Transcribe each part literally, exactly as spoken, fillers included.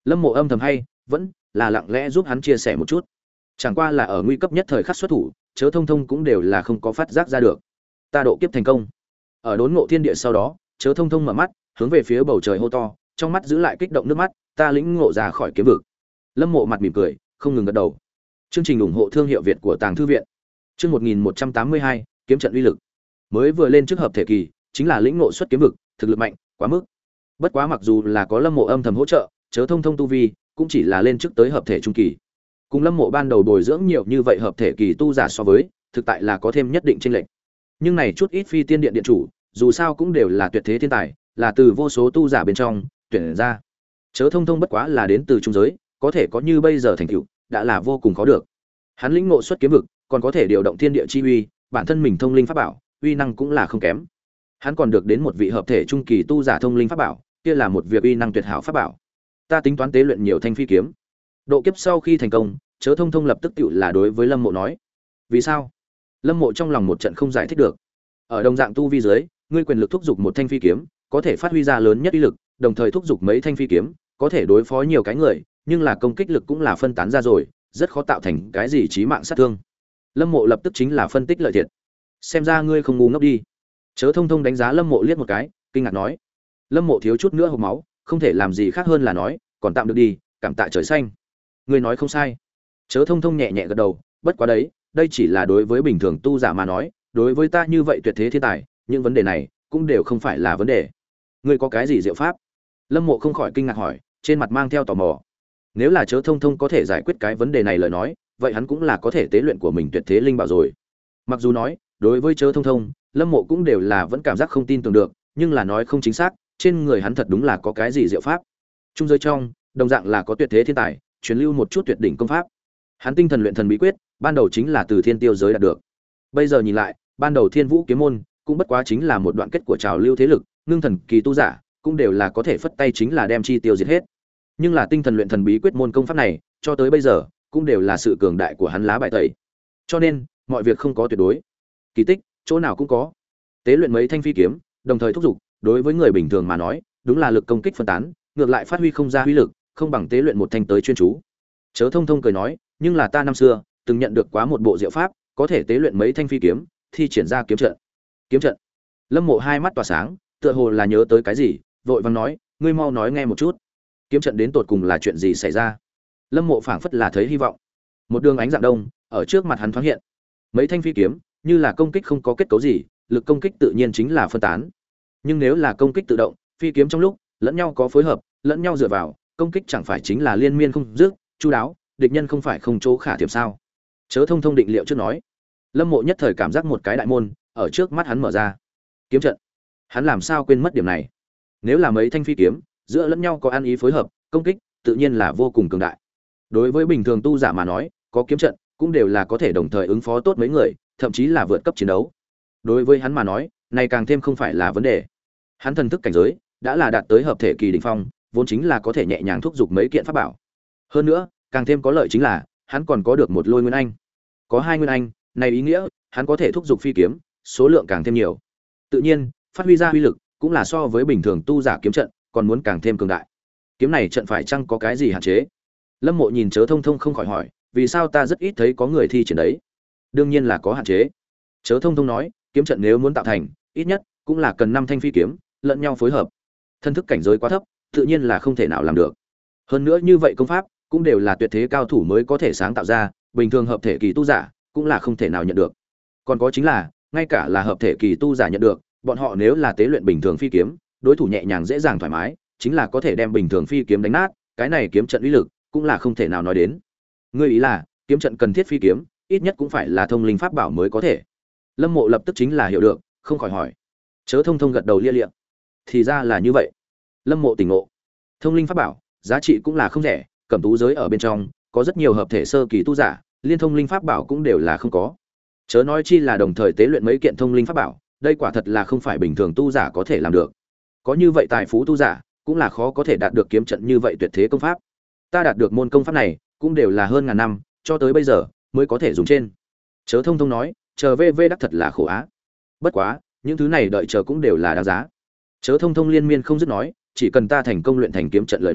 Lâm Mộ âm thầm hay vẫn là lặng lẽ giúp hắn chia sẻ một chút, chẳng qua là ở nguy cấp nhất thời khắc xuất thủ, Chớ Thông Thông cũng đều là không có phát giác ra được. Ta độ kiếp thành công. Ở đốn ngộ thiên địa sau đó, Chớ Thông Thông mở mắt, hướng về phía bầu trời hô to, trong mắt giữ lại kích động nước mắt, ta lĩnh ngộ ra khỏi kiếm vực. Lâm Mộ mặt mỉm cười, không ngừng gật đầu. Chương trình ủng hộ thương hiệu Việt của Tàng Thư viện. Chương một nghìn một trăm tám mươi hai, kiếm trận uy lực. Mới vừa lên trước hợp thể kỳ, chính là lĩnh ngộ xuất kiếm vực, thực lực mạnh, quá mức. Bất quá mặc dù là có Lâm Mộ âm thầm hỗ trợ, Chớ Thông Thông tu vi cũng chỉ là lên trước tới hợp thể trung kỳ. Cùng Lâm Mộ ban đầu bồi dưỡng nhiều như vậy hợp thể kỳ tu giả so với, thực tại là có thêm nhất định chênh lệch. Nhưng này chút ít phi tiên điện điện chủ, dù sao cũng đều là tuyệt thế thiên tài, là từ vô số tu giả bên trong tuyển ra. Chớ Thông Thông bất quá là đến từ trung giới, có thể có như bây giờ thành tựu, đã là vô cùng khó được. Hắn lĩnh ngộ xuất kiếm vực, còn có thể điều động thiên địa chi uy, bản thân mình thông linh pháp bảo, uy năng cũng là không kém. Hắn còn được đến một vị hợp thể trung kỳ tu giả thông linh pháp bảo, kia là một việc uy năng tuyệt hảo pháp bảo. Ta tính toán tế luyện nhiều thanh phi kiếm. Độ kiếp sau khi thành công, Chớ Thông Thông lập tức tựu là đối với Lâm Mộ nói. Vì sao? Lâm Mộ trong lòng một trận không giải thích được. Ở đồng dạng tu vi dưới, ngươi quyền lực thúc giục một thanh phi kiếm, có thể phát huy ra lớn nhất uy lực, đồng thời thúc giục mấy thanh phi kiếm, có thể đối phó nhiều cái người, nhưng là công kích lực cũng là phân tán ra rồi, rất khó tạo thành cái gì chí mạng sát thương. Lâm Mộ lập tức chính là phân tích lợi thiệt. Xem ra ngươi không ngu ngốc đi. Chớ Thông Thông đánh giá Lâm Mộ liếc một cái, kinh ngạc nói. Lâm Mộ thiếu chút nữa hộc máu, không thể làm gì khác hơn là nói, còn tạm được đi, cảm tạ trời xanh. Ngươi nói không sai. Chớ Thông Thông nhẹ nhẹ gật đầu, bất quá đấy, đây chỉ là đối với bình thường tu giả mà nói, đối với ta như vậy tuyệt thế thiên tài, những vấn đề này cũng đều không phải là vấn đề. Ngươi có cái gì diệu pháp? Lâm Mộ không khỏi kinh ngạc hỏi, trên mặt mang theo tò mò. Nếu là Chớ Thông Thông có thể giải quyết cái vấn đề này lời nói, vậy hắn cũng là có thể tế luyện của mình tuyệt thế linh bảo rồi. Mặc dù nói, đối với Chớ Thông Thông, Lâm Mộ cũng đều là vẫn cảm giác không tin tưởng được, nhưng là nói không chính xác, trên người hắn thật đúng là có cái gì diệu pháp. Trung giới trong, đồng dạng là có tuyệt thế thiên tài, truyền lưu một chút tuyệt đỉnh công pháp. Hắn tinh thần luyện thần bí quyết, ban đầu chính là từ Thiên Tiêu giới đạt được. Bây giờ nhìn lại, ban đầu Thiên Vũ kiếm môn cũng bất quá chính là một đoạn kết của trào lưu thế lực, ngưng thần kỳ tu giả, cũng đều là có thể phất tay chính là đem chi tiêu diệt hết. Nhưng là tinh thần luyện thần bí quyết môn công pháp này, cho tới bây giờ, cũng đều là sự cường đại của hắn lá bài tẩy. Cho nên, mọi việc không có tuyệt đối. Kỳ tích, chỗ nào cũng có. Tế luyện mấy thanh phi kiếm, đồng thời thúc giục, đối với người bình thường mà nói, đúng là lực công kích phân tán, ngược lại phát huy không ra huy lực, không bằng tế luyện một thanh tới chuyên chú. Chớ Thông Thông cười nói, nhưng là ta năm xưa từng nhận được quá một bộ diệu pháp, có thể tế luyện mấy thanh phi kiếm, thi triển ra kiếm trận. Kiếm trận? Lâm Mộ hai mắt tỏa sáng, tựa hồ là nhớ tới cái gì, vội vàng nói, ngươi mau nói nghe một chút. Kiếm trận đến tột cùng là chuyện gì xảy ra? Lâm Mộ phảng phất là thấy hy vọng. Một đường ánh dạng đông ở trước mặt hắn thoáng hiện. Mấy thanh phi kiếm, như là công kích không có kết cấu gì, lực công kích tự nhiên chính là phân tán. Nhưng nếu là công kích tự động, phi kiếm trong lúc lẫn nhau có phối hợp, lẫn nhau dựa vào, công kích chẳng phải chính là liên miên không dứt, chu đáo, địch nhân không phải không chỗ khả thiểm sao? Chớ Thông Thông định liệu trước nói. Lâm Mộ nhất thời cảm giác một cái đại môn ở trước mắt hắn mở ra. Kiếm trận. Hắn làm sao quên mất điểm này? Nếu là mấy thanh phi kiếm, giữa lẫn nhau có ăn ý phối hợp, công kích tự nhiên là vô cùng cường đại. Đối với bình thường tu giả mà nói, có kiếm trận cũng đều là có thể đồng thời ứng phó tốt mấy người, thậm chí là vượt cấp chiến đấu. Đối với hắn mà nói, này càng thêm không phải là vấn đề. Hắn thần thức cảnh giới đã là đạt tới hợp thể kỳ đỉnh phong, vốn chính là có thể nhẹ nhàng thúc giục mấy kiện pháp bảo. Hơn nữa, càng thêm có lợi chính là hắn còn có được một lôi nguyên anh. Có hai nguyên anh, này ý nghĩa hắn có thể thúc giục phi kiếm, số lượng càng thêm nhiều. Tự nhiên, phát huy ra uy lực cũng là so với bình thường tu giả kiếm trận còn muốn càng thêm cường đại. Kiếm này trận phải chăng có cái gì hạn chế? Lâm Mộ nhìn Chớ Thông Thông không khỏi hỏi, vì sao ta rất ít thấy có người thi triển đấy? Đương nhiên là có hạn chế. Chớ Thông Thông nói, kiếm trận nếu muốn tạo thành, ít nhất cũng là cần năm thanh phi kiếm lẫn nhau phối hợp. Thân thức cảnh giới quá thấp, tự nhiên là không thể nào làm được. Hơn nữa như vậy công pháp cũng đều là tuyệt thế cao thủ mới có thể sáng tạo ra, bình thường hợp thể kỳ tu giả cũng là không thể nào nhận được. Còn có chính là, ngay cả là hợp thể kỳ tu giả nhận được, bọn họ nếu là tế luyện bình thường phi kiếm, đối thủ nhẹ nhàng dễ dàng thoải mái, chính là có thể đem bình thường phi kiếm đánh nát, cái này kiếm trận uy lực cũng là không thể nào nói đến. Ngươi ý là, kiếm trận cần thiết phi kiếm, ít nhất cũng phải là thông linh pháp bảo mới có thể. Lâm Mộ lập tức chính là hiểu được, không khỏi hỏi. Chớ Thông Thông gật đầu lia lịa. Thì ra là như vậy. Lâm Mộ tỉnh ngộ. Thông linh pháp bảo, giá trị cũng là không rẻ, cẩm tú giới ở bên trong, có rất nhiều hợp thể sơ kỳ tu giả, liên thông linh pháp bảo cũng đều là không có. Chớ nói chi là đồng thời tế luyện mấy kiện thông linh pháp bảo, đây quả thật là không phải bình thường tu giả có thể làm được. Có như vậy tài phú tu giả, cũng là khó có thể đạt được kiếm trận như vậy tuyệt thế công pháp. Ta đạt được môn công pháp này, cũng đều là hơn ngàn năm, cho tới bây giờ mới có thể dùng trên. Chớ Thông Thông nói, chờ vê vê đắc thật là khổ á. Bất quá, những thứ này đợi chờ cũng đều là đáng giá. Chớ Thông Thông liên miên không dứt nói, chỉ cần ta thành công luyện thành kiếm trận lời nói,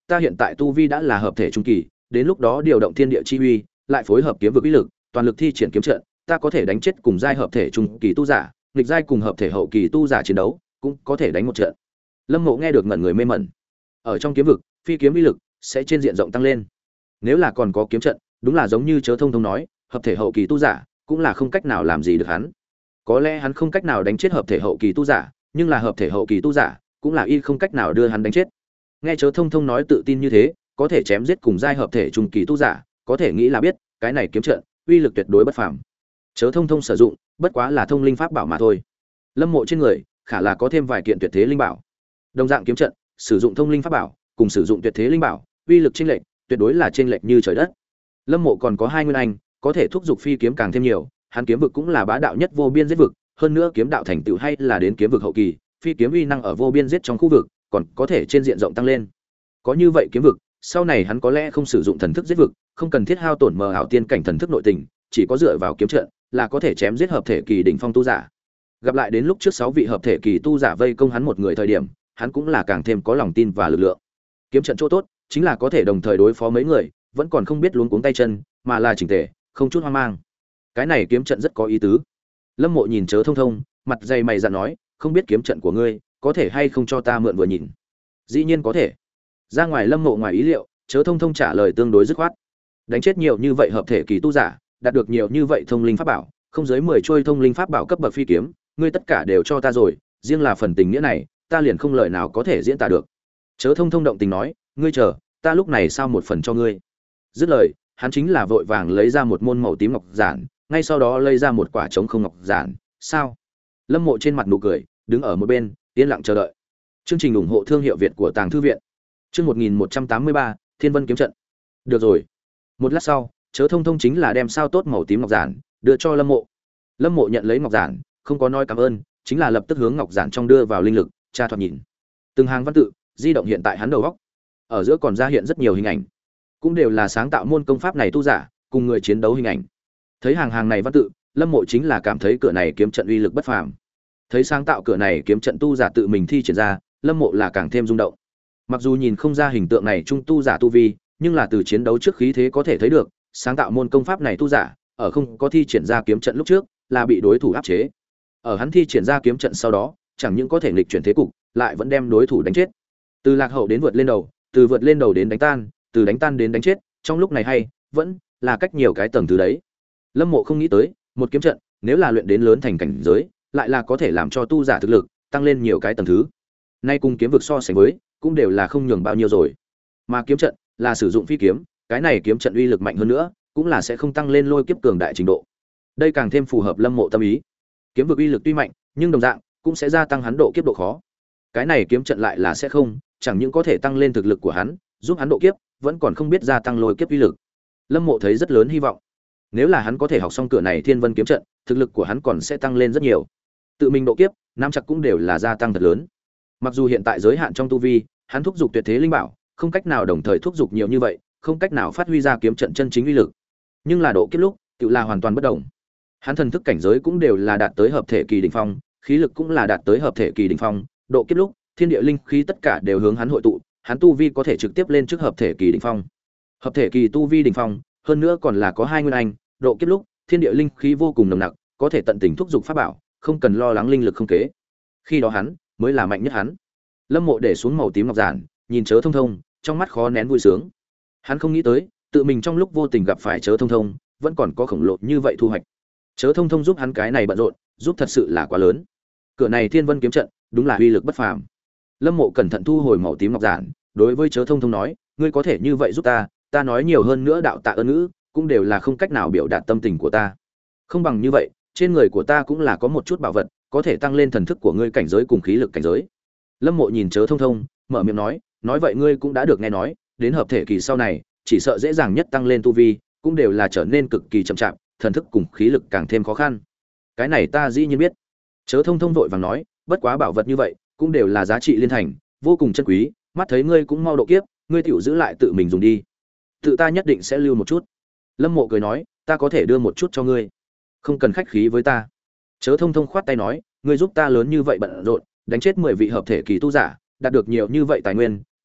ta hiện tại tu vi đã là hợp thể trung kỳ, đến lúc đó điều động thiên địa chi uy, lại phối hợp kiếm vực uy lực, toàn lực thi triển kiếm trận, ta có thể đánh chết cùng giai hợp thể trung kỳ tu giả, nghịch giai cùng hợp thể hậu kỳ tu giả chiến đấu, cũng có thể đánh một trận. Lâm Mộ nghe được ngẩn người mê mẩn. Ở trong kiếm vực, phi kiếm uy lực sẽ trên diện rộng tăng lên. Nếu là còn có kiếm trận, đúng là giống như Chớ Thông Thông nói, hợp thể hậu kỳ tu giả cũng là không cách nào làm gì được hắn. Có lẽ hắn không cách nào đánh chết hợp thể hậu kỳ tu giả, nhưng là hợp thể hậu kỳ tu giả cũng là y không cách nào đưa hắn đánh chết. Nghe Chớ Thông Thông nói tự tin như thế, có thể chém giết cùng giai hợp thể trung kỳ tu giả, có thể nghĩ là biết, cái này kiếm trận uy lực tuyệt đối bất phàm. Chớ Thông Thông sử dụng, bất quá là thông linh pháp bảo mà thôi. Lâm Mộ trên người, khả là có thêm vài kiện tuyệt thế linh bảo. Đồng dạng kiếm trận, sử dụng thông linh pháp bảo, cùng sử dụng tuyệt thế linh bảo, uy lực chênh lệch, tuyệt đối là chênh lệch như trời đất. Lâm Mộ còn có hai nguyên anh, có thể thúc giục phi kiếm càng thêm nhiều, hắn kiếm vực cũng là bá đạo nhất vô biên giết vực, hơn nữa kiếm đạo thành tựu hay là đến kiếm vực hậu kỳ, phi kiếm uy năng ở vô biên giết trong khu vực, còn có thể trên diện rộng tăng lên. Có như vậy kiếm vực, sau này hắn có lẽ không sử dụng thần thức giết vực, không cần thiết hao tổn mờ ảo tiên cảnh thần thức nội tình, chỉ có dựa vào kiếm trận là có thể chém giết hợp thể kỳ đỉnh phong tu giả. Gặp lại đến lúc trước sáu vị hợp thể kỳ tu giả vây công hắn một người thời điểm, hắn cũng là càng thêm có lòng tin và lực lượng. Kiếm trận chỗ tốt chính là có thể đồng thời đối phó mấy người, vẫn còn không biết luống cuống tay chân, mà là chỉnh tề, không chút hoang mang. Cái này kiếm trận rất có ý tứ. Lâm Mộ nhìn Chớ Thông Thông, mặt dày mày dạn nói, không biết kiếm trận của ngươi có thể hay không cho ta mượn vừa nhìn. Dĩ nhiên có thể. Ra ngoài Lâm Mộ ngoài ý liệu, Chớ Thông Thông trả lời tương đối dứt khoát. Đánh chết nhiều như vậy hợp thể kỳ tu giả, đạt được nhiều như vậy thông linh pháp bảo, không dưới mười trôi thông linh pháp bảo cấp bậc phi kiếm, ngươi tất cả đều cho ta rồi, riêng là phần tình nghĩa này, ta liền không lời nào có thể diễn tả được. Chớ Thông Thông động tình nói, ngươi chờ, ta lúc này sao một phần cho ngươi. Dứt lời, hắn chính là vội vàng lấy ra một môn màu tím ngọc giản, ngay sau đó lấy ra một quả trống không ngọc giản. Sao? Lâm Mộ trên mặt nụ cười, đứng ở một bên, yên lặng chờ đợi. Chương trình ủng hộ thương hiệu Việt của Tàng Thư viện. Chương một nghìn một trăm tám mươi ba, Thiên Vân kiếm trận. Được rồi. Một lát sau, Chớ Thông Thông chính là đem sao tốt màu tím ngọc giản đưa cho Lâm Mộ. Lâm Mộ nhận lấy ngọc giản, không có nói cảm ơn, chính là lập tức hướng ngọc giản trong đưa vào linh lực, tra thoạt nhìn. Từng hàng văn tự di động hiện tại hắn đầu góc. Ở giữa còn ra hiện rất nhiều hình ảnh, cũng đều là sáng tạo môn công pháp này tu giả cùng người chiến đấu hình ảnh. Thấy hàng hàng này văn tự, Lâm Mộ chính là cảm thấy cửa này kiếm trận uy lực bất phàm. Thấy sáng tạo cửa này kiếm trận tu giả tự mình thi triển ra, Lâm Mộ là càng thêm rung động. Mặc dù nhìn không ra hình tượng này trung tu giả tu vi, nhưng là từ chiến đấu trước khí thế có thể thấy được, sáng tạo môn công pháp này tu giả, ở không có thi triển ra kiếm trận lúc trước, là bị đối thủ áp chế. Ở hắn thi triển ra kiếm trận sau đó, chẳng những có thể nghịch chuyển thế cục, lại vẫn đem đối thủ đánh chết. Từ lạc hậu đến vượt lên đầu, từ vượt lên đầu đến đánh tan, từ đánh tan đến đánh chết, trong lúc này hay vẫn là cách nhiều cái tầng thứ đấy. Lâm Mộ không nghĩ tới, một kiếm trận, nếu là luyện đến lớn thành cảnh giới, lại là có thể làm cho tu giả thực lực tăng lên nhiều cái tầng thứ. Nay cùng kiếm vực so sánh với, cũng đều là không nhường bao nhiêu rồi. Mà kiếm trận là sử dụng phi kiếm, cái này kiếm trận uy lực mạnh hơn nữa, cũng là sẽ không tăng lên lôi kiếp cường đại trình độ. Đây càng thêm phù hợp Lâm Mộ tâm ý. Kiếm vực uy lực tuy mạnh, nhưng đồng dạng cũng sẽ gia tăng hắn độ kiếp độ khó. Cái này kiếm trận lại là sẽ không, chẳng những có thể tăng lên thực lực của hắn, giúp hắn độ kiếp, vẫn còn không biết gia tăng lôi kiếp uy lực. Lâm Mộ thấy rất lớn hy vọng. Nếu là hắn có thể học xong cửa này Thiên Vân kiếm trận, thực lực của hắn còn sẽ tăng lên rất nhiều. Tự mình độ kiếp, nắm chặt cũng đều là gia tăng thật lớn. Mặc dù hiện tại giới hạn trong tu vi, hắn thúc giục tuyệt thế linh bảo, không cách nào đồng thời thúc giục nhiều như vậy, không cách nào phát huy ra kiếm trận chân chính uy lực. Nhưng là độ kiếp lúc, tự là hoàn toàn bất động. Hắn thần thức cảnh giới cũng đều là đạt tới hợp thể kỳ đỉnh phong, khí lực cũng là đạt tới hợp thể kỳ đỉnh phong, độ kiếp lúc, thiên địa linh khí tất cả đều hướng hắn hội tụ, hắn tu vi có thể trực tiếp lên trước hợp thể kỳ đỉnh phong. Hợp thể kỳ tu vi đỉnh phong, hơn nữa còn là có hai nguyên anh, độ kiếp lúc, thiên địa linh khí vô cùng nồng nặc, có thể tận tình thúc giục pháp bảo, không cần lo lắng linh lực không kế. Khi đó hắn mới là mạnh nhất hắn. Lâm Mộ để xuống màu tím ngọc giản, nhìn Chớ Thông Thông, trong mắt khó nén vui sướng. Hắn không nghĩ tới, tự mình trong lúc vô tình gặp phải Chớ Thông Thông, vẫn còn có khổng lồ như vậy thu hoạch. Chớ Thông Thông giúp hắn cái này bận rộn, giúp thật sự là quá lớn. Cửa này Thiên Vân kiếm trận, đúng là uy lực bất phàm. Lâm Mộ cẩn thận thu hồi màu tím ngọc giản, đối với Chớ Thông Thông nói, ngươi có thể như vậy giúp ta, ta nói nhiều hơn nữa đạo tạ ơn ngữ, cũng đều là không cách nào biểu đạt tâm tình của ta. Không bằng như vậy, trên người của ta cũng là có một chút bảo vật, có thể tăng lên thần thức của ngươi cảnh giới cùng khí lực cảnh giới. Lâm Mộ nhìn Chớ Thông Thông, mở miệng nói, nói vậy ngươi cũng đã được nghe nói, đến hợp thể kỳ sau này, chỉ sợ dễ dàng nhất tăng lên tu vi, cũng đều là trở nên cực kỳ chậm chạp, thần thức cùng khí lực càng thêm khó khăn. Cái này ta dĩ nhiên biết. Chớ Thông Thông vội vàng nói, bất quá bảo vật như vậy, cũng đều là giá trị liên thành, vô cùng chân quý, mắt thấy ngươi cũng mau độ kiếp, ngươi tiểu giữ lại tự mình dùng đi. Tự ta nhất định sẽ lưu một chút. Lâm Mộ cười nói, ta có thể đưa một chút cho ngươi, không cần khách khí với ta. Chớ Thông Thông khoát tay nói, ngươi giúp ta lớn như vậy bận rộn, đánh chết mười vị hợp thể kỳ tu giả, đạt được nhiều như vậy tài nguyên,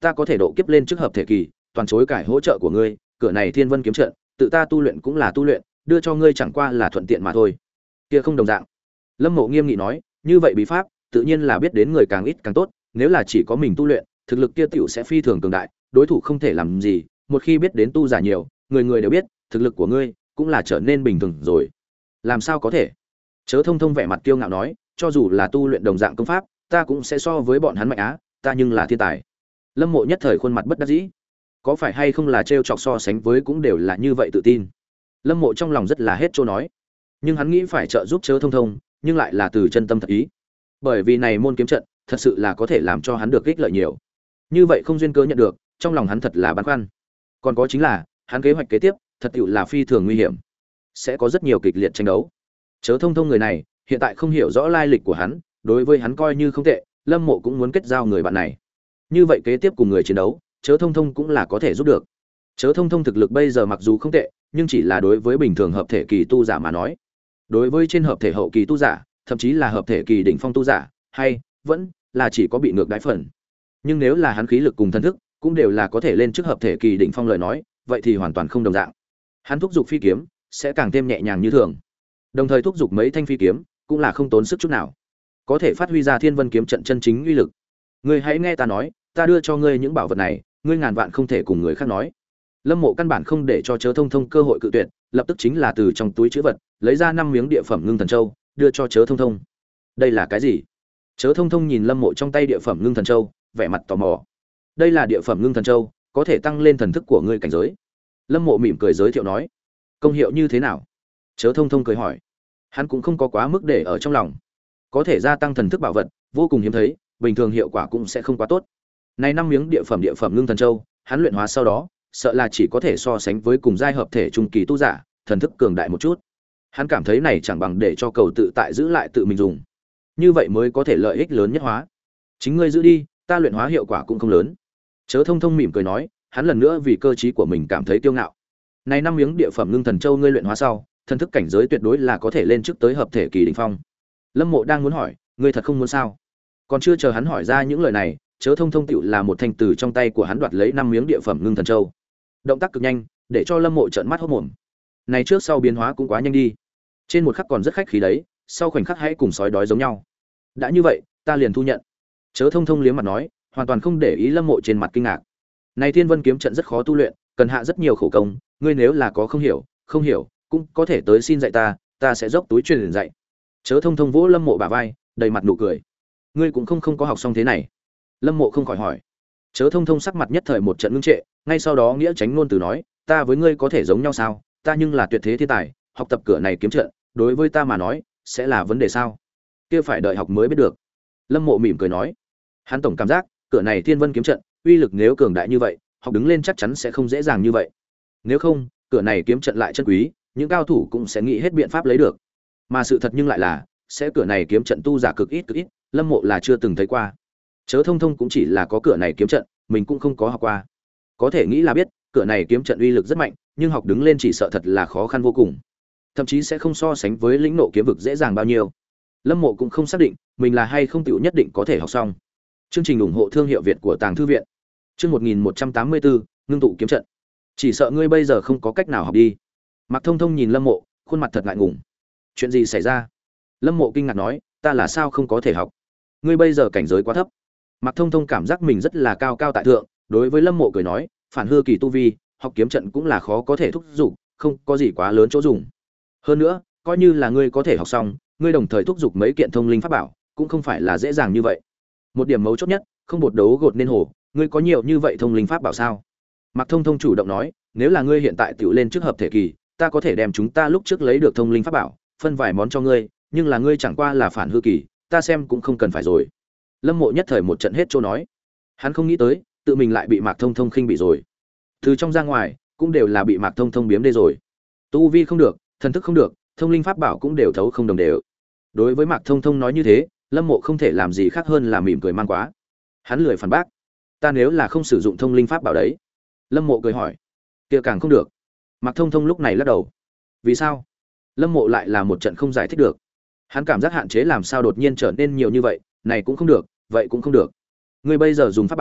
ta có thể độ kiếp lên trước hợp thể kỳ, toàn chối cải hỗ trợ của ngươi, cửa này Thiên Vân kiếm trận, tự ta tu luyện cũng là tu luyện, đưa cho ngươi chẳng qua là thuận tiện mà thôi. Kia không đồng dạng. Lâm Mộ nghiêm nghị nói, như vậy bí pháp, tự nhiên là biết đến người càng ít càng tốt, nếu là chỉ có mình tu luyện, thực lực kia tiểu sẽ phi thường cường đại, đối thủ không thể làm gì, một khi biết đến tu giả nhiều, người người đều biết, thực lực của ngươi cũng là trở nên bình thường rồi. Làm sao có thể? Chớ Thông Thông vẻ mặt kiêu ngạo nói, cho dù là tu luyện đồng dạng công pháp, ta cũng sẽ so với bọn hắn mạnh á, ta nhưng là thiên tài. Lâm Mộ nhất thời khuôn mặt bất đắc dĩ. Có phải hay không là trêu chọc so sánh với cũng đều là như vậy tự tin. Lâm Mộ trong lòng rất là hết chỗ nói, nhưng hắn nghĩ phải trợ giúp Chớ Thông Thông, nhưng lại là từ chân tâm thật ý. Bởi vì này môn kiếm trận, thật sự là có thể làm cho hắn được ích lợi nhiều. Như vậy không duyên cớ nhận được, trong lòng hắn thật là băn khoăn. Còn có chính là, hắn kế hoạch kế tiếp, thật sự là phi thường nguy hiểm. Sẽ có rất nhiều kịch liệt tranh đấu. Chớ Thông Thông người này, hiện tại không hiểu rõ lai lịch của hắn, đối với hắn coi như không tệ, Lâm Mộ cũng muốn kết giao người bạn này. Như vậy kế tiếp cùng người chiến đấu, Chớ Thông Thông cũng là có thể giúp được. Chớ Thông Thông thực lực bây giờ mặc dù không tệ, nhưng chỉ là đối với bình thường hợp thể kỳ tu giả mà nói. Đối với trên hợp thể hậu kỳ tu giả, thậm chí là hợp thể kỳ đỉnh phong tu giả, hay vẫn là chỉ có bị ngược đáy phần. Nhưng nếu là hắn khí lực cùng thân thức, cũng đều là có thể lên trước hợp thể kỳ đỉnh phong lời nói, vậy thì hoàn toàn không đồng dạng. Hắn thúc giục phi kiếm, sẽ càng thêm nhẹ nhàng như thường. Đồng thời thúc giục mấy thanh phi kiếm, cũng là không tốn sức chút nào, có thể phát huy ra Thiên Vân kiếm trận chân chính uy lực. Ngươi hãy nghe ta nói, ta đưa cho ngươi những bảo vật này, ngươi ngàn vạn không thể cùng người khác nói. Lâm Mộ căn bản không để cho Chớ Thông Thông cơ hội cự tuyệt, lập tức chính là từ trong túi trữ vật, lấy ra năm miếng địa phẩm ngưng thần châu, đưa cho Chớ Thông Thông. Đây là cái gì? Chớ Thông Thông nhìn Lâm Mộ trong tay địa phẩm ngưng thần châu, vẻ mặt tò mò. Đây là địa phẩm ngưng thần châu, có thể tăng lên thần thức của ngươi cảnh giới. Lâm Mộ mỉm cười giới thiệu nói. Công hiệu như thế nào? Chớ Thông Thông cười hỏi. Hắn cũng không có quá mức để ở trong lòng. Có thể gia tăng thần thức bảo vật, vô cùng hiếm thấy, bình thường hiệu quả cũng sẽ không quá tốt. Này năm miếng địa phẩm địa phẩm ngưng thần châu, hắn luyện hóa sau đó, sợ là chỉ có thể so sánh với cùng giai hợp thể trung kỳ tu giả, thần thức cường đại một chút. Hắn cảm thấy này chẳng bằng để cho cầu tự tại giữ lại tự mình dùng. Như vậy mới có thể lợi ích lớn nhất hóa. Chính ngươi giữ đi, ta luyện hóa hiệu quả cũng không lớn. Chớ Thông Thông mỉm cười nói, hắn lần nữa vì cơ trí của mình cảm thấy kiêu ngạo. Này năm miếng địa phẩm ngưng thần châu ngươi luyện hóa sau, thần thức cảnh giới tuyệt đối là có thể lên trước tới hợp thể kỳ đỉnh phong. Lâm Mộ đang muốn hỏi, ngươi thật không muốn sao? Còn chưa chờ hắn hỏi ra những lời này, Chớ Thông Thông tựu là một thanh từ trong tay của hắn đoạt lấy năm miếng địa phẩm ngưng thần châu. Động tác cực nhanh, để cho Lâm Mộ trợn mắt hốt mồm. Này trước sau biến hóa cũng quá nhanh đi. Trên một khắc còn rất khách khí đấy, sau khoảnh khắc hãy cùng sói đói giống nhau. Đã như vậy, ta liền thu nhận. Chớ Thông Thông liếm mặt nói, hoàn toàn không để ý Lâm Mộ trên mặt kinh ngạc. Này Thiên Vân kiếm trận rất khó tu luyện, cần hạ rất nhiều khổ công, ngươi nếu là có không hiểu, không hiểu, cũng có thể tới xin dạy ta, ta sẽ dốc túi truyền dạy. Chớ Thông Thông vỗ Lâm Mộ bả vai, đầy mặt nụ cười. Ngươi cũng không không có học xong thế này. Lâm Mộ không khỏi hỏi. Chớ Thông Thông sắc mặt nhất thời một trận ngưng trệ, ngay sau đó nghĩa tránh ngôn từ nói, ta với ngươi có thể giống nhau sao? Ta nhưng là tuyệt thế thiên tài, học tập cửa này kiếm trận, đối với ta mà nói, sẽ là vấn đề sao? Kia phải đợi học mới biết được. Lâm Mộ mỉm cười nói. Hắn tổng cảm giác, cửa này Thiên Vân kiếm trận, uy lực nếu cường đại như vậy, học đứng lên chắc chắn sẽ không dễ dàng như vậy. Nếu không, cửa này kiếm trận lại chân quý, những cao thủ cũng sẽ nghĩ hết biện pháp lấy được. Mà sự thật nhưng lại là, sẽ cửa này kiếm trận tu giả cực ít cực ít, Lâm Mộ là chưa từng thấy qua. Chớ Thông Thông cũng chỉ là có cửa này kiếm trận, mình cũng không có học qua. Có thể nghĩ là biết, cửa này kiếm trận uy lực rất mạnh, nhưng học đứng lên chỉ sợ thật là khó khăn vô cùng. Thậm chí sẽ không so sánh với lĩnh nộ kiếm vực dễ dàng bao nhiêu. Lâm Mộ cũng không xác định, mình là hay không tiểu nhất định có thể học xong. Chương trình ủng hộ thương hiệu Việt của Tàng Thư viện. Chương một nghìn một trăm tám mươi bốn, ngưng tụ kiếm trận. Chỉ sợ ngươi bây giờ không có cách nào học đi. Mạc Thông Thông nhìn Lâm Mộ, khuôn mặt thật ngại ngùng. Chuyện gì xảy ra? Lâm Mộ kinh ngạc nói, ta là sao không có thể học? Ngươi bây giờ cảnh giới quá thấp. Mạc Thông Thông cảm giác mình rất là cao cao tại thượng, đối với Lâm Mộ cười nói, phản hư kỳ tu vi, học kiếm trận cũng là khó có thể thúc giục, không có gì quá lớn chỗ dùng. Hơn nữa, coi như là ngươi có thể học xong, ngươi đồng thời thúc giục mấy kiện thông linh pháp bảo, cũng không phải là dễ dàng như vậy. Một điểm mấu chốt nhất, không bột đấu gột nên hổ, ngươi có nhiều như vậy thông linh pháp bảo sao? Mạc Thông Thông chủ động nói, nếu là ngươi hiện tại tiểu lên trước hợp thể kỳ, ta có thể đem chúng ta lúc trước lấy được thông linh pháp bảo, phân vài món cho ngươi, nhưng là ngươi chẳng qua là phản hư kỳ, ta xem cũng không cần phải rồi. Lâm Mộ nhất thời một trận hết chỗ nói. Hắn không nghĩ tới, tự mình lại bị Mạc Thông Thông khinh bị rồi. Từ trong ra ngoài, cũng đều là bị Mạc Thông Thông biếm đây rồi. Tu vi không được, thần thức không được, thông linh pháp bảo cũng đều thấu không đồng đều. Đối với Mạc Thông Thông nói như thế, Lâm Mộ không thể làm gì khác hơn là mỉm cười man quá. Hắn lười phản bác. Ta nếu là không sử dụng thông linh pháp bảo đấy. Lâm Mộ cười hỏi. Kia càng không được. Mạc Thông Thông lúc này lắc đầu. Vì sao? Lâm Mộ lại là một trận không giải thích được. Hắn cảm giác hạn chế làm sao đột nhiên trở nên nhiều như vậy, này cũng không được, vậy cũng không được. Ngươi bây giờ dùng pháp bảo,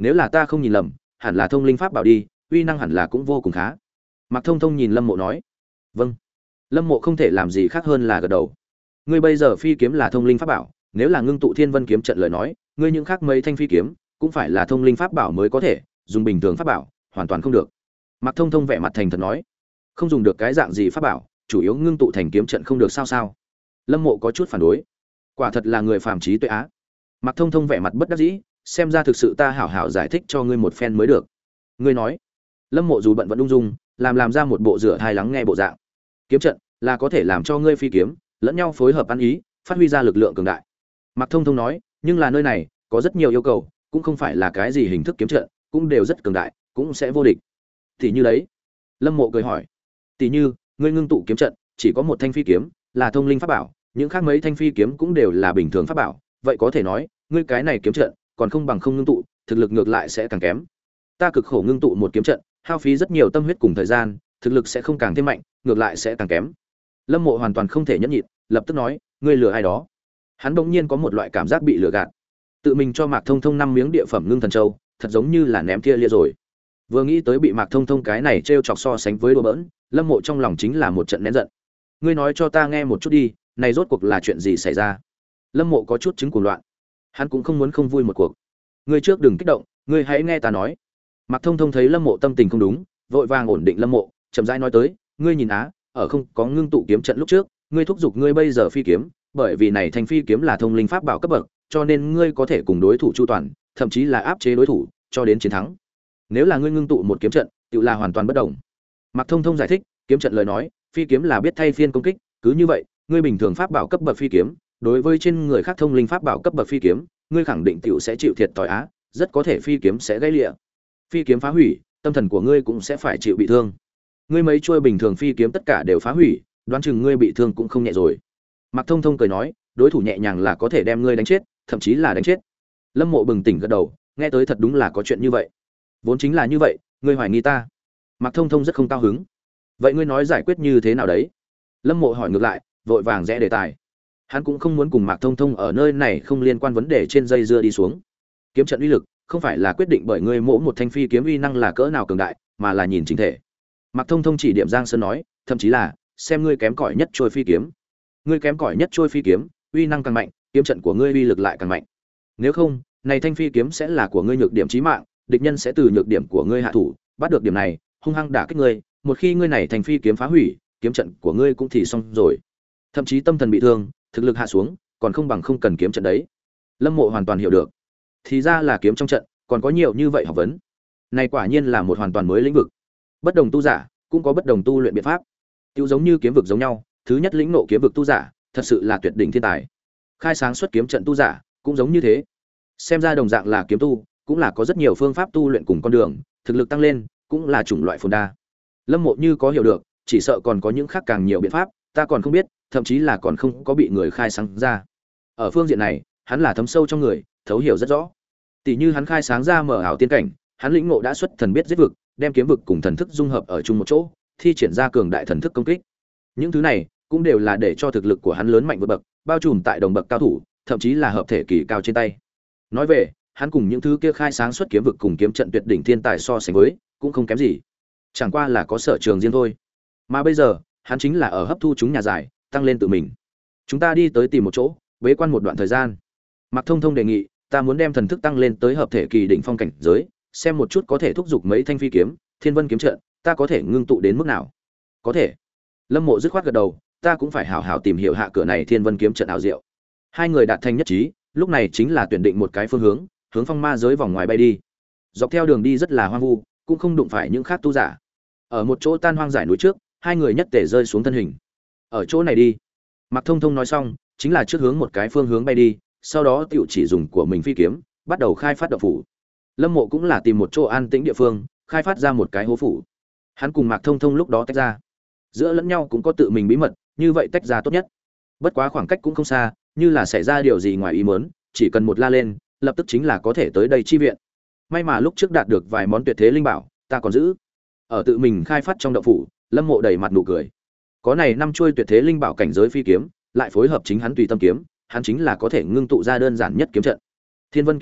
nếu là ta không nhìn lầm hẳn là thông linh pháp bảo đi, uy năng hẳn là cũng vô cùng khá. Mạc Thông Thông nhìn Lâm Mộ nói. Vâng. Lâm Mộ không thể làm gì khác hơn là gật đầu. Ngươi bây giờ phi kiếm là thông linh pháp bảo, nếu là ngưng tụ thiên vân kiếm trận lời nói, ngươi những khác mấy thanh phi kiếm cũng phải là thông linh pháp bảo mới có thể, dùng bình thường pháp bảo hoàn toàn không được. Mạc Thông Thông vẻ mặt thành thật nói. Không dùng được cái dạng gì pháp bảo, chủ yếu ngưng tụ thành kiếm trận không được sao sao? Lâm Mộ có chút phản đối. Quả thật là người phàm trí tuệ á. Mạc Thông Thông vẻ mặt bất đắc dĩ, xem ra thực sự ta hảo hảo giải thích cho ngươi một phen mới được. Ngươi nói. Lâm Mộ dù bận vẫn ung dung, làm làm ra một bộ rửa thai lắng nghe bộ dạng. Kiếm trận là có thể làm cho ngươi phi kiếm lẫn nhau phối hợp ăn ý, phát huy ra lực lượng cường đại. Mạc Thông Thông nói, nhưng là nơi này có rất nhiều yêu cầu, cũng không phải là cái gì hình thức kiếm trận, cũng đều rất cường đại, cũng sẽ vô địch. Tỷ như đấy. Lâm Mộ cười hỏi. Tỷ như, ngươi ngưng tụ kiếm trận, chỉ có một thanh phi kiếm, là thông linh pháp bảo, những khác mấy thanh phi kiếm cũng đều là bình thường pháp bảo, vậy có thể nói, ngươi cái này kiếm trận còn không bằng không ngưng tụ, thực lực ngược lại sẽ càng kém. Ta cực khổ ngưng tụ một kiếm trận, hao phí rất nhiều tâm huyết cùng thời gian, thực lực sẽ không càng thêm mạnh, ngược lại sẽ càng kém. Lâm Mộ hoàn toàn không thể nhẫn nhịn, lập tức nói, ngươi lừa ai đó? Hắn bỗng nhiên có một loại cảm giác bị lừa gạt. Tự mình cho Mạc Thông Thông năm miếng địa phẩm ngưng thần châu, thật giống như là ném tia lia rồi. Vừa nghĩ tới bị Mạc Thông Thông cái này trêu chọc so sánh với đùa bỡn, Lâm Mộ trong lòng chính là một trận nén giận. Ngươi nói cho ta nghe một chút đi, này rốt cuộc là chuyện gì xảy ra? Lâm Mộ có chút chứng cuồng loạn. Hắn cũng không muốn không vui một cuộc. Ngươi trước đừng kích động, ngươi hãy nghe ta nói. Mạc Thông Thông thấy Lâm Mộ tâm tình không đúng, vội vàng ổn định Lâm Mộ, chậm rãi nói tới, ngươi nhìn á, ở không có ngưng tụ kiếm trận lúc trước, ngươi thúc giục ngươi bây giờ phi kiếm, bởi vì này thành phi kiếm là thông linh pháp bảo cấp bậc, cho nên ngươi có thể cùng đối thủ chu toàn, thậm chí là áp chế đối thủ, cho đến chiến thắng. Nếu là ngươi ngưng tụ một kiếm trận, tự là hoàn toàn bất động. Mạc Thông Thông giải thích, kiếm trận lời nói, phi kiếm là biết thay phiên công kích, cứ như vậy, ngươi bình thường pháp bảo cấp bậc phi kiếm, đối với trên người khác thông linh pháp bảo cấp bậc phi kiếm, ngươi khẳng định tiểu sẽ chịu thiệt tỏi á, rất có thể phi kiếm sẽ gãy lìa. Phi kiếm phá hủy, tâm thần của ngươi cũng sẽ phải chịu bị thương. Ngươi mấy chuôi bình thường phi kiếm tất cả đều phá hủy, đoán chừng ngươi bị thương cũng không nhẹ rồi. Mạc Thông Thông cười nói, đối thủ nhẹ nhàng là có thể đem ngươi đánh chết, thậm chí là đánh chết. Lâm Mộ bừng tỉnh gật đầu, nghe tới thật đúng là có chuyện như vậy. Vốn chính là như vậy, ngươi hoài nghi ta. Mạc Thông Thông rất không cao hứng. Vậy ngươi nói giải quyết như thế nào đấy? Lâm Mộ hỏi ngược lại, vội vàng rẽ đề tài. Hắn cũng không muốn cùng Mạc Thông Thông ở nơi này không liên quan vấn đề trên dây dưa đi xuống. Kiếm trận uy lực không phải là quyết định bởi ngươi mỗi một thanh phi kiếm uy năng là cỡ nào cường đại, mà là nhìn chính thể. Mạc Thông Thông chỉ điểm Giang Sơn nói, thậm chí là xem ngươi kém cỏi nhất trôi phi kiếm. Ngươi kém cỏi nhất trôi phi kiếm, uy năng càng mạnh, kiếm trận của ngươi uy lực lại càng mạnh. Nếu không, này thanh phi kiếm sẽ là của ngươi nhược điểm chí mạng, địch nhân sẽ từ nhược điểm của ngươi hạ thủ, bắt được điểm này, hung hăng đả kích ngươi, một khi ngươi này thành phi kiếm phá hủy, kiếm trận của ngươi cũng thì xong rồi. Thậm chí tâm thần bị thương, thực lực hạ xuống, còn không bằng không cần kiếm trận đấy. Lâm Mộ hoàn toàn hiểu được. Thì ra là kiếm trong trận, còn có nhiều như vậy học vấn. Này quả nhiên là một hoàn toàn mới lĩnh vực. Bất đồng tu giả cũng có bất đồng tu luyện biện pháp. Tiêu giống như kiếm vực giống nhau, thứ nhất lĩnh ngộ kiếm vực tu giả, thật sự là tuyệt đỉnh thiên tài. Khai sáng xuất kiếm trận tu giả, cũng giống như thế. Xem ra đồng dạng là kiếm tu, cũng là có rất nhiều phương pháp tu luyện cùng con đường, thực lực tăng lên, cũng là chủng loại phồn đa. Lâm Mộ như có hiểu được, chỉ sợ còn có những khác càng nhiều biện pháp, ta còn không biết, thậm chí là còn không có bị người khai sáng ra. Ở phương diện này, hắn là thấm sâu trong người, thấu hiểu rất rõ. Tỷ như hắn khai sáng ra mở ảo tiên cảnh, hắn lĩnh ngộ đã xuất thần biết giết vực, đem kiếm vực cùng thần thức dung hợp ở chung một chỗ, thi triển ra cường đại thần thức công kích. Những thứ này cũng đều là để cho thực lực của hắn lớn mạnh vượt bậc, bao trùm tại đồng bậc cao thủ, thậm chí là hợp thể kỳ cao trên tay. Nói về, hắn cùng những thứ kia khai sáng xuất kiếm vực cùng kiếm trận tuyệt đỉnh thiên tài so sánh với, cũng không kém gì. Chẳng qua là có sở trường riêng thôi. Mà bây giờ, hắn chính là ở hấp thu chúng nhà giải, tăng lên tự mình. Chúng ta đi tới tìm một chỗ, bế quan một đoạn thời gian. Mạc Thông Thông đề nghị, ta muốn đem thần thức tăng lên tới hợp thể kỳ đỉnh phong cảnh giới, xem một chút có thể thúc giục mấy thanh phi kiếm, Thiên Vân kiếm trận, ta có thể ngưng tụ đến mức nào? Có thể. Lâm Mộ dứt khoát gật đầu, ta cũng phải hảo hảo tìm hiểu hạ cửa này Thiên Vân kiếm trận ảo diệu. Hai người đạt thành nhất trí, lúc này chính là tuyển định một cái phương hướng, hướng phong ma giới vòng ngoài bay đi. Dọc theo đường đi rất là hoang vu, cũng không đụng phải những khác tu giả. Ở một chỗ tan hoang dải núi trước, hai người nhất tề rơi xuống thân hình. Ở chỗ này đi. Mạc Thông Thông nói xong, chính là trước hướng một cái phương hướng bay đi, sau đó tiểu chỉ dùng của mình phi kiếm, bắt đầu khai phát động phủ. Lâm Mộ cũng là tìm một chỗ an tĩnh địa phương, khai phát ra một cái hố phủ. Hắn cùng Mạc Thông Thông lúc đó tách ra. Giữa lẫn nhau cũng có tự mình bí mật, như vậy tách ra tốt nhất. Bất quá khoảng cách cũng không xa, như là xảy ra điều gì ngoài ý muốn, chỉ cần một la lên, lập tức chính là có thể tới đây chi viện. May mà lúc trước đạt được vài món tuyệt thế linh bảo, ta còn giữ. Ở tự mình khai phát trong động phủ, Lâm Mộ đầy mặt nụ cười. Có này năm chuôi tuyệt thế linh bảo cảnh giới phi kiếm, lại phối hợp chính hắn tùy tâm kiếm, hắn chính là có thể ngưng tụ ra đơn giản nhất kiếm trận. Thiên Vân kiếm trận,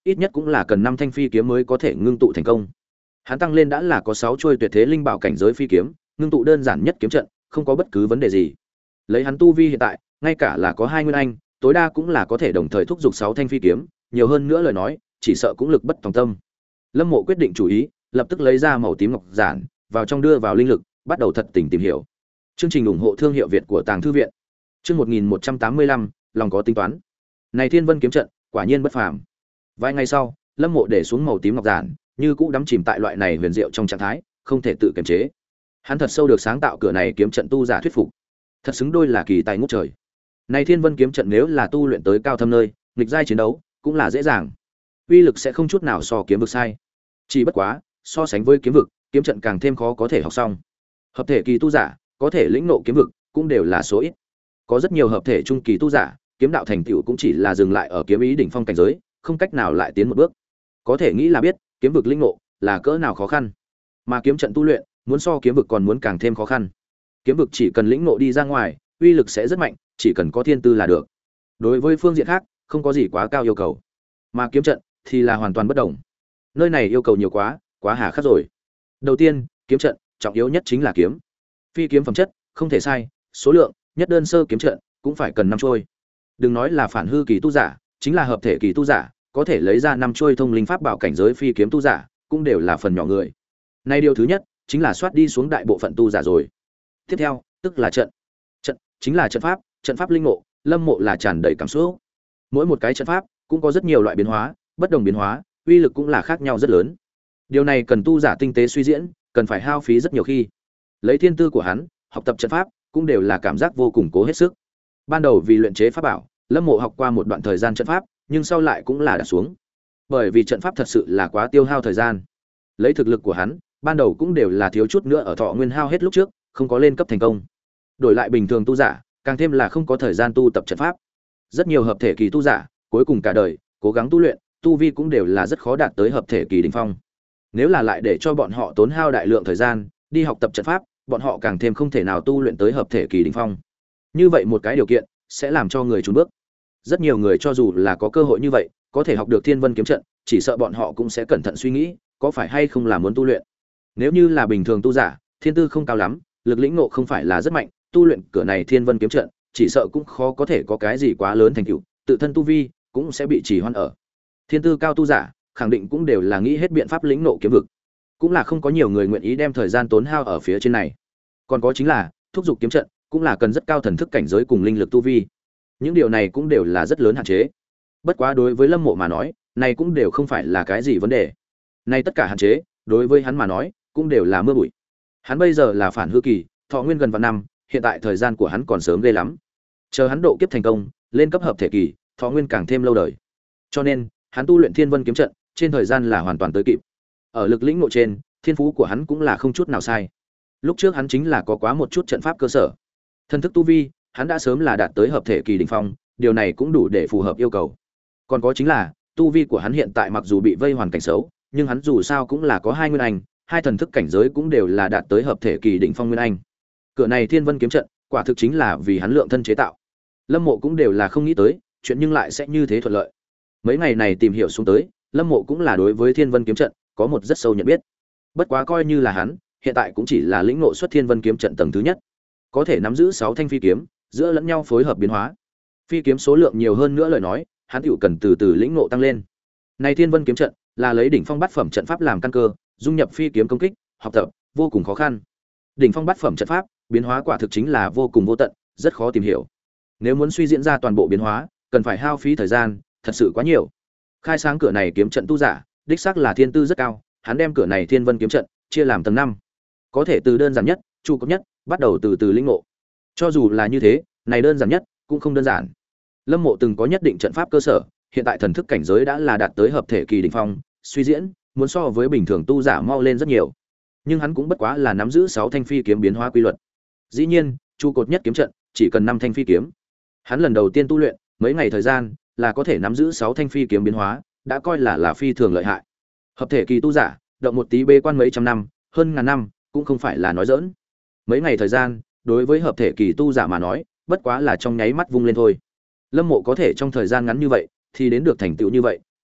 ít nhất cũng là cần năm thanh phi kiếm mới có thể ngưng tụ thành công. Hắn tăng lên đã là có sáu chuôi tuyệt thế linh bảo cảnh giới phi kiếm, ngưng tụ đơn giản nhất kiếm trận, không có bất cứ vấn đề gì. Lấy hắn tu vi hiện tại, ngay cả là có hai nguyên anh, tối đa cũng là có thể đồng thời thúc giục sáu thanh phi kiếm, nhiều hơn nữa lời nói, chỉ sợ cũng lực bất tòng tâm. Lâm Mộ quyết định chủ ý, lập tức lấy ra màu tím ngọc giản, vào trong đưa vào linh lực, bắt đầu thật tình tìm hiểu. Chương trình ủng hộ thương hiệu Việt của Tàng Thư viện. Chương một nghìn một trăm tám mươi lăm, lòng có tính toán. Này Thiên Vân kiếm trận, quả nhiên bất phàm. Vài ngày sau, Lâm Mộ để xuống màu tím ngọc giản, như cũ đắm chìm tại loại này huyền diệu trong trạng thái, không thể tự kiềm chế. Hắn thật sâu được sáng tạo cửa này kiếm trận tu giả thuyết phục, thật xứng đôi là kỳ tài ngút trời. Này Thiên Vân kiếm trận nếu là tu luyện tới cao thâm nơi, nghịch giai chiến đấu cũng là dễ dàng. Uy lực sẽ không chút nào so kiếm vực sai. Chỉ bất quá, so sánh với kiếm vực, kiếm trận càng thêm khó có thể học xong. Hợp thể kỳ tu giả, có thể lĩnh ngộ kiếm vực, cũng đều là số ít. Có rất nhiều hợp thể trung kỳ tu giả, kiếm đạo thành tựu cũng chỉ là dừng lại ở kiếm ý đỉnh phong cảnh giới, không cách nào lại tiến một bước. Có thể nghĩ là biết, kiếm vực lĩnh ngộ là cỡ nào khó khăn. Mà kiếm trận tu luyện, muốn so kiếm vực còn muốn càng thêm khó khăn. Kiếm vực chỉ cần lĩnh ngộ đi ra ngoài, uy lực sẽ rất mạnh, chỉ cần có thiên tư là được. Đối với phương diện khác, không có gì quá cao yêu cầu. Mà kiếm trận thì là hoàn toàn bất đồng. Nơi này yêu cầu nhiều quá, quá hà khắc rồi. Đầu tiên, kiếm trận, trọng yếu nhất chính là kiếm. Phi kiếm phẩm chất, không thể sai, số lượng, nhất đơn sơ kiếm trận cũng phải cần năm trôi. Đừng nói là phản hư kỳ tu giả, chính là hợp thể kỳ tu giả, có thể lấy ra năm trôi thông linh pháp bảo cảnh giới phi kiếm tu giả, cũng đều là phần nhỏ người. Nay điều thứ nhất, chính là soát đi xuống đại bộ phận tu giả rồi. Tiếp theo, tức là trận. Trận chính là trận pháp, trận pháp linh ngộ, Lâm Mộ là tràn đầy cảm xúc. Mỗi một cái trận pháp cũng có rất nhiều loại biến hóa, bất đồng biến hóa, uy lực cũng là khác nhau rất lớn. Điều này cần tu giả tinh tế suy diễn, cần phải hao phí rất nhiều khi. Lấy thiên tư của hắn, học tập trận pháp cũng đều là cảm giác vô cùng cố hết sức. Ban đầu vì luyện chế pháp bảo, Lâm Mộ học qua một đoạn thời gian trận pháp, nhưng sau lại cũng là đặt xuống. Bởi vì trận pháp thật sự là quá tiêu hao thời gian. Lấy thực lực của hắn, ban đầu cũng đều là thiếu chút nữa ở thọ nguyên hao hết lúc trước, không có lên cấp thành công. Đổi lại bình thường tu giả, càng thêm là không có thời gian tu tập trận pháp. Rất nhiều hợp thể kỳ tu giả, cuối cùng cả đời cố gắng tu luyện, tu vi cũng đều là rất khó đạt tới hợp thể kỳ đỉnh phong. Nếu là lại để cho bọn họ tốn hao đại lượng thời gian đi học tập trận pháp, bọn họ càng thêm không thể nào tu luyện tới hợp thể kỳ đỉnh phong. Như vậy một cái điều kiện sẽ làm cho người chùn bước. Rất nhiều người cho dù là có cơ hội như vậy, có thể học được Thiên Vân kiếm trận, chỉ sợ bọn họ cũng sẽ cẩn thận suy nghĩ, có phải hay không là muốn tu luyện. Nếu như là bình thường tu giả, thiên tư không cao lắm, lực lĩnh ngộ không phải là rất mạnh, tu luyện cửa này Thiên Vân kiếm trận, chỉ sợ cũng khó có thể có cái gì quá lớn thành tựu, tự thân tu vi cũng sẽ bị trì hoãn ở. Thiên tư cao tu giả, khẳng định cũng đều là nghĩ hết biện pháp lĩnh ngộ kiếm vực. Cũng là không có nhiều người nguyện ý đem thời gian tốn hao ở phía trên này. Còn có chính là, thúc giục kiếm trận, cũng là cần rất cao thần thức cảnh giới cùng linh lực tu vi. Những điều này cũng đều là rất lớn hạn chế. Bất quá đối với Lâm Mộ mà nói, này cũng đều không phải là cái gì vấn đề. Này tất cả hạn chế, đối với hắn mà nói, cũng đều là mưa bụi. Hắn bây giờ là phản hư kỳ, thọ nguyên gần vạn năm, hiện tại thời gian của hắn còn sớm ghê lắm. Chờ hắn độ kiếp thành công, lên cấp hợp thể kỳ, thọ nguyên càng thêm lâu đời. Cho nên, hắn tu luyện Thiên Vân kiếm trận, trên thời gian là hoàn toàn tới kịp. Ở lực lĩnh ngộ trên, thiên phú của hắn cũng là không chút nào sai. Lúc trước hắn chính là có quá một chút trận pháp cơ sở. Thân thức tu vi, hắn đã sớm là đạt tới hợp thể kỳ đỉnh phong, điều này cũng đủ để phù hợp yêu cầu. Còn có chính là, tu vi của hắn hiện tại mặc dù bị vây hoàn cảnh xấu, nhưng hắn dù sao cũng là có hai nguyên anh, hai thần thức cảnh giới cũng đều là đạt tới hợp thể kỳ đỉnh phong nguyên anh. Cửa này Thiên Vân kiếm trận, quả thực chính là vì hắn lượng thân chế tạo. Lâm Mộ cũng đều là không nghĩ tới, chuyện nhưng lại sẽ như thế thuận lợi. Mấy ngày này tìm hiểu xuống tới, Lâm Mộ cũng là đối với Thiên Vân kiếm trận có một rất sâu nhận biết. Bất quá coi như là hắn, hiện tại cũng chỉ là lĩnh ngộ xuất Thiên Vân kiếm trận tầng thứ nhất, có thể nắm giữ sáu thanh phi kiếm, giữa lẫn nhau phối hợp biến hóa. Phi kiếm số lượng nhiều hơn nữa lời nói, hắn hữu cần từ từ lĩnh ngộ tăng lên. Này Thiên Vân kiếm trận là lấy đỉnh phong bát phẩm trận pháp làm căn cơ, dung nhập phi kiếm công kích, học tập vô cùng khó khăn. Đỉnh phong bát phẩm trận pháp, biến hóa quả thực chính là vô cùng vô tận, rất khó tìm hiểu. Nếu muốn suy diễn ra toàn bộ biến hóa, cần phải hao phí thời gian, thật sự quá nhiều. Khai sáng cửa này kiếm trận tu giả, đích xác là thiên tư rất cao, hắn đem cửa này Thiên Vân kiếm trận chia làm tầng năm, có thể từ đơn giản nhất, trụ cấp nhất, bắt đầu từ từ lĩnh ngộ. Cho dù là như thế, này đơn giản nhất cũng không đơn giản. Lâm Mộ từng có nhất định trận pháp cơ sở, hiện tại thần thức cảnh giới đã là đạt tới hợp thể kỳ đỉnh phong, suy diễn muốn so với bình thường tu giả mau lên rất nhiều. Nhưng hắn cũng bất quá là nắm giữ sáu thanh phi kiếm biến hóa quy luật. Dĩ nhiên, trụ cột nhất kiếm trận chỉ cần năm thanh phi kiếm. Hắn lần đầu tiên tu luyện, mấy ngày thời gian là có thể nắm giữ sáu thanh phi kiếm biến hóa, đã coi là là phi thường lợi hại. Hợp thể kỳ tu giả, động một tí bê quan mấy trăm năm, hơn ngàn năm, cũng không phải là nói giỡn. Mấy ngày thời gian, đối với hợp thể kỳ tu giả mà nói, bất quá là trong nháy mắt vung lên thôi. Lâm Mộ có thể trong thời gian ngắn như vậy thì đến được thành tựu như vậy,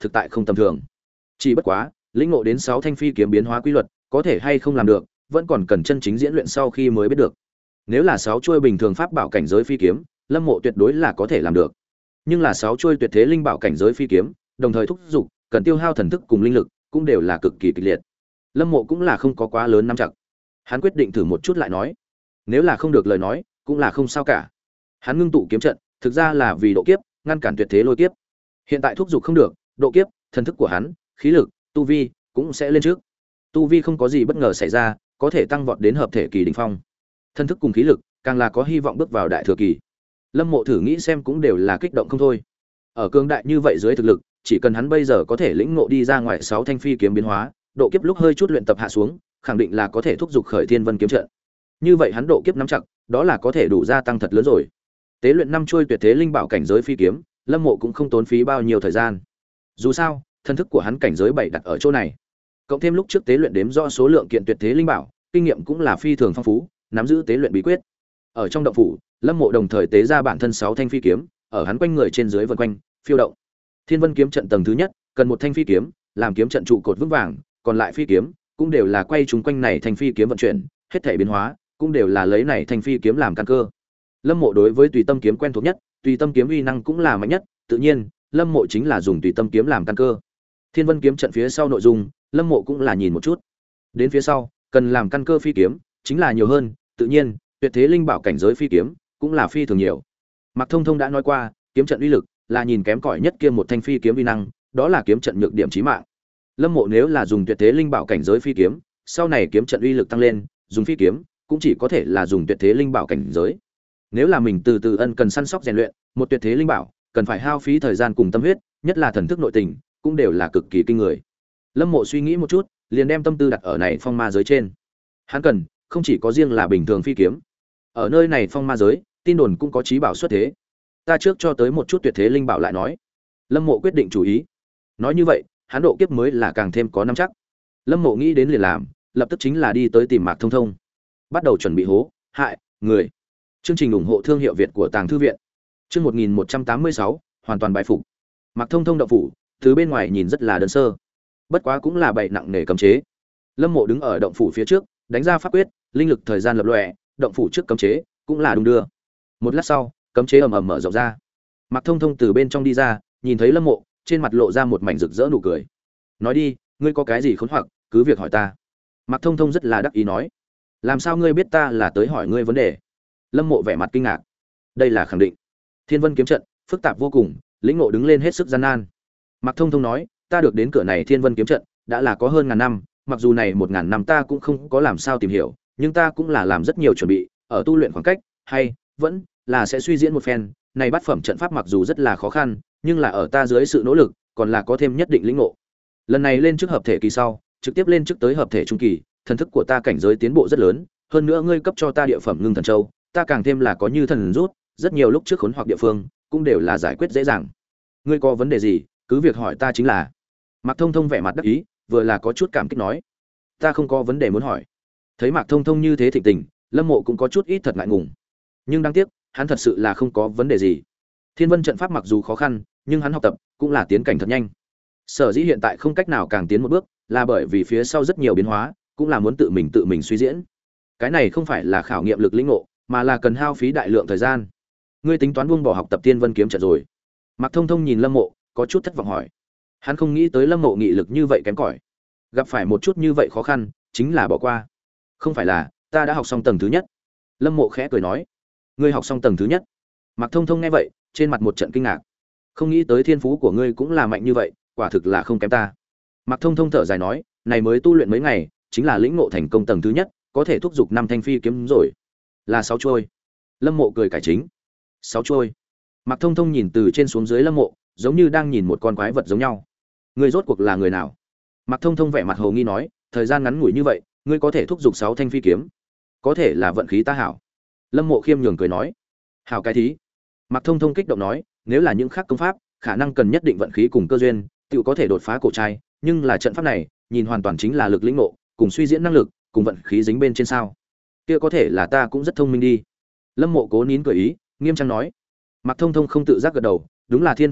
thực tại không tầm thường. Chỉ bất quá, lĩnh ngộ đến sáu thanh phi kiếm biến hóa quy luật, có thể hay không làm được, vẫn còn cần chân chính diễn luyện sau khi mới biết được. Nếu là sáu chuôi bình thường pháp bảo cảnh giới phi kiếm, Lâm Mộ tuyệt đối là có thể làm được. Nhưng là sáu chuôi tuyệt thế linh bảo cảnh giới phi kiếm, đồng thời thúc dục, cần tiêu hao thần thức cùng linh lực, cũng đều là cực kỳ kịch liệt. Lâm Mộ cũng là không có quá lớn nắm chặt. Hắn quyết định thử một chút lại nói. Nếu là không được lời nói, cũng là không sao cả. Hắn ngưng tụ kiếm trận, thực ra là vì độ kiếp, ngăn cản tuyệt thế lôi kiếp. Hiện tại thúc dục không được, độ kiếp, thần thức của hắn, khí lực, tu vi cũng sẽ lên trước. Tu vi không có gì bất ngờ xảy ra, có thể tăng vọt đến hợp thể kỳ đỉnh phong. Thần thức cùng khí lực, càng là có hy vọng bước vào đại thừa kỳ. Lâm Mộ thử nghĩ xem cũng đều là kích động không thôi. Ở cường đại như vậy dưới thực lực, chỉ cần hắn bây giờ có thể lĩnh ngộ đi ra ngoài sáu thanh phi kiếm biến hóa, độ kiếp lúc hơi chút luyện tập hạ xuống, khẳng định là có thể thúc giục khởi Thiên Vân kiếm trận. Như vậy hắn độ kiếp nắm chặt, đó là có thể đủ gia tăng thật lớn rồi. Tế luyện năm chuôi tuyệt thế linh bảo cảnh giới phi kiếm, Lâm Mộ cũng không tốn phí bao nhiêu thời gian. Dù sao, thân thức của hắn cảnh giới bảy đặt ở chỗ này. Cộng thêm lúc trước tế luyện đếm rõ số lượng kiện tuyệt thế linh bảo, kinh nghiệm cũng là phi thường phong phú, nắm giữ tế luyện bí quyết. Ở trong động phủ, Lâm Mộ đồng thời tế ra bản thân sáu thanh phi kiếm, ở hắn quanh người trên dưới vần quanh, phiêu động. Thiên Vân kiếm trận tầng thứ nhất, cần một thanh phi kiếm, làm kiếm trận trụ cột vững vàng, còn lại phi kiếm cũng đều là quay chúng quanh này thanh phi kiếm vận chuyển, hết thảy biến hóa cũng đều là lấy này thanh phi kiếm làm căn cơ. Lâm Mộ đối với tùy tâm kiếm quen thuộc nhất, tùy tâm kiếm uy năng cũng là mạnh nhất, tự nhiên, Lâm Mộ chính là dùng tùy tâm kiếm làm căn cơ. Thiên Vân kiếm trận phía sau nội dung, Lâm Mộ cũng là nhìn một chút. Đến phía sau, cần làm căn cơ phi kiếm, chính là nhiều hơn, tự nhiên, tuyệt thế linh bảo cảnh giới phi kiếm cũng là phi thường nhiều. Mạc Thông Thông đã nói qua, kiếm trận uy lực là nhìn kém cỏi nhất kia một thanh phi kiếm uy năng, đó là kiếm trận nhược điểm chí mạng. Lâm Mộ nếu là dùng tuyệt thế linh bảo cảnh giới phi kiếm, sau này kiếm trận uy lực tăng lên, dùng phi kiếm cũng chỉ có thể là dùng tuyệt thế linh bảo cảnh giới. Nếu là mình từ từ ân cần săn sóc rèn luyện, một tuyệt thế linh bảo, cần phải hao phí thời gian cùng tâm huyết, nhất là thần thức nội tình, cũng đều là cực kỳ kinh người. Lâm Mộ suy nghĩ một chút, liền đem tâm tư đặt ở này phong ma giới trên. Hắn cần, không chỉ có riêng là bình thường phi kiếm. Ở nơi này phong ma giới, tin đồn cũng có trí bảo xuất thế. Ta trước cho tới một chút tuyệt thế linh bảo lại nói. Lâm Mộ quyết định chủ ý. Nói như vậy, hắn độ kiếp mới là càng thêm có nắm chắc. Lâm Mộ nghĩ đến liền làm, lập tức chính là đi tới tìm Mạc Thông Thông. Bắt đầu chuẩn bị hố, hại, người. Chương trình ủng hộ thương hiệu Việt của Tàng Thư viện. Chương một nghìn một trăm tám mươi sáu, hoàn toàn bại phục. Mạc Thông Thông động phủ, từ bên ngoài nhìn rất là đơn sơ. Bất quá cũng là bày nặng nề cấm chế. Lâm Mộ đứng ở động phủ phía trước, đánh ra pháp quyết, linh lực thời gian lập lòe, động phủ trước cấm chế cũng là đung đưa. Một lát sau, cấm chế ầm ầm mở rộng ra. Mạc Thông Thông từ bên trong đi ra, nhìn thấy Lâm Mộ, trên mặt lộ ra một mảnh rực rỡ nụ cười. Nói đi, ngươi có cái gì khốn hoặc, cứ việc hỏi ta. Mạc Thông Thông rất là đắc ý nói. Làm sao ngươi biết ta là tới hỏi ngươi vấn đề? Lâm Mộ vẻ mặt kinh ngạc. Đây là khẳng định. Thiên Vân kiếm trận phức tạp vô cùng, lĩnh ngộ đứng lên hết sức gian nan. Mạc Thông Thông nói, ta được đến cửa này Thiên Vân kiếm trận đã là có hơn ngàn năm, mặc dù này một ngàn năm ta cũng không có làm sao tìm hiểu, nhưng ta cũng là làm rất nhiều chuẩn bị, ở tu luyện khoảng cách, hay vẫn là sẽ suy diễn một phen. Này bát phẩm trận pháp mặc dù rất là khó khăn, nhưng là ở ta dưới sự nỗ lực, còn là có thêm nhất định lĩnh ngộ. Lần này lên trước hợp thể kỳ sau, trực tiếp lên trước tới hợp thể trung kỳ, thần thức của ta cảnh giới tiến bộ rất lớn, hơn nữa ngươi cấp cho ta địa phẩm ngưng thần châu, ta càng thêm là có như thần rút, rất nhiều lúc trước khốn hoặc địa phương, cũng đều là giải quyết dễ dàng. Ngươi có vấn đề gì, cứ việc hỏi ta chính là. Mạc Thông Thông vẻ mặt đắc ý, vừa là có chút cảm kích nói, ta không có vấn đề muốn hỏi. Thấy Mạc Thông Thông như thế thịnh tình, Lâm Mộ cũng có chút ít thật ngại ngùng. Nhưng đáng tiếc, hắn thật sự là không có vấn đề gì. Thiên Vân trận pháp mặc dù khó khăn, nhưng hắn học tập cũng là tiến cảnh thật nhanh. Sở dĩ hiện tại không cách nào càng tiến một bước, là bởi vì phía sau rất nhiều biến hóa, cũng là muốn tự mình tự mình suy diễn. Cái này không phải là khảo nghiệm lực lĩnh ngộ, mà là cần hao phí đại lượng thời gian. Ngươi tính toán buông bỏ học tập Thiên Vân kiếm trận rồi? Mạc Thông Thông nhìn Lâm Mộ, có chút thất vọng hỏi. Hắn không nghĩ tới Lâm Mộ nghị lực như vậy kém cỏi, gặp phải một chút như vậy khó khăn, chính là bỏ qua. Không phải là, ta đã học xong tầng thứ nhất. Lâm Mộ khẽ cười nói. Ngươi học xong tầng thứ nhất? Mạc Thông Thông nghe vậy, trên mặt một trận kinh ngạc. Không nghĩ tới thiên phú của ngươi cũng là mạnh như vậy, quả thực là không kém ta. Mạc Thông Thông thở dài nói, này mới tu luyện mấy ngày, chính là lĩnh ngộ thành công tầng thứ nhất, có thể thúc giục năm thanh phi kiếm rồi. Là sáu trôi. Lâm Mộ cười cải chính. Sáu trôi. Mạc Thông Thông nhìn từ trên xuống dưới Lâm Mộ, giống như đang nhìn một con quái vật giống nhau. Ngươi rốt cuộc là người nào? Mạc Thông Thông vẻ mặt hồ nghi nói, thời gian ngắn ngủi như vậy, ngươi có thể thúc giục sáu thanh phi kiếm, có thể là vận khí ta hảo. Lâm Mộ khiêm nhường cười nói, hảo cái thí. Mạc Thông Thông kích động nói, nếu là những khác công pháp, khả năng cần nhất định vận khí cùng cơ duyên, tự có thể đột phá cổ trai, nhưng là trận pháp này, nhìn hoàn toàn chính là lực lĩnh ngộ, cùng suy diễn năng lực, cùng vận khí dính bên trên sao? Kia có thể là ta cũng rất thông minh đi. Lâm Mộ cố nín cười ý, nghiêm trang nói. Mạc Thông Thông không tự giác gật đầu, đúng là thiên phú đắc,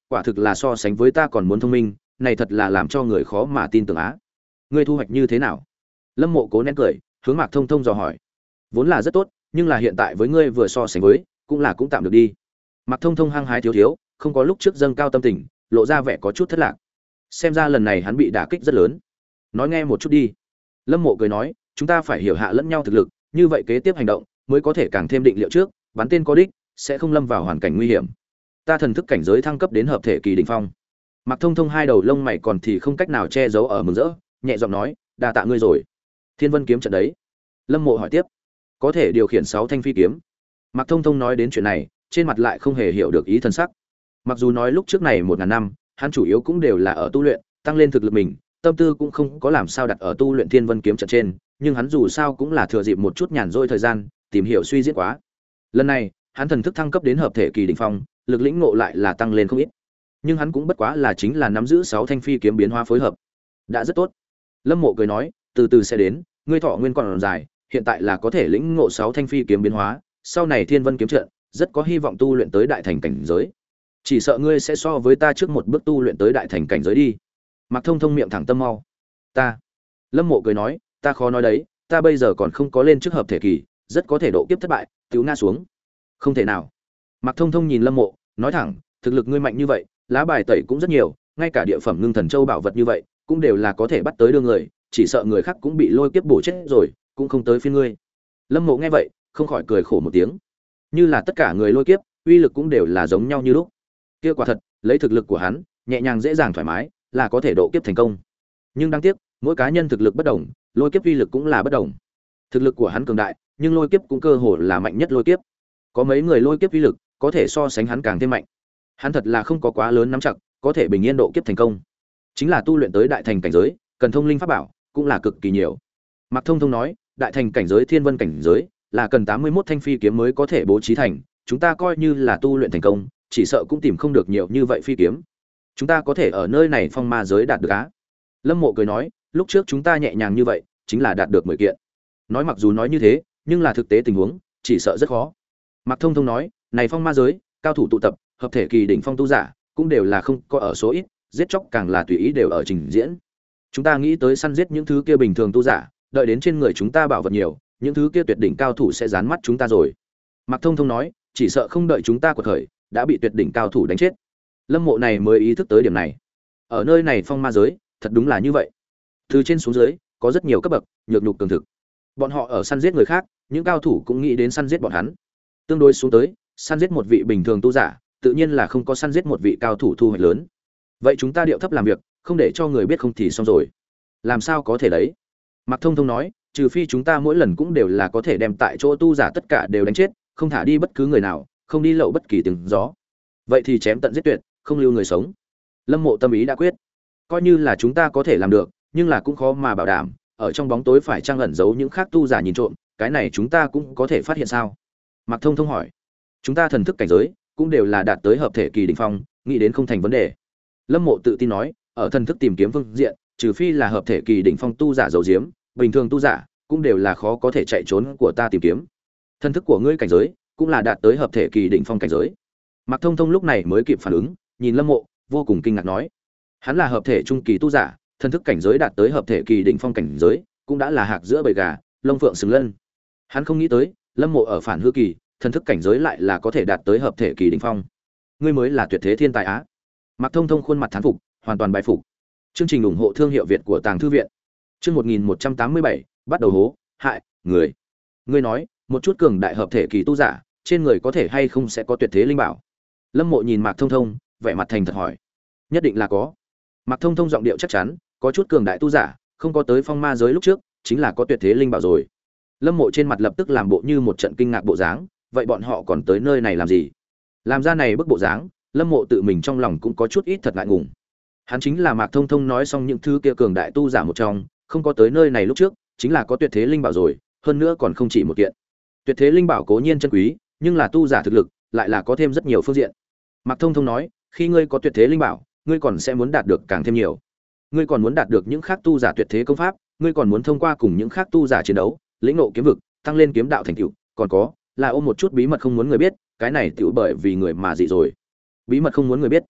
quả thực là so sánh với ta còn muốn thông minh, này thật là làm cho người khó mà tin tưởng á. Ngươi thu hoạch như thế nào? Lâm Mộ cố nén cười, hướng Mạc Thông Thông dò hỏi. Vốn là rất tốt, nhưng là hiện tại với ngươi vừa so sánh với, cũng là cũng tạm được đi. Mạc Thông Thông hăng hái thiếu thiếu, không có lúc trước dâng cao tâm tình, lộ ra vẻ có chút thất lạc. Xem ra lần này hắn bị đả kích rất lớn. Nói nghe một chút đi. Lâm Mộ cười nói, chúng ta phải hiểu hạ lẫn nhau thực lực, như vậy kế tiếp hành động mới có thể càng thêm định liệu trước, bắn tên có đích, sẽ không lâm vào hoàn cảnh nguy hiểm. Ta thần thức cảnh giới thăng cấp đến hợp thể kỳ đỉnh phong. Mạc Thông Thông hai đầu lông mày còn thì không cách nào che giấu ở mừng rỡ, nhẹ giọng nói, đa tạ ngươi rồi. Thiên Vân kiếm trận đấy. Lâm Mộ hỏi tiếp, có thể điều khiển sáu thanh phi kiếm. Mạc Thông Thông nói đến chuyện này, trên mặt lại không hề hiểu được ý thân sắc. Mặc dù nói lúc trước này một ngàn năm, hắn chủ yếu cũng đều là ở tu luyện, tăng lên thực lực mình, tâm tư cũng không có làm sao đặt ở tu luyện Thiên Vân kiếm trận trên, nhưng hắn dù sao cũng là thừa dịp một chút nhàn rỗi thời gian, tìm hiểu suy diễn quá. Lần này, hắn thần thức thăng cấp đến hợp thể kỳ đỉnh phong, lực lĩnh ngộ lại là tăng lên không ít. Nhưng hắn cũng bất quá là chính là nắm giữ sáu thanh phi kiếm biến hóa phối hợp. Đã rất tốt. Lâm Mộ cười nói, từ từ sẽ đến, ngươi thọ nguyên còn dài, hiện tại là có thể lĩnh ngộ sáu thanh phi kiếm biến hóa, sau này Thiên Vân kiếm trận rất có hy vọng tu luyện tới đại thành cảnh giới. Chỉ sợ ngươi sẽ so với ta trước một bước tu luyện tới đại thành cảnh giới đi. Mạc Thông Thông miệng thẳng tâm mau. Ta. Lâm Mộ cười nói, ta khó nói đấy, ta bây giờ còn không có lên trước hợp thể kỳ, rất có thể độ kiếp thất bại, cứu ngã xuống. Không thể nào. Mạc Thông Thông nhìn Lâm Mộ, nói thẳng, thực lực ngươi mạnh như vậy, lá bài tẩy cũng rất nhiều, ngay cả địa phẩm ngưng thần châu bảo vật như vậy, cũng đều là có thể bắt tới đưa người, chỉ sợ người khác cũng bị lôi kiếp bổ chết rồi, cũng không tới phiên ngươi. Lâm Mộ nghe vậy, không khỏi cười khổ một tiếng. Như là tất cả người lôi kiếp, uy lực cũng đều là giống nhau như lúc. Kia quả thật, lấy thực lực của hắn, nhẹ nhàng dễ dàng thoải mái, là có thể độ kiếp thành công. Nhưng đáng tiếc, mỗi cá nhân thực lực bất đồng, lôi kiếp uy lực cũng là bất đồng. Thực lực của hắn cường đại, nhưng lôi kiếp cũng cơ hồ là mạnh nhất lôi kiếp. Có mấy người lôi kiếp uy lực có thể so sánh hắn càng thêm mạnh. Hắn thật là không có quá lớn nắm chặt, có thể bình yên độ kiếp thành công. Chính là tu luyện tới đại thành cảnh giới, cần thông linh pháp bảo, cũng là cực kỳ nhiều. Mạc Thông Thông nói, đại thành cảnh giới Thiên Vân cảnh giới là cần tám mươi mốt thanh phi kiếm mới có thể bố trí thành, chúng ta coi như là tu luyện thành công, chỉ sợ cũng tìm không được nhiều như vậy phi kiếm. Chúng ta có thể ở nơi này phong ma giới đạt được á. Lâm Mộ cười nói, lúc trước chúng ta nhẹ nhàng như vậy, chính là đạt được mười kiện. Nói mặc dù nói như thế, nhưng là thực tế tình huống, chỉ sợ rất khó. Mạc Thông Thông nói, này phong ma giới, cao thủ tụ tập, hợp thể kỳ đỉnh phong tu giả, cũng đều là không có ở số ít, giết chóc càng là tùy ý đều ở trình diễn. Chúng ta nghĩ tới săn giết những thứ kia bình thường tu giả, đợi đến trên người chúng ta bảo vật nhiều, những thứ kia tuyệt đỉnh cao thủ sẽ dán mắt chúng ta rồi. Mạc Thông Thông nói, chỉ sợ không đợi chúng ta quật khởi, đã bị tuyệt đỉnh cao thủ đánh chết. Lâm Mộ này mới ý thức tới điểm này. Ở nơi này phong ma giới, thật đúng là như vậy. Từ trên xuống dưới, có rất nhiều cấp bậc, nhược nhục cường thực. Bọn họ ở săn giết người khác, những cao thủ cũng nghĩ đến săn giết bọn hắn. Tương đối xuống tới, săn giết một vị bình thường tu giả, tự nhiên là không có săn giết một vị cao thủ thu hoạch lớn. Vậy chúng ta điệu thấp làm việc, không để cho người biết không thì xong rồi. Làm sao có thể đấy? Mạc Thông Thông nói, trừ phi chúng ta mỗi lần cũng đều là có thể đem tại chỗ tu giả tất cả đều đánh chết, không thả đi bất cứ người nào, không đi lậu bất kỳ tiếng gió. Vậy thì chém tận giết tuyệt, không lưu người sống. Lâm Mộ tâm ý đã quyết. Coi như là chúng ta có thể làm được, nhưng là cũng khó mà bảo đảm, ở trong bóng tối phải trang ẩn giấu những khác tu giả nhìn trộm, cái này chúng ta cũng có thể phát hiện sao? Mạc Thông Thông hỏi. Chúng ta thần thức cảnh giới cũng đều là đạt tới hợp thể kỳ đỉnh phong, nghĩ đến không thành vấn đề. Lâm Mộ tự tin nói, ở thần thức tìm kiếm phương diện, trừ phi là hợp thể kỳ đỉnh phong tu giả giấu giếm, bình thường tu giả cũng đều là khó có thể chạy trốn của ta tìm kiếm. Thần thức của ngươi cảnh giới cũng là đạt tới hợp thể kỳ đỉnh phong cảnh giới. Mạc Thông Thông lúc này mới kịp phản ứng, nhìn Lâm Mộ, vô cùng kinh ngạc nói, hắn là hợp thể trung kỳ tu giả, thần thức cảnh giới đạt tới hợp thể kỳ đỉnh phong cảnh giới, cũng đã là hạc giữa bầy gà, lông phượng xứng lân. Hắn không nghĩ tới, Lâm Mộ ở phản hư kỳ, thần thức cảnh giới lại là có thể đạt tới hợp thể kỳ đỉnh phong. Ngươi mới là tuyệt thế thiên tài á. Mạc Thông Thông khuôn mặt thán phục, hoàn toàn bái phục. Chương trình ủng hộ thương hiệu Việt của Tàng Thư viện. Chương một nghìn một trăm tám mươi bảy, bắt đầu hố, hại, người. Ngươi nói, một chút cường đại hợp thể kỳ tu giả, trên người có thể hay không sẽ có tuyệt thế linh bảo? Lâm Mộ nhìn Mạc Thông Thông, vẻ mặt thành thật hỏi. Nhất định là có. Mạc Thông Thông giọng điệu chắc chắn, có chút cường đại tu giả, không có tới phong ma giới lúc trước, chính là có tuyệt thế linh bảo rồi. Lâm Mộ trên mặt lập tức làm bộ như một trận kinh ngạc bộ dáng, vậy bọn họ còn tới nơi này làm gì? Làm ra này bức bộ dáng, Lâm Mộ tự mình trong lòng cũng có chút ít thật ngại ngùng. Hắn chính là Mạc Thông Thông nói xong những thứ kia cường đại tu giả một trong, không có tới nơi này lúc trước, chính là có tuyệt thế linh bảo rồi, hơn nữa còn không chỉ một kiện. Tuyệt thế linh bảo cố nhiên chân quý, nhưng là tu giả thực lực, lại là có thêm rất nhiều phương diện. Mạc Thông Thông nói, khi ngươi có tuyệt thế linh bảo, ngươi còn sẽ muốn đạt được càng thêm nhiều. Ngươi còn muốn đạt được những khác tu giả tuyệt thế công pháp, ngươi còn muốn thông qua cùng những khác tu giả chiến đấu, lĩnh ngộ kiếm vực, tăng lên kiếm đạo thành tựu, còn có là ôm một chút bí mật không muốn người biết, cái này tựu bởi vì người mà dị rồi. Bí mật không muốn người biết.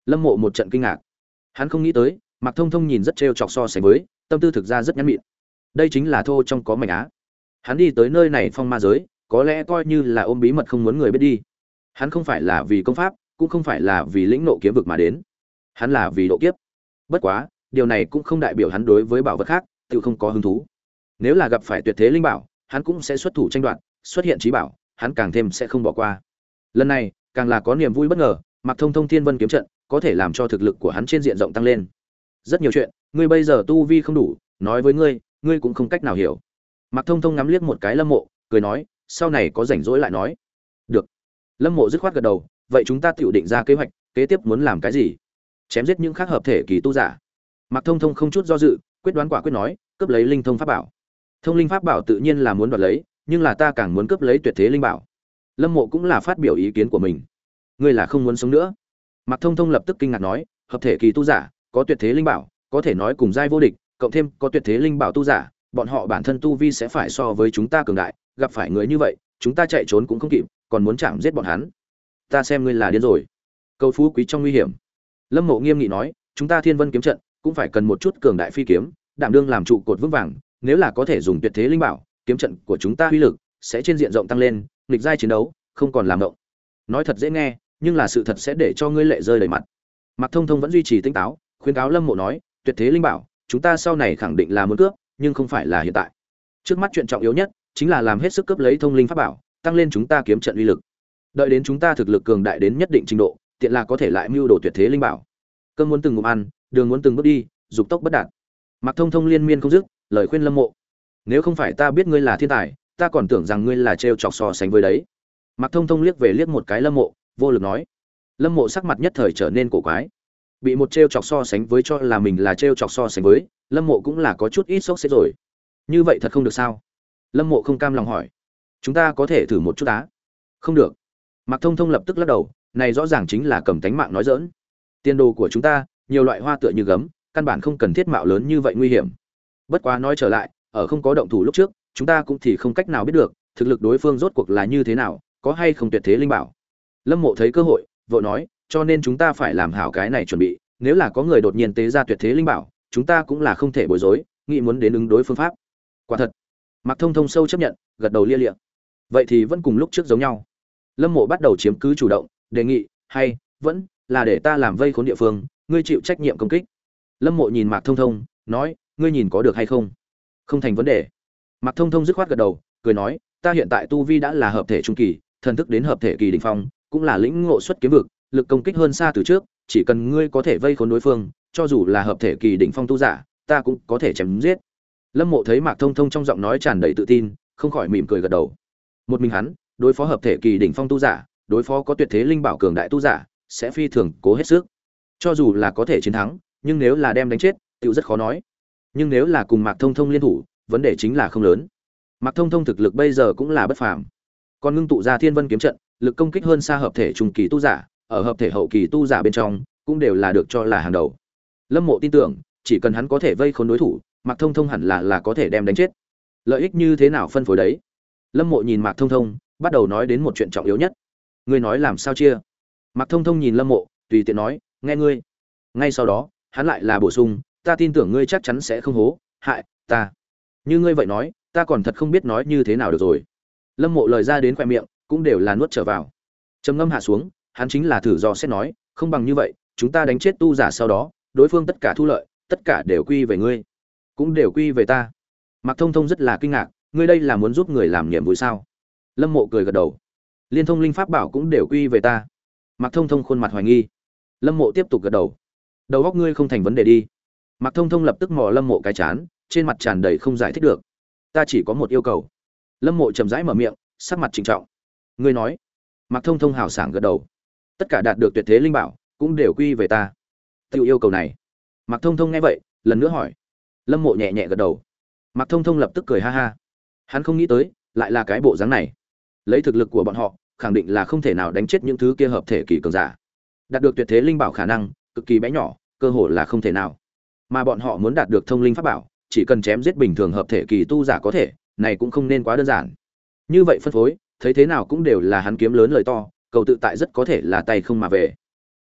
Lâm Mộ một trận kinh ngạc. Hắn không nghĩ tới, Mạc Thông Thông nhìn rất trêu chọc so sánh với, tâm tư thực ra rất nhắn mịn. Đây chính là thô trong có mảnh á. Hắn đi tới nơi này phong ma giới, có lẽ coi như là ôm bí mật không muốn người biết đi. Hắn không phải là vì công pháp, cũng không phải là vì lĩnh nộ kiếm vực mà đến. Hắn là vì độ kiếp. Bất quá, điều này cũng không đại biểu hắn đối với bảo vật khác tự không có hứng thú. Nếu là gặp phải tuyệt thế linh bảo, hắn cũng sẽ xuất thủ tranh đoạt, xuất hiện chí bảo, hắn càng thêm sẽ không bỏ qua. Lần này, càng là có niềm vui bất ngờ, Mạc Thông Thông Thiên Vân kiếm trận có thể làm cho thực lực của hắn trên diện rộng tăng lên. Rất nhiều chuyện, ngươi bây giờ tu vi không đủ, nói với ngươi, ngươi cũng không cách nào hiểu. Mạc Thông Thông ngắm liếc một cái Lâm Mộ, cười nói, sau này có rảnh rỗi lại nói. Được. Lâm Mộ dứt khoát gật đầu, vậy chúng ta tiểu định ra kế hoạch, kế tiếp muốn làm cái gì? Chém giết những khác hợp thể kỳ tu giả. Mạc Thông Thông không chút do dự, quyết đoán quả quyết nói, cướp lấy linh thông pháp bảo. Thông linh pháp bảo tự nhiên là muốn đoạt lấy, nhưng là ta càng muốn cướp lấy tuyệt thế linh bảo. Lâm Mộ cũng là phát biểu ý kiến của mình. Ngươi là không muốn sống nữa? Mạc Thông Thông lập tức kinh ngạc nói, hợp thể kỳ tu giả, có tuyệt thế linh bảo, có thể nói cùng giai vô địch, cộng thêm có tuyệt thế linh bảo tu giả, bọn họ bản thân tu vi sẽ phải so với chúng ta cường đại, gặp phải người như vậy, chúng ta chạy trốn cũng không kịp, còn muốn chạm giết bọn hắn. Ta xem ngươi là điên rồi. Cầu phú quý trong nguy hiểm. Lâm Mộ nghiêm nghị nói, chúng ta Thiên Vân kiếm trận cũng phải cần một chút cường đại phi kiếm, đảm đương làm trụ cột vững vàng, nếu là có thể dùng tuyệt thế linh bảo, kiếm trận của chúng ta uy lực sẽ trên diện rộng tăng lên, nghịch giai chiến đấu không còn làm động. Nói thật dễ nghe, nhưng là sự thật sẽ để cho ngươi lệ rơi đầy mặt. Mạc Thông Thông vẫn duy trì tỉnh táo, khuyên cáo Lâm Mộ nói, tuyệt thế linh bảo, chúng ta sau này khẳng định là muốn cướp, nhưng không phải là hiện tại. Trước mắt chuyện trọng yếu nhất chính là làm hết sức cướp lấy thông linh pháp bảo, tăng lên chúng ta kiếm trận uy lực. Đợi đến chúng ta thực lực cường đại đến nhất định trình độ, tiện là có thể lại mưu đồ tuyệt thế linh bảo. Cơm muốn từng ngụm ăn, đường muốn từng bước đi, dục tốc bất đạt. Mạc Thông Thông liên miên không dứt, lời khuyên Lâm Mộ. Nếu không phải ta biết ngươi là thiên tài, ta còn tưởng rằng ngươi là trêu chọc so sánh với đấy. Mạc Thông Thông liếc về liếc một cái Lâm Mộ, vô lực nói. Lâm Mộ sắc mặt nhất thời trở nên cổ quái. Bị một trêu chọc so sánh với cho là mình là trêu chọc so sánh với, Lâm Mộ cũng là có chút ít sốc xếp rồi. Như vậy thật không được sao? Lâm Mộ không cam lòng hỏi. Chúng ta có thể thử một chút á? Không được. Mạc Thông Thông lập tức lắc đầu, này rõ ràng chính là cầm tánh mạng nói giỡn. Tiền đồ của chúng ta, nhiều loại hoa tựa như gấm, căn bản không cần thiết mạo lớn như vậy nguy hiểm. Bất quá nói trở lại, ở không có động thủ lúc trước, chúng ta cũng thì không cách nào biết được thực lực đối phương rốt cuộc là như thế nào, có hay không tuyệt thế linh bảo. Lâm Mộ thấy cơ hội, vội nói, cho nên chúng ta phải làm hảo cái này chuẩn bị, nếu là có người đột nhiên tế ra tuyệt thế linh bảo, chúng ta cũng là không thể bối rối, nghĩ muốn đến ứng đối phương pháp. Quả thật. Mạc Thông Thông sâu chấp nhận, gật đầu lia lịa. Vậy thì vẫn cùng lúc trước giống nhau. Lâm Mộ bắt đầu chiếm cứ chủ động, đề nghị, hay vẫn là để ta làm vây khốn địa phương, ngươi chịu trách nhiệm công kích. Lâm Mộ nhìn Mạc Thông Thông, nói, ngươi nhìn có được hay không? Không thành vấn đề. Mạc Thông Thông dứt khoát gật đầu, cười nói, ta hiện tại tu vi đã là hợp thể trung kỳ, thần thức đến hợp thể kỳ đỉnh phong, cũng là lĩnh ngộ xuất kiếm vực, lực công kích hơn xa từ trước, chỉ cần ngươi có thể vây khốn đối phương, cho dù là hợp thể kỳ đỉnh phong tu giả, ta cũng có thể chém giết. Lâm Mộ thấy Mạc Thông Thông trong giọng nói tràn đầy tự tin, không khỏi mỉm cười gật đầu. Một mình hắn, đối phó hợp thể kỳ đỉnh phong tu giả, đối phó có tuyệt thế linh bảo cường đại tu giả, sẽ phi thường cố hết sức. Cho dù là có thể chiến thắng, nhưng nếu là đem đánh chết, tựu rất khó nói. Nhưng nếu là cùng Mạc Thông Thông liên thủ, vấn đề chính là không lớn. Mạc Thông Thông thực lực bây giờ cũng là bất phàm. Còn ngưng tụ ra Thiên Vân kiếm trận, lực công kích hơn xa hợp thể trung kỳ tu giả, ở hợp thể hậu kỳ tu giả bên trong, cũng đều là được cho là hàng đầu. Lâm Mộ tin tưởng, chỉ cần hắn có thể vây khốn đối thủ, Mạc Thông Thông hẳn là là có thể đem đánh chết. Lợi ích như thế nào phân phối đấy? Lâm Mộ nhìn Mạc Thông Thông, bắt đầu nói đến một chuyện trọng yếu nhất. Ngươi nói làm sao chia? Mạc Thông Thông nhìn Lâm Mộ, tùy tiện nói, nghe ngươi. Ngay sau đó, hắn lại là bổ sung, ta tin tưởng ngươi chắc chắn sẽ không hố hại ta. Như ngươi vậy nói, ta còn thật không biết nói như thế nào được rồi. Lâm Mộ lời ra đến khoe miệng, cũng đều là nuốt trở vào. Trầm ngâm hạ xuống, hắn chính là thử do xét nói, không bằng như vậy, chúng ta đánh chết tu giả sau đó, đối phương tất cả thu lợi, tất cả đều quy về ngươi, cũng đều quy về ta. Mạc Thông Thông rất là kinh ngạc, ngươi đây là muốn giúp người làm nhiệm vụ sao? Lâm Mộ cười gật đầu. Liên thông linh pháp bảo cũng đều quy về ta. Mạc Thông Thông khuôn mặt hoài nghi. Lâm Mộ tiếp tục gật đầu. Đầu óc ngươi không thành vấn đề đi. Mạc Thông Thông lập tức mò Lâm Mộ cái chán, trên mặt tràn đầy không giải thích được. Ta chỉ có một yêu cầu. Lâm Mộ chậm rãi mở miệng, sắc mặt trịnh trọng. Ngươi nói. Mạc Thông Thông hào sảng gật đầu. Tất cả đạt được tuyệt thế linh bảo, cũng đều quy về ta. Tiêu yêu cầu này. Mạc Thông Thông nghe vậy, lần nữa hỏi. Lâm Mộ nhẹ nhẹ gật đầu. Mạc Thông Thông lập tức cười ha ha. Hắn không nghĩ tới, lại là cái bộ dáng này. Lấy thực lực của bọn họ, khẳng định là không thể nào đánh chết những thứ kia hợp thể kỳ cường giả. Đạt được tuyệt thế linh bảo khả năng cực kỳ bé nhỏ, cơ hội là không thể nào. Mà bọn họ muốn đạt được thông linh pháp bảo, chỉ cần chém giết bình thường hợp thể kỳ tu giả có thể, này cũng không nên quá đơn giản. Như vậy phân phối, thấy thế nào cũng đều là hắn kiếm lớn lời to, cầu tự tại rất có thể là tay không mà về.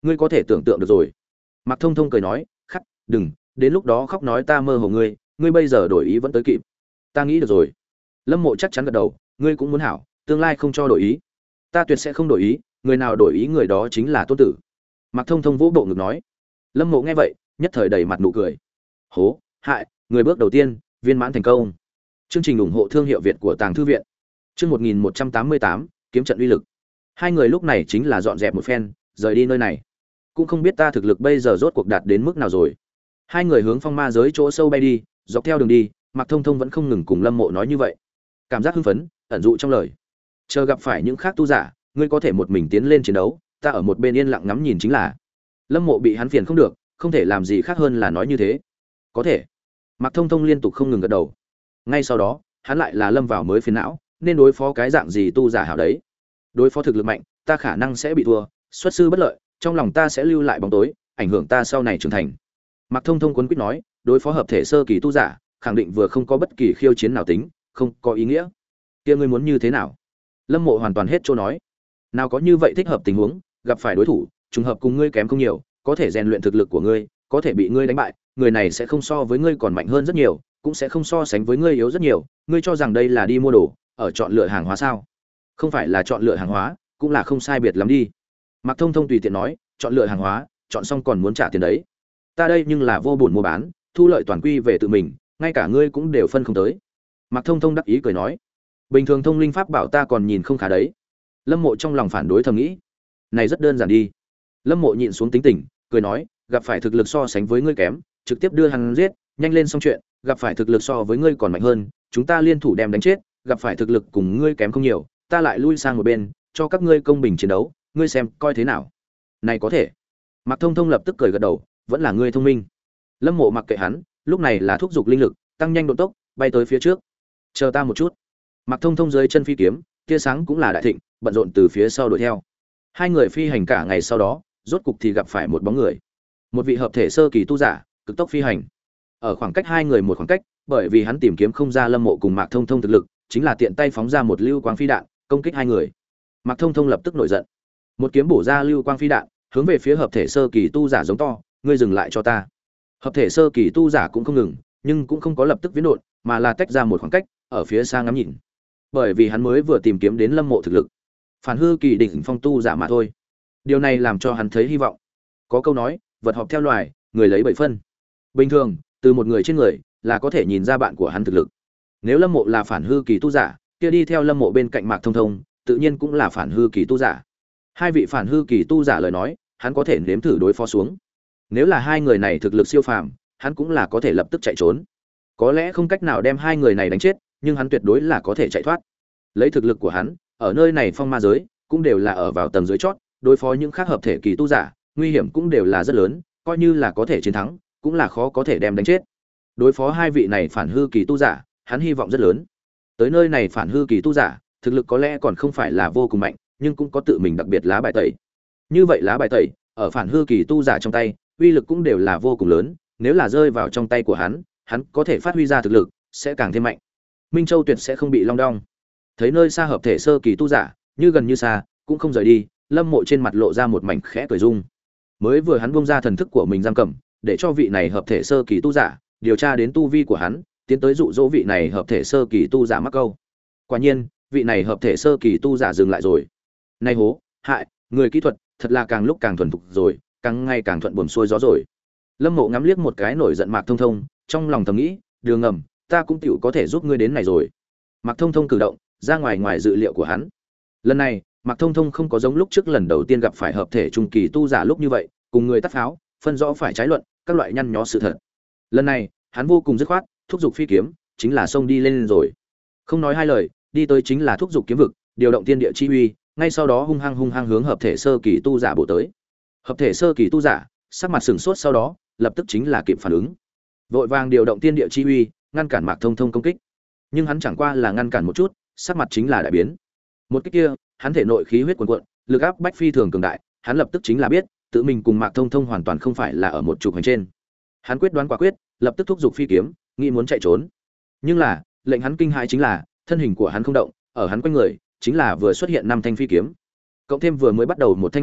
ngươi có thể tưởng tượng được rồi. Mạc Thông Thông cười nói, khắc, đừng, đến lúc đó khóc nói ta mơ hồ ngươi, ngươi bây giờ đổi ý vẫn tới kịp. Ta nghĩ được rồi. Lâm Mộ chắc chắn gật đầu, ngươi cũng muốn hảo, tương lai không cho đổi ý. Ta tuyệt sẽ không đổi ý, người nào đổi ý người đó chính là Tôn Tử. Mạc Thông Thông vỗ bộ ngực nói. Lâm Mộ nghe vậy, nhất thời đầy mặt nụ cười. Hố, hại, người bước đầu tiên, viên mãn thành công. Chương trình ủng hộ thương hiệu Việt của Tàng Thư viện. Chương một nghìn một trăm tám mươi tám, kiếm trận uy lực. Hai người lúc này chính là dọn dẹp một phen, rời đi nơi này. Cũng không biết ta thực lực bây giờ rốt cuộc đạt đến mức nào rồi. Hai người hướng phong ma giới chỗ sâu bay đi, dọc theo đường đi, Mạc Thông Thông vẫn không ngừng cùng Lâm Mộ nói như vậy. Cảm giác hưng phấn, ẩn dụ trong lời. Chờ gặp phải những khác tu giả, ngươi có thể một mình tiến lên chiến đấu, ta ở một bên yên lặng ngắm nhìn chính là. Lâm Mộ bị hắn phiền không được, không thể làm gì khác hơn là nói như thế. Có thể. Mạc Thông Thông liên tục không ngừng gật đầu. Ngay sau đó, hắn lại là lâm vào mới phiền não, nên đối phó cái dạng gì tu giả hảo đấy. Đối phó thực lực mạnh, ta khả năng sẽ bị thua, xuất sư bất lợi, trong lòng ta sẽ lưu lại bóng tối, ảnh hưởng ta sau này trưởng thành. Mạc Thông Thông cuốn quýt nói, đối phó hợp thể sơ kỳ tu giả, khẳng định vừa không có bất kỳ khiêu chiến nào tính, không có ý nghĩa. Kia ngươi muốn như thế nào? Lâm Mộ hoàn toàn hết chỗ nói. Nào có như vậy thích hợp tình huống, gặp phải đối thủ, trùng hợp cùng ngươi kém không nhiều, có thể rèn luyện thực lực của ngươi, có thể bị ngươi đánh bại, người này sẽ không so với ngươi còn mạnh hơn rất nhiều, cũng sẽ không so sánh với ngươi yếu rất nhiều, ngươi cho rằng đây là đi mua đồ, ở chọn lựa hàng hóa sao? Không phải là chọn lựa hàng hóa, cũng là không sai biệt lắm đi. Mạc Thông Thông tùy tiện nói, chọn lựa hàng hóa, chọn xong còn muốn trả tiền đấy. Ta đây nhưng là vô buồn mua bán, thu lợi toàn quy về tự mình, ngay cả ngươi cũng đều phân không tới. Mạc Thông Thông đắc ý cười nói, bình thường thông linh pháp bảo ta còn nhìn không khá đấy. Lâm Mộ trong lòng phản đối thầm nghĩ, này rất đơn giản đi. Lâm Mộ nhịn xuống tính tình, cười nói, gặp phải thực lực so sánh với ngươi kém, trực tiếp đưa hắn giết, nhanh lên xong chuyện, gặp phải thực lực so với ngươi còn mạnh hơn, chúng ta liên thủ đem đánh chết, gặp phải thực lực cùng ngươi kém không nhiều, ta lại lui sang một bên, cho các ngươi công bình chiến đấu, ngươi xem coi thế nào. Này có thể. Mạc Thông Thông lập tức cười gật đầu, vẫn là ngươi thông minh. Lâm Mộ mặc kệ hắn, lúc này là thúc giục linh lực, tăng nhanh độ tốc, bay tới phía trước. Chờ ta một chút. Mạc Thông Thông dưới chân phi kiếm, tia sáng cũng là đại thịnh, bận rộn từ phía sau đuổi theo. Hai người phi hành cả ngày sau đó, rốt cục thì gặp phải một bóng người. Một vị hợp thể sơ kỳ tu giả, cực tốc phi hành. Ở khoảng cách hai người một khoảng cách, bởi vì hắn tìm kiếm không ra Lâm Mộ cùng Mạc Thông Thông thực lực, chính là tiện tay phóng ra một lưu quang phi đạn, công kích hai người. Mạc Thông Thông lập tức nổi giận. Một kiếm bổ ra lưu quang phi đạn, hướng về phía hợp thể sơ kỳ tu giả giống to, ngươi dừng lại cho ta. Hợp thể sơ kỳ tu giả cũng không ngừng, nhưng cũng không có lập tức biến đột, mà là tách ra một khoảng cách, ở phía xa ngắm nhìn. Bởi vì hắn mới vừa tìm kiếm đến Lâm Mộ thực lực, phản hư kỳ đỉnh phong tu giả mà thôi. Điều này làm cho hắn thấy hy vọng. Có câu nói, vật họp theo loài, người lấy bảy phân. Bình thường, từ một người trên người là có thể nhìn ra bạn của hắn thực lực. Nếu Lâm Mộ là phản hư kỳ tu giả, kia đi theo Lâm Mộ bên cạnh Mạc Thông Thông, tự nhiên cũng là phản hư kỳ tu giả. Hai vị phản hư kỳ tu giả lời nói, hắn có thể nếm thử đối phó xuống. Nếu là hai người này thực lực siêu phàm, hắn cũng là có thể lập tức chạy trốn. Có lẽ không cách nào đem hai người này đánh chết, nhưng hắn tuyệt đối là có thể chạy thoát. Lấy thực lực của hắn, ở nơi này phong ma giới, cũng đều là ở vào tầng dưới chót, đối phó những khác hợp thể kỳ tu giả, nguy hiểm cũng đều là rất lớn, coi như là có thể chiến thắng, cũng là khó có thể đem đánh chết. Đối phó hai vị này phản hư kỳ tu giả, hắn hy vọng rất lớn. Tới nơi này phản hư kỳ tu giả, thực lực có lẽ còn không phải là vô cùng mạnh, nhưng cũng có tự mình đặc biệt lá bài tẩy. Như vậy lá bài tẩy, ở phản hư kỳ tu giả trong tay, uy lực cũng đều là vô cùng lớn, nếu là rơi vào trong tay của hắn, hắn có thể phát huy ra thực lực, sẽ càng thêm mạnh. Minh Châu tuyệt sẽ không bị long đong. Thấy nơi xa hợp thể sơ kỳ tu giả, như gần như xa, cũng không rời đi, Lâm Mộ trên mặt lộ ra một mảnh khẽ cười dung. Mới vừa hắn buông ra thần thức của mình giam cầm, để cho vị này hợp thể sơ kỳ tu giả điều tra đến tu vi của hắn, tiến tới dụ dỗ vị này hợp thể sơ kỳ tu giả mắc câu. Quả nhiên, vị này hợp thể sơ kỳ tu giả dừng lại rồi. Này hố, hại, người kỹ thuật, thật là càng lúc càng thuần thục rồi, càng ngày càng thuận buồm xuôi gió rồi. Lâm Mộ ngắm liếc một cái nổi giận Mạc Thông Thông, trong lòng thầm nghĩ, đường ngầm, ta cũng tiểu có thể giúp ngươi đến này rồi. Mạc Thông Thông cử động, ra ngoài ngoài dự liệu của hắn. Lần này, Mạc Thông Thông không có giống lúc trước lần đầu tiên gặp phải hợp thể trung kỳ tu giả lúc như vậy, cùng người tắt pháo, phân rõ phải trái luận, các loại nhăn nhó sự thật. Lần này, hắn vô cùng dứt khoát, thúc giục phi kiếm, chính là xông đi lên rồi. Không nói hai lời, đi tới chính là thúc giục kiếm vực, điều động tiên địa chi uy, ngay sau đó hung hăng hung hăng hướng hợp thể sơ kỳ tu giả bổ tới. Hợp thể sơ kỳ tu giả, sắc mặt sửng sốt sau đó, lập tức chính là kịp phản ứng. Vội vàng điều động tiên địa chi uy, ngăn cản Mạc Thông Thông công kích. Nhưng hắn chẳng qua là ngăn cản một chút, sắc mặt chính là đại biến. Một kích kia, hắn thể nội khí huyết cuồn cuộn, lực áp bách phi thường cường đại, hắn lập tức chính là biết, tự mình cùng Mạc Thông Thông hoàn toàn không phải là ở một trục hành trên. Hắn quyết đoán quả quyết, lập tức thúc giục phi kiếm, nghĩ muốn chạy trốn. Nhưng là, lệnh hắn kinh hãi chính là, thân hình của hắn không động, ở hắn quanh người, chính là vừa xuất hiện năm thanh phi kiếm. Cộng thêm vừa mới bắt đầu một thanh này,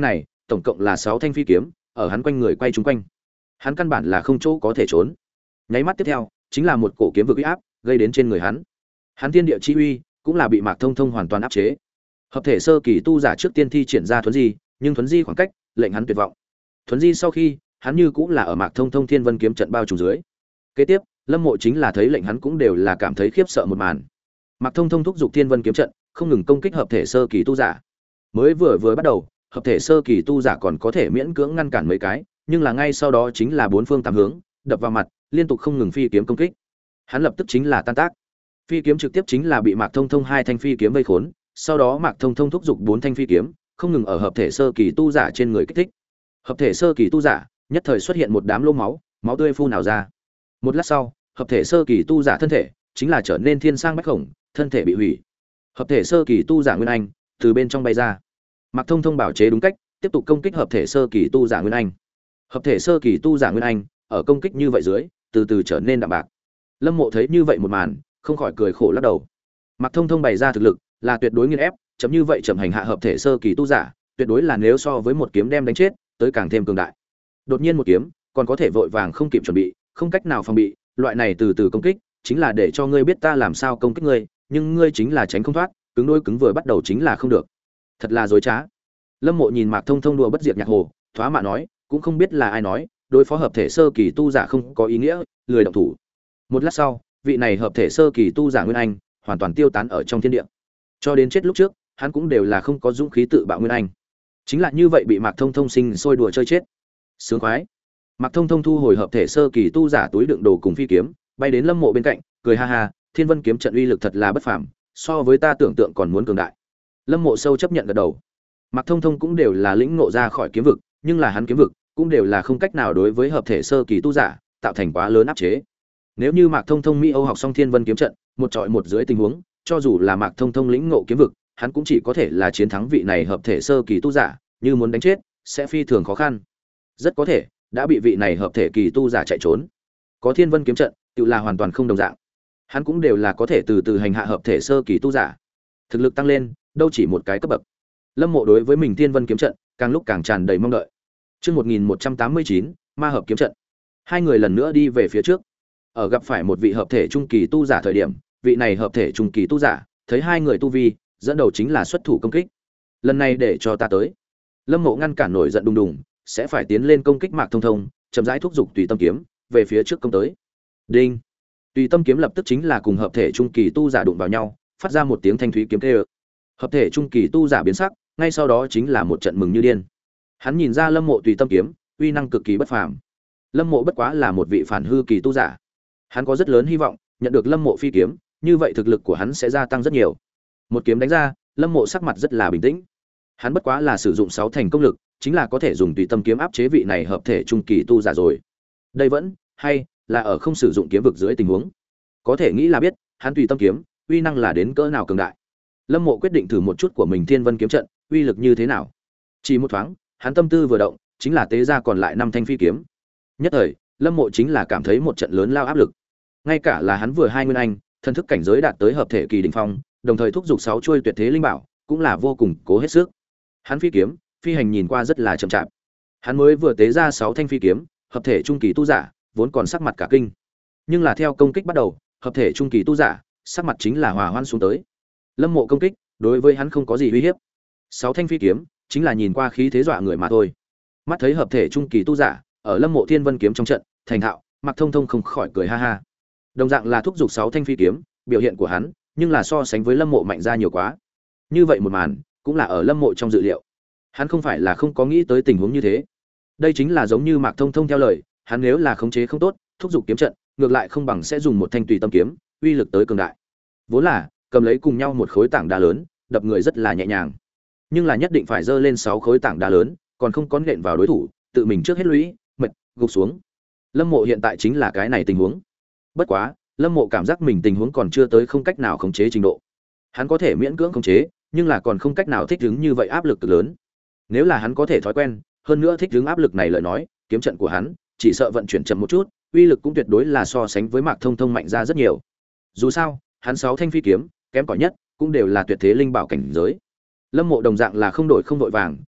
tổng cộng là sáu thanh phi kiếm ở hắn quanh người quay trúng quanh. Hắn căn bản là không chỗ có thể trốn. Nháy mắt tiếp theo, chính là một cổ kiếm vực uy áp gây đến trên người hắn. Hắn thiên địa chi uy cũng là bị Mạc Thông Thông hoàn toàn áp chế. Hợp thể sơ kỳ tu giả trước tiên thi triển ra thuấn di, nhưng thuấn di khoảng cách lệnh hắn tuyệt vọng. Thuấn di sau khi, hắn như cũng là ở Mạc Thông Thông Thiên Vân kiếm trận bao trùm dưới. Kế tiếp, Lâm Mộ chính là thấy lệnh hắn cũng đều là cảm thấy khiếp sợ một màn. Mạc Thông Thông thúc giục Thiên Vân kiếm trận, không ngừng công kích hợp thể sơ kỳ tu giả. Mới vừa vừa bắt đầu, hợp thể sơ kỳ tu giả còn có thể miễn cưỡng ngăn cản mấy cái, nhưng là ngay sau đó chính là bốn phương tám hướng đập vào mặt, liên tục không ngừng phi kiếm công kích. Hắn lập tức chính là tan tác. Phi kiếm trực tiếp chính là bị Mạc Thông Thông hai thanh phi kiếm vây khốn, sau đó Mạc Thông Thông thúc giục bốn thanh phi kiếm, không ngừng ở hợp thể sơ kỳ tu giả trên người kích thích. Hợp thể sơ kỳ tu giả, nhất thời xuất hiện một đám lỗ máu, máu tươi phun nào ra. Một lát sau, hợp thể sơ kỳ tu giả thân thể chính là trở nên thiên sang bách khổng, thân thể bị hủy. Hợp thể sơ kỳ tu giả Nguyên Anh từ bên trong bay ra. Mạc Thông Thông bảo chế đúng cách, tiếp tục công kích hợp thể sơ kỳ tu giả Nguyên Anh. Hợp thể sơ kỳ tu giả Nguyên Anh ở công kích như vậy dưới, từ từ trở nên đạm bạc. Lâm Mộ thấy như vậy một màn, không khỏi cười khổ lắc đầu. Mạc Thông Thông bày ra thực lực là tuyệt đối nghiền ép, chấm như vậy chậm hành hạ hợp thể sơ kỳ tu giả, tuyệt đối là nếu so với một kiếm đem đánh chết, tới càng thêm cường đại. Đột nhiên một kiếm, còn có thể vội vàng không kịp chuẩn bị, không cách nào phòng bị, loại này từ từ công kích, chính là để cho ngươi biết ta làm sao công kích ngươi, nhưng ngươi chính là tránh không thoát, cứng đôi cứng vừa bắt đầu chính là không được. Thật là dối trá. Lâm Mộ nhìn Mạc Thông Thông đùa bất diệt nhạc hồ, thoá mạ nói, cũng không biết là ai nói, đối phó hợp thể sơ kỳ tu giả không có ý nghĩa, lười động thủ. Một lát sau, vị này hợp thể sơ kỳ tu giả Nguyên Anh hoàn toàn tiêu tán ở trong thiên địa. Cho đến chết lúc trước, hắn cũng đều là không có dũng khí tự bạo Nguyên Anh. Chính là như vậy bị Mạc Thông Thông sinh sôi đùa chơi chết. Sướng khoái. Mạc Thông Thông thu hồi hợp thể sơ kỳ tu giả túi đựng đồ cùng phi kiếm, bay đến Lâm Mộ bên cạnh, cười ha ha, Thiên Vân kiếm trận uy lực thật là bất phàm, so với ta tưởng tượng còn muốn cường đại. Lâm Mộ sâu chấp nhận gật đầu. Mạc Thông Thông cũng đều là lĩnh ngộ ra khỏi kiếm vực, nhưng là hắn kiếm vực cũng đều là không cách nào đối với hợp thể sơ kỳ tu giả tạo thành quá lớn áp chế. Nếu như Mạc Thông Thông Mỹ Âu học xong Thiên Vân kiếm trận, một trọi một dưới tình huống, cho dù là Mạc Thông Thông lĩnh ngộ kiếm vực, hắn cũng chỉ có thể là chiến thắng vị này hợp thể sơ kỳ tu giả, như muốn đánh chết sẽ phi thường khó khăn. Rất có thể đã bị vị này hợp thể kỳ tu giả chạy trốn. Có Thiên Vân kiếm trận, tự là hoàn toàn không đồng dạng. Hắn cũng đều là có thể từ từ hành hạ hợp thể sơ kỳ tu giả. Thực lực tăng lên, đâu chỉ một cái cấp bậc. Lâm Mộ đối với mình Thiên Vân kiếm trận, càng lúc càng tràn đầy mong đợi. Chương một nghìn một trăm tám mươi chín, Ma hợp kiếm trận. Hai người lần nữa đi về phía trước. Ở gặp phải một vị hợp thể trung kỳ tu giả thời điểm, vị này hợp thể trung kỳ tu giả, thấy hai người tu vi, dẫn đầu chính là xuất thủ công kích. Lần này để cho ta tới. Lâm Mộ ngăn cản nổi giận đùng đùng, sẽ phải tiến lên công kích Mạc Thông Thông, chậm rãi thúc giục Tùy Tâm kiếm về phía trước công tới. Đinh. Tùy Tâm kiếm lập tức chính là cùng hợp thể trung kỳ tu giả đụng vào nhau, phát ra một tiếng thanh thúy kiếm kêu. Hợp thể trung kỳ tu giả biến sắc, ngay sau đó chính là một trận mừng như điên. Hắn nhìn ra Lâm Mộ Tùy Tâm kiếm, uy năng cực kỳ bất phàm. Lâm Mộ bất quá là một vị phản hư kỳ tu giả. Hắn có rất lớn hy vọng nhận được Lâm Mộ phi kiếm, như vậy thực lực của hắn sẽ gia tăng rất nhiều. Một kiếm đánh ra, Lâm Mộ sắc mặt rất là bình tĩnh. Hắn bất quá là sử dụng sáu thành công lực, chính là có thể dùng Tùy Tâm kiếm áp chế vị này hợp thể trung kỳ tu giả rồi. Đây vẫn hay là ở không sử dụng kiếm vực dưới tình huống. Có thể nghĩ là biết, hắn Tùy Tâm kiếm uy năng là đến cỡ nào cường đại. Lâm Mộ quyết định thử một chút của mình Thiên Vân kiếm trận, uy lực như thế nào. Chỉ một thoáng, hắn tâm tư vừa động, chính là tế ra còn lại năm thanh phi kiếm. Nhất thời, Lâm Mộ chính là cảm thấy một trận lớn lao áp lực. Ngay cả là hắn vừa hai nguyên anh, thân thức cảnh giới đạt tới hợp thể kỳ đỉnh phong, đồng thời thúc giục sáu chuôi tuyệt thế linh bảo, cũng là vô cùng cố hết sức. Hắn phi kiếm, phi hành nhìn qua rất là chậm chạp. Hắn mới vừa tế ra sáu thanh phi kiếm, hợp thể trung kỳ tu giả, vốn còn sắc mặt cả kinh. Nhưng là theo công kích bắt đầu, hợp thể trung kỳ tu giả, sắc mặt chính là hòa hoan xuống tới. Lâm Mộ công kích, đối với hắn không có gì uy hiếp. Sáu thanh phi kiếm, chính là nhìn qua khí thế dọa người mà thôi. Mắt thấy hợp thể trung kỳ tu giả, ở Lâm Mộ Thiên Vân kiếm trong trận, thành thạo, Mạc Thông Thông không khỏi cười ha ha. Đồng dạng là thúc giục sáu thanh phi kiếm, biểu hiện của hắn, nhưng là so sánh với Lâm Mộ mạnh ra nhiều quá. Như vậy một màn, cũng là ở Lâm Mộ trong dự liệu. Hắn không phải là không có nghĩ tới tình huống như thế. Đây chính là giống như Mạc Thông Thông theo lời, hắn nếu là khống chế không tốt, thúc giục kiếm trận, ngược lại không bằng sẽ dùng một thanh Tùy Tâm kiếm, uy lực tới cường đại. Vốn là cầm lấy cùng nhau một khối tảng đá lớn, đập người rất là nhẹ nhàng. Nhưng là nhất định phải dơ lên sáu khối tảng đá lớn, còn không có nện vào đối thủ, tự mình trước hết lũy, mệt, gục xuống. Lâm Mộ hiện tại chính là cái này tình huống. Bất quá, Lâm Mộ cảm giác mình tình huống còn chưa tới không cách nào khống chế trình độ. Hắn có thể miễn cưỡng khống chế, nhưng là còn không cách nào thích ứng như vậy áp lực cực lớn. Nếu là hắn có thể thói quen, hơn nữa thích ứng áp lực này lời nói, kiếm trận của hắn chỉ sợ vận chuyển chậm một chút, uy lực cũng tuyệt đối là so sánh với Mạc Thông Thông mạnh ra rất nhiều. Dù sao, hắn sáu thanh phi kiếm, kém cỏi nhất cũng đều là tuyệt thế linh bảo cảnh giới. Lâm Mộ đồng dạng là không đổi không đội vàng,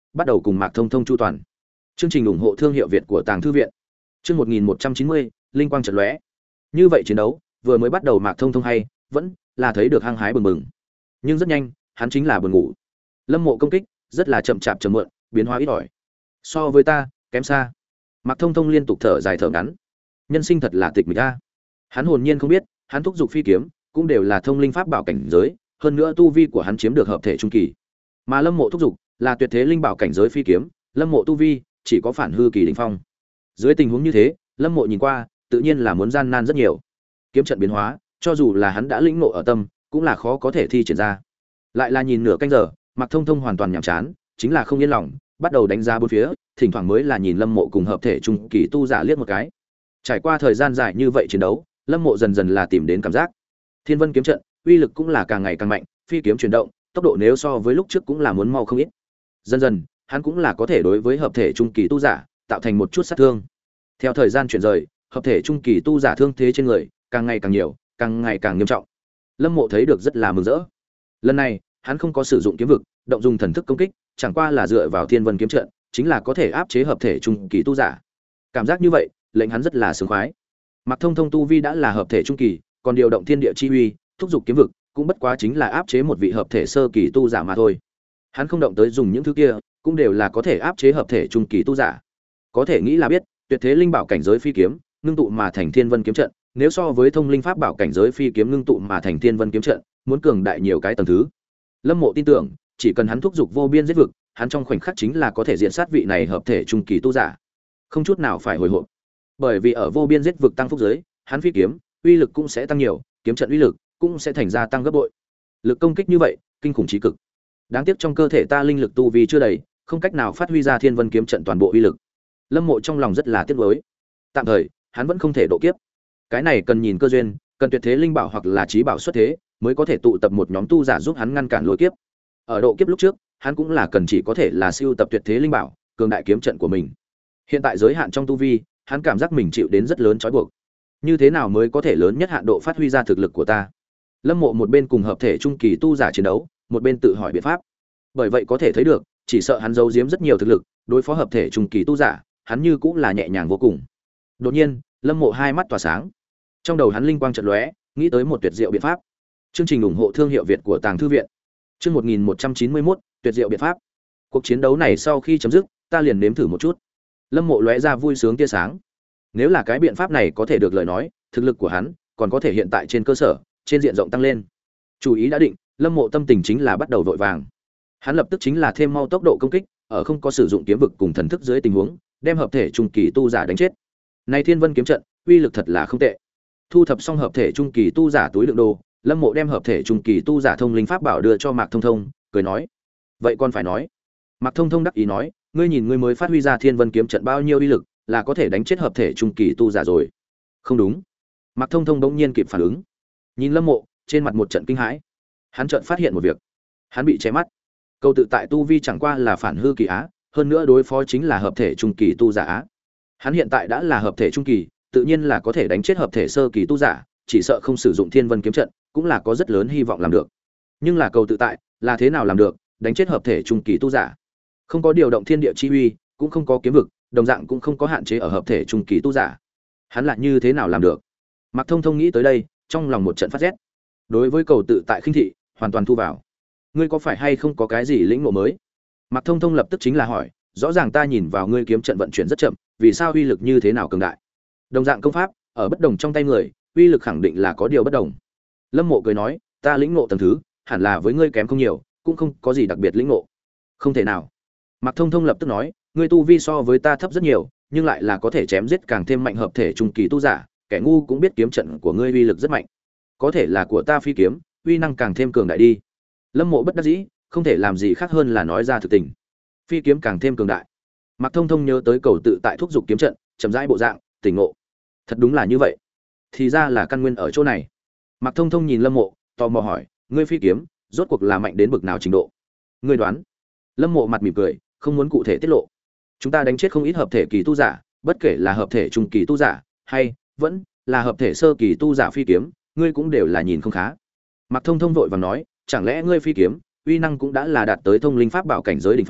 bắt đầu cùng Mạc Thông Thông chu toàn. Chương trình ủng hộ thương hiệu Việt của Tàng thư viện. Chương một nghìn một trăm chín mươi, linh quang chợt lóe. Như vậy chiến đấu, vừa mới bắt đầu Mạc Thông Thông hay vẫn là thấy được hăng hái bừng bừng. Nhưng rất nhanh, hắn chính là buồn ngủ. Lâm Mộ công kích rất là chậm chạp chậm muộn, biến hóa ít ỏi. So với ta, kém xa. Mạc Thông Thông liên tục thở dài thở ngắn. Nhân sinh thật là tịch mịch a. Hắn hồn nhiên không biết, hắn thúc dục phi kiếm, cũng đều là thông linh pháp bảo cảnh giới, hơn nữa tu vi của hắn chiếm được hợp thể trung kỳ. Mà Lâm Mộ thúc dục là tuyệt thế linh bảo cảnh giới phi kiếm, Lâm Mộ tu vi chỉ có phản hư kỳ đỉnh phong. Dưới tình huống như thế, Lâm Mộ nhìn qua, tự nhiên là muốn gian nan rất nhiều. Kiếm trận biến hóa, cho dù là hắn đã lĩnh ngộ ở tâm, cũng là khó có thể thi triển ra. Lại là nhìn nửa canh giờ, Mạc Thông Thông hoàn toàn nhàm chán, chính là không yên lòng, bắt đầu đánh giá bốn phía, thỉnh thoảng mới là nhìn Lâm Mộ cùng hợp thể trung kỳ tu giả liếc một cái. Trải qua thời gian dài như vậy chiến đấu, Lâm Mộ dần dần là tìm đến cảm giác. Thiên Vân kiếm trận, uy lực cũng là càng ngày càng mạnh, phi kiếm chuyển động, tốc độ nếu so với lúc trước cũng là muốn mau không ít. Dần dần, hắn cũng là có thể đối với hợp thể trung kỳ tu giả tạo thành một chút sát thương. Theo thời gian chuyển rời, hợp thể trung kỳ tu giả thương thế trên người càng ngày càng nhiều, càng ngày càng nghiêm trọng. Lâm Mộ thấy được rất là mừng rỡ. Lần này, hắn không có sử dụng kiếm vực, động dùng thần thức công kích, chẳng qua là dựa vào Thiên Vân kiếm trận, chính là có thể áp chế hợp thể trung kỳ tu giả. Cảm giác như vậy, lệnh hắn rất là sướng khoái. Mạc Thông Thông tu vi đã là hợp thể trung kỳ, còn điều động thiên địa chi uy, thúc giục kiếm vực, cũng bất quá chính là áp chế một vị hợp thể sơ kỳ tu giả mà thôi. Hắn không động tới dùng những thứ kia, cũng đều là có thể áp chế hợp thể trung kỳ tu giả. Có thể nghĩ là biết, tuyệt thế linh bảo cảnh giới phi kiếm, ngưng tụ mà thành Thiên Vân kiếm trận, nếu so với thông linh pháp bảo cảnh giới phi kiếm ngưng tụ mà thành Thiên Vân kiếm trận, muốn cường đại nhiều cái tầng thứ. Lâm Mộ tin tưởng, chỉ cần hắn thúc giục vô biên giết vực, hắn trong khoảnh khắc chính là có thể diện sát vị này hợp thể trung kỳ tu giả, không chút nào phải hồi hộp. Bởi vì ở vô biên giết vực tăng phúc giới, hắn phi kiếm uy lực cũng sẽ tăng nhiều, kiếm trận uy lực cũng sẽ thành ra tăng gấp bội. Lực công kích như vậy, kinh khủng chí cực. Đáng tiếc trong cơ thể ta linh lực tu vi chưa đầy, không cách nào phát huy ra Thiên Vân kiếm trận toàn bộ uy lực. Lâm Mộ trong lòng rất là tiếc nuối. Tạm thời, hắn vẫn không thể độ kiếp. Cái này cần nhìn cơ duyên, cần tuyệt thế linh bảo hoặc là chí bảo xuất thế, mới có thể tụ tập một nhóm tu giả giúp hắn ngăn cản lôi kiếp. Ở độ kiếp lúc trước, hắn cũng là cần chỉ có thể là siêu tập tuyệt thế linh bảo, cường đại kiếm trận của mình. Hiện tại giới hạn trong tu vi, hắn cảm giác mình chịu đến rất lớn trói buộc. Như thế nào mới có thể lớn nhất hạn độ phát huy ra thực lực của ta? Lâm Mộ một bên cùng hợp thể trung kỳ tu giả chiến đấu, một bên tự hỏi biện pháp. Bởi vậy có thể thấy được, chỉ sợ hắn giấu giếm rất nhiều thực lực, đối phó hợp thể trung kỳ tu giả, hắn như cũng là nhẹ nhàng vô cùng. Đột nhiên, Lâm Mộ hai mắt tỏa sáng. Trong đầu hắn linh quang chợt lóe, nghĩ tới một tuyệt diệu biện pháp. Chương trình ủng hộ thương hiệu Việt của Tàng thư viện. Chương một nghìn một trăm chín mươi mốt, tuyệt diệu biện pháp. Cuộc chiến đấu này sau khi chấm dứt, ta liền nếm thử một chút. Lâm Mộ lóe ra vui sướng tia sáng. Nếu là cái biện pháp này có thể được lời nói, thực lực của hắn còn có thể hiện tại trên cơ sở, trên diện rộng tăng lên. Chủ ý đã định, Lâm Mộ tâm tình chính là bắt đầu vội vàng. Hắn lập tức chính là thêm mau tốc độ công kích, ở không có sử dụng kiếm vực cùng thần thức dưới tình huống, đem hợp thể trung kỳ tu giả đánh chết. Này Thiên Vân kiếm trận, uy lực thật là không tệ. Thu thập xong hợp thể trung kỳ tu giả túi lượng đồ, Lâm Mộ đem hợp thể trung kỳ tu giả thông linh pháp bảo đưa cho Mạc Thông Thông, cười nói: "Vậy còn phải nói." Mạc Thông Thông đắc ý nói: "Ngươi nhìn ngươi mới phát huy ra Thiên Vân kiếm trận bao nhiêu uy lực, là có thể đánh chết hợp thể trung kỳ tu giả rồi." "Không đúng." Mạc Thông Thông bỗng nhiên kịp phản ứng. Nhìn Lâm Mộ, trên mặt một trận kinh hãi. Hắn chợt phát hiện một việc. Hắn bị che mắt. Câu tự tại tu vi chẳng qua là phản hư kỳ á, hơn nữa đối phó chính là hợp thể trung kỳ tu giả á. Hắn hiện tại đã là hợp thể trung kỳ, tự nhiên là có thể đánh chết hợp thể sơ kỳ tu giả, chỉ sợ không sử dụng Thiên Vân kiếm trận, cũng là có rất lớn hy vọng làm được. Nhưng là cầu tự tại, là thế nào làm được, đánh chết hợp thể trung kỳ tu giả? Không có điều động thiên địa chi uy, cũng không có kiếm vực, đồng dạng cũng không có hạn chế ở hợp thể trung kỳ tu giả. Hắn lại như thế nào làm được? Mạc Thông Thông nghĩ tới đây, trong lòng một trận phát rét. Đối với cầu tự tại khinh thị, hoàn toàn thu vào. Ngươi có phải hay không có cái gì lĩnh ngộ mới? Mạc Thông Thông lập tức chính là hỏi, rõ ràng ta nhìn vào ngươi kiếm trận vận chuyển rất chậm, vì sao uy lực như thế nào cường đại? Đồng dạng công pháp, ở bất đồng trong tay người, uy lực khẳng định là có điều bất đồng. Lâm Mộ cười nói, ta lĩnh ngộ tầng thứ, hẳn là với ngươi kém không nhiều, cũng không có gì đặc biệt lĩnh ngộ. Không thể nào. Mạc Thông Thông lập tức nói, ngươi tu vi so với ta thấp rất nhiều, nhưng lại là có thể chém giết càng thêm mạnh hợp thể trung kỳ tu giả, kẻ ngu cũng biết kiếm trận của ngươi uy lực rất mạnh. Có thể là của ta phi kiếm, uy năng càng thêm cường đại đi. Lâm Mộ bất đắc dĩ, không thể làm gì khác hơn là nói ra thực tình. Phi kiếm càng thêm cường đại. Mạc Thông Thông nhớ tới cầu tự tại thúc dục kiếm trận, chậm rãi bộ dạng, tỉnh ngộ. Thật đúng là như vậy. Thì ra là căn nguyên ở chỗ này. Mạc Thông Thông nhìn Lâm Mộ, tò mò hỏi, ngươi phi kiếm, rốt cuộc là mạnh đến bực nào trình độ? Ngươi đoán? Lâm Mộ mặt mỉm cười, không muốn cụ thể tiết lộ. Chúng ta đánh chết không ít hợp thể kỳ tu giả, bất kể là hợp thể trung kỳ tu giả, hay vẫn là hợp thể sơ kỳ tu giả phi kiếm, ngươi cũng đều là nhìn không khá. Mạc Thông Thông vội vàng nói, chẳng lẽ ngươi phi kiếm, uy năng cũng đã là đạt tới thông linh pháp bảo cảnh giới đỉnh phong,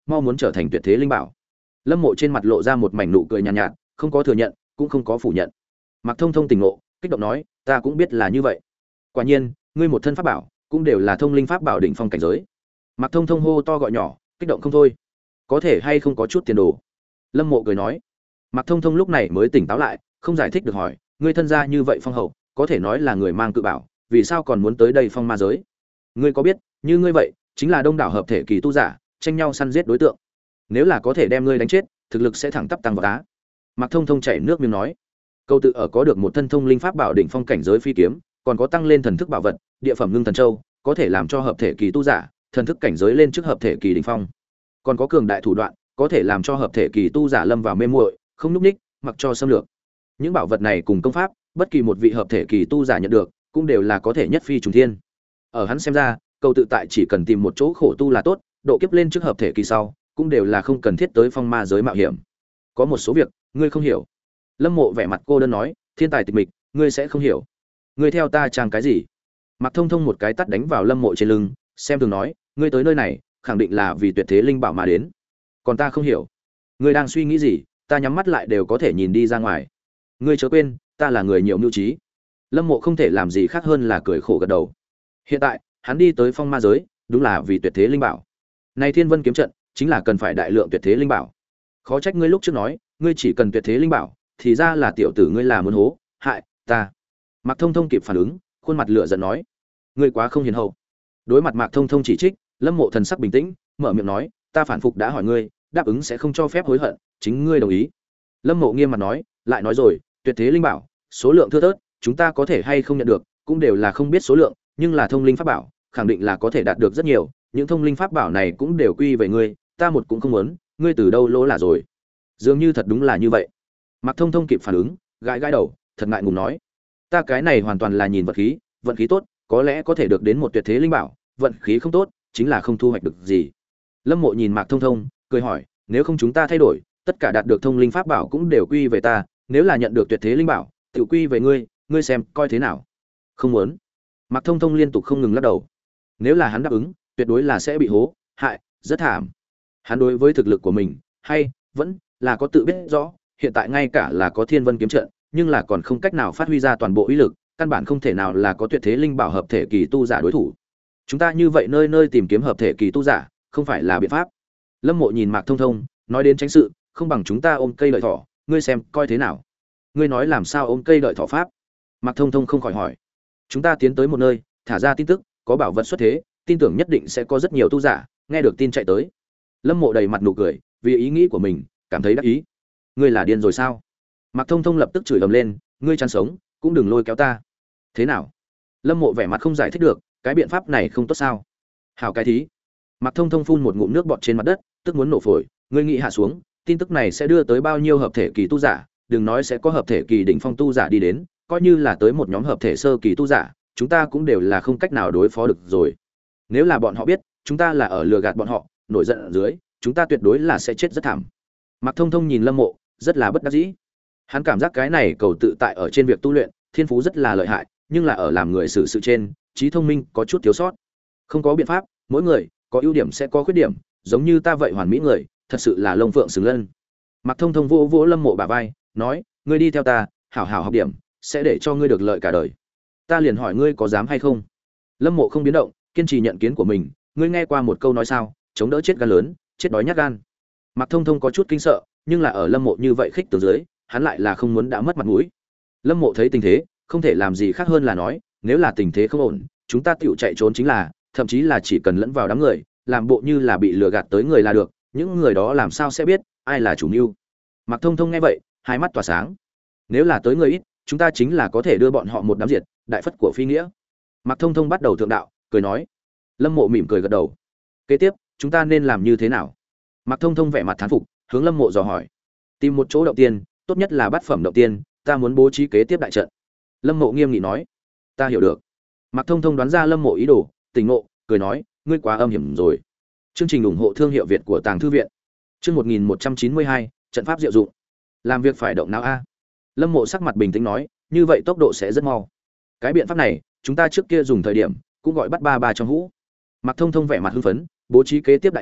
mau muốn trở thành tuyệt thế linh bảo. Lâm Mộ trên mặt lộ ra một mảnh nụ cười nhàn nhạt, nhạt, không có thừa nhận, cũng không có phủ nhận. Mạc Thông Thông tỉnh ngộ, kích động nói, ta cũng biết là như vậy. Quả nhiên, ngươi một thân pháp bảo, cũng đều là thông linh pháp bảo đỉnh phong cảnh giới. Mạc Thông Thông hô to gọi nhỏ, kích động không thôi. Có thể hay không có chút tiền đồ? Lâm Mộ cười nói. Mạc Thông Thông lúc này mới tỉnh táo lại, không giải thích được hỏi, ngươi thân gia như vậy phong hậu, có thể nói là người mang cự bảo, vì sao còn muốn tới đây phong ma giới? Ngươi có biết, như ngươi vậy, chính là đông đảo hợp thể kỳ tu giả, tranh nhau săn giết đối tượng. Nếu là có thể đem ngươi đánh chết, thực lực sẽ thẳng tắp tăng vào đá. Mạc Thông Thông chảy nước miếng nói. Câu tự ở có được một thân thông linh pháp bảo đỉnh phong cảnh giới phi kiếm, còn có tăng lên thần thức bảo vật, địa phẩm ngưng thần châu, có thể làm cho hợp thể kỳ tu giả, thần thức cảnh giới lên trước hợp thể kỳ đỉnh phong. Còn có cường đại thủ đoạn, có thể làm cho hợp thể kỳ tu giả lâm vào mê muội, không lúc ních, mặc cho xâm lược. Những bảo vật này cùng công pháp, bất kỳ một vị hợp thể kỳ tu giả nhận được, cũng đều là có thể nhất phi trùng thiên. Ở hắn xem ra, câu tự tại chỉ cần tìm một chỗ khổ tu là tốt, độ kiếp lên trước hợp thể kỳ sau, cũng đều là không cần thiết tới phong ma giới mạo hiểm. Có một số việc, ngươi không hiểu. Lâm Mộ vẻ mặt cô đơn nói, thiên tài tịch mịch, ngươi sẽ không hiểu. Ngươi theo ta trang cái gì? Mạc Thông Thông một cái tát đánh vào Lâm Mộ trên lưng, xem thường nói, ngươi tới nơi này, khẳng định là vì tuyệt thế linh bảo mà đến. Còn ta không hiểu, ngươi đang suy nghĩ gì, ta nhắm mắt lại đều có thể nhìn đi ra ngoài. Ngươi chớ quên, ta là người nhiều mưu trí. Lâm Mộ không thể làm gì khác hơn là cười khổ gật đầu. Hiện tại, hắn đi tới phong ma giới, đúng là vì tuyệt thế linh bảo. Này Thiên Vân kiếm trận, chính là cần phải đại lượng tuyệt thế linh bảo. Khó trách ngươi lúc trước nói, ngươi chỉ cần tuyệt thế linh bảo, thì ra là tiểu tử ngươi là muốn hố, hại ta. Mạc Thông Thông kịp phản ứng, khuôn mặt lửa giận nói, ngươi quá không hiền hậu. Đối mặt Mạc Thông Thông chỉ trích, Lâm Mộ thần sắc bình tĩnh, mở miệng nói, ta phản phục đã hỏi ngươi, đáp ứng sẽ không cho phép hối hận, chính ngươi đồng ý. Lâm Mộ nghiêm mặt nói, lại nói rồi, tuyệt thế linh bảo, số lượng thưa thớt, chúng ta có thể hay không nhận được, cũng đều là không biết số lượng, nhưng là thông linh pháp bảo, khẳng định là có thể đạt được rất nhiều, những thông linh pháp bảo này cũng đều quy về ngươi, ta một cũng không muốn, ngươi từ đâu lỗ là rồi. Dường như thật đúng là như vậy. Mạc Thông Thông kịp phản ứng, gãi gãi đầu, thật ngại ngùng nói, ta cái này hoàn toàn là nhìn vật khí, vận khí tốt, có lẽ có thể được đến một tuyệt thế linh bảo, vận khí không tốt, chính là không thu hoạch được gì. Lâm Mộ nhìn Mạc Thông Thông, cười hỏi, nếu không chúng ta thay đổi, tất cả đạt được thông linh pháp bảo cũng đều quy về ta, nếu là nhận được tuyệt thế linh bảo, tự quy về ngươi, ngươi xem coi thế nào. Không muốn. Mạc Thông Thông liên tục không ngừng lắc đầu. Nếu là hắn đáp ứng, tuyệt đối là sẽ bị hố, hại, rất thảm. Hắn đối với thực lực của mình, hay vẫn là có tự biết rõ, hiện tại ngay cả là có Thiên Vân kiếm trận, nhưng là còn không cách nào phát huy ra toàn bộ uy lực, căn bản không thể nào là có tuyệt thế linh bảo hợp thể kỳ tu giả đối thủ. Chúng ta như vậy nơi nơi tìm kiếm hợp thể kỳ tu giả, không phải là biện pháp. Lâm Mộ nhìn Mạc Thông Thông, nói đến tránh sự, không bằng chúng ta ôm cây đợi thỏ, ngươi xem coi thế nào. Ngươi nói làm sao ôm cây đợi thỏ pháp? Mạc Thông Thông không khỏi hỏi. Chúng ta tiến tới một nơi, thả ra tin tức, có bảo vật xuất thế, tin tưởng nhất định sẽ có rất nhiều tu giả nghe được tin chạy tới. Lâm Mộ đầy mặt nụ cười, vì ý nghĩ của mình, cảm thấy đắc ý. Ngươi là điên rồi sao? Mạc Thông Thông lập tức chửi ầm lên, ngươi chán sống, cũng đừng lôi kéo ta. Thế nào? Lâm Mộ vẻ mặt không giải thích được, cái biện pháp này không tốt sao? Hảo cái thí. Mạc Thông Thông phun một ngụm nước bọt trên mặt đất, tức muốn nổ phổi, ngươi nghĩ hạ xuống, tin tức này sẽ đưa tới bao nhiêu hợp thể kỳ tu giả, đừng nói sẽ có hợp thể kỳ đỉnh phong tu giả đi đến, coi như là tới một nhóm hợp thể sơ kỳ tu giả, chúng ta cũng đều là không cách nào đối phó được rồi. Nếu là bọn họ biết, chúng ta là ở lừa gạt bọn họ, nổi giận ở dưới, chúng ta tuyệt đối là sẽ chết rất thảm. Mạc Thông Thông nhìn Lâm Mộ, rất là bất đắc dĩ. Hắn cảm giác cái này cầu tự tại ở trên việc tu luyện, thiên phú rất là lợi hại, nhưng là ở làm người xử sự trên, trí thông minh có chút thiếu sót. Không có biện pháp, mỗi người có ưu điểm sẽ có khuyết điểm, giống như ta vậy hoàn mỹ người, thật sự là lông phượng xứng lân. Mạc Thông Thông vỗ vỗ Lâm Mộ bả vai, nói, ngươi đi theo ta, hảo hảo học điểm, sẽ để cho ngươi được lợi cả đời. Ta liền hỏi ngươi có dám hay không? Lâm Mộ không biến động, kiên trì nhận kiến của mình, ngươi nghe qua một câu nói sao, chống đỡ chết gan lớn, chết đói nhát gan. Mạc Thông Thông có chút kinh sợ, nhưng là ở Lâm Mộ như vậy khích từ dưới, hắn lại là không muốn đã mất mặt mũi. Lâm Mộ thấy tình thế, không thể làm gì khác hơn là nói, nếu là tình thế không ổn, chúng ta tựu chạy trốn chính là, thậm chí là chỉ cần lẫn vào đám người, làm bộ như là bị lừa gạt tới người là được, những người đó làm sao sẽ biết ai là chủ mưu. Mạc Thông Thông nghe vậy, hai mắt tỏa sáng. Nếu là tới người ít, chúng ta chính là có thể đưa bọn họ một đám diệt, đại phất của phi nghĩa. Mạc Thông Thông bắt đầu thượng đạo, cười nói. Lâm Mộ mỉm cười gật đầu. Kế tiếp, chúng ta nên làm như thế nào? Mạc Thông Thông vẻ mặt thán phục, hướng Lâm Mộ dò hỏi. Tìm một chỗ động tiên, tốt nhất là bát phẩm động tiên, ta muốn bố trí kế tiếp đại trận. Lâm Mộ nghiêm nghị nói. Ta hiểu được. Mạc Thông Thông đoán ra Lâm Mộ ý đồ, tỉnh ngộ, cười nói, ngươi quá âm hiểm rồi. Chương trình ủng hộ thương hiệu Việt của Tàng Thư viện. Chương một nghìn một trăm chín mươi hai, trận pháp diệu dụng. Làm việc phải động não a. Lâm Mộ sắc mặt bình tĩnh nói, như vậy tốc độ sẽ rất mau. Cái biện pháp này, chúng ta trước kia dùng thời điểm, cũng gọi bắt ba ba trong hũ. Mạc Thông Thông vẻ mặt hưng phấn, bố trí kế tiếp đại trận,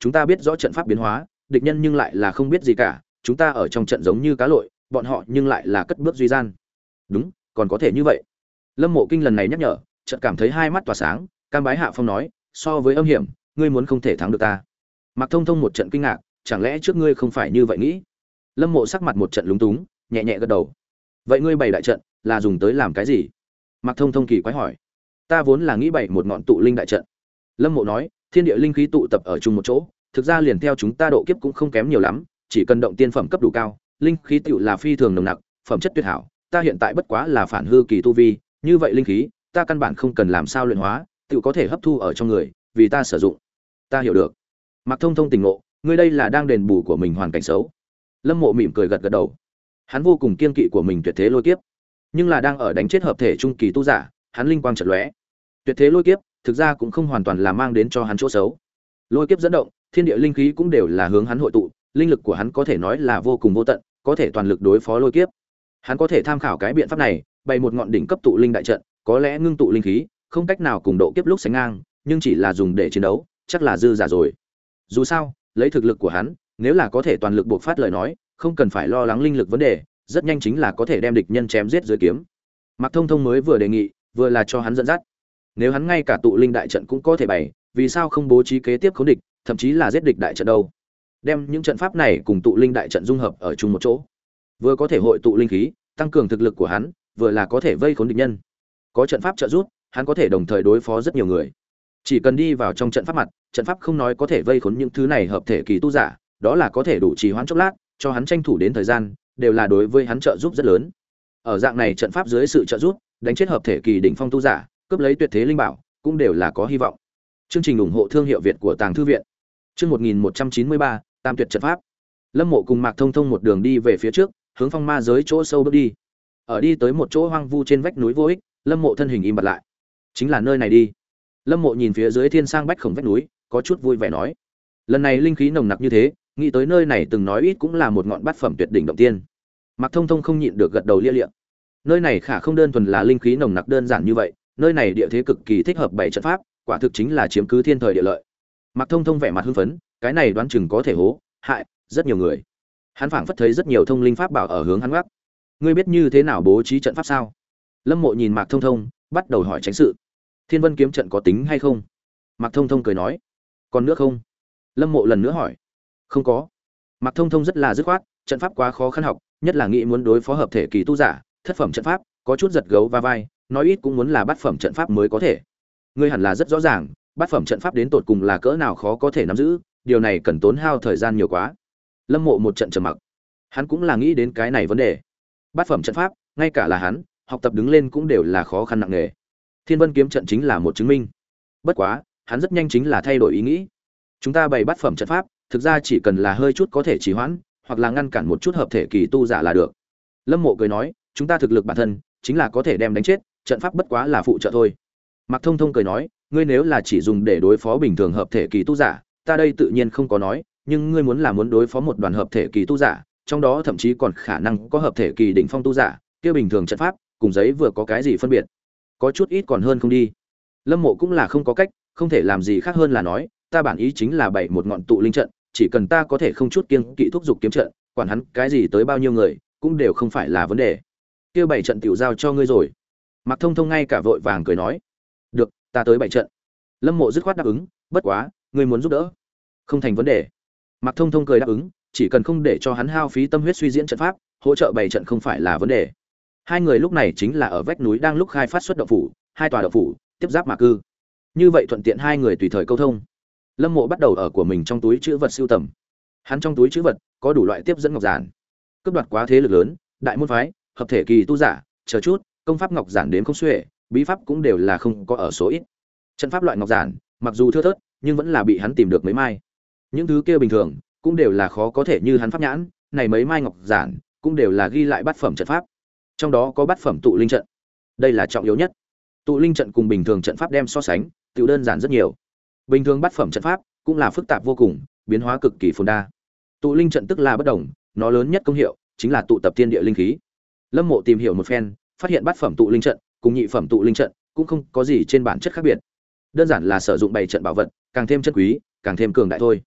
chúng ta biết rõ trận pháp biến hóa, địch nhân nhưng lại là không biết gì cả, chúng ta ở trong trận giống như cá lội, bọn họ nhưng lại là cất bước duy gian. Đúng, còn có thể như vậy. Lâm Mộ Kinh lần này nhắc nhở, chợt cảm thấy hai mắt tỏa sáng, cam bái hạ phong nói, so với âm hiểm, ngươi muốn không thể thắng được ta. Mạc Thông Thông một trận kinh ngạc, chẳng lẽ trước ngươi không phải như vậy nghĩ? Lâm Mộ sắc mặt một trận lúng túng, nhẹ nhẹ gật đầu. Vậy ngươi bày đại trận là dùng tới làm cái gì? Mạc Thông Thông kỳ quái hỏi. Ta vốn là nghĩ bày một ngọn tụ linh đại trận. Lâm Mộ nói, thiên địa linh khí tụ tập ở chung một chỗ, thực ra liền theo chúng ta độ kiếp cũng không kém nhiều lắm, chỉ cần động tiên phẩm cấp đủ cao, linh khí tựu là phi thường nồng nặc, phẩm chất tuyệt hảo. Ta hiện tại bất quá là phản hư kỳ tu vi, như vậy linh khí, ta căn bản không cần làm sao luyện hóa, tựu có thể hấp thu ở trong người, vì ta sử dụng. Ta hiểu được. Mạc Thông Thông tỉnh ngộ, ngươi đây là đang đền bù của mình hoàn cảnh xấu. Lâm Mộ mỉm cười gật gật đầu. Hắn vô cùng kiên kỵ của mình tuyệt thế lôi kiếp, nhưng là đang ở đánh chết hợp thể trung kỳ tu giả, hắn linh quang chợt lóe. Tuyệt thế lôi kiếp, thực ra cũng không hoàn toàn là mang đến cho hắn chỗ xấu. Lôi kiếp dẫn động, thiên địa linh khí cũng đều là hướng hắn hội tụ, linh lực của hắn có thể nói là vô cùng vô tận, có thể toàn lực đối phó lôi kiếp. Hắn có thể tham khảo cái biện pháp này, bày một ngọn đỉnh cấp tụ linh đại trận, có lẽ ngưng tụ linh khí, không cách nào cùng độ kiếp lúc sánh ngang, nhưng chỉ là dùng để chiến đấu, chắc là dư giả rồi. Dù sao, lấy thực lực của hắn, nếu là có thể toàn lực bộc phát lời nói, không cần phải lo lắng linh lực vấn đề, rất nhanh chính là có thể đem địch nhân chém giết dưới kiếm. Mạc Thông Thông mới vừa đề nghị, vừa là cho hắn dẫn dắt. Nếu hắn ngay cả tụ linh đại trận cũng có thể bày, vì sao không bố trí kế tiếp khống địch, thậm chí là giết địch đại trận đâu? Đem những trận pháp này cùng tụ linh đại trận dung hợp ở chung một chỗ, vừa có thể hội tụ linh khí, tăng cường thực lực của hắn, vừa là có thể vây khốn địch nhân. Có trận pháp trợ giúp, hắn có thể đồng thời đối phó rất nhiều người. Chỉ cần đi vào trong trận pháp mặt, trận pháp không nói có thể vây khốn những thứ này hợp thể kỳ tu giả, đó là có thể đủ trì hoãn chốc lát, cho hắn tranh thủ đến thời gian, đều là đối với hắn trợ giúp rất lớn. Ở dạng này trận pháp dưới sự trợ giúp, đánh chết hợp thể kỳ đỉnh phong tu giả, cướp lấy tuyệt thế linh bảo, cũng đều là có hy vọng. Chương trình ủng hộ thương hiệu Việt của Tàng Thư viện. Chương một nghìn một trăm chín mươi ba, Tam tuyệt trận pháp. Lâm Mộ cùng Mạc Thông Thông một đường đi về phía trước, hướng phong ma giới chỗ sâu bước đi. Ở đi tới một chỗ hoang vu trên vách núi vô ích, Lâm Mộ thân hình im bặt lại. Chính là nơi này đi. Lâm Mộ nhìn phía dưới thiên sang bách khổng vách núi, có chút vui vẻ nói: lần này linh khí nồng nặc như thế, nghĩ tới nơi này từng nói ít cũng là một ngọn bát phẩm tuyệt đỉnh động tiên. Mạc Thông Thông không nhịn được gật đầu lia lịa. Nơi này khả không đơn thuần là linh khí nồng nặc đơn giản như vậy, nơi này địa thế cực kỳ thích hợp bày trận pháp, quả thực chính là chiếm cứ thiên thời địa lợi. Mạc Thông Thông vẻ mặt hưng phấn, cái này đoán chừng có thể hố hại rất nhiều người. Hắn phảng phất thấy rất nhiều thông linh pháp bảo ở hướng hắn gác. Ngươi biết như thế nào bố trí trận pháp sao? Lâm Mộ nhìn Mạc Thông Thông, bắt đầu hỏi tránh sự. Thiên Vân kiếm trận có tính hay không? Mạc Thông Thông cười nói: còn nữa không? Lâm Mộ lần nữa hỏi. Không có. Mạc Thông Thông rất là dứt khoát, trận pháp quá khó khăn học, nhất là nghĩ muốn đối phó hợp thể kỳ tu giả, thất phẩm trận pháp, có chút giật gấu va vai, nói ít cũng muốn là bát phẩm trận pháp mới có thể. Ngươi hẳn là rất rõ ràng, bát phẩm trận pháp đến tột cùng là cỡ nào khó có thể nắm giữ, điều này cần tốn hao thời gian nhiều quá. Lâm Mộ một trận trầm mặc. Hắn cũng là nghĩ đến cái này vấn đề. Bát phẩm trận pháp, ngay cả là hắn, học tập đứng lên cũng đều là khó khăn nặng nề. Thiên Vân kiếm trận chính là một chứng minh. Bất quá, hắn rất nhanh chính là thay đổi ý nghĩ. Chúng ta bày bát phẩm trận pháp, thực ra chỉ cần là hơi chút có thể trì hoãn, hoặc là ngăn cản một chút hợp thể kỳ tu giả là được. Lâm Mộ cười nói, chúng ta thực lực bản thân chính là có thể đem đánh chết, trận pháp bất quá là phụ trợ thôi. Mạc Thông Thông cười nói, ngươi nếu là chỉ dùng để đối phó bình thường hợp thể kỳ tu giả, ta đây tự nhiên không có nói, nhưng ngươi muốn là muốn đối phó một đoàn hợp thể kỳ tu giả, trong đó thậm chí còn khả năng có hợp thể kỳ đỉnh phong tu giả, kia bình thường trận pháp cùng giấy vừa có cái gì phân biệt? Có chút ít còn hơn không đi. Lâm Mộ cũng là không có cách, không thể làm gì khác hơn là nói, ta bản ý chính là bày một ngọn tụ linh trận, chỉ cần ta có thể không chút kiêng kỵ thúc dục kiếm trận, quản hắn cái gì tới bao nhiêu người, cũng đều không phải là vấn đề. Kia bảy trận tiểu giao cho ngươi rồi. Mạc Thông Thông ngay cả vội vàng cười nói, được, ta tới bảy trận. Lâm Mộ dứt khoát đáp ứng, bất quá, ngươi muốn giúp đỡ, không thành vấn đề. Mạc Thông Thông cười đáp ứng, chỉ cần không để cho hắn hao phí tâm huyết suy diễn trận pháp, hỗ trợ bảy trận không phải là vấn đề. Hai người lúc này chính là ở vách núi đang lúc khai phát xuất động phủ, hai tòa động phủ tiếp giáp mạc cư. Như vậy thuận tiện hai người tùy thời câu thông. Lâm Mộ bắt đầu ở của mình trong túi trữ vật sưu tầm. Hắn trong túi trữ vật có đủ loại tiếp dẫn ngọc giản. Cướp đoạt quá thế lực lớn, đại môn phái, hợp thể kỳ tu giả, chờ chút, công pháp ngọc giản đến không xuể, bí pháp cũng đều là không có ở số ít. Trận pháp loại ngọc giản, mặc dù thưa thớt, nhưng vẫn là bị hắn tìm được mấy mai. Những thứ kia bình thường, cũng đều là khó có thể như hắn pháp nhãn, này mấy mai ngọc giản, cũng đều là ghi lại bát phẩm trận pháp. Trong đó có bát phẩm tụ linh trận. Đây là trọng yếu nhất. Tụ linh trận cùng bình thường trận pháp đem so sánh, tiểu đơn giản rất nhiều. Bình thường bát phẩm trận pháp cũng là phức tạp vô cùng, biến hóa cực kỳ phồn đa. Tụ linh trận tức là bất đồng, nó lớn nhất công hiệu chính là tụ tập thiên địa linh khí. Lâm Mộ tìm hiểu một phen, phát hiện bát phẩm tụ linh trận cùng nhị phẩm tụ linh trận cũng không có gì trên bản chất khác biệt. Đơn giản là sử dụng bảy trận bảo vật, càng thêm chân quý, càng thêm cường đại thôi.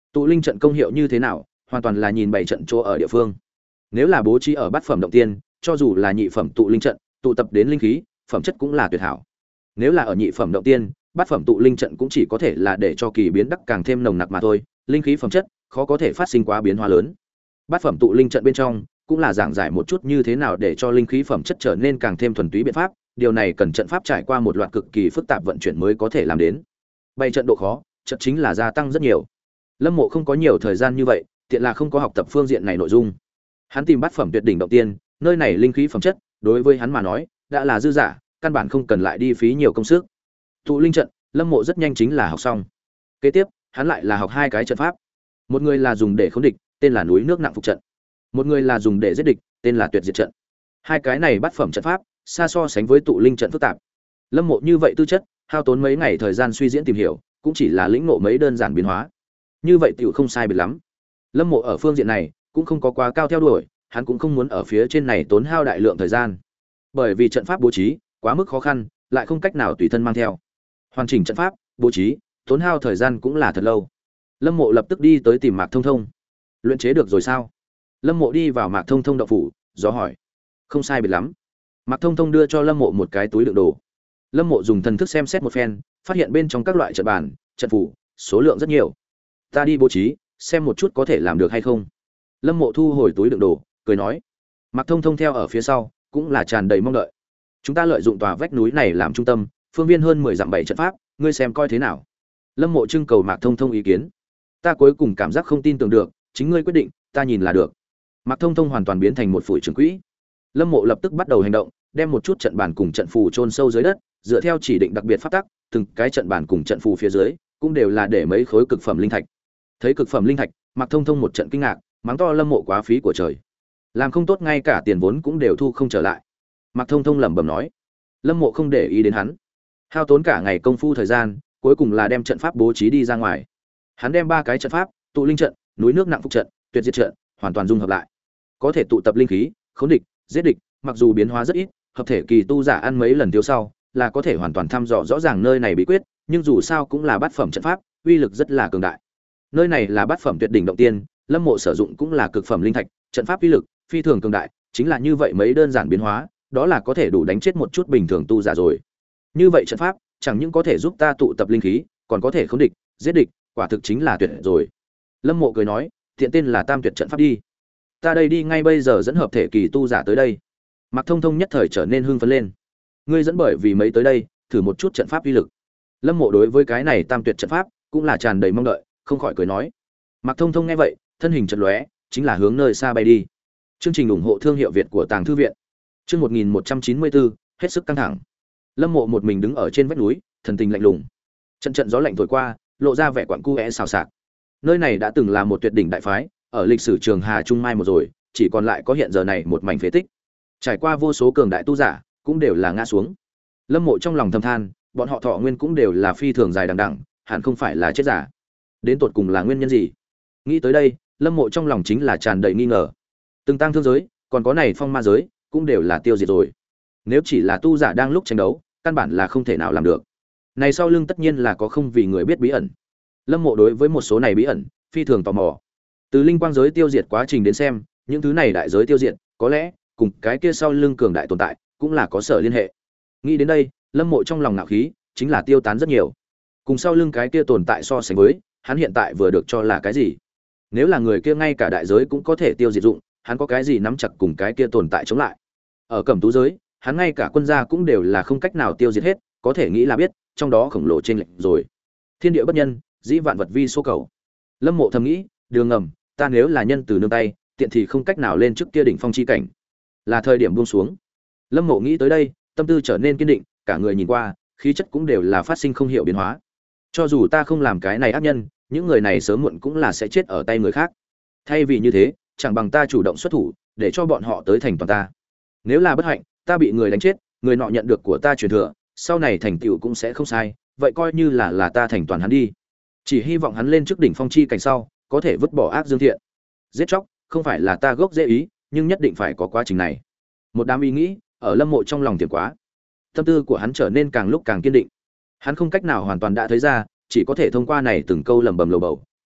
Tụ linh trận công hiệu như thế nào, hoàn toàn là nhìn bảy trận chỗ ở địa phương. Nếu là bố trí ở bát phẩm động tiên, cho dù là nhị phẩm tụ linh trận, tụ tập đến linh khí, phẩm chất cũng là tuyệt hảo. Nếu là ở nhị phẩm động tiên, bát phẩm tụ linh trận cũng chỉ có thể là để cho kỳ biến đắc càng thêm nồng nặc mà thôi, linh khí phẩm chất khó có thể phát sinh quá biến hóa lớn. Bát phẩm tụ linh trận bên trong cũng là giảng giải một chút như thế nào để cho linh khí phẩm chất trở nên càng thêm thuần túy biện pháp, điều này cần trận pháp trải qua một loạt cực kỳ phức tạp vận chuyển mới có thể làm đến. Bày trận độ khó, trận chính là gia tăng rất nhiều. Lâm Mộ không có nhiều thời gian như vậy, tiện là không có học tập phương diện này nội dung. Hắn tìm bát phẩm tuyệt đỉnh động tiên, nơi này linh khí phẩm chất, đối với hắn mà nói, đã là dư giả, căn bản không cần lại đi phí nhiều công sức. Tụ linh trận, Lâm Mộ rất nhanh chính là học xong. Kế tiếp, hắn lại là học hai cái trận pháp. Một người là dùng để khống địch, tên là núi nước nặng phục trận. Một người là dùng để giết địch, tên là tuyệt diệt trận. Hai cái này bát phẩm trận pháp, xa so sánh với tụ linh trận phức tạp. Lâm Mộ như vậy tư chất, hao tốn mấy ngày thời gian suy diễn tìm hiểu, cũng chỉ là lĩnh ngộ mấy đơn giản biến hóa. Như vậy tiểu không sai biệt lắm. Lâm Mộ ở phương diện này cũng không có quá cao theo đuổi, hắn cũng không muốn ở phía trên này tốn hao đại lượng thời gian. Bởi vì trận pháp bố trí quá mức khó khăn, lại không cách nào tùy thân mang theo. Hoàn chỉnh trận pháp, bố trí, tốn hao thời gian cũng là thật lâu. Lâm Mộ lập tức đi tới tìm Mạc Thông Thông. Luyện chế được rồi sao? Lâm Mộ đi vào Mạc Thông Thông động phủ, do hỏi. Không sai biệt lắm. Mạc Thông Thông đưa cho Lâm Mộ một cái túi đựng đồ. Lâm Mộ dùng thần thức xem xét một phen, phát hiện bên trong các loại trận bàn, trận phủ, số lượng rất nhiều. Ta đi bố trí, xem một chút có thể làm được hay không. Lâm Mộ thu hồi túi đựng đồ, cười nói. Mạc Thông Thông theo ở phía sau, cũng là tràn đầy mong đợi. Chúng ta lợi dụng tòa vách núi này làm trung tâm, phương viên hơn mười dặm bảy trận pháp, ngươi xem coi thế nào. Lâm Mộ trưng cầu Mạc Thông Thông ý kiến. Ta cuối cùng cảm giác không tin tưởng được, chính ngươi quyết định, ta nhìn là được. Mạc Thông Thông hoàn toàn biến thành một phủi trường quỹ. Lâm Mộ lập tức bắt đầu hành động, đem một chút trận bàn cùng trận phù chôn sâu dưới đất, dựa theo chỉ định đặc biệt pháp tắc, từng cái trận bàn cùng trận phù phía dưới cũng đều là để mấy khối cực phẩm linh thạch. Thấy cực phẩm linh thạch, Mạc Thông Thông một trận kinh ngạc, mắng to Lâm Mộ quá phí của trời. Làm không tốt ngay cả tiền vốn cũng đều thu không trở lại. Mạc Thông Thông lẩm bẩm nói. Lâm Mộ không để ý đến hắn, hao tốn cả ngày công phu thời gian, cuối cùng là đem trận pháp bố trí đi ra ngoài. Hắn đem ba cái trận pháp, tụ linh trận, núi nước nặng phục trận, tuyệt diệt trận, hoàn toàn dung hợp lại. Có thể tụ tập linh khí, khống địch, giết địch, mặc dù biến hóa rất ít, hợp thể kỳ tu giả ăn mấy lần tiêu sau, là có thể hoàn toàn thăm dò rõ ràng nơi này bí quyết, nhưng dù sao cũng là bát phẩm trận pháp, uy lực rất là cường đại. Nơi này là bát phẩm tuyệt đỉnh động tiên, Lâm Mộ sử dụng cũng là cực phẩm linh thạch, trận pháp uy lực phi thường cường đại, chính là như vậy mấy đơn giản biến hóa, đó là có thể đủ đánh chết một chút bình thường tu giả rồi. Như vậy trận pháp, chẳng những có thể giúp ta tụ tập linh khí, còn có thể khống địch, giết địch, quả thực chính là tuyệt rồi. Lâm Mộ cười nói, tiện tên là Tam Tuyệt trận pháp đi. Ta đây đi ngay bây giờ dẫn hợp thể kỳ tu giả tới đây. Mạc Thông Thông nhất thời trở nên hưng phấn lên. Ngươi dẫn bởi vì mấy tới đây, thử một chút trận pháp uy lực. Lâm Mộ đối với cái này Tam Tuyệt trận pháp cũng là tràn đầy mong đợi, không khỏi cười nói. Mạc Thông Thông nghe vậy, thân hình chợt lóe, chính là hướng nơi xa bay đi. Chương trình ủng hộ thương hiệu Việt của Tàng Thư viện. Chương một nghìn một trăm chín mươi bốn, hết sức căng thẳng. Lâm Mộ một mình đứng ở trên vách núi, thần tình lạnh lùng. Trận trận gió lạnh thổi qua, lộ ra vẻ quặn cuẽ xào xạc. Nơi này đã từng là một tuyệt đỉnh đại phái, ở lịch sử Trường Hà Trung Mai một rồi, chỉ còn lại có hiện giờ này một mảnh phế tích. Trải qua vô số cường đại tu giả, cũng đều là ngã xuống. Lâm Mộ trong lòng thầm than, bọn họ thọ nguyên cũng đều là phi thường dài đằng đẵng, hẳn không phải là chết giả. Đến tột cùng là nguyên nhân gì? Nghĩ tới đây, Lâm Mộ trong lòng chính là tràn đầy nghi ngờ. Từng tăng thương giới, còn có này phong ma giới, cũng đều là tiêu diệt rồi. Nếu chỉ là tu giả đang lúc tranh đấu, căn bản là không thể nào làm được. Này sau lưng tất nhiên là có không vì người biết bí ẩn. Lâm Mộ đối với một số này bí ẩn phi thường tò mò. Từ linh quang giới tiêu diệt quá trình đến xem, những thứ này đại giới tiêu diệt, có lẽ cùng cái kia sau lưng cường đại tồn tại cũng là có sở liên hệ. Nghĩ đến đây, Lâm Mộ trong lòng ngạo khí chính là tiêu tán rất nhiều. Cùng sau lưng cái kia tồn tại so sánh với, hắn hiện tại vừa được cho là cái gì? Nếu là người kia ngay cả đại giới cũng có thể tiêu diệt dụng, hắn có cái gì nắm chặt cùng cái kia tồn tại chống lại? Ở Cẩm Tú giới, hắn ngay cả quân gia cũng đều là không cách nào tiêu diệt hết, có thể nghĩ là biết, trong đó khổng lồ trên lệnh rồi. Thiên địa bất nhân, dĩ vạn vật vi số cầu. Lâm Mộ thầm nghĩ, đường ngầm, ta nếu là nhân từ nương tay, tiện thì không cách nào lên trước kia đỉnh phong chi cảnh. Là thời điểm buông xuống. Lâm Mộ nghĩ tới đây, tâm tư trở nên kiên định, cả người nhìn qua, khí chất cũng đều là phát sinh không hiểu biến hóa. Cho dù ta không làm cái này ác nhân, những người này sớm muộn cũng là sẽ chết ở tay người khác. Thay vì như thế, chẳng bằng ta chủ động xuất thủ, để cho bọn họ tới thành toàn ta. Nếu là bất hạnh, ta bị người đánh chết, người nọ nhận được của ta truyền thừa, sau này thành tựu cũng sẽ không sai, vậy coi như là là ta thành toàn hắn đi. Chỉ hy vọng hắn lên trước đỉnh phong chi cảnh sau, có thể vứt bỏ ác dương thiện. Giết chóc, không phải là ta gốc dễ ý, nhưng nhất định phải có quá trình này. Một đám ý nghĩ ở Lâm Mộ trong lòng tiềm quá. Tâm tư của hắn trở nên càng lúc càng kiên định. Hắn không cách nào hoàn toàn đã thấy ra, chỉ có thể thông qua này từng câu lẩm bẩm lầu bầu,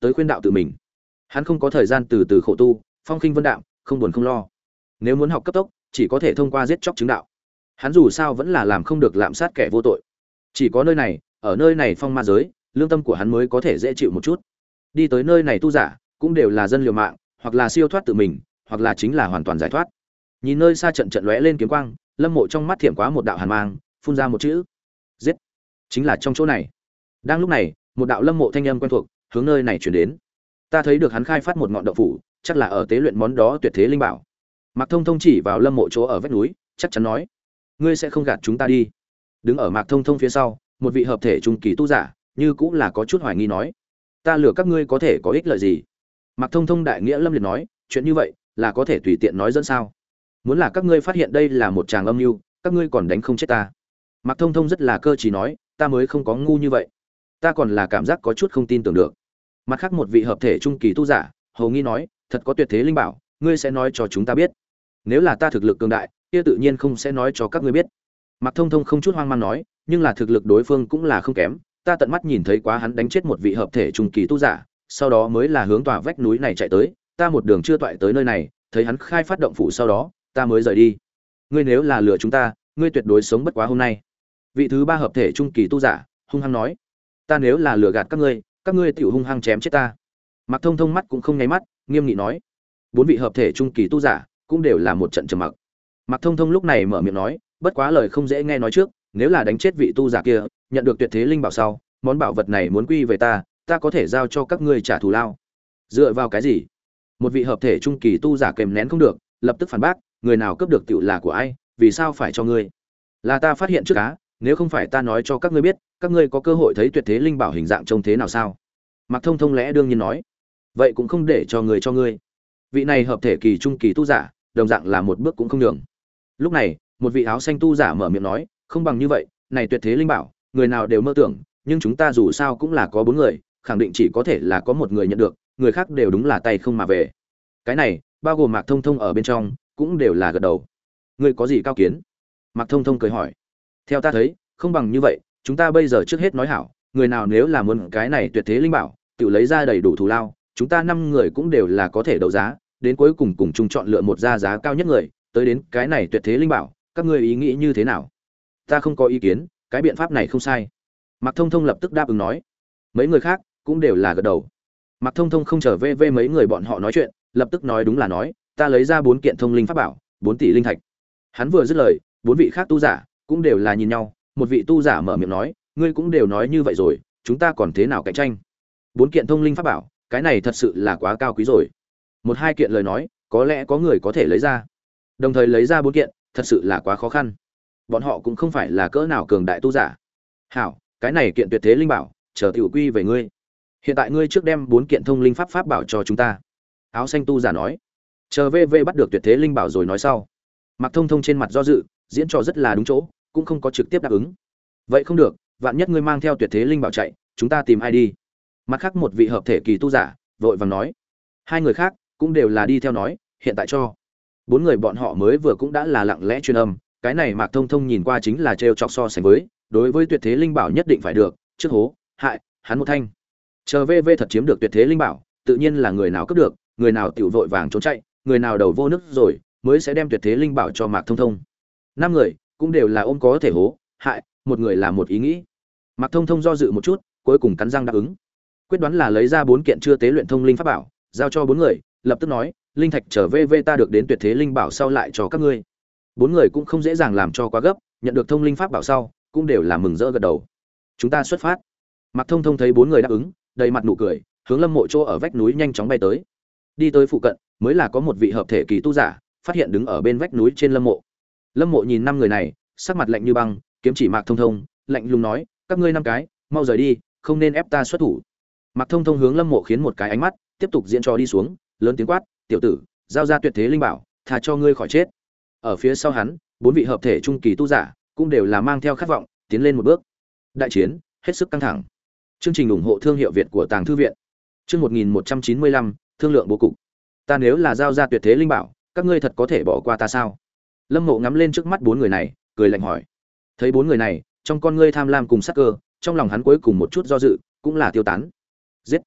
tới khuyên đạo tự mình. Hắn không có thời gian từ từ khổ tu, phong khinh vân đạm, không buồn không lo. Nếu muốn học cấp tốc, chỉ có thể thông qua giết chóc chứng đạo. Hắn dù sao vẫn là làm không được lạm sát kẻ vô tội. Chỉ có nơi này, ở nơi này phong ma giới, lương tâm của hắn mới có thể dễ chịu một chút. Đi tới nơi này tu giả, cũng đều là dân liều mạng, hoặc là siêu thoát tự mình, hoặc là chính là hoàn toàn giải thoát. Nhìn nơi xa trận trận lóe lên kiếm quang, Lâm Mộ trong mắt thiểm quá một đạo hàn mang, phun ra một chữ: giết. Chính là trong chỗ này. Đang lúc này, một đạo Lâm Mộ thanh âm quen thuộc hướng nơi này truyền đến. Ta thấy được hắn khai phát một ngọn động phủ, chắc là ở tế luyện món đó tuyệt thế linh bảo. Mạc Thông Thông chỉ vào Lâm Mộ chỗ ở vách núi, chắc chắn nói: ngươi sẽ không gạt chúng ta đi. Đứng ở Mạc Thông Thông phía sau, một vị hợp thể trung kỳ tu giả, như cũng là có chút hoài nghi nói: ta lừa các ngươi có thể có ích lợi gì? Mạc Thông Thông đại nghĩa lâm liệt nói: chuyện như vậy là có thể tùy tiện nói dẫn sao? Muốn là các ngươi phát hiện đây là một tràng âm mưu, các ngươi còn đánh không chết ta. Mạc Thông Thông rất là cơ trí nói: ta mới không có ngu như vậy. Ta còn là cảm giác có chút không tin tưởng được. Mặt khác một vị hợp thể trung kỳ tu giả, hầu nghi nói: thật có tuyệt thế linh bảo, ngươi sẽ nói cho chúng ta biết. Nếu là ta thực lực cường đại, kia tự nhiên không sẽ nói cho các ngươi biết. Mạc Thông Thông không chút hoang mang nói: nhưng là thực lực đối phương cũng là không kém, ta tận mắt nhìn thấy quá hắn đánh chết một vị hợp thể trung kỳ tu giả, sau đó mới là hướng tòa vách núi này chạy tới, ta một đường chưa toại tới nơi này, thấy hắn khai phát động phủ sau đó, ta mới rời đi. Ngươi nếu là lừa chúng ta, ngươi tuyệt đối sống bất quá hôm nay. Vị thứ ba hợp thể trung kỳ tu giả hung hăng nói: ta nếu là lừa gạt các ngươi, các ngươi tiểu hung hăng chém chết ta. Mạc Thông Thông mắt cũng không nháy mắt, nghiêm nghị nói. Bốn vị hợp thể trung kỳ tu giả cũng đều là một trận trầm mặc. Mạc Thông Thông lúc này mở miệng nói: bất quá lời không dễ nghe nói trước, nếu là đánh chết vị tu giả kia, nhận được tuyệt thế linh bảo sau, món bảo vật này muốn quy về ta, ta có thể giao cho các ngươi trả thù lao. Dựa vào cái gì? Một vị hợp thể trung kỳ tu giả kềm nén không được, lập tức phản bác: người nào cướp được tiểu là của ai, vì sao phải cho ngươi? Là ta phát hiện trước cá, nếu không phải ta nói cho các ngươi biết, các ngươi có cơ hội thấy tuyệt thế linh bảo hình dạng trông thế nào sao? Mạc Thông Thông lẽ đương nhiên nói: vậy cũng không để cho người cho ngươi. Vị này hợp thể kỳ trung kỳ tu giả, đồng dạng là một bước cũng không nhường. Lúc này, một vị áo xanh tu giả mở miệng nói: không bằng như vậy, này tuyệt thế linh bảo, người nào đều mơ tưởng, nhưng chúng ta dù sao cũng là có bốn người, khẳng định chỉ có thể là có một người nhận được, người khác đều đúng là tay không mà về. Cái này, bao gồm Mạc Thông Thông ở bên trong, cũng đều là gật đầu. Ngươi có gì cao kiến? Mạc Thông Thông cười hỏi. Theo ta thấy, không bằng như vậy, chúng ta bây giờ trước hết nói hảo, người nào nếu là muốn cái này tuyệt thế linh bảo, tự lấy ra đầy đủ thù lao, chúng ta năm người cũng đều là có thể đấu giá, đến cuối cùng cùng chung chọn lựa một ra giá cao nhất người, tới đến cái này tuyệt thế linh bảo, các ngươi ý nghĩ như thế nào? Ta không có ý kiến, cái biện pháp này không sai. Mạc Thông Thông lập tức đáp ứng nói. Mấy người khác cũng đều là gật đầu. Mạc Thông Thông không chờ vê vê mấy người bọn họ nói chuyện, lập tức nói đúng là nói, ta lấy ra bốn kiện thông linh pháp bảo, bốn tỷ linh thạch. Hắn vừa dứt lời, bốn vị khác tu giả cũng đều là nhìn nhau, một vị tu giả mở miệng nói, ngươi cũng đều nói như vậy rồi, chúng ta còn thế nào cạnh tranh? Bốn kiện thông linh pháp bảo, cái này thật sự là quá cao quý rồi. Một hai kiện lời nói, có lẽ có người có thể lấy ra. Đồng thời lấy ra bốn kiện, thật sự là quá khó khăn. Bọn họ cũng không phải là cỡ nào cường đại tu giả. Hảo, cái này kiện tuyệt thế linh bảo, chờ tiểu quy về ngươi. Hiện tại ngươi trước đem bốn kiện thông linh pháp pháp bảo cho chúng ta. Áo xanh tu giả nói. Chờ vê vê bắt được tuyệt thế linh bảo rồi nói sau. Mạc Thông Thông trên mặt do dự, diễn trò rất là đúng chỗ, cũng không có trực tiếp đáp ứng. Vậy không được, vạn nhất ngươi mang theo tuyệt thế linh bảo chạy, chúng ta tìm ai đi? Mặt khác một vị hợp thể kỳ tu giả vội vàng nói. Hai người khác cũng đều là đi theo nói, hiện tại cho. Bốn người bọn họ mới vừa cũng đã là lặng lẽ truyền âm, cái này Mạc Thông Thông nhìn qua chính là trêu chọc so sánh với, đối với tuyệt thế linh bảo nhất định phải được, trước hố, hại, hắn một thanh. Chờ vê vê thật chiếm được tuyệt thế linh bảo, tự nhiên là người nào cướp được, người nào tiểu vội vàng trốn chạy, người nào đầu vô nước rồi, mới sẽ đem tuyệt thế linh bảo cho Mạc Thông Thông. Năm người cũng đều là ôm có thể hố, hại, một người là một ý nghĩ. Mạc Thông Thông do dự một chút, cuối cùng cắn răng đáp ứng. Quyết đoán là lấy ra bốn kiện chưa tế luyện thông linh pháp bảo, giao cho bốn người, lập tức nói, linh thạch trở về về ta được đến tuyệt thế linh bảo sau lại cho các ngươi. Bốn người cũng không dễ dàng làm cho quá gấp, nhận được thông linh pháp bảo sau, cũng đều là mừng rỡ gật đầu. Chúng ta xuất phát. Mạc Thông Thông thấy bốn người đáp ứng, đầy mặt nụ cười, hướng Lâm Mộ chỗ ở vách núi nhanh chóng bay tới. Đi tới phụ cận, mới là có một vị hợp thể kỳ tu giả, phát hiện đứng ở bên vách núi trên Lâm Mộ. Lâm Mộ nhìn năm người này, sắc mặt lạnh như băng, kiếm chỉ Mạc Thông Thông, lạnh lùng nói, các ngươi năm cái, mau rời đi, không nên ép ta xuất thủ. Mạc Thông Thông hướng Lâm Mộ khiến một cái ánh mắt, tiếp tục diễn trò đi xuống, lớn tiếng quát, tiểu tử, giao ra tuyệt thế linh bảo, thà cho ngươi khỏi chết. Ở phía sau hắn, bốn vị hợp thể trung kỳ tu giả cũng đều là mang theo khát vọng, tiến lên một bước. Đại chiến hết sức căng thẳng. Chương trình ủng hộ thương hiệu Việt của Tàng Thư viện. Chương một nghìn một trăm chín mươi lăm, thương lượng bố cục. Ta nếu là giao ra tuyệt thế linh bảo, các ngươi thật có thể bỏ qua ta sao? Lâm Mộ ngắm lên trước mắt bốn người này, cười lạnh hỏi. Thấy bốn người này, trong con ngươi tham lam cùng sắc cơ, trong lòng hắn cuối cùng một chút do dự, cũng là tiêu tán. Giết!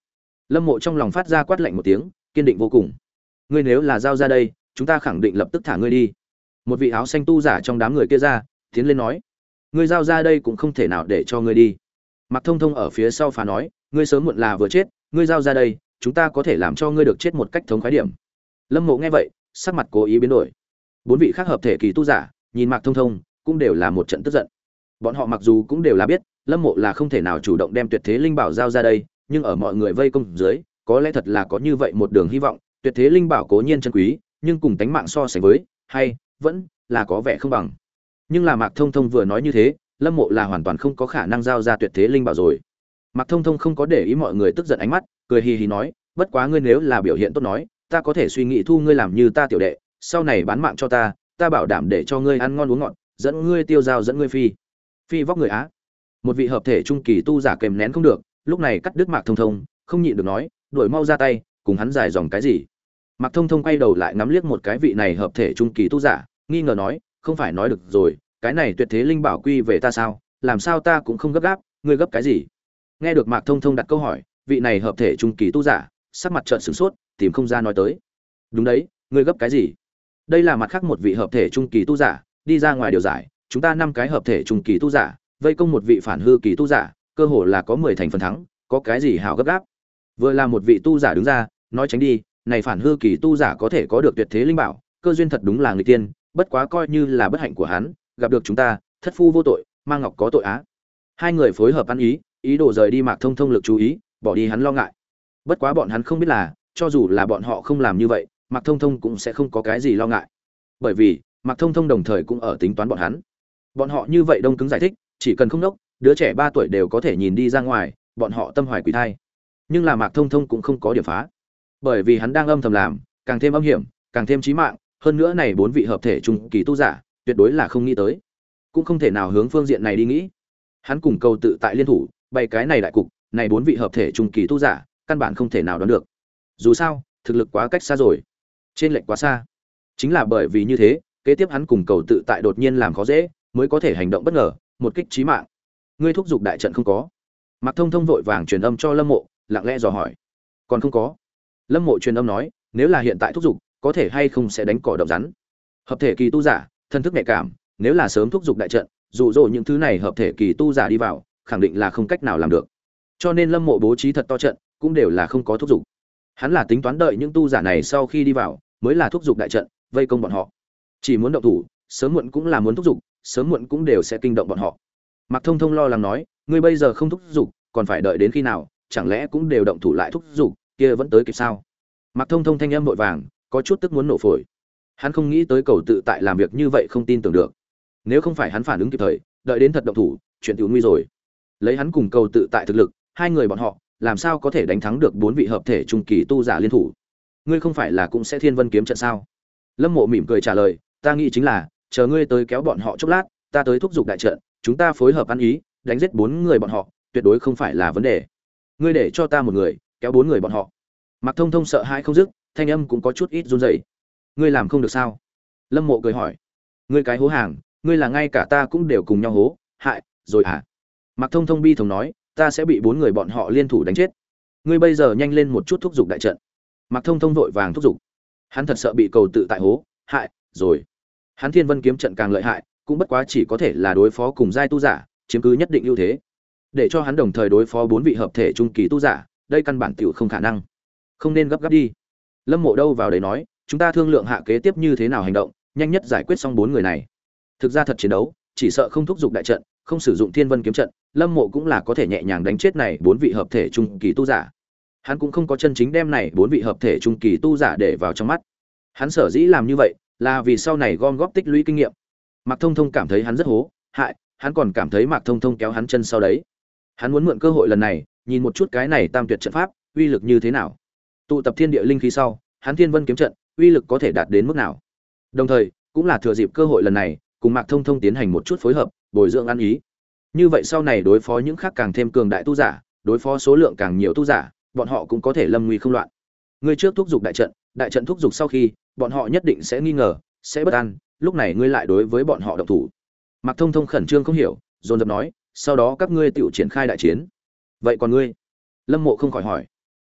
Lâm Mộ trong lòng phát ra quát lạnh một tiếng, kiên định vô cùng. Ngươi nếu là giao ra đây, chúng ta khẳng định lập tức thả ngươi đi. Một vị áo xanh tu giả trong đám người kia ra, tiến lên nói: Ngươi giao ra đây cũng không thể nào để cho ngươi đi. Mạc Thông Thông ở phía sau phá nói: Ngươi sớm muộn là vừa chết, ngươi giao ra đây, chúng ta có thể làm cho ngươi được chết một cách thống khoái điểm. Lâm Mộ nghe vậy, sắc mặt cố ý biến đổi. Bốn vị khác hợp thể kỳ tu giả, nhìn Mạc Thông Thông, cũng đều là một trận tức giận. Bọn họ mặc dù cũng đều là biết, Lâm Mộ là không thể nào chủ động đem tuyệt thế linh bảo giao ra đây, nhưng ở mọi người vây công dưới, có lẽ thật là có như vậy một đường hy vọng, tuyệt thế linh bảo cố nhiên chân quý, nhưng cùng tánh mạng so sánh với, hay vẫn là có vẻ không bằng. Nhưng là Mạc Thông Thông vừa nói như thế, Lâm Mộ là hoàn toàn không có khả năng giao ra tuyệt thế linh bảo rồi. Mạc Thông Thông không có để ý mọi người tức giận ánh mắt, cười hì hì nói: "Bất quá ngươi nếu là biểu hiện tốt nói, ta có thể suy nghĩ thu ngươi làm như ta tiểu đệ, sau này bán mạng cho ta, ta bảo đảm để cho ngươi ăn ngon uống ngọt, dẫn ngươi tiêu dao dẫn ngươi phi." Phi vóc người á. Một vị hợp thể trung kỳ tu giả kèm nén không được, lúc này cắt đứt Mạc Thông Thông, không nhịn được nói: "Đuổi mau ra tay, cùng hắn giải dòng cái gì?" Mạc Thông Thông quay đầu lại ngắm liếc một cái vị này hợp thể trung kỳ tu giả, nghi ngờ nói: "Không phải nói được rồi, cái này tuyệt thế linh bảo quy về ta sao, làm sao ta cũng không gấp gáp, ngươi gấp cái gì?" Nghe được Mạc Thông Thông đặt câu hỏi, vị này hợp thể trung kỳ tu giả, sắc mặt trợn sửng sốt, tìm không ra nói tới. "Đúng đấy, ngươi gấp cái gì?" Đây là mặt khác một vị hợp thể trung kỳ tu giả, đi ra ngoài điều giải, chúng ta năm cái hợp thể trung kỳ tu giả, vây công một vị phản hư kỳ tu giả, cơ hồ là có mười thành phần thắng, có cái gì hảo gấp gáp. Vừa là một vị tu giả đứng ra, nói tránh đi, này phản hư kỳ tu giả có thể có được tuyệt thế linh bảo, cơ duyên thật đúng là người tiên, bất quá coi như là bất hạnh của hắn, gặp được chúng ta, thất phu vô tội, mang ngọc có tội á. Hai người phối hợp ăn ý, ý đồ rời đi Mạc Thông Thông lực chú ý, bỏ đi hắn lo ngại. Bất quá bọn hắn không biết là, cho dù là bọn họ không làm như vậy, Mạc Thông Thông cũng sẽ không có cái gì lo ngại. Bởi vì, Mạc Thông Thông đồng thời cũng ở tính toán bọn hắn. Bọn họ như vậy đông cứng giải thích, chỉ cần không đốc, đứa trẻ ba tuổi đều có thể nhìn đi ra ngoài, bọn họ tâm hoài quỷ thai. Nhưng là Mạc Thông Thông cũng không có điểm phá. Bởi vì hắn đang âm thầm làm, càng thêm âm hiểm, càng thêm chí mạng, hơn nữa này bốn vị hợp thể trung kỳ tu giả, tuyệt đối là không nghĩ tới, cũng không thể nào hướng phương diện này đi nghĩ. Hắn cùng cầu tự tại liên thủ, bày cái này đại cục, này bốn vị hợp thể trung kỳ tu giả, căn bản không thể nào đoán được. Dù sao, thực lực quá cách xa rồi, trên lệch quá xa. Chính là bởi vì như thế, kế tiếp hắn cùng cầu tự tại đột nhiên làm khó dễ, mới có thể hành động bất ngờ, một kích chí mạng. Ngươi thúc giục đại trận không có? Mạc Thông Thông vội vàng truyền âm cho Lâm Mộ, lặng lẽ dò hỏi. Còn không có. Lâm Mộ truyền âm nói, nếu là hiện tại thúc giục, có thể hay không sẽ đánh cỏ động rắn. Hợp thể kỳ tu giả, thân thức nhạy cảm, nếu là sớm thúc giục đại trận, dụ dỗ những thứ này hợp thể kỳ tu giả đi vào, khẳng định là không cách nào làm được. Cho nên Lâm Mộ bố trí thật to trận, cũng đều là không có thúc giục. Hắn là tính toán đợi những tu giả này sau khi đi vào, mới là thúc giục đại trận, vây công bọn họ. Chỉ muốn động thủ, sớm muộn cũng là muốn thúc giục, sớm muộn cũng đều sẽ kinh động bọn họ. Mạc Thông Thông lo lắng nói, ngươi bây giờ không thúc giục, còn phải đợi đến khi nào, chẳng lẽ cũng đều động thủ lại thúc giục, kia vẫn tới kịp sao? Mạc Thông Thông thanh âm vội vàng, có chút tức muốn nổ phổi. Hắn không nghĩ tới cầu tự tại làm việc như vậy không tin tưởng được. Nếu không phải hắn phản ứng kịp thời, đợi đến thật động thủ, chuyện tiểu nguy rồi. Lấy hắn cùng cầu tự tại thực lực, hai người bọn họ, làm sao có thể đánh thắng được bốn vị hợp thể trung kỳ tu giả liên thủ? Ngươi không phải là cũng sẽ Thiên Vân kiếm trận sao? Lâm Mộ mỉm cười trả lời, ta nghĩ chính là, chờ ngươi tới kéo bọn họ chốc lát, ta tới thúc giục đại trận, chúng ta phối hợp ăn ý, đánh giết bốn người bọn họ, tuyệt đối không phải là vấn đề. Ngươi để cho ta một người, kéo bốn người bọn họ. Mạc Thông Thông sợ hãi không dứt, thanh âm cũng có chút ít run rẩy. Ngươi làm không được sao? Lâm Mộ cười hỏi. Ngươi cái hố hàng, ngươi là ngay cả ta cũng đều cùng nhau hố, hại, rồi à? Mạc Thông Thông bi thống nói, ta sẽ bị bốn người bọn họ liên thủ đánh chết. Ngươi bây giờ nhanh lên một chút thúc giục đại trận. Mạc Thông Thông vội vàng thúc giục. Hắn thật sợ bị cầu tự tại hố, hại, rồi. Hắn Thiên Vân kiếm trận càng lợi hại, cũng bất quá chỉ có thể là đối phó cùng giai tu giả, chiếm cứ nhất định ưu thế. Để cho hắn đồng thời đối phó bốn vị hợp thể trung kỳ tu giả, đây căn bản tiểu không khả năng. Không nên gấp gáp đi. Lâm Mộ đâu vào đấy nói, chúng ta thương lượng hạ kế tiếp như thế nào hành động, nhanh nhất giải quyết xong bốn người này. Thực ra thật chiến đấu, chỉ sợ không thúc giục đại trận, không sử dụng Thiên Vân kiếm trận, Lâm Mộ cũng là có thể nhẹ nhàng đánh chết này bốn vị hợp thể trung kỳ tu giả. Hắn cũng không có chân chính đem này bốn vị hợp thể trung kỳ tu giả để vào trong mắt. Hắn sở dĩ làm như vậy, là vì sau này gom góp tích lũy kinh nghiệm. Mạc Thông Thông cảm thấy hắn rất hố, hại, hắn còn cảm thấy Mạc Thông Thông kéo hắn chân sau đấy. Hắn muốn mượn cơ hội lần này, nhìn một chút cái này Tam Tuyệt trận pháp, uy lực như thế nào. Tụ tập thiên địa linh khí sau, hắn Thiên Vân kiếm trận, uy lực có thể đạt đến mức nào. Đồng thời, cũng là thừa dịp cơ hội lần này, cùng Mạc Thông Thông tiến hành một chút phối hợp, bồi dưỡng ăn ý. Như vậy sau này đối phó những khác càng thêm cường đại tu giả, đối phó số lượng càng nhiều tu giả, bọn họ cũng có thể lâm nguy không loạn. Ngươi trước thúc giục đại trận, đại trận thúc giục sau khi, bọn họ nhất định sẽ nghi ngờ, sẽ bất an, lúc này ngươi lại đối với bọn họ động thủ. Mạc Thông Thông khẩn trương không hiểu, dồn dập nói, sau đó các ngươi tiểu triển khai đại chiến. Vậy còn ngươi? Lâm Mộ không khỏi hỏi.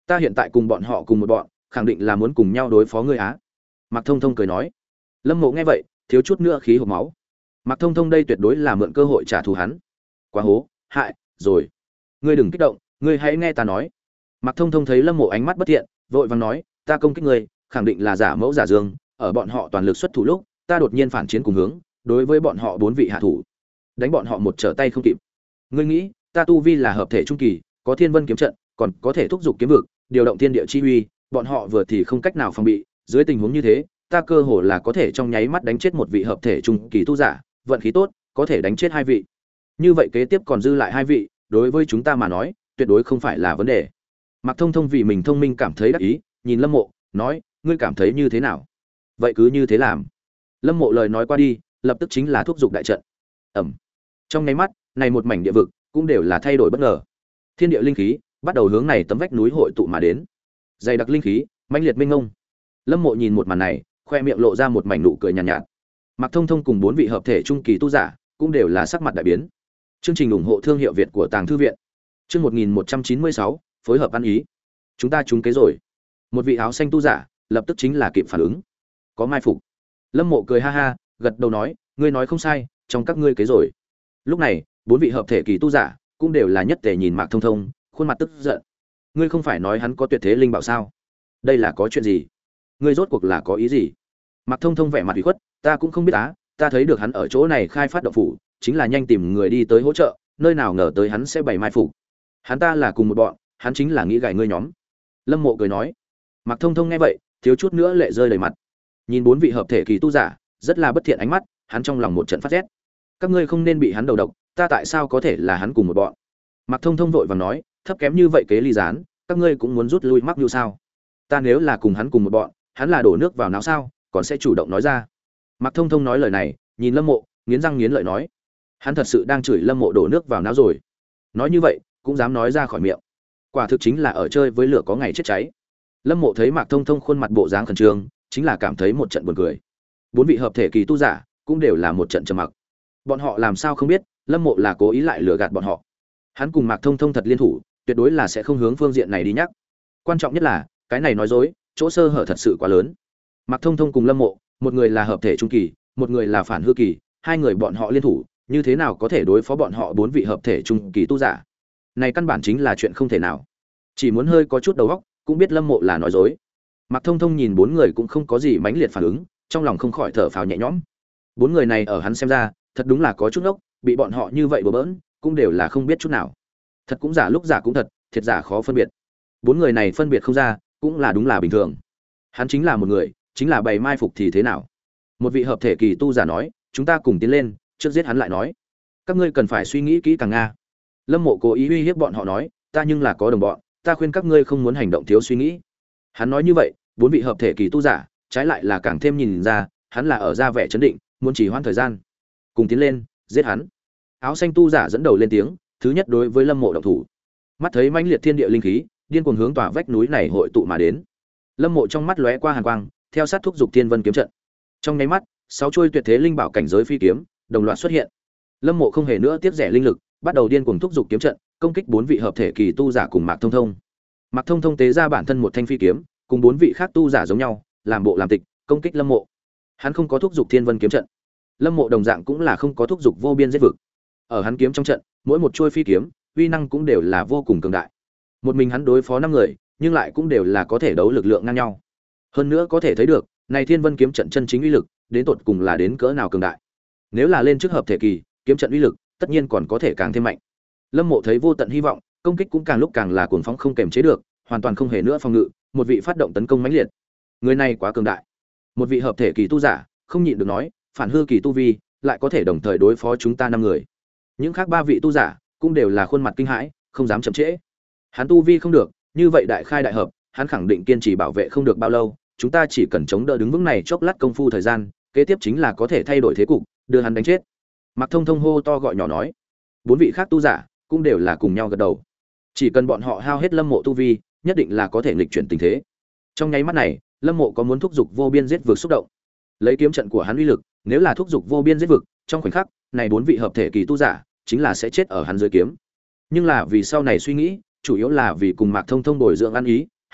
Ta hiện tại cùng bọn họ cùng một bọn, khẳng định là muốn cùng nhau đối phó ngươi á. Mạc Thông Thông cười nói. Lâm Mộ nghe vậy, thiếu chút nữa khí hộc máu. Mạc Thông Thông đây tuyệt đối là mượn cơ hội trả thù hắn. Quá hố, hại, rồi. Ngươi đừng kích động, ngươi hãy nghe ta nói. Mạc Thông Thông thấy Lâm Mộ ánh mắt bất thiện, vội vàng nói, ta công kích ngươi, khẳng định là giả mẫu giả dương, ở bọn họ toàn lực xuất thủ lúc, ta đột nhiên phản chiến cùng hướng, đối với bọn họ bốn vị hạ thủ, đánh bọn họ một trở tay không kịp. Ngươi nghĩ, ta tu vi là hợp thể trung kỳ, có Thiên Vân kiếm trận, còn có thể thúc giục kiếm vực, điều động thiên địa chi uy, bọn họ vừa thì không cách nào phòng bị, dưới tình huống như thế, ta cơ hồ là có thể trong nháy mắt đánh chết một vị hợp thể trung kỳ tu giả, vận khí tốt, có thể đánh chết hai vị. Như vậy kế tiếp còn dư lại hai vị, đối với chúng ta mà nói, tuyệt đối không phải là vấn đề. Mạc Thông Thông vì mình thông minh cảm thấy đắc ý, nhìn Lâm Mộ, nói, ngươi cảm thấy như thế nào? Vậy cứ như thế làm. Lâm Mộ lời nói qua đi, lập tức chính là thúc giục đại trận. Ầm. Trong nháy mắt, này một mảnh địa vực cũng đều là thay đổi bất ngờ. Thiên địa linh khí bắt đầu hướng này tấm vách núi hội tụ mà đến. Dày đặc linh khí, mãnh liệt mênh mông. Lâm Mộ nhìn một màn này, khoe miệng lộ ra một mảnh nụ cười nhàn nhạt, nhạt. Mạc Thông Thông cùng bốn vị hợp thể trung kỳ tu giả, cũng đều là sắc mặt đại biến. Chương trình ủng hộ thương hiệu Việt của Tàng thư viện. Chương một nghìn một trăm chín mươi sáu, phối hợp ăn ý. Chúng ta trúng kế rồi. Một vị áo xanh tu giả, lập tức chính là kịp phản ứng. Có mai phục. Lâm Mộ cười ha ha, gật đầu nói, ngươi nói không sai, trong các ngươi kế rồi. Lúc này, bốn vị hợp thể kỳ tu giả, cũng đều là nhất tề nhìn Mạc Thông Thông, khuôn mặt tức giận. Ngươi không phải nói hắn có tuyệt thế linh bảo sao? Đây là có chuyện gì? Ngươi rốt cuộc là có ý gì? Mạc Thông Thông vẻ mặt ủy khuất, ta cũng không biết á, ta thấy được hắn ở chỗ này khai phát động phủ, chính là nhanh tìm người đi tới hỗ trợ, nơi nào ngờ tới hắn sẽ bày mai phục. Hắn ta là cùng một bọn, hắn chính là nghĩ gài ngươi nhóm. Lâm Mộ cười nói. Mạc Thông Thông nghe vậy, thiếu chút nữa lệ rơi đầy mặt. Nhìn bốn vị hợp thể kỳ tu giả, rất là bất thiện ánh mắt, hắn trong lòng một trận phát rét. Các ngươi không nên bị hắn đầu độc, ta tại sao có thể là hắn cùng một bọn? Mạc Thông Thông vội vàng nói, thấp kém như vậy kế ly gián, các ngươi cũng muốn rút lui mắc như sao? Ta nếu là cùng hắn cùng một bọn, hắn là đổ nước vào não sao, còn sẽ chủ động nói ra. Mạc Thông Thông nói lời này, nhìn Lâm Mộ, nghiến răng nghiến lợi nói, hắn thật sự đang chửi Lâm Mộ đổ nước vào não rồi. Nói như vậy, cũng dám nói ra khỏi miệng. Quả thực chính là ở chơi với lửa có ngày chết cháy. Lâm Mộ thấy Mạc Thông Thông khuôn mặt bộ dáng khẩn trương, chính là cảm thấy một trận buồn cười. Bốn vị hợp thể kỳ tu giả cũng đều là một trận trầm mặc. Bọn họ làm sao không biết, Lâm Mộ là cố ý lại lừa gạt bọn họ. Hắn cùng Mạc Thông Thông thật liên thủ, tuyệt đối là sẽ không hướng phương diện này đi nhắc. Quan trọng nhất là, cái này nói dối, chỗ sơ hở thật sự quá lớn. Mạc Thông Thông cùng Lâm Mộ, một người là hợp thể trung kỳ, một người là phản hư kỳ, hai người bọn họ liên thủ, như thế nào có thể đối phó bọn họ bốn vị hợp thể trung kỳ tu giả? Này căn bản chính là chuyện không thể nào. Chỉ muốn hơi có chút đầu óc, cũng biết Lâm Mộ là nói dối. Mạc Thông Thông nhìn bốn người cũng không có gì mãnh liệt phản ứng, trong lòng không khỏi thở phào nhẹ nhõm. Bốn người này ở hắn xem ra, thật đúng là có chút ốc, bị bọn họ như vậy bừa bỡn, cũng đều là không biết chút nào. Thật cũng giả lúc giả cũng thật, thiệt giả khó phân biệt. Bốn người này phân biệt không ra, cũng là đúng là bình thường. Hắn chính là một người, chính là bày mai phục thì thế nào? Một vị hợp thể kỳ tu giả nói, chúng ta cùng tiến lên, trước giết hắn lại nói. Các ngươi cần phải suy nghĩ kỹ càng nga. Lâm Mộ cố ý uy hiếp bọn họ nói, ta nhưng là có đồng bọn, ta khuyên các ngươi không muốn hành động thiếu suy nghĩ. Hắn nói như vậy, bốn vị hợp thể kỳ tu giả, trái lại là càng thêm nhìn ra, hắn là ở ra vẻ chấn định, muốn chỉ hoãn thời gian. Cùng tiến lên, giết hắn. Áo xanh tu giả dẫn đầu lên tiếng, thứ nhất đối với Lâm Mộ động thủ. Mắt thấy mãnh liệt thiên địa linh khí, điên cuồng hướng tỏa vách núi này hội tụ mà đến. Lâm Mộ trong mắt lóe qua hàn quang, theo sát thúc dục Thiên Vân kiếm trận. Trong nháy mắt, sáu chuôi tuyệt thế linh bảo cảnh giới phi kiếm, đồng loạt xuất hiện. Lâm Mộ không hề nữa tiếc rẻ linh lực, bắt đầu điên cuồng thúc dục kiếm trận, công kích bốn vị hợp thể kỳ tu giả cùng Mạc Thông Thông. Mạc Thông Thông tế ra bản thân một thanh phi kiếm, cùng bốn vị khác tu giả giống nhau, làm bộ làm tịch, công kích Lâm Mộ. Hắn không có thúc dục Thiên Vân kiếm trận. Lâm Mộ đồng dạng cũng là không có thúc dục vô biên giết vực. Ở hắn kiếm trong trận, mỗi một chuôi phi kiếm, uy năng cũng đều là vô cùng cường đại. Một mình hắn đối phó năm người, nhưng lại cũng đều là có thể đấu lực lượng ngang nhau. Hơn nữa có thể thấy được, này Thiên Vân kiếm trận chân chính uy lực, đến tột cùng là đến cỡ nào cường đại. Nếu là lên trước hợp thể kỳ, kiếm trận uy lực, tất nhiên còn có thể càng thêm mạnh. Lâm Mộ thấy vô tận hy vọng, công kích cũng càng lúc càng là cuồng phóng không kềm chế được, hoàn toàn không hề nữa phòng ngự, một vị phát động tấn công mãnh liệt. Người này quá cường đại. Một vị hợp thể kỳ tu giả, không nhịn được nói, phản hư kỳ tu vi, lại có thể đồng thời đối phó chúng ta năm người. Những khác ba vị tu giả, cũng đều là khuôn mặt kinh hãi, không dám chậm trễ. Hắn tu vi không được, như vậy đại khai đại hợp, hắn khẳng định kiên trì bảo vệ không được bao lâu, chúng ta chỉ cần chống đỡ đứng vững này chốc lát công phu thời gian, kế tiếp chính là có thể thay đổi thế cục, đưa hắn đánh chết. Mạc Thông Thông hô to gọi nhỏ nói. Bốn vị khác tu giả cũng đều là cùng nhau gật đầu. Chỉ cần bọn họ hao hết Lâm Mộ tu vi, nhất định là có thể nghịch chuyển tình thế. Trong nháy mắt này, Lâm Mộ có muốn thúc dục vô biên giết vực xúc động. Lấy kiếm trận của hắn uy lực, nếu là thúc dục vô biên giết vực, trong khoảnh khắc, này bốn vị hợp thể kỳ tu giả, chính là sẽ chết ở hắn dưới kiếm. Nhưng là vì sau này suy nghĩ, chủ yếu là vì cùng Mạc Thông Thông bồi dưỡng ăn ý,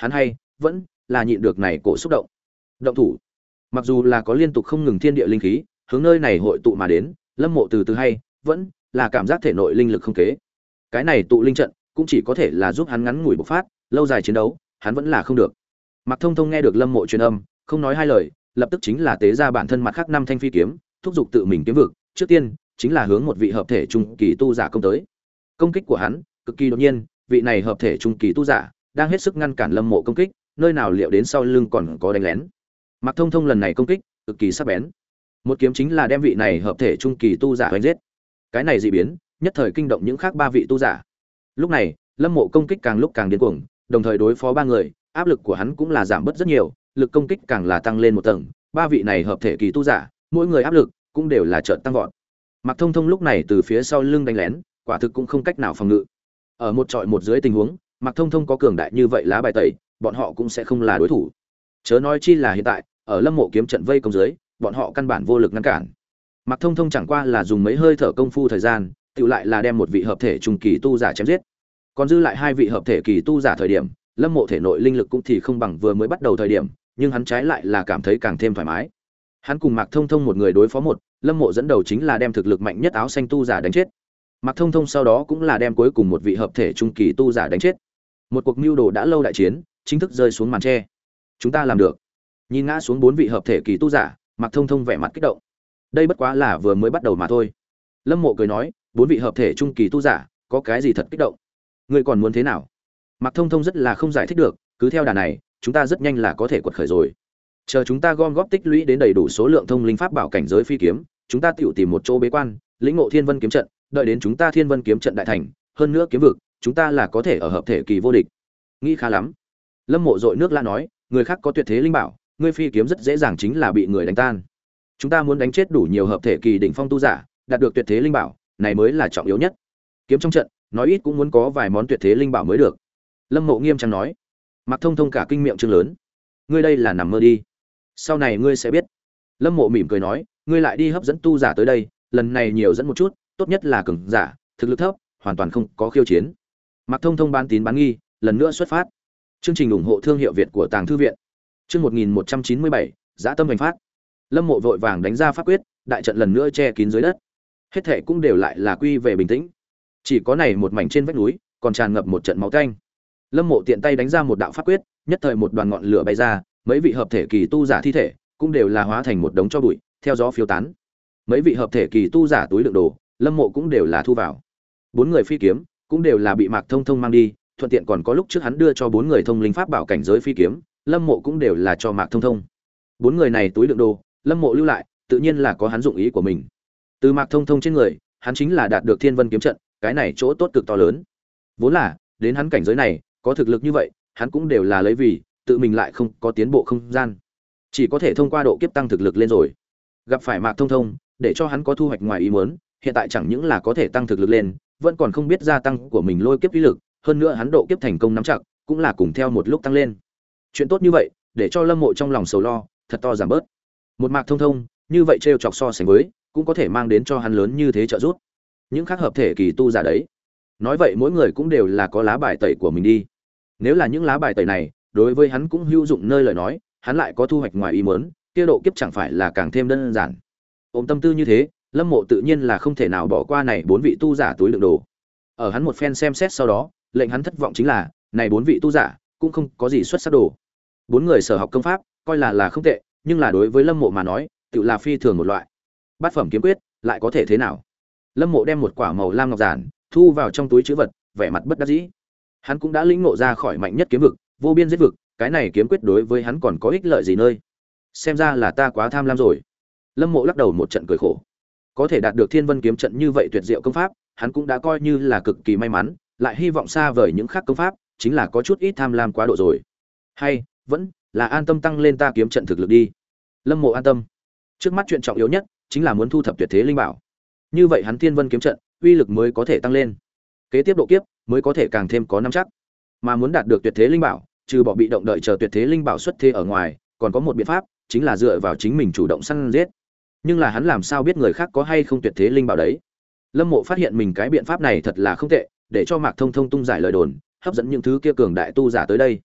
hắn hay vẫn là nhịn được này cổ xúc động. Động thủ. Mặc dù là có liên tục không ngừng thiên địa linh khí hướng nơi này hội tụ mà đến, Lâm Mộ từ từ hay vẫn là cảm giác thể nội linh lực không kế. Cái này tụ linh trận cũng chỉ có thể là giúp hắn ngắn ngủi bộc phát, lâu dài chiến đấu, hắn vẫn là không được. Mạc Thông Thông nghe được Lâm Mộ truyền âm, không nói hai lời, lập tức chính là tế ra bản thân mặt khác năm thanh phi kiếm, thúc giục tự mình kiếm vực, trước tiên chính là hướng một vị hợp thể trung kỳ tu giả công tới. Công kích của hắn cực kỳ đột nhiên, vị này hợp thể trung kỳ tu giả đang hết sức ngăn cản Lâm Mộ công kích, nơi nào liệu đến sau lưng còn có đánh lén. Mạc Thông Thông lần này công kích cực kỳ sắc bén, một kiếm chính là đem vị này hợp thể trung kỳ tu giả đánh giết. Cái này dị biến nhất thời kinh động những khác ba vị tu giả. Lúc này Lâm Mộ công kích càng lúc càng điên cuồng, đồng thời đối phó ba người, áp lực của hắn cũng là giảm bớt rất nhiều, lực công kích càng là tăng lên một tầng. Ba vị này hợp thể kỳ tu giả, mỗi người áp lực cũng đều là chợt tăng vọt. Mạc Thông Thông lúc này từ phía sau lưng đánh lén, quả thực cũng không cách nào phòng ngự. Ở một trọi một dưới tình huống, Mạc Thông Thông có cường đại như vậy lá bài tẩy, bọn họ cũng sẽ không là đối thủ. Chớ nói chi là hiện tại, ở Lâm Mộ kiếm trận vây công dưới, bọn họ căn bản vô lực ngăn cản. Mạc Thông Thông chẳng qua là dùng mấy hơi thở công phu thời gian, tựu lại là đem một vị hợp thể trung kỳ tu giả chém giết. Còn dư lại hai vị hợp thể kỳ tu giả thời điểm, Lâm Mộ thể nội linh lực cũng thì không bằng vừa mới bắt đầu thời điểm, nhưng hắn trái lại là cảm thấy càng thêm thoải mái. Hắn cùng Mạc Thông Thông một người đối phó một, Lâm Mộ dẫn đầu chính là đem thực lực mạnh nhất áo xanh tu giả đánh chết. Mạc Thông Thông sau đó cũng là đem cuối cùng một vị hợp thể trung kỳ tu giả đánh chết. Một cuộc mưu đồ đã lâu đại chiến, chính thức rơi xuống màn che. Chúng ta làm được. Nhìn ngã xuống bốn vị hợp thể kỳ tu giả, Mạc Thông Thông vẻ mặt kích động. Đây bất quá là vừa mới bắt đầu mà thôi. Lâm Mộ cười nói, bốn vị hợp thể trung kỳ tu giả, có cái gì thật kích động? Ngươi còn muốn thế nào? Mạc Thông Thông rất là không giải thích được, cứ theo đà này, chúng ta rất nhanh là có thể quật khởi rồi. Chờ chúng ta gom góp tích lũy đến đầy đủ số lượng thông linh pháp bảo cảnh giới phi kiếm, chúng ta tiểu tìm một chỗ bế quan, lĩnh ngộ Thiên Vân kiếm trận, đợi đến chúng ta Thiên Vân kiếm trận đại thành, hơn nữa kiếm vực, chúng ta là có thể ở hợp thể kỳ vô địch. Nghĩ khá lắm. Lâm Mộ dội nước la nói, người khác có tuyệt thế linh bảo, ngươi phi kiếm rất dễ dàng chính là bị người đánh tan. Chúng ta muốn đánh chết đủ nhiều hợp thể kỳ đỉnh phong tu giả, đạt được tuyệt thế linh bảo, này mới là trọng yếu nhất. Kiếm trong trận, nói ít cũng muốn có vài món tuyệt thế linh bảo mới được. Lâm Mộ nghiêm trang nói. Mạc Thông Thông cả kinh miệng trương lớn. Ngươi đây là nằm mơ đi. Sau này ngươi sẽ biết. Lâm Mộ mỉm cười nói, ngươi lại đi hấp dẫn tu giả tới đây, lần này nhiều dẫn một chút, tốt nhất là cường giả, thực lực thấp, hoàn toàn không có khiêu chiến. Mạc Thông Thông bán tín bán nghi, lần nữa xuất phát. Chương trình ủng hộ thương hiệu Việt của Tàng thư viện. Chương một nghìn một trăm chín mươi bảy, Dã tâm hành phát. Lâm Mộ vội vàng đánh ra pháp quyết, đại trận lần nữa che kín dưới đất. Hết thảy cũng đều lại là quy về bình tĩnh. Chỉ có này một mảnh trên vách núi, còn tràn ngập một trận máu tanh. Lâm Mộ tiện tay đánh ra một đạo pháp quyết, nhất thời một đoàn ngọn lửa bay ra, mấy vị hợp thể kỳ tu giả thi thể cũng đều là hóa thành một đống tro bụi, theo gió phiêu tán. Mấy vị hợp thể kỳ tu giả túi đựng đồ, Lâm Mộ cũng đều là thu vào. Bốn người phi kiếm cũng đều là bị Mạc Thông Thông mang đi, thuận tiện còn có lúc trước hắn đưa cho bốn người thông linh pháp bảo cảnh giới phi kiếm, Lâm Mộ cũng đều là cho Mạc Thông Thông. Bốn người này túi đựng đồ, Lâm Mộ lưu lại, tự nhiên là có hắn dụng ý của mình. Từ Mạc Thông Thông trên người, hắn chính là đạt được Thiên Vân kiếm trận, cái này chỗ tốt cực to lớn. Vốn là, đến hắn cảnh giới này, có thực lực như vậy, hắn cũng đều là lấy vì tự mình lại không có tiến bộ không gian, chỉ có thể thông qua độ kiếp tăng thực lực lên rồi. Gặp phải Mạc Thông Thông, để cho hắn có thu hoạch ngoài ý muốn, hiện tại chẳng những là có thể tăng thực lực lên, vẫn còn không biết gia tăng của mình lôi kiếp uy lực, hơn nữa hắn độ kiếp thành công nắm chặt, cũng là cùng theo một lúc tăng lên. Chuyện tốt như vậy, để cho Lâm Mộ trong lòng sầu lo thật to giảm bớt. Một Mạc Thông Thông, như vậy trêu chọc so sánh với, cũng có thể mang đến cho hắn lớn như thế trợ giúp. Những khác hợp thể kỳ tu giả đấy, nói vậy mỗi người cũng đều là có lá bài tẩy của mình đi. Nếu là những lá bài tẩy này đối với hắn cũng hữu dụng nơi lời nói, hắn lại có thu hoạch ngoài ý muốn, kia độ kiếp chẳng phải là càng thêm đơn giản. Ôm tâm tư như thế, Lâm Mộ tự nhiên là không thể nào bỏ qua này bốn vị tu giả túi đựng đồ. Ở hắn một phen xem xét sau đó, lệnh hắn thất vọng chính là, này bốn vị tu giả cũng không có gì xuất sắc đồ. Bốn người sở học công pháp, coi là là không tệ, nhưng là đối với Lâm Mộ mà nói, tự là phi thường một loại. Bát phẩm kiếm quyết, lại có thể thế nào? Lâm Mộ đem một quả màu lam ngọc giản thu vào trong túi trữ vật, vẻ mặt bất đắc dĩ. Hắn cũng đã lĩnh ngộ ra khỏi mạnh nhất kiếm vực, vô biên giết vực, cái này kiếm quyết đối với hắn còn có ích lợi gì nơi? Xem ra là ta quá tham lam rồi. Lâm Mộ lắc đầu một trận cười khổ. Có thể đạt được Thiên Vân kiếm trận như vậy tuyệt diệu công pháp, hắn cũng đã coi như là cực kỳ may mắn, lại hy vọng xa vời những khác công pháp, chính là có chút ít tham lam quá độ rồi. Hay, vẫn là an tâm tăng lên ta kiếm trận thực lực đi. Lâm Mộ an tâm. Trước mắt chuyện trọng yếu nhất chính là muốn thu thập tuyệt thế linh bảo. Như vậy hắn Thiên Vân kiếm trận uy lực mới có thể tăng lên. Kế tiếp độ kiếp mới có thể càng thêm có nắm chắc. Mà muốn đạt được tuyệt thế linh bảo, trừ bỏ bị động đợi chờ tuyệt thế linh bảo xuất thế ở ngoài, còn có một biện pháp, chính là dựa vào chính mình chủ động săn giết. Nhưng là hắn làm sao biết người khác có hay không tuyệt thế linh bảo đấy? Lâm Mộ phát hiện mình cái biện pháp này thật là không tệ, để cho Mạc Thông Thông tung giải lời đồn, hấp dẫn những thứ kia cường đại tu giả tới đây.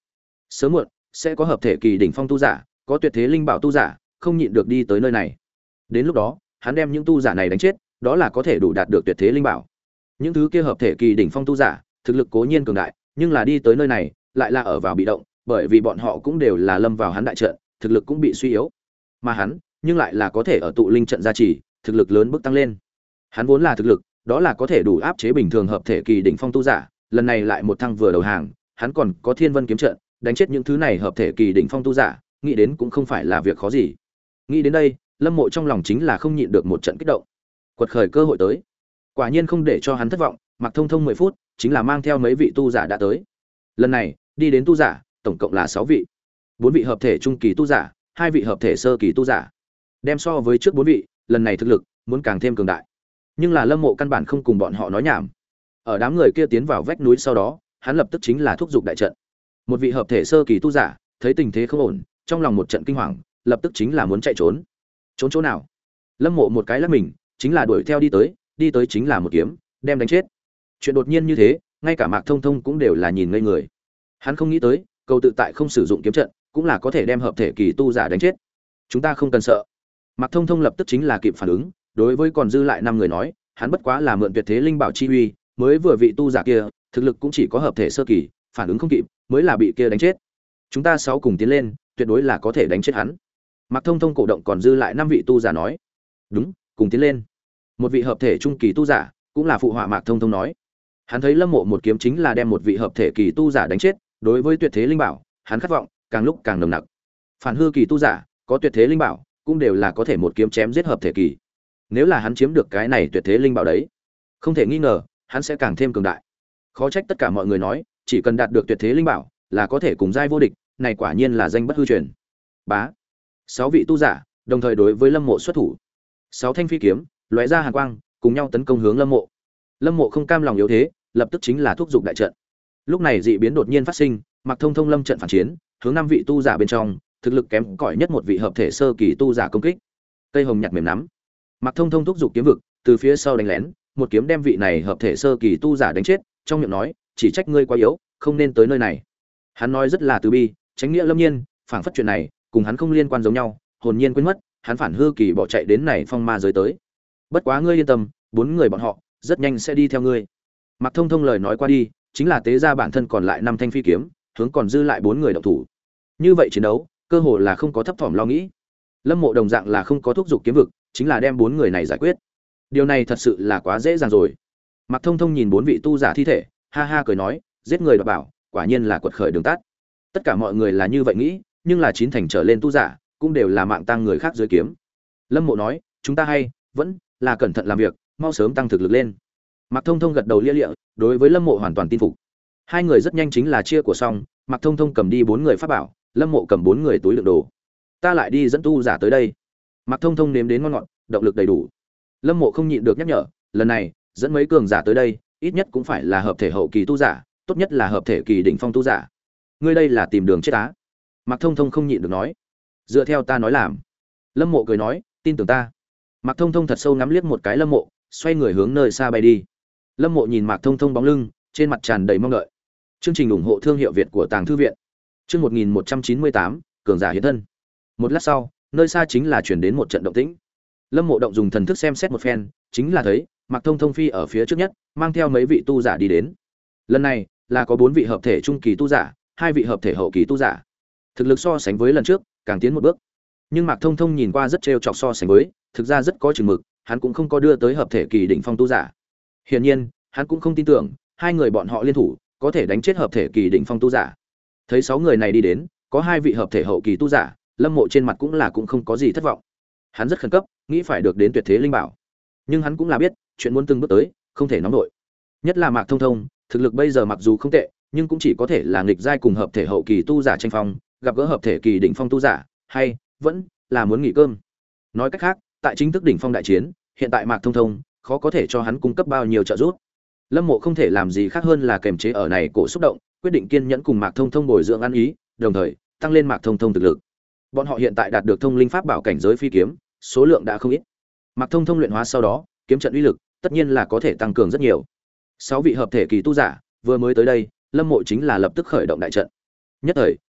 Sớm muộn sẽ có hợp thể kỳ đỉnh phong tu giả, có tuyệt thế linh bảo tu giả, không nhịn được đi tới nơi này. Đến lúc đó, hắn đem những tu giả này đánh chết, đó là có thể đủ đạt được tuyệt thế linh bảo. Những thứ kia hợp thể kỳ đỉnh phong tu giả, thực lực cố nhiên cường đại, nhưng là đi tới nơi này, lại là ở vào bị động, bởi vì bọn họ cũng đều là lâm vào hắn đại trận, thực lực cũng bị suy yếu. Mà hắn, nhưng lại là có thể ở tụ linh trận gia trì, thực lực lớn bước tăng lên. Hắn vốn là thực lực, đó là có thể đủ áp chế bình thường hợp thể kỳ đỉnh phong tu giả, lần này lại một thăng vừa đầu hàng, hắn còn có Thiên Vân kiếm trận, đánh chết những thứ này hợp thể kỳ đỉnh phong tu giả, nghĩ đến cũng không phải là việc khó gì. Nghĩ đến đây, Lâm Mộ trong lòng chính là không nhịn được một trận kích động. Quật khởi cơ hội tới. Quả nhiên không để cho hắn thất vọng, Mạc Thông Thông mười phút, chính là mang theo mấy vị tu giả đã tới. Lần này, đi đến tu giả, tổng cộng là sáu vị. Bốn vị hợp thể trung kỳ tu giả, hai vị hợp thể sơ kỳ tu giả. Đem so với trước bốn vị, lần này thực lực muốn càng thêm cường đại. Nhưng là Lâm Mộ căn bản không cùng bọn họ nói nhảm. Ở đám người kia tiến vào vách núi sau đó, hắn lập tức chính là thúc giục đại trận. Một vị hợp thể sơ kỳ tu giả, thấy tình thế không ổn, trong lòng một trận kinh hoàng, lập tức chính là muốn chạy trốn. Trốn chỗ nào? Lâm Mộ một cái lắc mình, chính là đuổi theo đi tới, đi tới chính là một kiếm, đem đánh chết. Chuyện đột nhiên như thế, ngay cả Mạc Thông Thông cũng đều là nhìn ngây người. Hắn không nghĩ tới, cầu tự tại không sử dụng kiếm trận, cũng là có thể đem hợp thể kỳ tu giả đánh chết. Chúng ta không cần sợ. Mạc Thông Thông lập tức chính là kịp phản ứng, đối với còn dư lại năm người nói, hắn bất quá là mượn tuyệt thế linh bảo chi uy, mới vừa vị tu giả kia, thực lực cũng chỉ có hợp thể sơ kỳ, phản ứng không kịp, mới là bị kia đánh chết. Chúng ta sáu cùng tiến lên, tuyệt đối là có thể đánh chết hắn. Mạc Thông Thông cổ động còn dư lại năm vị tu giả nói. Đúng, cùng tiến lên. Một vị hợp thể trung kỳ tu giả, cũng là phụ họa Mạc Thông Thông nói. Hắn thấy Lâm Mộ một kiếm chính là đem một vị hợp thể kỳ tu giả đánh chết, đối với tuyệt thế linh bảo, hắn khát vọng càng lúc càng nồng nặc. Phản hư kỳ tu giả, có tuyệt thế linh bảo, cũng đều là có thể một kiếm chém giết hợp thể kỳ. Nếu là hắn chiếm được cái này tuyệt thế linh bảo đấy, không thể nghi ngờ, hắn sẽ càng thêm cường đại. Khó trách tất cả mọi người nói, chỉ cần đạt được tuyệt thế linh bảo, là có thể cùng giai vô địch, này quả nhiên là danh bất hư truyền. Bá. Sáu vị tu giả, đồng thời đối với Lâm Mộ xuất thủ. Sáu thanh phi kiếm, lóe ra hàn quang, cùng nhau tấn công hướng Lâm Mộ. Lâm Mộ không cam lòng yếu thế, lập tức chính là thúc giục đại trận. Lúc này dị biến đột nhiên phát sinh, Mạc Thông Thông lâm trận phản chiến, hướng năm vị tu giả bên trong, thực lực kém cỏi nhất một vị hợp thể sơ kỳ tu giả công kích. Cây hồng nhặt mềm nắm. Mạc Thông Thông thúc giục kiếm vực, từ phía sau đánh lén, một kiếm đem vị này hợp thể sơ kỳ tu giả đánh chết, trong miệng nói, chỉ trách ngươi quá yếu, không nên tới nơi này. Hắn nói rất là từ bi, tránh nghĩa lâm nhiên, phảng phất chuyện này cùng hắn không liên quan giống nhau, hồn nhiên quên mất, hắn phản hư kỳ bỏ chạy đến này phong ma giới tới. Bất quá ngươi yên tâm, bốn người bọn họ rất nhanh sẽ đi theo ngươi. Mạc Thông Thông lời nói qua đi, chính là tế ra bản thân còn lại năm thanh phi kiếm, hướng còn dư lại bốn người động thủ. Như vậy chiến đấu, cơ hồ là không có thấp thỏm lo nghĩ. Lâm Mộ đồng dạng là không có thúc giục kiếm vực, chính là đem bốn người này giải quyết. Điều này thật sự là quá dễ dàng rồi. Mạc Thông Thông nhìn bốn vị tu giả thi thể, ha ha cười nói, giết người đoạt bảo, quả nhiên là quật khởi đường tắt. Tất cả mọi người là như vậy nghĩ, nhưng là chín thành trở lên tu giả, cũng đều là mạng tăng người khác dưới kiếm. Lâm Mộ nói, chúng ta hay vẫn là cẩn thận làm việc, mau sớm tăng thực lực lên. Mạc Thông Thông gật đầu lia lịa, đối với Lâm Mộ hoàn toàn tin phục. Hai người rất nhanh chính là chia của xong, Mạc Thông Thông cầm đi bốn người pháp bảo, Lâm Mộ cầm bốn người túi đựng đồ. Ta lại đi dẫn tu giả tới đây. Mạc Thông Thông nếm đến ngon ngọt, động lực đầy đủ. Lâm Mộ không nhịn được nhắc nhở, lần này dẫn mấy cường giả tới đây, ít nhất cũng phải là hợp thể hậu kỳ tu giả, tốt nhất là hợp thể kỳ đỉnh phong tu giả. Ngươi đây là tìm đường chết á? Mạc Thông Thông không nhịn được nói. Dựa theo ta nói làm. Lâm Mộ cười nói, tin tưởng ta. Mạc Thông Thông thật sâu ngắm liếc một cái Lâm Mộ, xoay người hướng nơi xa bay đi. Lâm Mộ nhìn Mạc Thông Thông bóng lưng, trên mặt tràn đầy mong đợi. Chương trình ủng hộ thương hiệu Việt của Tàng Thư viện. Chương một nghìn một trăm chín mươi tám, cường giả hiện thân. Một lát sau, nơi xa chính là truyền đến một trận động tĩnh. Lâm Mộ động dùng thần thức xem xét một phen, chính là thấy Mạc Thông Thông phi ở phía trước nhất, mang theo mấy vị tu giả đi đến. Lần này là có bốn vị hợp thể trung kỳ tu giả, hai vị hợp thể hậu kỳ tu giả. Thực lực so sánh với lần trước, càng tiến một bước. Nhưng Mạc Thông Thông nhìn qua rất trêu chọc so sánh với, thực ra rất có chừng mực, hắn cũng không có đưa tới hợp thể kỳ đỉnh phong tu giả. Hiển nhiên, hắn cũng không tin tưởng hai người bọn họ liên thủ có thể đánh chết hợp thể kỳ đỉnh phong tu giả. Thấy sáu người này đi đến, có hai vị hợp thể hậu kỳ tu giả, Lâm Mộ trên mặt cũng là cũng không có gì thất vọng. Hắn rất khẩn cấp, nghĩ phải được đến tuyệt thế linh bảo. Nhưng hắn cũng là biết, chuyện muốn từng bước tới, không thể nóng nổi. Nhất là Mạc Thông Thông, thực lực bây giờ mặc dù không tệ, nhưng cũng chỉ có thể là nghịch giai cùng hợp thể hậu kỳ tu giả tranh phong, gặp gỡ hợp thể kỳ đỉnh phong tu giả, hay vẫn là muốn nghỉ cơm. Nói cách khác, tại chính thức đỉnh phong đại chiến, hiện tại Mạc Thông Thông khó có thể cho hắn cung cấp bao nhiêu trợ giúp. Lâm Mộ không thể làm gì khác hơn là kềm chế ở này cổ xúc động, quyết định kiên nhẫn cùng Mạc Thông Thông bồi dưỡng ăn ý, đồng thời tăng lên Mạc Thông Thông thực lực. Bọn họ hiện tại đạt được thông linh pháp bảo cảnh giới phi kiếm, số lượng đã không ít. Mạc Thông Thông luyện hóa sau đó, kiếm trận uy lực tất nhiên là có thể tăng cường rất nhiều. Sáu vị hợp thể kỳ tu giả vừa mới tới đây, Lâm Mộ chính là lập tức khởi động đại trận. Nhất thời,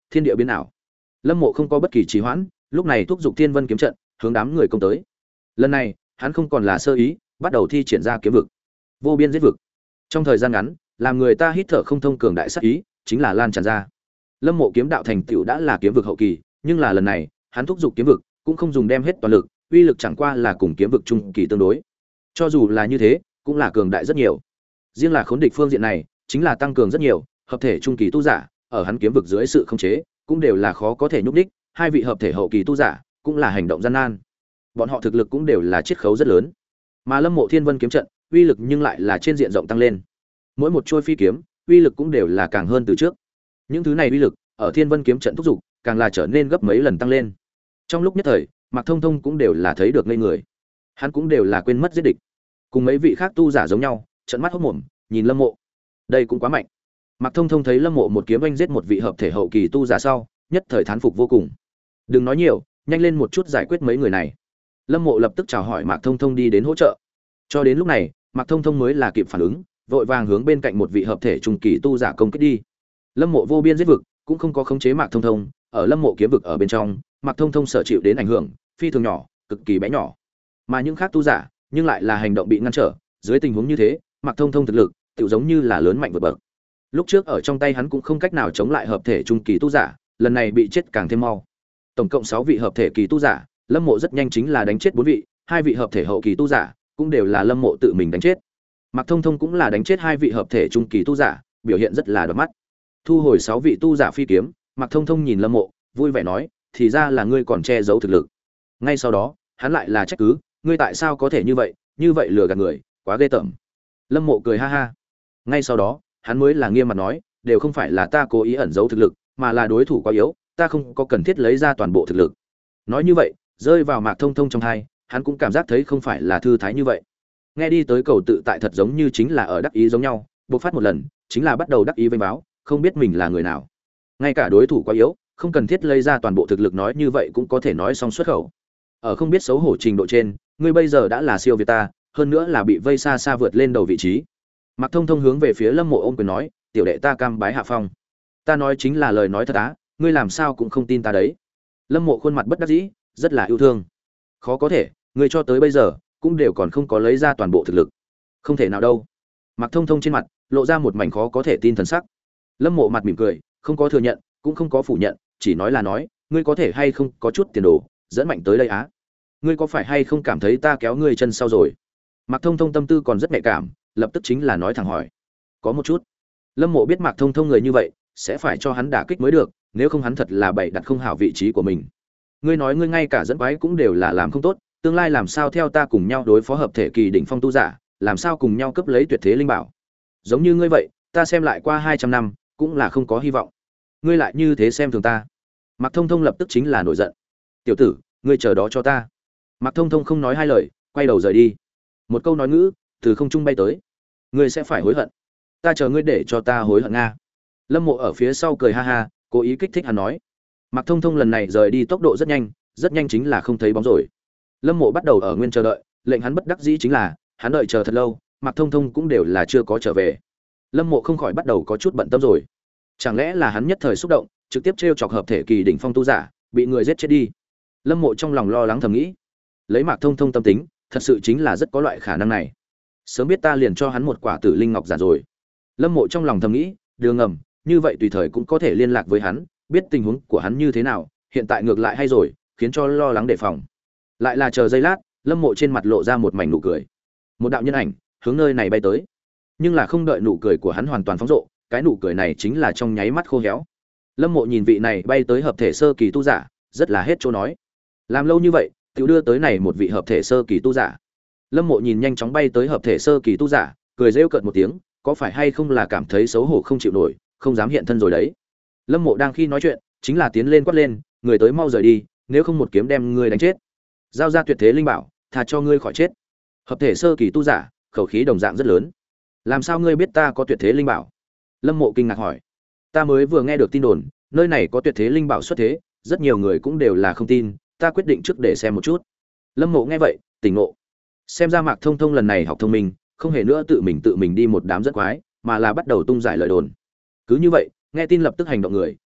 thiên địa biến ảo. Lâm Mộ không có bất kỳ trì hoãn, lúc này thúc giục Thiên Vân kiếm trận, hướng đám người công tới. Lần này, hắn không còn là sơ ý, bắt đầu thi triển ra kiếm vực. Vô biên giết vực. Trong thời gian ngắn, làm người ta hít thở không thông cường đại sát ý, chính là lan tràn ra. Lâm Mộ kiếm đạo thành tựu đã là kiếm vực hậu kỳ, nhưng là lần này, hắn thúc giục kiếm vực, cũng không dùng đem hết toàn lực, uy lực chẳng qua là cùng kiếm vực trung kỳ tương đối. Cho dù là như thế, cũng là cường đại rất nhiều. Riêng là khốn địch phương diện này, chính là tăng cường rất nhiều, hợp thể trung kỳ tu giả, ở hắn kiếm vực dưới sự khống chế, cũng đều là khó có thể nhúc đích, hai vị hợp thể hậu kỳ tu giả, cũng là hành động gian nan. Bọn họ thực lực cũng đều là chiết khấu rất lớn. Mà Lâm Mộ Thiên Vân kiếm trận, uy lực nhưng lại là trên diện rộng tăng lên. Mỗi một trôi phi kiếm, uy lực cũng đều là càng hơn từ trước. Những thứ này uy lực, ở Thiên Vân kiếm trận thúc dục, càng là trở nên gấp mấy lần tăng lên. Trong lúc nhất thời, Mạc Thông Thông cũng đều là thấy được ngây người. Hắn cũng đều là quên mất giết địch. Cùng mấy vị khác tu giả giống nhau, trợn mắt hốt mồm, nhìn Lâm Mộ. Đây cũng quá mạnh. Mạc Thông Thông thấy Lâm Mộ một kiếm oanh giết một vị hợp thể hậu kỳ tu giả sau, nhất thời thán phục vô cùng. Đừng nói nhiều, nhanh lên một chút giải quyết mấy người này. Lâm Mộ lập tức chào hỏi Mạc Thông Thông đi đến hỗ trợ. Cho đến lúc này, Mạc Thông Thông mới là kịp phản ứng, vội vàng hướng bên cạnh một vị hợp thể trung kỳ tu giả công kích đi. Lâm Mộ vô biên giết vực, cũng không có khống chế Mạc Thông Thông, ở Lâm Mộ kiếm vực ở bên trong, Mạc Thông Thông sở chịu đến ảnh hưởng phi thường nhỏ, cực kỳ bé nhỏ. Mà những khác tu giả, nhưng lại là hành động bị ngăn trở, dưới tình huống như thế, Mạc Thông Thông thực lực, tựu giống như là lớn mạnh vượt bậc. Lúc trước ở trong tay hắn cũng không cách nào chống lại hợp thể trung kỳ tu giả, lần này bị chết càng thêm mau. Tổng cộng sáu vị hợp thể kỳ tu giả, Lâm Mộ rất nhanh chính là đánh chết bốn vị, hai vị hợp thể hậu kỳ tu giả, cũng đều là Lâm Mộ tự mình đánh chết. Mạc Thông Thông cũng là đánh chết hai vị hợp thể trung kỳ tu giả, biểu hiện rất là đoạt mắt. Thu hồi sáu vị tu giả phi kiếm, Mạc Thông Thông nhìn Lâm Mộ, vui vẻ nói, thì ra là ngươi còn che giấu thực lực. Ngay sau đó, hắn lại là trách cứ, ngươi tại sao có thể như vậy, như vậy lừa gạt người, quá ghê tởm. Lâm Mộ cười ha ha. Ngay sau đó, hắn mới là nghiêm mặt nói, đều không phải là ta cố ý ẩn giấu thực lực, mà là đối thủ quá yếu, ta không có cần thiết lấy ra toàn bộ thực lực. Nói như vậy, rơi vào Mạc Thông Thông trong tai, hắn cũng cảm giác thấy không phải là thư thái như vậy. Nghe đi tới cầu tự tại thật giống như chính là ở đắc ý giống nhau, bộc phát một lần, chính là bắt đầu đắc ý vênh báo, không biết mình là người nào. Ngay cả đối thủ quá yếu, không cần thiết lấy ra toàn bộ thực lực nói như vậy cũng có thể nói xong xuất khẩu. Ở không biết xấu hổ trình độ trên, ngươi bây giờ đã là siêu việt ta, hơn nữa là bị vây xa xa vượt lên đầu vị trí. Mạc Thông Thông hướng về phía Lâm Mộ ôm quyền nói, tiểu đệ ta cam bái hạ phong. Ta nói chính là lời nói thật á, ngươi làm sao cũng không tin ta đấy. Lâm Mộ khuôn mặt bất đắc dĩ, rất là yêu thương. Khó có thể, ngươi cho tới bây giờ cũng đều còn không có lấy ra toàn bộ thực lực. Không thể nào đâu. Mạc Thông Thông trên mặt lộ ra một mảnh khó có thể tin thần sắc. Lâm Mộ mặt mỉm cười, không có thừa nhận, cũng không có phủ nhận, chỉ nói là nói, ngươi có thể hay không có chút tiền đồ, dẫn mạnh tới đây á. Ngươi có phải hay không cảm thấy ta kéo ngươi chân sau rồi? Mạc Thông Thông tâm tư còn rất nhạy cảm, lập tức chính là nói thẳng hỏi. Có một chút. Lâm Mộ biết Mạc Thông Thông người như vậy, sẽ phải cho hắn đả kích mới được, nếu không hắn thật là bậy đặt không hảo vị trí của mình. Ngươi nói ngươi ngay cả dẫn quái cũng đều là làm không tốt, tương lai làm sao theo ta cùng nhau đối phó hợp thể kỳ đỉnh phong tu giả, làm sao cùng nhau cướp lấy tuyệt thế linh bảo. Giống như ngươi vậy, ta xem lại qua hai trăm năm, cũng là không có hy vọng. Ngươi lại như thế xem thường ta. Mạc Thông Thông lập tức chính là nổi giận. Tiểu tử, ngươi chờ đó cho ta. Mạc Thông Thông không nói hai lời, quay đầu rời đi. Một câu nói ngữ từ không trung bay tới. Ngươi sẽ phải hối hận. Ta chờ ngươi để cho ta hối hận nga. Lâm Mộ ở phía sau cười ha ha, cố ý kích thích hắn nói. Mạc Thông Thông lần này rời đi tốc độ rất nhanh, rất nhanh chính là không thấy bóng rồi. Lâm Mộ bắt đầu ở nguyên chờ đợi, lệnh hắn bất đắc dĩ chính là, hắn đợi chờ thật lâu, Mạc Thông Thông cũng đều là chưa có trở về. Lâm Mộ không khỏi bắt đầu có chút bận tâm rồi. Chẳng lẽ là hắn nhất thời xúc động, trực tiếp trêu chọc hợp thể kỳ đỉnh phong tu giả, bị người giết chết đi. Lâm Mộ trong lòng lo lắng thầm nghĩ. Lấy Mạc Thông Thông tâm tính, thật sự chính là rất có loại khả năng này. Sớm biết ta liền cho hắn một quả tử linh ngọc giả rồi. Lâm Mộ trong lòng thầm nghĩ, đường ngầm, như vậy tùy thời cũng có thể liên lạc với hắn, biết tình huống của hắn như thế nào, hiện tại ngược lại hay rồi, khiến cho lo lắng đề phòng. Lại là chờ giây lát, Lâm Mộ trên mặt lộ ra một mảnh nụ cười. Một đạo nhân ảnh hướng nơi này bay tới. Nhưng là không đợi nụ cười của hắn hoàn toàn phóng rộ, cái nụ cười này chính là trong nháy mắt khô héo. Lâm Mộ nhìn vị này bay tới hợp thể sơ kỳ tu giả, rất là hết chỗ nói. Làm lâu như vậy, tiểu đưa tới này một vị hợp thể sơ kỳ tu giả. Lâm Mộ nhìn nhanh chóng bay tới hợp thể sơ kỳ tu giả, cười rêu cợt một tiếng, có phải hay không là cảm thấy xấu hổ không chịu nổi, không dám hiện thân rồi đấy. Lâm Mộ đang khi nói chuyện, chính là tiến lên quát lên, người tới mau rời đi, nếu không một kiếm đem ngươi đánh chết. Giao ra tuyệt thế linh bảo, tha cho ngươi khỏi chết. Hợp thể sơ kỳ tu giả, khẩu khí đồng dạng rất lớn. Làm sao ngươi biết ta có tuyệt thế linh bảo? Lâm Mộ kinh ngạc hỏi. Ta mới vừa nghe được tin đồn, nơi này có tuyệt thế linh bảo xuất thế, rất nhiều người cũng đều là không tin, ta quyết định trước để xem một chút. Lâm Mộ nghe vậy, tỉnh ngộ. Xem ra Mạc Thông Thông lần này học thông minh, không hề nữa tự mình tự mình đi một đám rất quái, mà là bắt đầu tung giải lời đồn. Cứ như vậy, nghe tin lập tức hành động người,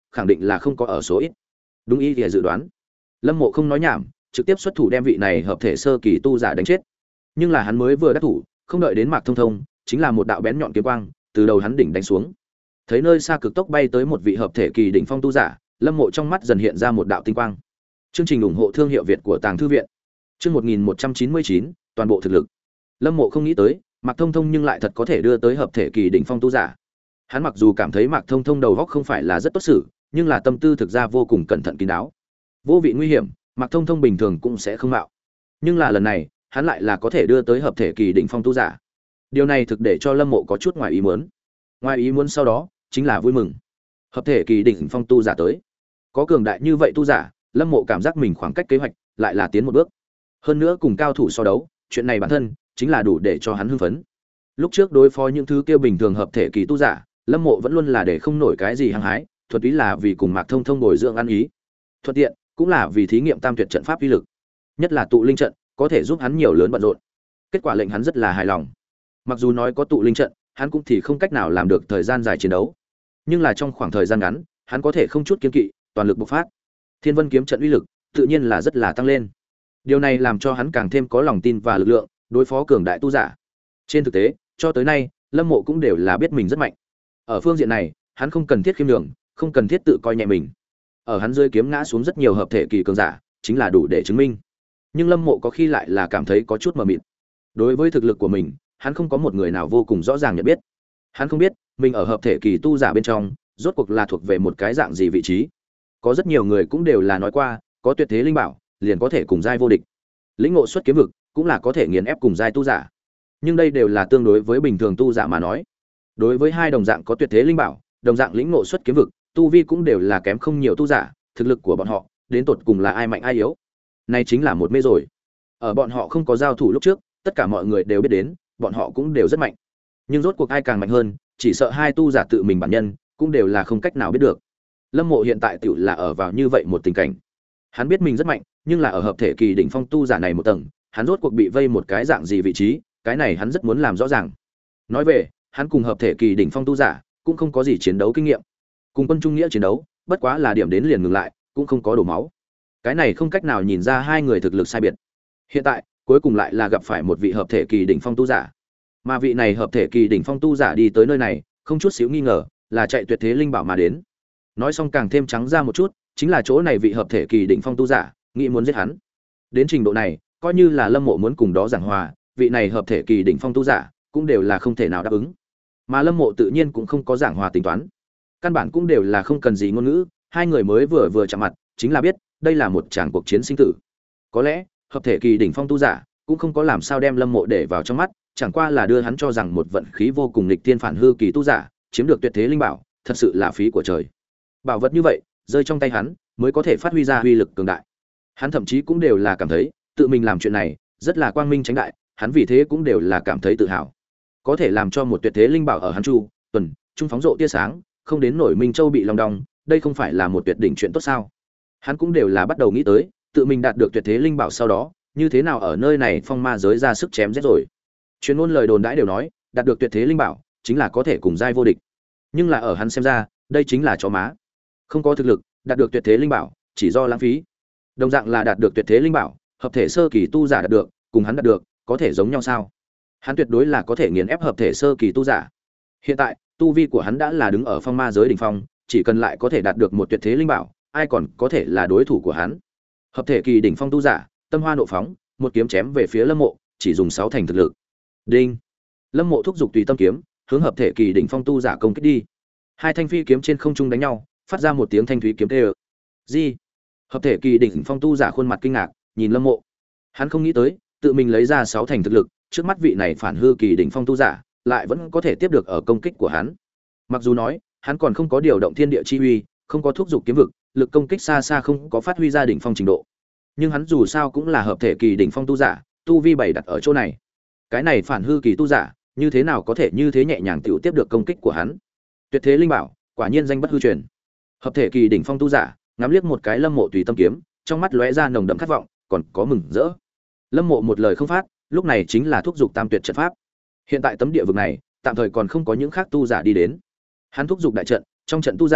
khẳng định là không có ở số ít. Đúng ý thì dự đoán. Lâm Mộ không nói nhảm, trực tiếp xuất thủ đem vị này hợp thể sơ kỳ tu giả đánh chết. Nhưng là hắn mới vừa đắc thủ, không đợi đến Mạc Thông Thông, chính là một đạo bén nhọn kiếm quang từ đầu hắn đỉnh đánh xuống. Thấy nơi xa cực tốc bay tới một vị hợp thể kỳ đỉnh phong tu giả, Lâm Mộ trong mắt dần hiện ra một đạo tinh quang. Chương trình ủng hộ thương hiệu Việt của Tàng Thư viện. Chương một nghìn một trăm chín mươi chín, toàn bộ thực lực. Lâm Mộ không nghĩ tới, Mạc Thông Thông nhưng lại thật có thể đưa tới hợp thể kỳ đỉnh phong tu giả. Hắn mặc dù cảm thấy Mạc Thông Thông đầu óc không phải là rất tốt xử, nhưng là tâm tư thực ra vô cùng cẩn thận kín đáo. Vô vị nguy hiểm, Mạc Thông Thông bình thường cũng sẽ không mạo. Nhưng là lần này, hắn lại là có thể đưa tới hợp thể kỳ đỉnh phong tu giả. Điều này thực để cho Lâm Mộ có chút ngoài ý muốn. Ngoài ý muốn sau đó, chính là vui mừng. Hợp thể kỳ đỉnh phong tu giả tới. Có cường đại như vậy tu giả, Lâm Mộ cảm giác mình khoảng cách kế hoạch lại là tiến một bước. Hơn nữa cùng cao thủ so đấu, chuyện này bản thân chính là đủ để cho hắn hưng phấn. Lúc trước đối phó những thứ kia bình thường hợp thể kỳ tu giả, Lâm Mộ vẫn luôn là để không nổi cái gì hăng hái, thuần túy là vì cùng Mạc Thông Thông bồi dưỡng ăn ý. Thuận tiện, cũng là vì thí nghiệm tam tuyệt trận pháp uy lực, nhất là tụ linh trận, có thể giúp hắn nhiều lớn bận rộn. Kết quả lệnh hắn rất là hài lòng. Mặc dù nói có tụ linh trận, hắn cũng thì không cách nào làm được thời gian dài chiến đấu. Nhưng là trong khoảng thời gian ngắn, hắn có thể không chút kiêng kỵ, toàn lực bộc phát. Thiên Vân kiếm trận uy lực, tự nhiên là rất là tăng lên. Điều này làm cho hắn càng thêm có lòng tin và lực lượng đối phó cường đại tu giả. Trên thực tế, cho tới nay, Lâm Mộ cũng đều là biết mình rất mạnh. Ở phương diện này, hắn không cần thiết khiêm nhường, không cần thiết tự coi nhẹ mình. Ở hắn dưới kiếm ngã xuống rất nhiều hợp thể kỳ cường giả, chính là đủ để chứng minh. Nhưng Lâm Mộ có khi lại là cảm thấy có chút mờ mịt. Đối với thực lực của mình, hắn không có một người nào vô cùng rõ ràng nhận biết. Hắn không biết, mình ở hợp thể kỳ tu giả bên trong, rốt cuộc là thuộc về một cái dạng gì vị trí. Có rất nhiều người cũng đều là nói qua, có tuyệt thế linh bảo, liền có thể cùng giai vô địch. Lĩnh ngộ xuất kiếm vực, cũng là có thể nghiền ép cùng giai tu giả. Nhưng đây đều là tương đối với bình thường tu giả mà nói. Đối với hai đồng dạng có tuyệt thế linh bảo, đồng dạng lĩnh ngộ xuất kiếm vực, tu vi cũng đều là kém không nhiều tu giả, thực lực của bọn họ, đến tột cùng là ai mạnh ai yếu. Này chính là một mê rồi. Ở bọn họ không có giao thủ lúc trước, tất cả mọi người đều biết đến, bọn họ cũng đều rất mạnh. Nhưng rốt cuộc ai càng mạnh hơn, chỉ sợ hai tu giả tự mình bản nhân, cũng đều là không cách nào biết được. Lâm Mộ hiện tại tiểu là ở vào như vậy một tình cảnh. Hắn biết mình rất mạnh, nhưng là ở hợp thể kỳ đỉnh phong tu giả này một tầng, hắn rốt cuộc bị vây một cái dạng gì vị trí, cái này hắn rất muốn làm rõ ràng. Nói về, hắn cùng hợp thể kỳ đỉnh phong tu giả, cũng không có gì chiến đấu kinh nghiệm. Cùng quân trung nghĩa chiến đấu, bất quá là điểm đến liền ngừng lại, cũng không có đổ máu. Cái này không cách nào nhìn ra hai người thực lực sai biệt. Hiện tại, cuối cùng lại là gặp phải một vị hợp thể kỳ đỉnh phong tu giả. Mà vị này hợp thể kỳ đỉnh phong tu giả đi tới nơi này, không chút xíu nghi ngờ, là chạy tuyệt thế linh bảo mà đến. Nói xong càng thêm trắng ra một chút, chính là chỗ này vị hợp thể kỳ đỉnh phong tu giả, nghĩ muốn giết hắn. Đến trình độ này, coi như là Lâm Mộ muốn cùng đó giảng hòa, vị này hợp thể kỳ đỉnh phong tu giả, cũng đều là không thể nào đáp ứng. Mà Lâm Mộ tự nhiên cũng không có giảng hòa tính toán. Căn bản cũng đều là không cần gì ngôn ngữ, hai người mới vừa vừa chạm mặt, chính là biết, đây là một tràng cuộc chiến sinh tử. Có lẽ, hợp thể kỳ đỉnh phong tu giả cũng không có làm sao đem Lâm Mộ để vào trong mắt, chẳng qua là đưa hắn cho rằng một vận khí vô cùng nghịch tiên phản hư kỳ tu giả, chiếm được tuyệt thế linh bảo, thật sự là phí của trời. Bảo vật như vậy, rơi trong tay hắn, mới có thể phát huy ra uy lực cường đại. Hắn thậm chí cũng đều là cảm thấy, tự mình làm chuyện này, rất là quang minh chánh đại, hắn vì thế cũng đều là cảm thấy tự hào. Có thể làm cho một tuyệt thế linh bảo ở hắn chu, tuần, trung phóng rộ tia sáng, không đến nổi Minh Châu bị long đong, đây không phải là một tuyệt đỉnh chuyện tốt sao? Hắn cũng đều là bắt đầu nghĩ tới, tự mình đạt được tuyệt thế linh bảo sau đó, như thế nào ở nơi này phong ma giới ra sức chém giết rồi. Truyền ngôn lời đồn đãi đều nói, đạt được tuyệt thế linh bảo, chính là có thể cùng giai vô địch. Nhưng là ở hắn xem ra, đây chính là chó má. Không có thực lực, đạt được tuyệt thế linh bảo, chỉ do lãng phí. Đồng dạng là đạt được tuyệt thế linh bảo, hợp thể sơ kỳ tu giả đạt được, cùng hắn đạt được, có thể giống nhau sao? Hắn tuyệt đối là có thể nghiền ép hợp thể sơ kỳ tu giả. Hiện tại, tu vi của hắn đã là đứng ở phong ma giới đỉnh phong, chỉ cần lại có thể đạt được một tuyệt thế linh bảo, ai còn có thể là đối thủ của hắn. Hợp thể kỳ đỉnh phong tu giả, tâm hoa nộ phóng, một kiếm chém về phía Lâm Mộ, chỉ dùng sáu thành thực lực. Đinh. Lâm Mộ thúc giục tùy tâm kiếm, hướng hợp thể kỳ đỉnh phong tu giả công kích đi. Hai thanh phi kiếm trên không trung đánh nhau, phát ra một tiếng thanh thúy kiếm kêu. Gì? Hợp thể kỳ đỉnh phong tu giả khuôn mặt kinh ngạc, nhìn Lâm Mộ. Hắn không nghĩ tới, tự mình lấy ra sáu thành thực lực, trước mắt vị này phản hư kỳ đỉnh phong tu giả, lại vẫn có thể tiếp được ở công kích của hắn. Mặc dù nói, hắn còn không có điều động thiên địa chi uy, không có thúc giục kiếm vực, lực công kích xa xa không có phát huy ra đỉnh phong trình độ. Nhưng hắn dù sao cũng là hợp thể kỳ đỉnh phong tu giả, tu vi bảy đặt ở chỗ này. Cái này phản hư kỳ tu giả, như thế nào có thể như thế nhẹ nhàng tiểu tiếp được công kích của hắn? Tuyệt thế linh bảo, quả nhiên danh bất hư truyền. Hợp thể kỳ đỉnh phong tu giả, ngắm liếc một cái Lâm Mộ tùy tâm kiếm, trong mắt lóe ra nồng đậm khát vọng, còn có mừng rỡ. Lâm Mộ một lời không phát, lúc này chính là thúc giục tam tuyệt trận pháp. Hiện tại tấm địa vực này, tạm thời còn không có những khác tu giả đi đến. Hắn thúc giục đại trận, trong trận tu giả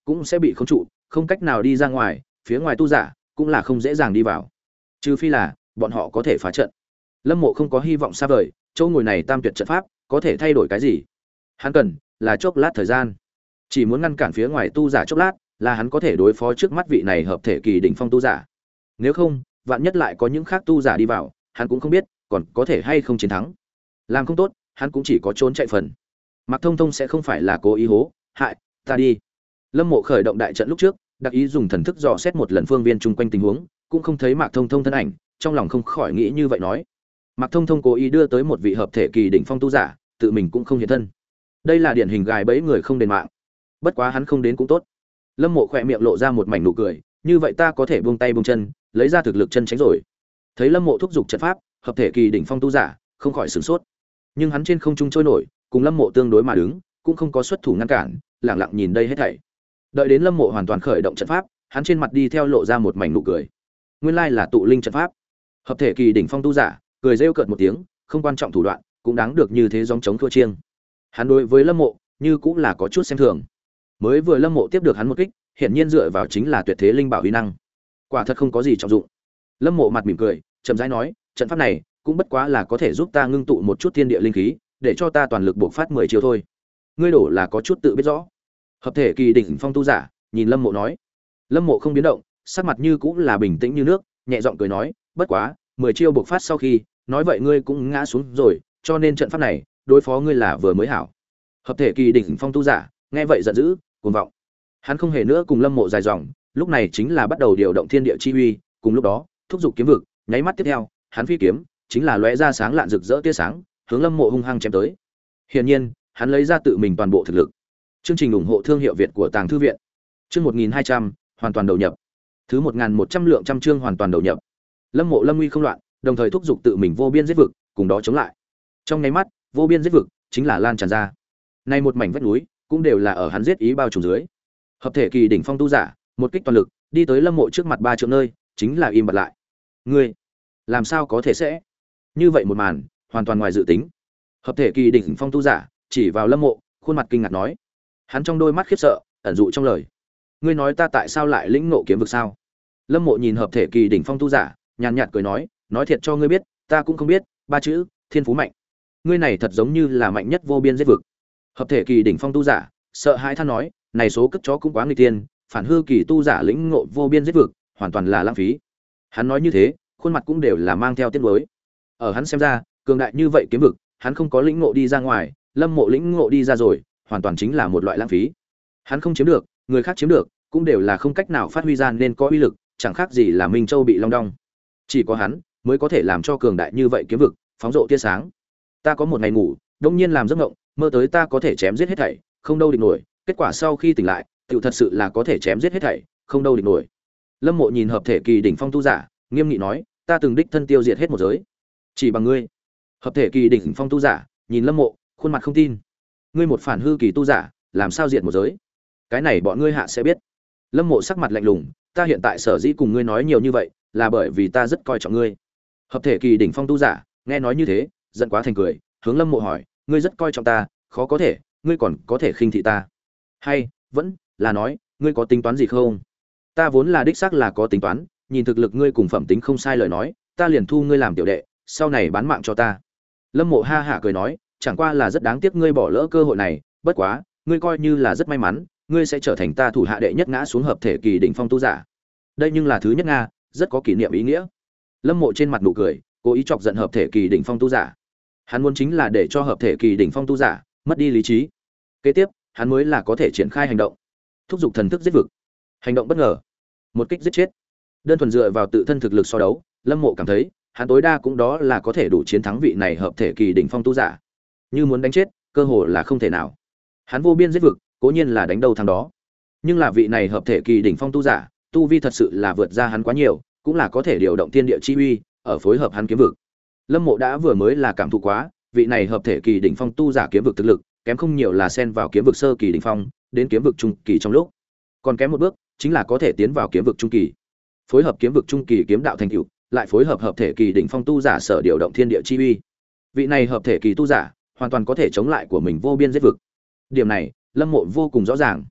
cũng sẽ bị khống trụ, không cách nào đi ra ngoài, phía ngoài tu giả cũng là không dễ dàng đi vào. Trừ phi là bọn họ có thể phá trận. Lâm Mộ không có hy vọng xa vời, chỗ ngồi này tam tuyệt trận pháp có thể thay đổi cái gì? Hắn cần là chốc lát thời gian. Chỉ muốn ngăn cản phía ngoài tu giả chốc lát, là hắn có thể đối phó trước mắt vị này hợp thể kỳ đỉnh phong tu giả. Nếu không, vạn nhất lại có những khác tu giả đi vào, hắn cũng không biết còn có thể hay không chiến thắng. Làm không tốt, hắn cũng chỉ có trốn chạy phần. Mạc Thông Thông sẽ không phải là cố ý hố, hại, ta đi. Lâm Mộ khởi động đại trận lúc trước, đặc ý dùng thần thức dò xét một lần phương viên chung quanh tình huống, cũng không thấy Mạc Thông Thông thân ảnh, trong lòng không khỏi nghĩ như vậy nói. Mạc Thông Thông cố ý đưa tới một vị hợp thể kỳ đỉnh phong tu giả, tự mình cũng không hiện thân. Đây là điển hình gài bẫy người không đền mạng. Bất quá hắn không đến cũng tốt. Lâm Mộ khỏe miệng lộ ra một mảnh nụ cười, như vậy ta có thể buông tay buông chân, lấy ra thực lực chân tránh rồi. Thấy Lâm Mộ thúc giục trận pháp, hợp thể kỳ đỉnh phong tu giả không khỏi sửng sốt. Nhưng hắn trên không trung trôi nổi, cùng Lâm Mộ tương đối mà đứng, cũng không có xuất thủ ngăn cản, lặng lặng nhìn đây hết thảy. Đợi đến Lâm Mộ hoàn toàn khởi động trận pháp, hắn trên mặt đi theo lộ ra một mảnh nụ cười. Nguyên lai là tụ linh trận pháp. Hợp thể kỳ đỉnh phong tu giả cười rêu cợt một tiếng, không quan trọng thủ đoạn, cũng đáng được như thế gióng chống thua chiêng. Hắn đối với Lâm Mộ như cũng là có chút xem thường. Mới vừa Lâm Mộ tiếp được hắn một kích, hiển nhiên dựa vào chính là tuyệt thế linh bảo uy năng. Quả thật không có gì trọng dụng. Lâm Mộ mặt mỉm cười, chậm rãi nói, trận pháp này cũng bất quá là có thể giúp ta ngưng tụ một chút thiên địa linh khí, để cho ta toàn lực bộc phát mười chiêu thôi. Ngươi đổ là có chút tự biết rõ. Hợp thể kỳ đỉnh phong tu giả nhìn Lâm Mộ nói. Lâm Mộ không biến động, sắc mặt như cũng là bình tĩnh như nước, nhẹ giọng cười nói, bất quá mười chiêu bộc phát sau khi, nói vậy ngươi cũng ngã xuống rồi, cho nên trận pháp này đối phó ngươi là vừa mới hảo. Hợp thể kỳ đỉnh phong tu giả nghe vậy giận dữ, cuồng vọng. Hắn không hề nữa cùng Lâm Mộ dài dòng, lúc này chính là bắt đầu điều động thiên địa chi uy, cùng lúc đó, thúc giục kiếm vực, nháy mắt tiếp theo, hắn phi kiếm chính là lóe ra sáng lạn rực rỡ tia sáng, hướng Lâm Mộ hung hăng chém tới. Hiển nhiên, hắn lấy ra tự mình toàn bộ thực lực. Chương trình ủng hộ thương hiệu Việt của Tàng Thư viện. Chương một nghìn hai trăm, hoàn toàn đầu nhập. Thứ một nghìn một trăm lượng trăm chương hoàn toàn đầu nhập. Lâm Mộ lâm nguy không loạn, đồng thời thúc giục tự mình vô biên giết vực, cùng đó chống lại. Trong nháy mắt, vô biên giết vực chính là lan tràn ra. Nay một mảnh vách núi, cũng đều là ở hắn giết ý bao trùm dưới. Hợp thể kỳ đỉnh phong tu giả, một kích toàn lực, đi tới Lâm Mộ trước mặt ba trượng nơi, chính là im bặt lại. Ngươi, làm sao có thể sẽ? Như vậy một màn, hoàn toàn ngoài dự tính. Hợp thể kỳ đỉnh phong tu giả, chỉ vào Lâm Mộ, khuôn mặt kinh ngạc nói. Hắn trong đôi mắt khiếp sợ, ẩn dụ trong lời. Ngươi nói ta tại sao lại lĩnh ngộ kiếm vực sao? Lâm Mộ nhìn hợp thể kỳ đỉnh phong tu giả, nhàn nhạt cười nói, nói thiệt cho ngươi biết, ta cũng không biết, ba chữ, thiên phú mạnh. Ngươi này thật giống như là mạnh nhất vô biên giết vực. Hợp thể kỳ đỉnh phong tu giả, sợ hãi than nói, này số cất chó cũng quá nguy tiên, phản hư kỳ tu giả lĩnh ngộ vô biên giết vực, hoàn toàn là lãng phí. Hắn nói như thế, khuôn mặt cũng đều là mang theo tiếc nuối. Ở hắn xem ra, cường đại như vậy kiếm vực, hắn không có lĩnh ngộ đi ra ngoài, Lâm Mộ lĩnh ngộ đi ra rồi, hoàn toàn chính là một loại lãng phí. Hắn không chiếm được, người khác chiếm được, cũng đều là không cách nào phát huy ra nên có uy lực, chẳng khác gì là Minh Châu bị long đong. Chỉ có hắn mới có thể làm cho cường đại như vậy kiếm vực phóng rộ tia sáng. Ta có một ngày ngủ, đông nhiên làm giấc mộng, mơ tới ta có thể chém giết hết thảy, không đâu địch nổi, kết quả sau khi tỉnh lại, tiểu thật sự là có thể chém giết hết thảy, không đâu địch nổi. Lâm Mộ nhìn hợp thể kỳ đỉnh phong tu giả, nghiêm nghị nói, ta từng đích thân tiêu diệt hết một giới, chỉ bằng ngươi. Hợp thể kỳ đỉnh phong tu giả nhìn Lâm Mộ, khuôn mặt không tin. Ngươi một phản hư kỳ tu giả, làm sao diệt một giới? Cái này bọn ngươi hạ sẽ biết. Lâm Mộ sắc mặt lạnh lùng, ta hiện tại sở dĩ cùng ngươi nói nhiều như vậy, là bởi vì ta rất coi trọng ngươi. Hợp thể kỳ đỉnh phong tu giả nghe nói như thế, giận quá thành cười, hướng Lâm Mộ hỏi, ngươi rất coi trọng ta, khó có thể, ngươi còn có thể khinh thị ta? Hay vẫn là nói, ngươi có tính toán gì không? Ta vốn là đích xác là có tính toán, nhìn thực lực ngươi cùng phẩm tính không sai lời nói, ta liền thu ngươi làm tiểu đệ, sau này bán mạng cho ta. Lâm Mộ ha hả cười nói, chẳng qua là rất đáng tiếc ngươi bỏ lỡ cơ hội này, bất quá, ngươi coi như là rất may mắn, ngươi sẽ trở thành ta thủ hạ đệ nhất ngã xuống hợp thể kỳ đỉnh phong tu giả. Đây nhưng là thứ nhất nga, rất có kỷ niệm ý nghĩa. Lâm Mộ trên mặt nụ cười, cố ý chọc giận hợp thể kỳ đỉnh phong tu giả. Hắn muốn chính là để cho hợp thể kỳ đỉnh phong tu giả mất đi lý trí. Kế tiếp, hắn mới là có thể triển khai hành động, thúc giục thần thức giết vực. Hành động bất ngờ, một kích giết chết. Đơn thuần dựa vào tự thân thực lực so đấu, Lâm Mộ cảm thấy, hắn tối đa cũng đó là có thể đủ chiến thắng vị này hợp thể kỳ đỉnh phong tu giả. Như muốn đánh chết, cơ hội là không thể nào. Hắn vô biên giết vực, cố nhiên là đánh đầu thằng đó. Nhưng là vị này hợp thể kỳ đỉnh phong tu giả, tu vi thật sự là vượt ra hắn quá nhiều, cũng là có thể điều động thiên địa chi uy, ở phối hợp hắn kiếm vực. Lâm Mộ đã vừa mới là cảm thụ quá, vị này hợp thể kỳ đỉnh phong tu giả kiếm vực thực lực, kém không nhiều là xen vào kiếm vực sơ kỳ đỉnh phong, đến kiếm vực trung kỳ trong lúc. Còn kém một bước, chính là có thể tiến vào kiếm vực trung kỳ. Phối hợp kiếm vực trung kỳ kiếm đạo thành tựu, lại phối hợp hợp thể kỳ đỉnh phong tu giả sở điều động thiên địa chi uy. Vị này hợp thể kỳ tu giả, hoàn toàn có thể chống lại của mình vô biên giết vực. Điểm này, Lâm Mộ vô cùng rõ ràng.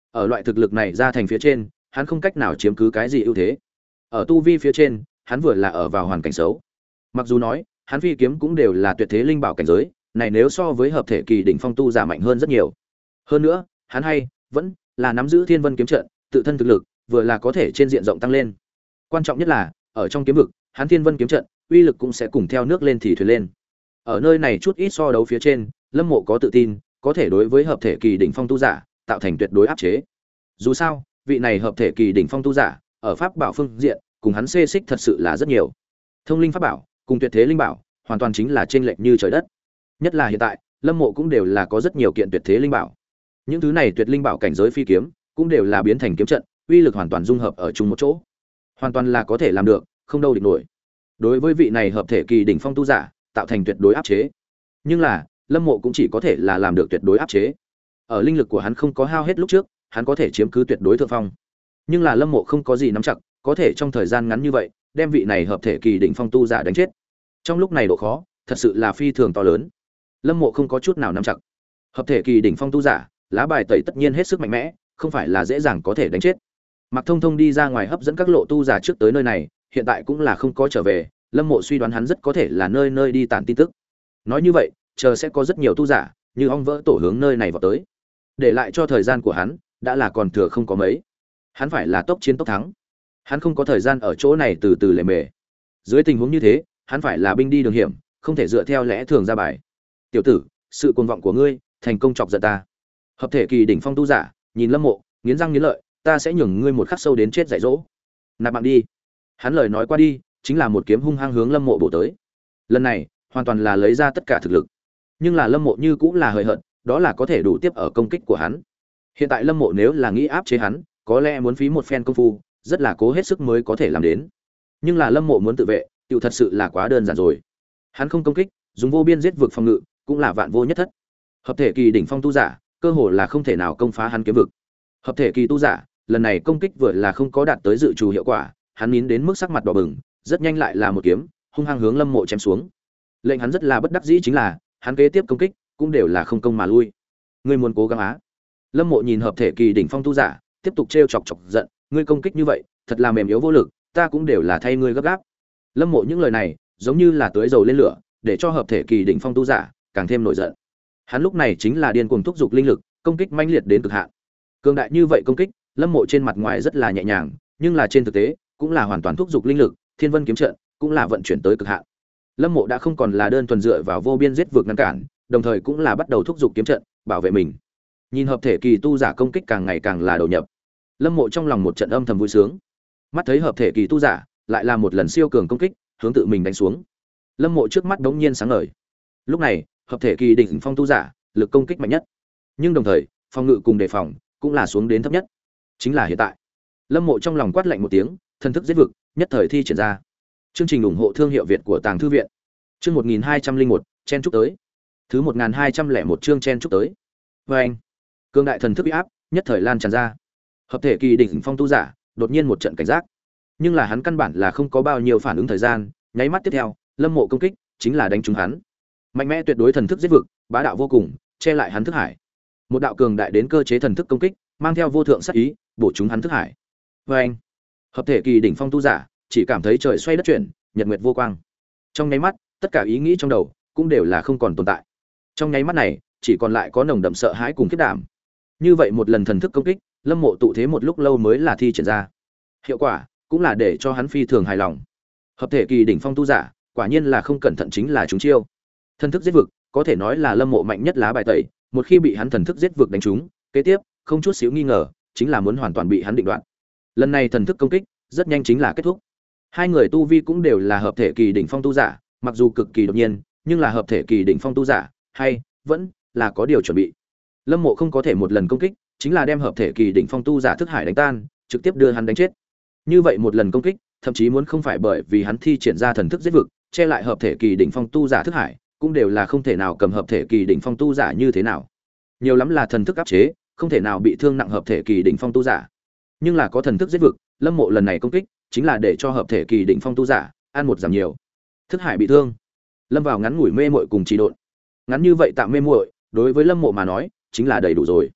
Ở loại thực lực này ra thành phía trên, hắn không cách nào chiếm cứ cái gì ưu thế. Ở tu vi phía trên, hắn vừa là ở vào hoàn cảnh xấu. Mặc dù nói, hắn phi kiếm cũng đều là tuyệt thế linh bảo cảnh giới, này nếu so với hợp thể kỳ đỉnh phong tu giả mạnh hơn rất nhiều. Hơn nữa, hắn hay vẫn là nắm giữ Thiên Vân kiếm trận, tự thân thực lực vừa là có thể trên diện rộng tăng lên. Quan trọng nhất là, ở trong kiếm vực, hắn Thiên Vân kiếm trận, uy lực cũng sẽ cùng theo nước lên thì thuyền lên. Ở nơi này chút ít so đấu phía trên, Lâm Mộ có tự tin, có thể đối với hợp thể kỳ đỉnh phong tu giả, tạo thành tuyệt đối áp chế. Dù sao, vị này hợp thể kỳ đỉnh phong tu giả, ở pháp bảo phương diện, cùng hắn xê xích thật sự là rất nhiều. Thông linh pháp bảo, cùng tuyệt thế linh bảo, hoàn toàn chính là chênh lệch như trời đất. Nhất là hiện tại, Lâm Mộ cũng đều là có rất nhiều kiện tuyệt thế linh bảo. Những thứ này tuyệt linh bảo cảnh giới phi kiếm, cũng đều là biến thành kiếm trận, uy lực hoàn toàn dung hợp ở chung một chỗ. Hoàn toàn là có thể làm được, không đâu địch nổi. Đối với vị này hợp thể kỳ đỉnh phong tu giả, tạo thành tuyệt đối áp chế. Nhưng là, Lâm Mộ cũng chỉ có thể là làm được tuyệt đối áp chế. Ở linh lực của hắn không có hao hết lúc trước, hắn có thể chiếm cứ tuyệt đối thượng phong. Nhưng là Lâm Mộ không có gì nắm chặt, có thể trong thời gian ngắn như vậy, đem vị này hợp thể kỳ đỉnh phong tu giả đánh chết. Trong lúc này độ khó, thật sự là phi thường to lớn. Lâm Mộ không có chút nào nắm chặt. Hợp thể kỳ đỉnh phong tu giả, lá bài tẩy tất nhiên hết sức mạnh mẽ, không phải là dễ dàng có thể đánh chết. Mạc Thông Thông đi ra ngoài hấp dẫn các lộ tu giả trước tới nơi này, hiện tại cũng là không có trở về, Lâm Mộ suy đoán hắn rất có thể là nơi nơi đi tản tin tức. Nói như vậy, chờ sẽ có rất nhiều tu giả, như ong vỡ tổ hướng nơi này vào tới. Để lại cho thời gian của hắn, đã là còn thừa không có mấy. Hắn phải là tốc chiến tốc thắng. Hắn không có thời gian ở chỗ này từ từ lề mề. Dưới tình huống như thế, hắn phải là binh đi đường hiểm, không thể dựa theo lẽ thường ra bài. Tiểu tử, sự cuồng vọng của ngươi, thành công chọc giận ta. Hợp thể kỳ đỉnh phong tu giả, nhìn Lâm Mộ, nghiến răng nghiến lợi, ta sẽ nhường ngươi một khắc sâu đến chết dạy dỗ. Nạp mạng đi. Hắn lời nói qua đi, chính là một kiếm hung hăng hướng Lâm Mộ bổ tới. Lần này, hoàn toàn là lấy ra tất cả thực lực. Nhưng là Lâm Mộ như cũng là hời hợt, đó là có thể đủ tiếp ở công kích của hắn. Hiện tại Lâm Mộ nếu là nghĩ áp chế hắn, có lẽ muốn phí một phen công phu, rất là cố hết sức mới có thể làm đến. Nhưng là Lâm Mộ muốn tự vệ, tiểu thật sự là quá đơn giản rồi. Hắn không công kích, dùng vô biên giết vực phòng ngự, cũng là vạn vô nhất thất. Hợp thể kỳ đỉnh phong tu giả, cơ hồ là không thể nào công phá hắn kiếm vực. Hợp thể kỳ tu giả, lần này công kích vừa là không có đạt tới dự trù hiệu quả, hắn nín đến mức sắc mặt đỏ bừng, rất nhanh lại là một kiếm, hung hăng hướng Lâm Mộ chém xuống. Lệnh hắn rất là bất đắc dĩ chính là, hắn kế tiếp công kích cũng đều là không công mà lui. Ngươi muốn cố gắng á? Lâm Mộ nhìn hợp thể kỳ đỉnh phong tu giả, tiếp tục trêu chọc chọc giận, ngươi công kích như vậy, thật là mềm yếu vô lực, ta cũng đều là thay ngươi gấp gáp. Lâm Mộ những lời này, giống như là tưới dầu lên lửa, để cho hợp thể kỳ đỉnh phong tu giả càng thêm nổi giận. Hắn lúc này chính là điên cuồng thúc giục linh lực, công kích mãnh liệt đến cực hạn. Cường đại như vậy công kích, Lâm Mộ trên mặt ngoài rất là nhẹ nhàng, nhưng là trên thực tế, cũng là hoàn toàn thúc giục linh lực, Thiên Vân kiếm trận cũng là vận chuyển tới cực hạn. Lâm Mộ đã không còn là đơn thuần dựa vào vô biên giết vực ngăn cản, đồng thời cũng là bắt đầu thúc giục kiếm trận, bảo vệ mình. Nhìn hợp thể kỳ tu giả công kích càng ngày càng là đầu nhập, Lâm Mộ trong lòng một trận âm thầm vui sướng. Mắt thấy hợp thể kỳ tu giả lại là một lần siêu cường công kích, hướng tự mình đánh xuống. Lâm Mộ trước mắt đống nhiên sáng ngời. Lúc này, hợp thể kỳ đỉnh phong tu giả, lực công kích mạnh nhất, nhưng đồng thời, phòng ngự cùng đề phòng cũng là xuống đến thấp nhất. Chính là hiện tại. Lâm Mộ trong lòng quát lạnh một tiếng, thần thức giết vực, nhất thời thi triển ra. Chương trình ủng hộ thương hiệu Việt của Tàng Thư viện. Chương một nghìn hai trăm lẻ một, chen chúc tới. Thứ một nghìn hai trăm lẻ một chương chen chúc tới. Và anh, cương đại thần thức uy áp, nhất thời lan tràn ra. Hợp thể kỳ đỉnh phong tu giả, đột nhiên một trận cảnh giác. Nhưng là hắn căn bản là không có bao nhiêu phản ứng thời gian, nháy mắt tiếp theo, Lâm Mộ công kích chính là đánh trúng hắn. Mạnh mẽ tuyệt đối thần thức giết vực, bá đạo vô cùng, che lại hắn thức hải. Một đạo cường đại đến cơ chế thần thức công kích, mang theo vô thượng sát ý, bổ trúng hắn thức hải. Và anh, hợp thể kỳ đỉnh phong tu giả, chỉ cảm thấy trời xoay đất chuyển, nhật nguyệt vô quang. Trong nháy mắt, tất cả ý nghĩ trong đầu cũng đều là không còn tồn tại. Trong nháy mắt này, chỉ còn lại có nồng đậm sợ hãi cùng khiếp đảm. Như vậy một lần thần thức công kích, Lâm Mộ tụ thế một lúc lâu mới là thi triển ra. Hiệu quả cũng là để cho hắn phi thường hài lòng. Hợp thể kỳ đỉnh phong tu giả, quả nhiên là không cẩn thận chính là trúng chiêu. Thần thức giết vực, có thể nói là Lâm Mộ mạnh nhất lá bài tẩy, một khi bị hắn thần thức giết vực đánh trúng, kế tiếp, không chút xíu nghi ngờ, chính là muốn hoàn toàn bị hắn định đoạn. Lần này thần thức công kích, rất nhanh chính là kết thúc. Hai người tu vi cũng đều là hợp thể kỳ đỉnh phong tu giả, mặc dù cực kỳ đột nhiên, nhưng là hợp thể kỳ đỉnh phong tu giả, hay vẫn là có điều chuẩn bị. Lâm Mộ không có thể một lần công kích, chính là đem hợp thể kỳ đỉnh phong tu giả thức hải đánh tan, trực tiếp đưa hắn đánh chết. Như vậy một lần công kích, thậm chí muốn không phải bởi vì hắn thi triển ra thần thức giết vực, che lại hợp thể kỳ đỉnh phong tu giả thức hải, cũng đều là không thể nào cầm hợp thể kỳ đỉnh phong tu giả như thế nào. Nhiều lắm là thần thức áp chế, không thể nào bị thương nặng hợp thể kỳ đỉnh phong tu giả. Nhưng là có thần thức giết vực, Lâm Mộ lần này công kích, chính là để cho hợp thể kỳ đỉnh phong tu giả ăn một giảm nhiều. Thức hải bị thương, lâm vào ngắn ngủi mê muội cùng trì độn. Ngắn như vậy tạm mê muội, đối với Lâm Mộ mà nói, chính là đầy đủ rồi.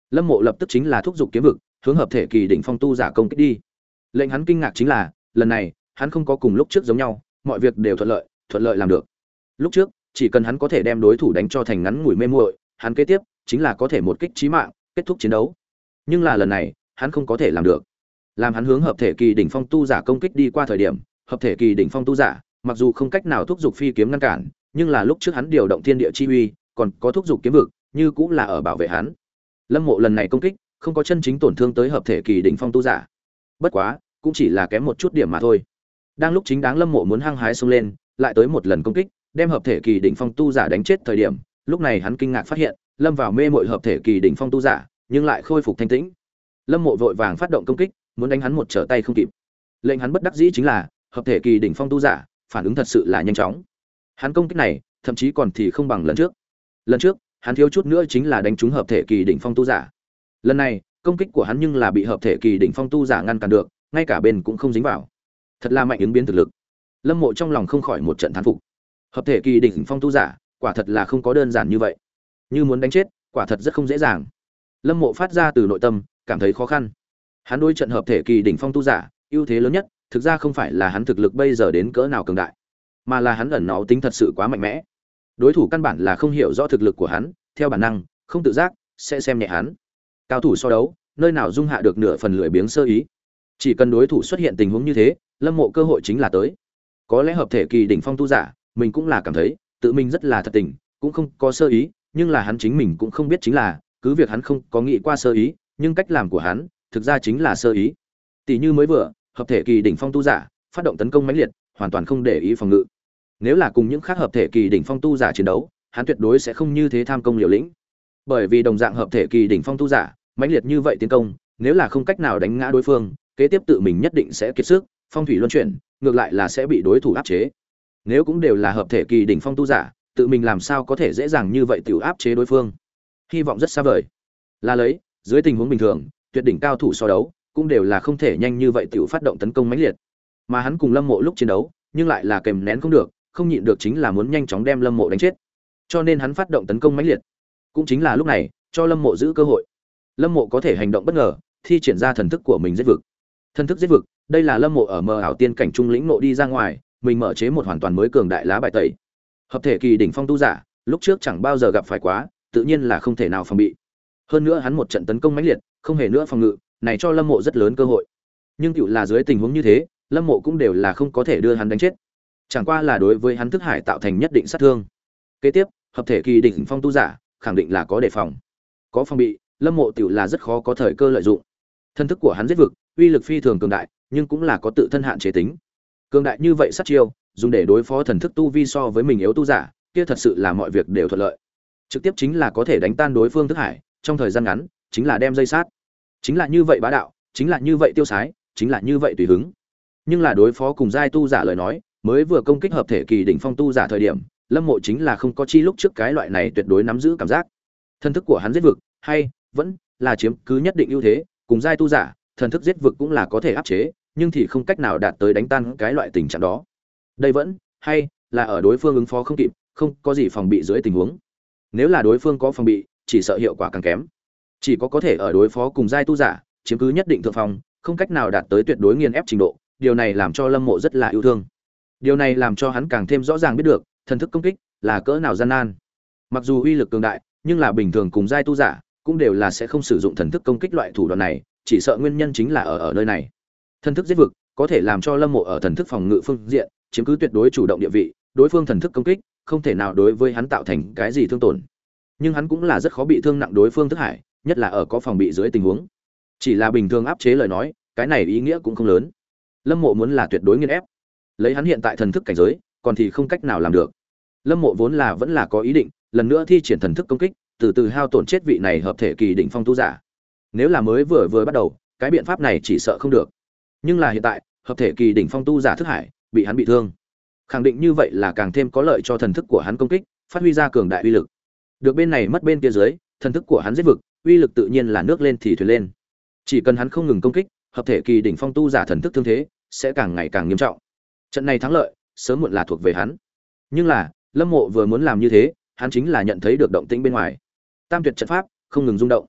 Lâm Mộ lập tức chính là thúc giục kiếm vực, hướng hợp thể kỳ đỉnh phong tu giả công kích đi. Lệnh hắn kinh ngạc chính là, lần này, hắn không có cùng lúc trước giống nhau, mọi việc đều thuận lợi, thuận lợi làm được. Lúc trước, chỉ cần hắn có thể đem đối thủ đánh cho thành ngắn ngủi mê muội, hắn kế tiếp chính là có thể một kích chí mạng, kết thúc chiến đấu. Nhưng là lần này, hắn không có thể làm được. Làm hắn hướng hợp thể kỳ đỉnh phong tu giả công kích đi qua thời điểm, hợp thể kỳ đỉnh phong tu giả, mặc dù không cách nào thúc giục phi kiếm ngăn cản, nhưng là lúc trước hắn điều động thiên địa chi uy, còn có thúc giục kiếm vực, như cũng là ở bảo vệ hắn. Lâm Mộ lần này công kích, không có chân chính tổn thương tới hợp thể kỳ đỉnh phong tu giả. Bất quá, cũng chỉ là kém một chút điểm mà thôi. Đang lúc chính đáng Lâm Mộ muốn hăng hái xông lên, lại tới một lần công kích, đem hợp thể kỳ đỉnh phong tu giả đánh chết thời điểm, lúc này hắn kinh ngạc phát hiện, lâm vào mê muội hợp thể kỳ đỉnh phong tu giả, nhưng lại khôi phục thanh tĩnh. Lâm Mộ vội vàng phát động công kích, muốn đánh hắn một trở tay không kịp. Lệnh hắn bất đắc dĩ chính là, hợp thể kỳ đỉnh phong tu giả, phản ứng thật sự là nhanh chóng. Hắn công kích này, thậm chí còn thì không bằng lần trước. Lần trước, hắn thiếu chút nữa chính là đánh trúng hợp thể kỳ đỉnh phong tu giả. Lần này, công kích của hắn nhưng là bị hợp thể kỳ đỉnh phong tu giả ngăn cản được, ngay cả bên cũng không dính vào. Thật là mạnh ứng biến thực lực. Lâm Mộ trong lòng không khỏi một trận thán phục. Hợp thể kỳ đỉnh phong tu giả, quả thật là không có đơn giản như vậy. Như muốn đánh chết, quả thật rất không dễ dàng. Lâm Mộ phát ra từ nội tâm, cảm thấy khó khăn. Hắn đối trận hợp thể kỳ đỉnh phong tu giả, ưu thế lớn nhất, thực ra không phải là hắn thực lực bây giờ đến cỡ nào cường đại, mà là hắn ẩn náu tính thật sự quá mạnh mẽ. Đối thủ căn bản là không hiểu rõ thực lực của hắn, theo bản năng, không tự giác sẽ xem nhẹ hắn. Cao thủ so đấu, nơi nào dung hạ được nửa phần lười biếng sơ ý. Chỉ cần đối thủ xuất hiện tình huống như thế, Lâm Mộ cơ hội chính là tới. Có lẽ hợp thể kỳ đỉnh phong tu giả, mình cũng là cảm thấy, tự mình rất là thật tình, cũng không có sơ ý, nhưng là hắn chính mình cũng không biết chính là, cứ việc hắn không có nghĩ qua sơ ý, nhưng cách làm của hắn, thực ra chính là sơ ý. Tỷ như mới vừa, hợp thể kỳ đỉnh phong tu giả, phát động tấn công mãnh liệt, hoàn toàn không để ý phòng ngự. Nếu là cùng những khác hợp thể kỳ đỉnh phong tu giả chiến đấu, hắn tuyệt đối sẽ không như thế tham công liều lĩnh. Bởi vì đồng dạng hợp thể kỳ đỉnh phong tu giả, mãnh liệt như vậy tiến công, nếu là không cách nào đánh ngã đối phương, kế tiếp tự mình nhất định sẽ kiệt sức, phong thủy luân chuyển, ngược lại là sẽ bị đối thủ áp chế. Nếu cũng đều là hợp thể kỳ đỉnh phong tu giả, tự mình làm sao có thể dễ dàng như vậy tiểu áp chế đối phương? Hy vọng rất xa vời. Là lấy, dưới tình huống bình thường, tuyệt đỉnh cao thủ so đấu, cũng đều là không thể nhanh như vậy tiểu phát động tấn công mãnh liệt. Mà hắn cùng Lâm Mộ lúc chiến đấu, nhưng lại là kềm nén không được, không nhịn được chính là muốn nhanh chóng đem Lâm Mộ đánh chết. Cho nên hắn phát động tấn công mãnh liệt. Cũng chính là lúc này, cho Lâm Mộ giữ cơ hội. Lâm Mộ có thể hành động bất ngờ, thi triển ra thần thức của mình giết vực. Thần thức giết vực, đây là Lâm Mộ ở mờ ảo tiên cảnh trung lĩnh ngộ đi ra ngoài, mình mở chế một hoàn toàn mới cường đại lá bài tẩy. Hợp thể kỳ đỉnh phong tu giả, lúc trước chẳng bao giờ gặp phải quá, tự nhiên là không thể nào phòng bị. Hơn nữa hắn một trận tấn công mãnh liệt, không hề nữa phòng ngự, này cho Lâm Mộ rất lớn cơ hội. Nhưng tựu là dưới tình huống như thế, Lâm Mộ cũng đều là không có thể đưa hắn đánh chết. Chẳng qua là đối với hắn thức hải tạo thành nhất định sát thương. Kế tiếp, hợp thể kỳ đỉnh phong tu giả, khẳng định là có đề phòng. Có phòng bị, Lâm Mộ tựu là rất khó có thời cơ lợi dụng. Thân thức của hắn giết vực, uy lực phi thường cường đại, nhưng cũng là có tự thân hạn chế tính. Cường đại như vậy sát chiêu, dùng để đối phó thần thức tu vi so với mình yếu tu giả, kia thật sự là mọi việc đều thuận lợi. Trực tiếp chính là có thể đánh tan đối phương thức hải, trong thời gian ngắn, chính là đem dây sát. Chính là như vậy bá đạo, chính là như vậy tiêu sái, chính là như vậy tùy hứng. Nhưng là đối phó cùng giai tu giả lời nói, mới vừa công kích hợp thể kỳ đỉnh phong tu giả thời điểm, Lâm Mộ chính là không có chi lúc trước cái loại này tuyệt đối nắm giữ cảm giác. Thân thức của hắn giết vực, hay vẫn là chiếm cứ nhất định ưu thế, cùng giai tu giả, thần thức giết vực cũng là có thể áp chế, nhưng thì không cách nào đạt tới đánh tan cái loại tình trạng đó. Đây vẫn hay là ở đối phương ứng phó không kịp, không có gì phòng bị dưới tình huống. Nếu là đối phương có phòng bị, chỉ sợ hiệu quả càng kém. Chỉ có có thể ở đối phó cùng giai tu giả, chiếm cứ nhất định thượng phong, không cách nào đạt tới tuyệt đối nghiền ép trình độ, điều này làm cho Lâm Mộ rất là yêu thương. Điều này làm cho hắn càng thêm rõ ràng biết được, thần thức công kích là cỡ nào gian nan. Mặc dù uy lực cường đại, nhưng là bình thường cùng giai tu giả cũng đều là sẽ không sử dụng thần thức công kích loại thủ đoạn này, chỉ sợ nguyên nhân chính là ở ở nơi này. Thần thức giết vực có thể làm cho Lâm Mộ ở thần thức phòng ngự phương diện chiếm cứ tuyệt đối chủ động địa vị, đối phương thần thức công kích không thể nào đối với hắn tạo thành cái gì thương tổn. Nhưng hắn cũng là rất khó bị thương nặng đối phương thức hải, nhất là ở có phòng bị dưới tình huống. Chỉ là bình thường áp chế lời nói, cái này ý nghĩa cũng không lớn. Lâm Mộ muốn là tuyệt đối nghiền ép, lấy hắn hiện tại thần thức cảnh giới, còn thì không cách nào làm được. Lâm Mộ vốn là vẫn là có ý định, lần nữa thi triển thần thức công kích, từ từ hao tổn chết vị này hợp thể kỳ đỉnh phong tu giả. Nếu là mới vừa vừa bắt đầu, cái biện pháp này chỉ sợ không được. Nhưng là hiện tại, hợp thể kỳ đỉnh phong tu giả thức hải bị hắn bị thương, khẳng định như vậy là càng thêm có lợi cho thần thức của hắn công kích, phát huy ra cường đại uy lực. Được bên này mất bên kia dưới, thần thức của hắn giết vực, uy lực tự nhiên là nước lên thì thuyền lên. Chỉ cần hắn không ngừng công kích, hợp thể kỳ đỉnh phong tu giả thần thức thương thế sẽ càng ngày càng nghiêm trọng. Trận này thắng lợi, sớm muộn là thuộc về hắn. Nhưng là, Lâm Mộ vừa muốn làm như thế, hắn chính là nhận thấy được động tĩnh bên ngoài. Tam tuyệt trận pháp không ngừng rung động.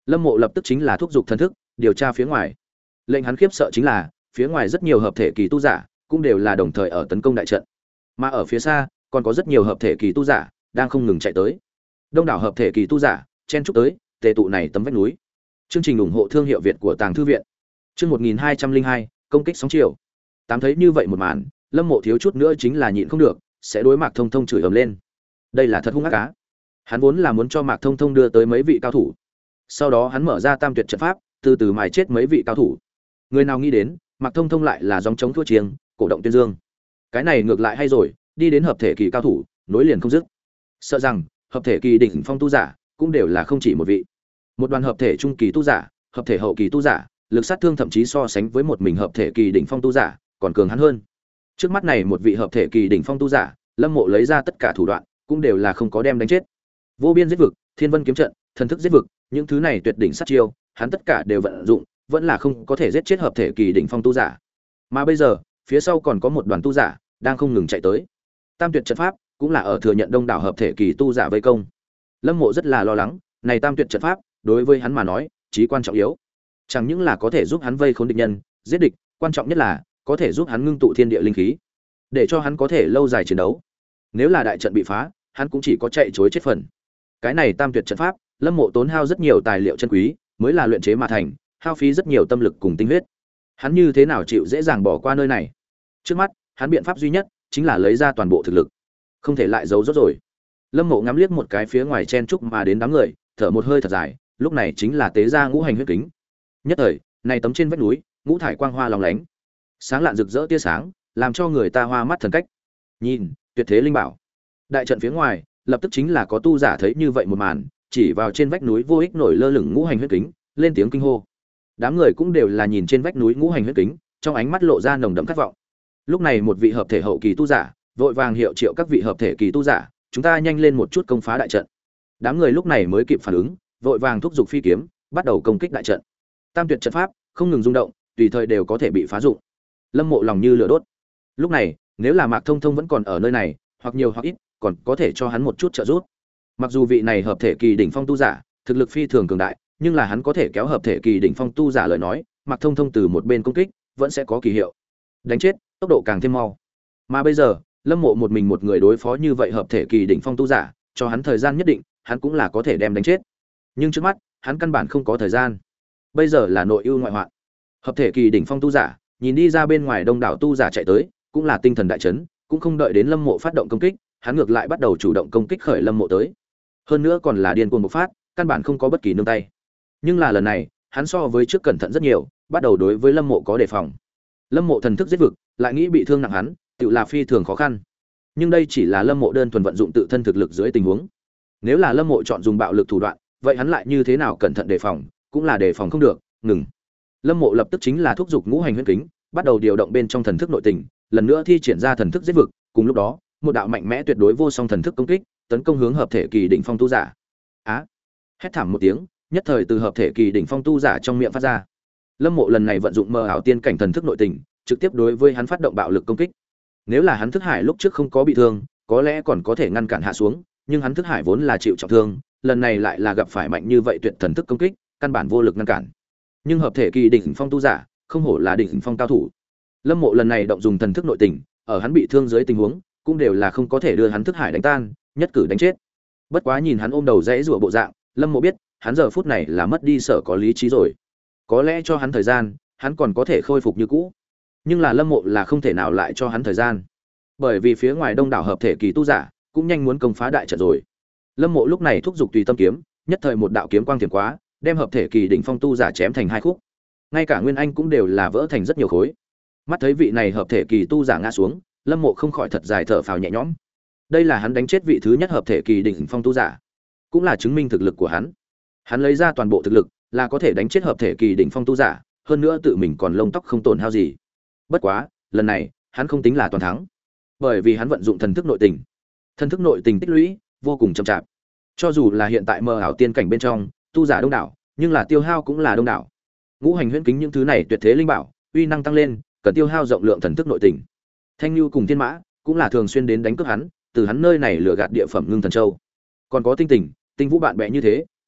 Lâm Mộ lập tức chính là thúc giục thần thức, điều tra phía ngoài. Lệnh hắn khiếp sợ chính là, phía ngoài rất nhiều hợp thể kỳ tu giả, cũng đều là đồng thời ở tấn công đại trận. Mà ở phía xa, còn có rất nhiều hợp thể kỳ tu giả đang không ngừng chạy tới. Đông đảo hợp thể kỳ tu giả chen chúc tới, tề tụ này tấm vách núi. Chương trình ủng hộ thương hiệu Việt của Tàng thư viện. Chương một nghìn hai trăm linh hai, công kích sóng chiều. Tám thấy như vậy một màn, Lâm Mộ thiếu chút nữa chính là nhịn không được, sẽ đối Mạc Thông Thông chửi ầm lên. Đây là thật hung ác cá. Hắn vốn là muốn cho Mạc Thông Thông đưa tới mấy vị cao thủ. Sau đó hắn mở ra Tam Tuyệt trận pháp, từ từ mài chết mấy vị cao thủ. Người nào nghĩ đến, Mạc Thông Thông lại là gióng chống thua chiêng, cổ động tuyên dương. Cái này ngược lại hay rồi, đi đến hợp thể kỳ cao thủ, nối liền không dứt. Sợ rằng, hợp thể kỳ đỉnh phong tu giả cũng đều là không chỉ một vị. Một đoàn hợp thể trung kỳ tu giả, hợp thể hậu kỳ tu giả, lực sát thương thậm chí so sánh với một mình hợp thể kỳ đỉnh phong tu giả, còn cường hắn hơn. Trước mắt này một vị hợp thể kỳ đỉnh phong tu giả, Lâm Mộ lấy ra tất cả thủ đoạn, cũng đều là không có đem đánh chết. Vô biên giết vực, thiên vân kiếm trận, thần thức giết vực, những thứ này tuyệt đỉnh sát chiêu, hắn tất cả đều vận dụng, vẫn là không có thể giết chết hợp thể kỳ đỉnh phong tu giả. Mà bây giờ, phía sau còn có một đoàn tu giả đang không ngừng chạy tới. Tam Tuyệt trận pháp cũng là ở thừa nhận đông đảo hợp thể kỳ tu giả vây công. Lâm Mộ rất là lo lắng, này Tam Tuyệt trận pháp, đối với hắn mà nói, chí quan trọng yếu. Chẳng những là có thể giúp hắn vây khốn địch nhân, giết địch, quan trọng nhất là có thể giúp hắn ngưng tụ thiên địa linh khí, để cho hắn có thể lâu dài chiến đấu. Nếu là đại trận bị phá, hắn cũng chỉ có chạy trối chết phần. Cái này Tam Tuyệt trận pháp, Lâm Mộ tốn hao rất nhiều tài liệu chân quý, mới là luyện chế mà thành, hao phí rất nhiều tâm lực cùng tinh huyết. Hắn như thế nào chịu dễ dàng bỏ qua nơi này? Trước mắt, hắn biện pháp duy nhất chính là lấy ra toàn bộ thực lực, không thể lại giấu rốt rồi. Lâm Mộ ngắm liếc một cái phía ngoài chen trúc mà đến đám người, thở một hơi thật dài, lúc này chính là tế ra ngũ hành huyết kính. Nhất thời, này tấm trên vách núi, ngũ thải quang hoa lóng lánh, sáng lạn rực rỡ tia sáng, làm cho người ta hoa mắt thần cách. Nhìn, tuyệt thế linh bảo. Đại trận phía ngoài, lập tức chính là có tu giả thấy như vậy một màn, chỉ vào trên vách núi vô ích nổi lơ lửng ngũ hành huyết kính, lên tiếng kinh hô. Đám người cũng đều là nhìn trên vách núi ngũ hành huyết kính, trong ánh mắt lộ ra nồng đậm khát vọng. Lúc này một vị hợp thể hậu kỳ tu giả, vội vàng hiệu triệu các vị hợp thể kỳ tu giả, chúng ta nhanh lên một chút công phá đại trận. Đám người lúc này mới kịp phản ứng, vội vàng thúc giục phi kiếm, bắt đầu công kích đại trận. Tam Tuyệt trận pháp không ngừng rung động, tùy thời đều có thể bị phá dụng. Lâm Mộ lòng như lửa đốt. Lúc này, nếu là Mạc Thông Thông vẫn còn ở nơi này, hoặc nhiều hoặc ít, còn có thể cho hắn một chút trợ giúp. Mặc dù vị này hợp thể kỳ đỉnh phong tu giả, thực lực phi thường cường đại, nhưng là hắn có thể kéo hợp thể kỳ đỉnh phong tu giả lời nói, Mạc Thông Thông từ một bên công kích, vẫn sẽ có kỳ hiệu. Đánh chết, tốc độ càng thêm mau. Mà bây giờ, Lâm Mộ một mình một người đối phó như vậy hợp thể kỳ đỉnh phong tu giả, cho hắn thời gian nhất định, hắn cũng là có thể đem đánh chết. Nhưng trước mắt, hắn căn bản không có thời gian. Bây giờ là nội ưu ngoại hoạn. Hợp thể kỳ đỉnh phong tu giả, nhìn đi ra bên ngoài đông đảo tu giả chạy tới, cũng là tinh thần đại chấn, cũng không đợi đến Lâm Mộ phát động công kích, hắn ngược lại bắt đầu chủ động công kích khởi Lâm Mộ tới. Hơn nữa còn là điên cuồng bộc phát, căn bản không có bất kỳ nương tay. Nhưng là lần này, hắn so với trước cẩn thận rất nhiều, bắt đầu đối với Lâm Mộ có đề phòng. Lâm Mộ thần thức giết vực, lại nghĩ bị thương nặng hắn, tự là phi thường khó khăn. Nhưng đây chỉ là Lâm Mộ đơn thuần vận dụng tự thân thực lực dưới tình huống. Nếu là Lâm Mộ chọn dùng bạo lực thủ đoạn, vậy hắn lại như thế nào cẩn thận đề phòng, cũng là đề phòng không được, ngừng. Lâm Mộ lập tức chính là thúc giục ngũ hành huyễn kính, bắt đầu điều động bên trong thần thức nội tình, lần nữa thi triển ra thần thức giết vực, cùng lúc đó, một đạo mạnh mẽ tuyệt đối vô song thần thức công kích, tấn công hướng hợp thể kỳ đỉnh phong tu giả. Á! Hét thảm một tiếng, nhất thời từ hợp thể kỳ đỉnh phong tu giả trong miệng phát ra. Lâm Mộ lần này vận dụng mơ ảo tiên cảnh thần thức nội tình, trực tiếp đối với hắn phát động bạo lực công kích. Nếu là hắn thức hải lúc trước không có bị thương, có lẽ còn có thể ngăn cản hạ xuống, nhưng hắn thức hải vốn là chịu trọng thương, lần này lại là gặp phải mạnh như vậy tuyệt thần thức công kích, căn bản vô lực ngăn cản. Nhưng hợp thể kỳ đỉnh phong tu giả, không hổ là đỉnh phong cao thủ. Lâm Mộ lần này động dùng thần thức nội tình, ở hắn bị thương dưới tình huống, cũng đều là không có thể đưa hắn thức hải đánh tan, nhất cử đánh chết. Bất quá nhìn hắn ôm đầu rẽ rủa bộ dạng, Lâm Mộ biết, hắn giờ phút này là mất đi sở có lý trí rồi. Có lẽ cho hắn thời gian, hắn còn có thể khôi phục như cũ. Nhưng là Lâm Mộ là không thể nào lại cho hắn thời gian. Bởi vì phía ngoài đông đảo hợp thể kỳ tu giả, cũng nhanh muốn công phá đại trận rồi. Lâm Mộ lúc này thúc giục tùy tâm kiếm, nhất thời một đạo kiếm quang thiểm quá, đem hợp thể kỳ đỉnh phong tu giả chém thành hai khúc. Ngay cả Nguyên Anh cũng đều là vỡ thành rất nhiều khối. Mắt thấy vị này hợp thể kỳ tu giả ngã xuống, Lâm Mộ không khỏi thật dài thở phào nhẹ nhõm. Đây là hắn đánh chết vị thứ nhất hợp thể kỳ đỉnh phong tu giả, cũng là chứng minh thực lực của hắn. Hắn lấy ra toàn bộ thực lực, là có thể đánh chết hợp thể kỳ đỉnh phong tu giả, hơn nữa tự mình còn lông tóc không tổn hao gì. Bất quá, lần này, hắn không tính là toàn thắng, bởi vì hắn vận dụng thần thức nội tình. Thần thức nội tình tích lũy vô cùng chậm chạp. Cho dù là hiện tại mơ ảo tiên cảnh bên trong, tu giả đông đảo, nhưng là tiêu hao cũng là đông đảo. Ngũ hành huyễn kính những thứ này tuyệt thế linh bảo, uy năng tăng lên, cần tiêu hao rộng lượng thần thức nội tình. Thanh Nhu cùng Thiên Mã cũng là thường xuyên đến đánh cướp hắn, từ hắn nơi này lừa gạt địa phẩm ngưng thần châu. Còn có Tinh Tình, Tinh Vũ bạn bè như thế,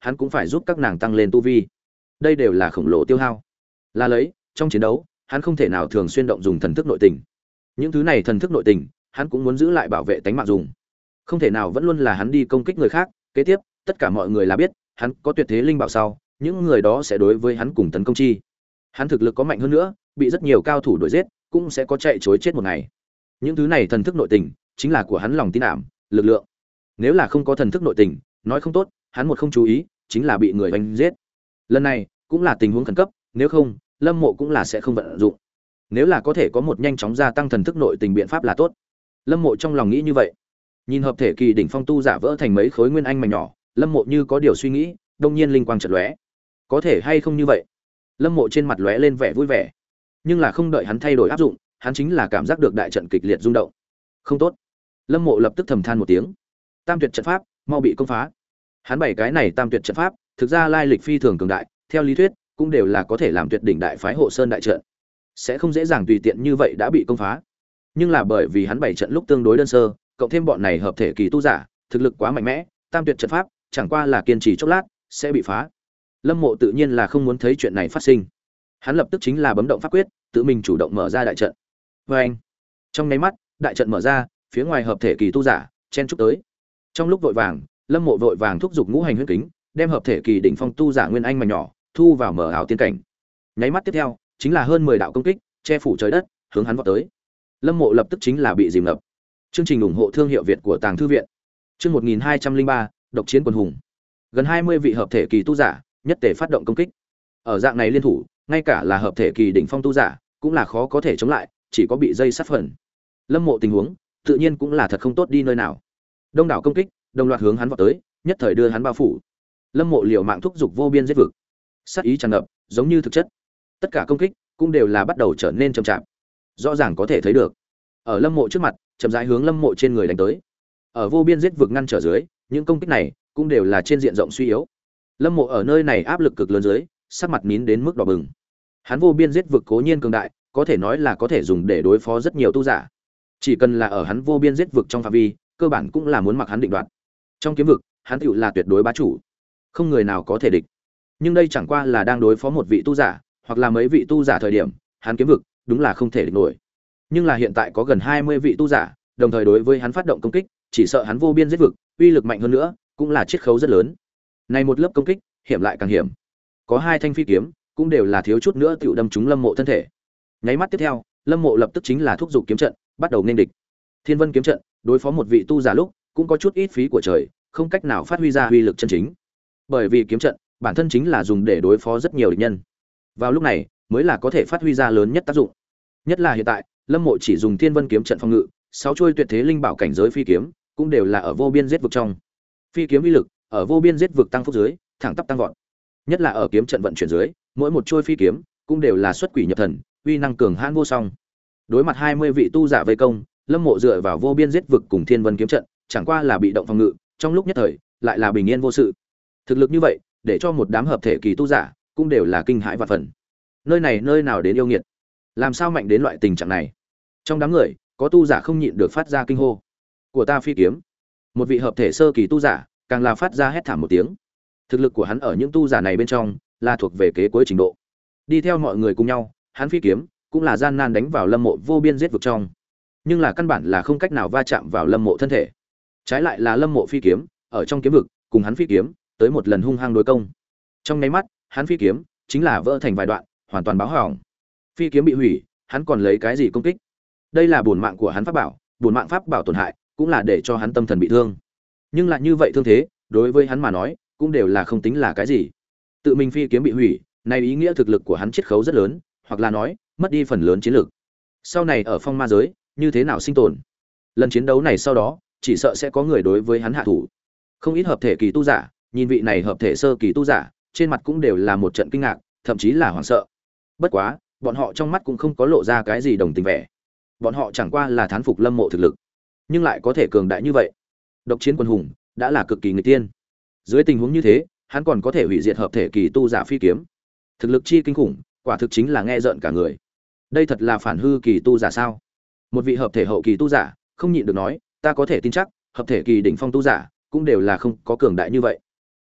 hắn cũng phải giúp các nàng tăng lên tu vi. Đây đều là khổng lồ tiêu hao. Là lấy, trong chiến đấu, hắn không thể nào thường xuyên động dùng thần thức nội tình. Những thứ này thần thức nội tình, hắn cũng muốn giữ lại bảo vệ tánh mạng dùng. Không thể nào vẫn luôn là hắn đi công kích người khác, kế tiếp, tất cả mọi người là biết, hắn có tuyệt thế linh bảo sau, những người đó sẽ đối với hắn cùng tấn công chi. Hắn thực lực có mạnh hơn nữa, bị rất nhiều cao thủ đuổi giết, cũng sẽ có chạy trối chết một ngày. Những thứ này thần thức nội tình, chính là của hắn lòng tin ảm, lực lượng. Nếu là không có thần thức nội tình, nói không tốt, hắn một không chú ý, chính là bị người đánh giết. Lần này, cũng là tình huống khẩn cấp, nếu không, Lâm Mộ cũng là sẽ không vận dụng. Nếu là có thể có một nhanh chóng gia tăng thần thức nội tình biện pháp là tốt. Lâm Mộ trong lòng nghĩ như vậy. Nhìn hợp thể kỳ đỉnh phong tu giả vỡ thành mấy khối nguyên anh mảnh nhỏ, Lâm Mộ như có điều suy nghĩ, đông nhiên linh quang chợt lóe. Có thể hay không như vậy? Lâm Mộ trên mặt lóe lên vẻ vui vẻ. Nhưng là không đợi hắn thay đổi áp dụng, hắn chính là cảm giác được đại trận kịch liệt rung động. Không tốt. Lâm Mộ lập tức thầm than một tiếng. Tam tuyệt trận pháp mau bị công phá. Hắn bảy cái này tam tuyệt trận pháp, thực ra lai lịch phi thường cường đại, theo lý thuyết, cũng đều là có thể làm tuyệt đỉnh đại phái hộ sơn đại trận. Sẽ không dễ dàng tùy tiện như vậy đã bị công phá. Nhưng là bởi vì hắn bảy trận lúc tương đối đơn sơ, cộng thêm bọn này hợp thể kỳ tu giả, thực lực quá mạnh mẽ, tam tuyệt trận pháp chẳng qua là kiên trì chốc lát sẽ bị phá. Lâm Mộ tự nhiên là không muốn thấy chuyện này phát sinh. Hắn lập tức chính là bấm động pháp quyết, tự mình chủ động mở ra đại trận. Và anh, trong nháy mắt, đại trận mở ra, phía ngoài hợp thể kỳ tu giả chen chúc tới. Trong lúc vội vàng, Lâm Mộ vội vàng thúc giục ngũ hành huyễn kính, đem hợp thể kỳ đỉnh phong tu giả nguyên anh mảnh nhỏ thu vào mở ảo tiên cảnh. Nháy mắt tiếp theo, chính là hơn mười đạo công kích, che phủ trời đất, hướng hắn vọt tới. Lâm Mộ lập tức chính là bị dìm ngập. Chương trình ủng hộ thương hiệu Việt của Tàng thư viện. Chương một nghìn hai trăm linh ba, độc chiến quần hùng. Gần hai mươi vị hợp thể kỳ tu giả, nhất tề phát động công kích. Ở dạng này liên thủ, ngay cả là hợp thể kỳ đỉnh phong tu giả, cũng là khó có thể chống lại, chỉ có bị dây sát phần. Lâm Mộ tình huống, tự nhiên cũng là thật không tốt đi nơi nào. Đông đảo công kích, đồng loạt hướng hắn vọt tới, nhất thời đưa hắn bao phủ. Lâm Mộ liều mạng thúc giục vô biên giết vực. Sát ý tràn ngập, giống như thực chất. Tất cả công kích cũng đều là bắt đầu trở nên chậm chạp. Rõ ràng có thể thấy được, ở Lâm Mộ trước mặt, chậm rãi hướng Lâm Mộ trên người đánh tới. Ở vô biên giết vực ngăn trở dưới, những công kích này cũng đều là trên diện rộng suy yếu. Lâm Mộ ở nơi này áp lực cực lớn dưới, sắc mặt nín đến mức đỏ bừng. Hắn vô biên giết vực cố nhiên cường đại, có thể nói là có thể dùng để đối phó rất nhiều tu giả. Chỉ cần là ở hắn vô biên giết vực trong phạm vi, cơ bản cũng là muốn mặc hắn định đoạt. Trong kiếm vực, hắn tựu là tuyệt đối bá chủ, không người nào có thể địch. Nhưng đây chẳng qua là đang đối phó một vị tu giả, hoặc là mấy vị tu giả thời điểm, hắn kiếm vực đúng là không thể địch nổi. Nhưng là hiện tại có gần hai mươi vị tu giả, đồng thời đối với hắn phát động công kích, chỉ sợ hắn vô biên giết vực, uy lực mạnh hơn nữa, cũng là chiết khấu rất lớn. Này một lớp công kích, hiểm lại càng hiểm. Có hai thanh phi kiếm, cũng đều là thiếu chút nữa tiểu đâm trúng Lâm Mộ thân thể. Nháy mắt tiếp theo, Lâm Mộ lập tức chính là thúc giục kiếm trận, bắt đầu nên địch. Thiên Vân kiếm trận, đối phó một vị tu giả lúc, cũng có chút ít phí của trời, không cách nào phát huy ra uy lực chân chính. Bởi vì kiếm trận, bản thân chính là dùng để đối phó rất nhiều địch nhân. Vào lúc này, mới là có thể phát huy ra lớn nhất tác dụng. Nhất là hiện tại, Lâm Mộ chỉ dùng Thiên Vân kiếm trận phòng ngự, sáu chuôi tuyệt thế linh bảo cảnh giới phi kiếm, cũng đều là ở vô biên giết vực trong. Phi kiếm uy lực, ở vô biên giết vực tăng phúc dưới, thẳng tắp tăng vọt. Nhất là ở kiếm trận vận chuyển dưới, mỗi một chuôi phi kiếm cũng đều là xuất quỷ nhập thần, uy năng cường hãn vô song. Đối mặt hai mươi vị tu giả vây công, Lâm Mộ dựa vào vô biên giết vực cùng Thiên Vân kiếm trận, chẳng qua là bị động phòng ngự, trong lúc nhất thời, lại là bình yên vô sự. Thực lực như vậy, để cho một đám hợp thể kỳ tu giả, cũng đều là kinh hãi vạn phần. Nơi này nơi nào đến yêu nghiệt, làm sao mạnh đến loại tình trạng này? Trong đám người, có tu giả không nhịn được phát ra kinh hô. Của ta phi kiếm. Một vị hợp thể sơ kỳ tu giả, càng là phát ra hét thảm một tiếng. Thực lực của hắn ở những tu giả này bên trong, là thuộc về kế cuối trình độ. Đi theo mọi người cùng nhau, hắn phi kiếm cũng là gian nan đánh vào Lâm Mộ vô biên giết vực trong. Nhưng là căn bản là không cách nào va chạm vào Lâm Mộ thân thể. Trái lại là Lâm Mộ phi kiếm, ở trong kiếm vực, cùng hắn phi kiếm, tới một lần hung hăng đối công. Trong nháy mắt, hắn phi kiếm chính là vỡ thành vài đoạn, hoàn toàn báo hỏng. Phi kiếm bị hủy, hắn còn lấy cái gì công kích? Đây là bổn mạng của hắn pháp bảo, bổn mạng pháp bảo tổn hại, cũng là để cho hắn tâm thần bị thương. Nhưng lại như vậy thương thế, đối với hắn mà nói, cũng đều là không tính là cái gì. Tự mình phi kiếm bị hủy, này ý nghĩa thực lực của hắn chiết khấu rất lớn, hoặc là nói, mất đi phần lớn chiến lực. Sau này ở phong ma giới, như thế nào sinh tồn? Lần chiến đấu này sau đó, chỉ sợ sẽ có người đối với hắn hạ thủ. Không ít hợp thể kỳ tu giả, nhìn vị này hợp thể sơ kỳ tu giả, trên mặt cũng đều là một trận kinh ngạc, thậm chí là hoảng sợ. Bất quá, bọn họ trong mắt cũng không có lộ ra cái gì đồng tình vẻ. Bọn họ chẳng qua là thán phục Lâm Mộ thực lực, nhưng lại có thể cường đại như vậy. Độc chiến quân hùng, đã là cực kỳ người tiên. Dưới tình huống như thế, hắn còn có thể hủy diệt hợp thể kỳ tu giả phi kiếm. Thực lực chi kinh khủng, quả thực chính là nghe rợn cả người. Đây thật là phản hư kỳ tu giả sao? Một vị hợp thể hậu kỳ tu giả, không nhịn được nói, ta có thể tin chắc, hợp thể kỳ đỉnh phong tu giả cũng đều là không có cường đại như vậy.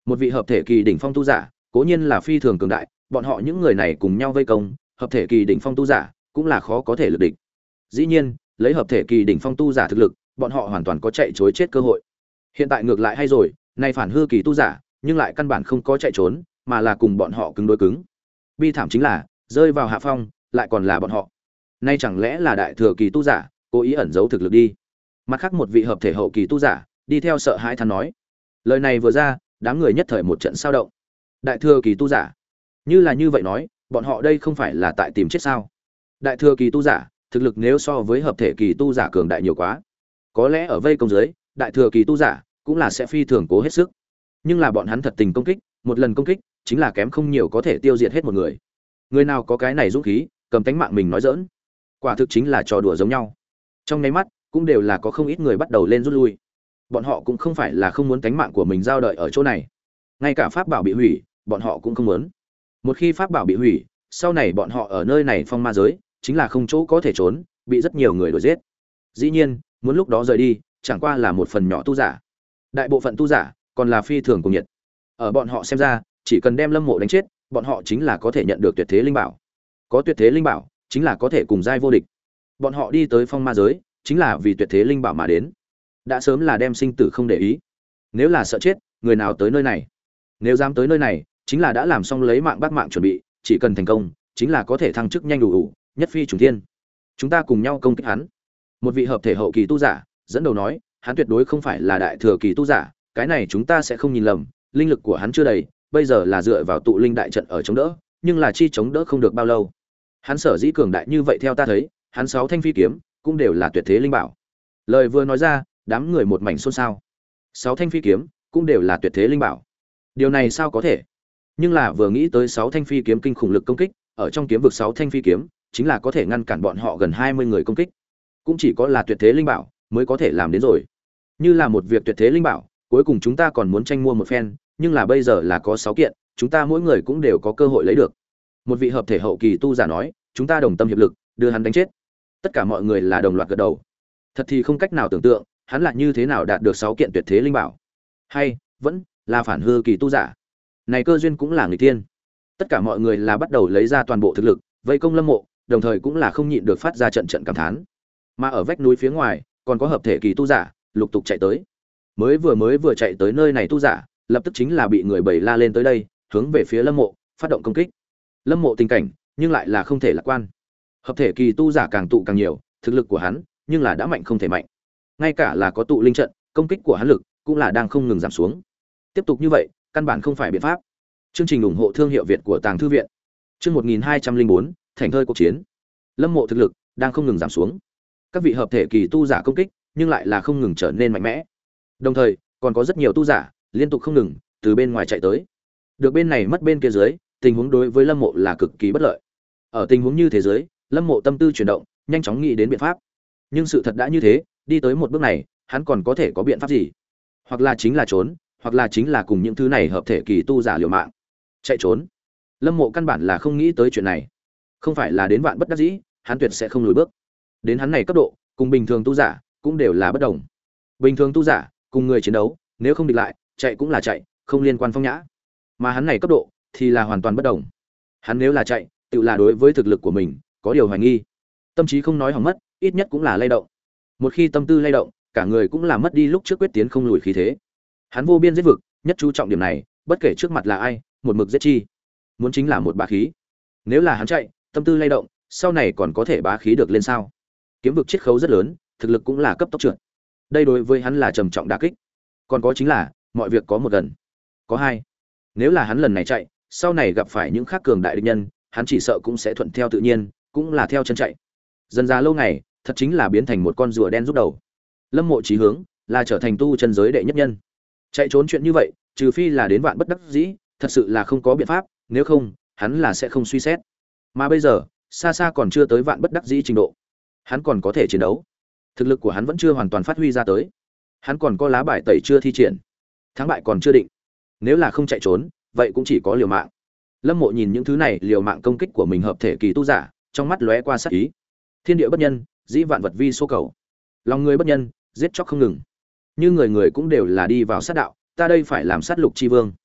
Một vị hợp thể kỳ đỉnh phong tu giả, cố nhiên là phi thường cường đại, bọn họ những người này cùng nhau vây công, hợp thể kỳ đỉnh phong tu giả cũng là khó có thể lực địch. Dĩ nhiên, lấy hợp thể kỳ đỉnh phong tu giả thực lực, bọn họ hoàn toàn có chạy trối chết cơ hội. Hiện tại ngược lại hay rồi, nay phản hư kỳ tu giả, nhưng lại căn bản không có chạy trốn, mà là cùng bọn họ cứng đối cứng. Bi thảm chính là, rơi vào hạ phong, lại còn là bọn họ. Nay chẳng lẽ là đại thừa kỳ tu giả, cố ý ẩn giấu thực lực đi. Mặt khác một vị hợp thể hậu kỳ tu giả, đi theo sợ hãi than nói. Lời này vừa ra, đám người nhất thời một trận sao động. Đại thừa kỳ tu giả, như là như vậy nói, bọn họ đây không phải là tại tìm chết sao? Đại thừa kỳ tu giả, thực lực nếu so với hợp thể kỳ tu giả cường đại nhiều quá. Có lẽ ở vây công dưới, đại thừa kỳ tu giả cũng là sẽ phi thường cố hết sức. Nhưng là bọn hắn thật tình công kích, một lần công kích chính là kém không nhiều có thể tiêu diệt hết một người. Người nào có cái này dũng khí, cầm tánh mạng mình nói giỡn, quả thực chính là trò đùa giống nhau. Trong nháy mắt, cũng đều là có không ít người bắt đầu lên rút lui. Bọn họ cũng không phải là không muốn tánh mạng của mình giao đợi ở chỗ này, ngay cả pháp bảo bị hủy, bọn họ cũng không muốn. Một khi pháp bảo bị hủy, sau này bọn họ ở nơi này phong ma giới, chính là không chỗ có thể trốn, bị rất nhiều người đuổi giết. Dĩ nhiên, muốn lúc đó rời đi, chẳng qua là một phần nhỏ tu giả. Đại bộ phận tu giả còn là phi thường cùng nhiệt. Ở bọn họ xem ra, chỉ cần đem Lâm Mộ đánh chết, bọn họ chính là có thể nhận được tuyệt thế linh bảo. Có tuyệt thế linh bảo, chính là có thể cùng giai vô địch. Bọn họ đi tới phong ma giới, chính là vì tuyệt thế linh bảo mà đến. Đã sớm là đem sinh tử không để ý. Nếu là sợ chết, người nào tới nơi này? Nếu dám tới nơi này, chính là đã làm xong lấy mạng bắt mạng chuẩn bị, chỉ cần thành công, chính là có thể thăng chức nhanh đủ đủ, nhất phi trùng thiên. Chúng ta cùng nhau công kích hắn. Một vị hợp thể hậu kỳ tu giả dẫn đầu nói, hắn tuyệt đối không phải là đại thừa kỳ tu giả, cái này chúng ta sẽ không nhìn lầm, linh lực của hắn chưa đầy, bây giờ là dựa vào tụ linh đại trận ở chống đỡ, nhưng là chi chống đỡ không được bao lâu. Hắn sở dĩ cường đại như vậy theo ta thấy, hắn sáu thanh phi kiếm cũng đều là tuyệt thế linh bảo. Lời vừa nói ra, đám người một mảnh xôn xao. Sáu thanh phi kiếm cũng đều là tuyệt thế linh bảo. Điều này sao có thể? Nhưng là vừa nghĩ tới sáu thanh phi kiếm kinh khủng lực công kích, ở trong kiếm vực sáu thanh phi kiếm, chính là có thể ngăn cản bọn họ gần hai mươi người công kích. Cũng chỉ có là tuyệt thế linh bảo mới có thể làm đến rồi. Như là một việc tuyệt thế linh bảo, cuối cùng chúng ta còn muốn tranh mua một phen, nhưng là bây giờ là có sáu kiện, chúng ta mỗi người cũng đều có cơ hội lấy được. Một vị hợp thể hậu kỳ tu giả nói, chúng ta đồng tâm hiệp lực, đưa hắn đánh chết. Tất cả mọi người là đồng loạt gật đầu. Thật thì không cách nào tưởng tượng, hắn là như thế nào đạt được sáu kiện tuyệt thế linh bảo. Hay vẫn là phản hư kỳ tu giả. Này cơ duyên cũng là người tiên. Tất cả mọi người là bắt đầu lấy ra toàn bộ thực lực, vây công Lâm Mộ, đồng thời cũng là không nhịn được phát ra trận trận cảm thán. Mà ở vách núi phía ngoài, còn có hợp thể kỳ tu giả lục tục chạy tới. Mới vừa mới vừa chạy tới nơi này tu giả, lập tức chính là bị người bầy la lên tới đây, hướng về phía Lâm Mộ phát động công kích. Lâm Mộ tình cảnh, nhưng lại là không thể lạc quan. Hợp thể kỳ tu giả càng tụ càng nhiều, thực lực của hắn, nhưng là đã mạnh không thể mạnh. Ngay cả là có tụ linh trận, công kích của hắn lực cũng là đang không ngừng giảm xuống. Tiếp tục như vậy, căn bản không phải biện pháp. Chương trình ủng hộ thương hiệu Việt của Tàng Thư viện. Chương một nghìn hai trăm lẻ bốn, thành thơi cuộc chiến. Lâm Mộ thực lực đang không ngừng giảm xuống. Các vị hợp thể kỳ tu giả công kích, nhưng lại là không ngừng trở nên mạnh mẽ. Đồng thời, còn có rất nhiều tu giả liên tục không ngừng từ bên ngoài chạy tới. Được bên này mất bên kia dưới, tình huống đối với Lâm Mộ là cực kỳ bất lợi. Ở tình huống như thế giới, Lâm Mộ tâm tư chuyển động, nhanh chóng nghĩ đến biện pháp. Nhưng sự thật đã như thế, đi tới một bước này, hắn còn có thể có biện pháp gì? Hoặc là chính là trốn, hoặc là chính là cùng những thứ này hợp thể kỳ tu giả liều mạng. Chạy trốn. Lâm Mộ căn bản là không nghĩ tới chuyện này. Không phải là đến vạn bất đắc dĩ, hắn tuyệt sẽ không lùi bước. Đến hắn này cấp độ, cùng bình thường tu giả cũng đều là bất đồng. Bình thường tu giả, cùng người chiến đấu, nếu không địch lại, chạy cũng là chạy, không liên quan phong nhã. Mà hắn này cấp độ thì là hoàn toàn bất đồng. Hắn nếu là chạy, tự là đối với thực lực của mình có điều hoài nghi. Tâm trí không nói hỏng mất, ít nhất cũng là lay động. Một khi tâm tư lay động, cả người cũng là mất đi lúc trước quyết tiến không lùi khí thế. Hắn vô biên giết vực, nhất chú trọng điểm này, bất kể trước mặt là ai, một mực giết chi. Muốn chính là một bá khí. Nếu là hắn chạy, tâm tư lay động, sau này còn có thể bá khí được lên sao? Kiếm vực chiết khấu rất lớn, thực lực cũng là cấp tốc trượt. Đây đối với hắn là trầm trọng đả kích. Còn có chính là, mọi việc có một gần, có hai. Nếu là hắn lần này chạy, sau này gặp phải những khác cường đại địch nhân, hắn chỉ sợ cũng sẽ thuận theo tự nhiên, cũng là theo chân chạy. Dần ra lâu ngày, thật chính là biến thành một con rùa đen rút đầu. Lâm Mộ chí hướng là trở thành tu chân giới đệ nhất nhân. Chạy trốn chuyện như vậy, trừ phi là đến vạn bất đắc dĩ, thật sự là không có biện pháp, nếu không, hắn là sẽ không suy xét. Mà bây giờ, xa xa còn chưa tới vạn bất đắc dĩ trình độ. Hắn còn có thể chiến đấu. Thực lực của hắn vẫn chưa hoàn toàn phát huy ra tới. Hắn còn có lá bài tẩy chưa thi triển. Thắng bại còn chưa định. Nếu là không chạy trốn, vậy cũng chỉ có liều mạng. Lâm Mộ nhìn những thứ này liều mạng công kích của mình hợp thể kỳ tu giả, trong mắt lóe qua sát ý. Thiên địa bất nhân, dĩ vạn vật vi số cầu. Lòng người bất nhân, giết chóc không ngừng. Như người người cũng đều là đi vào sát đạo, ta đây phải làm sát lục chi vương.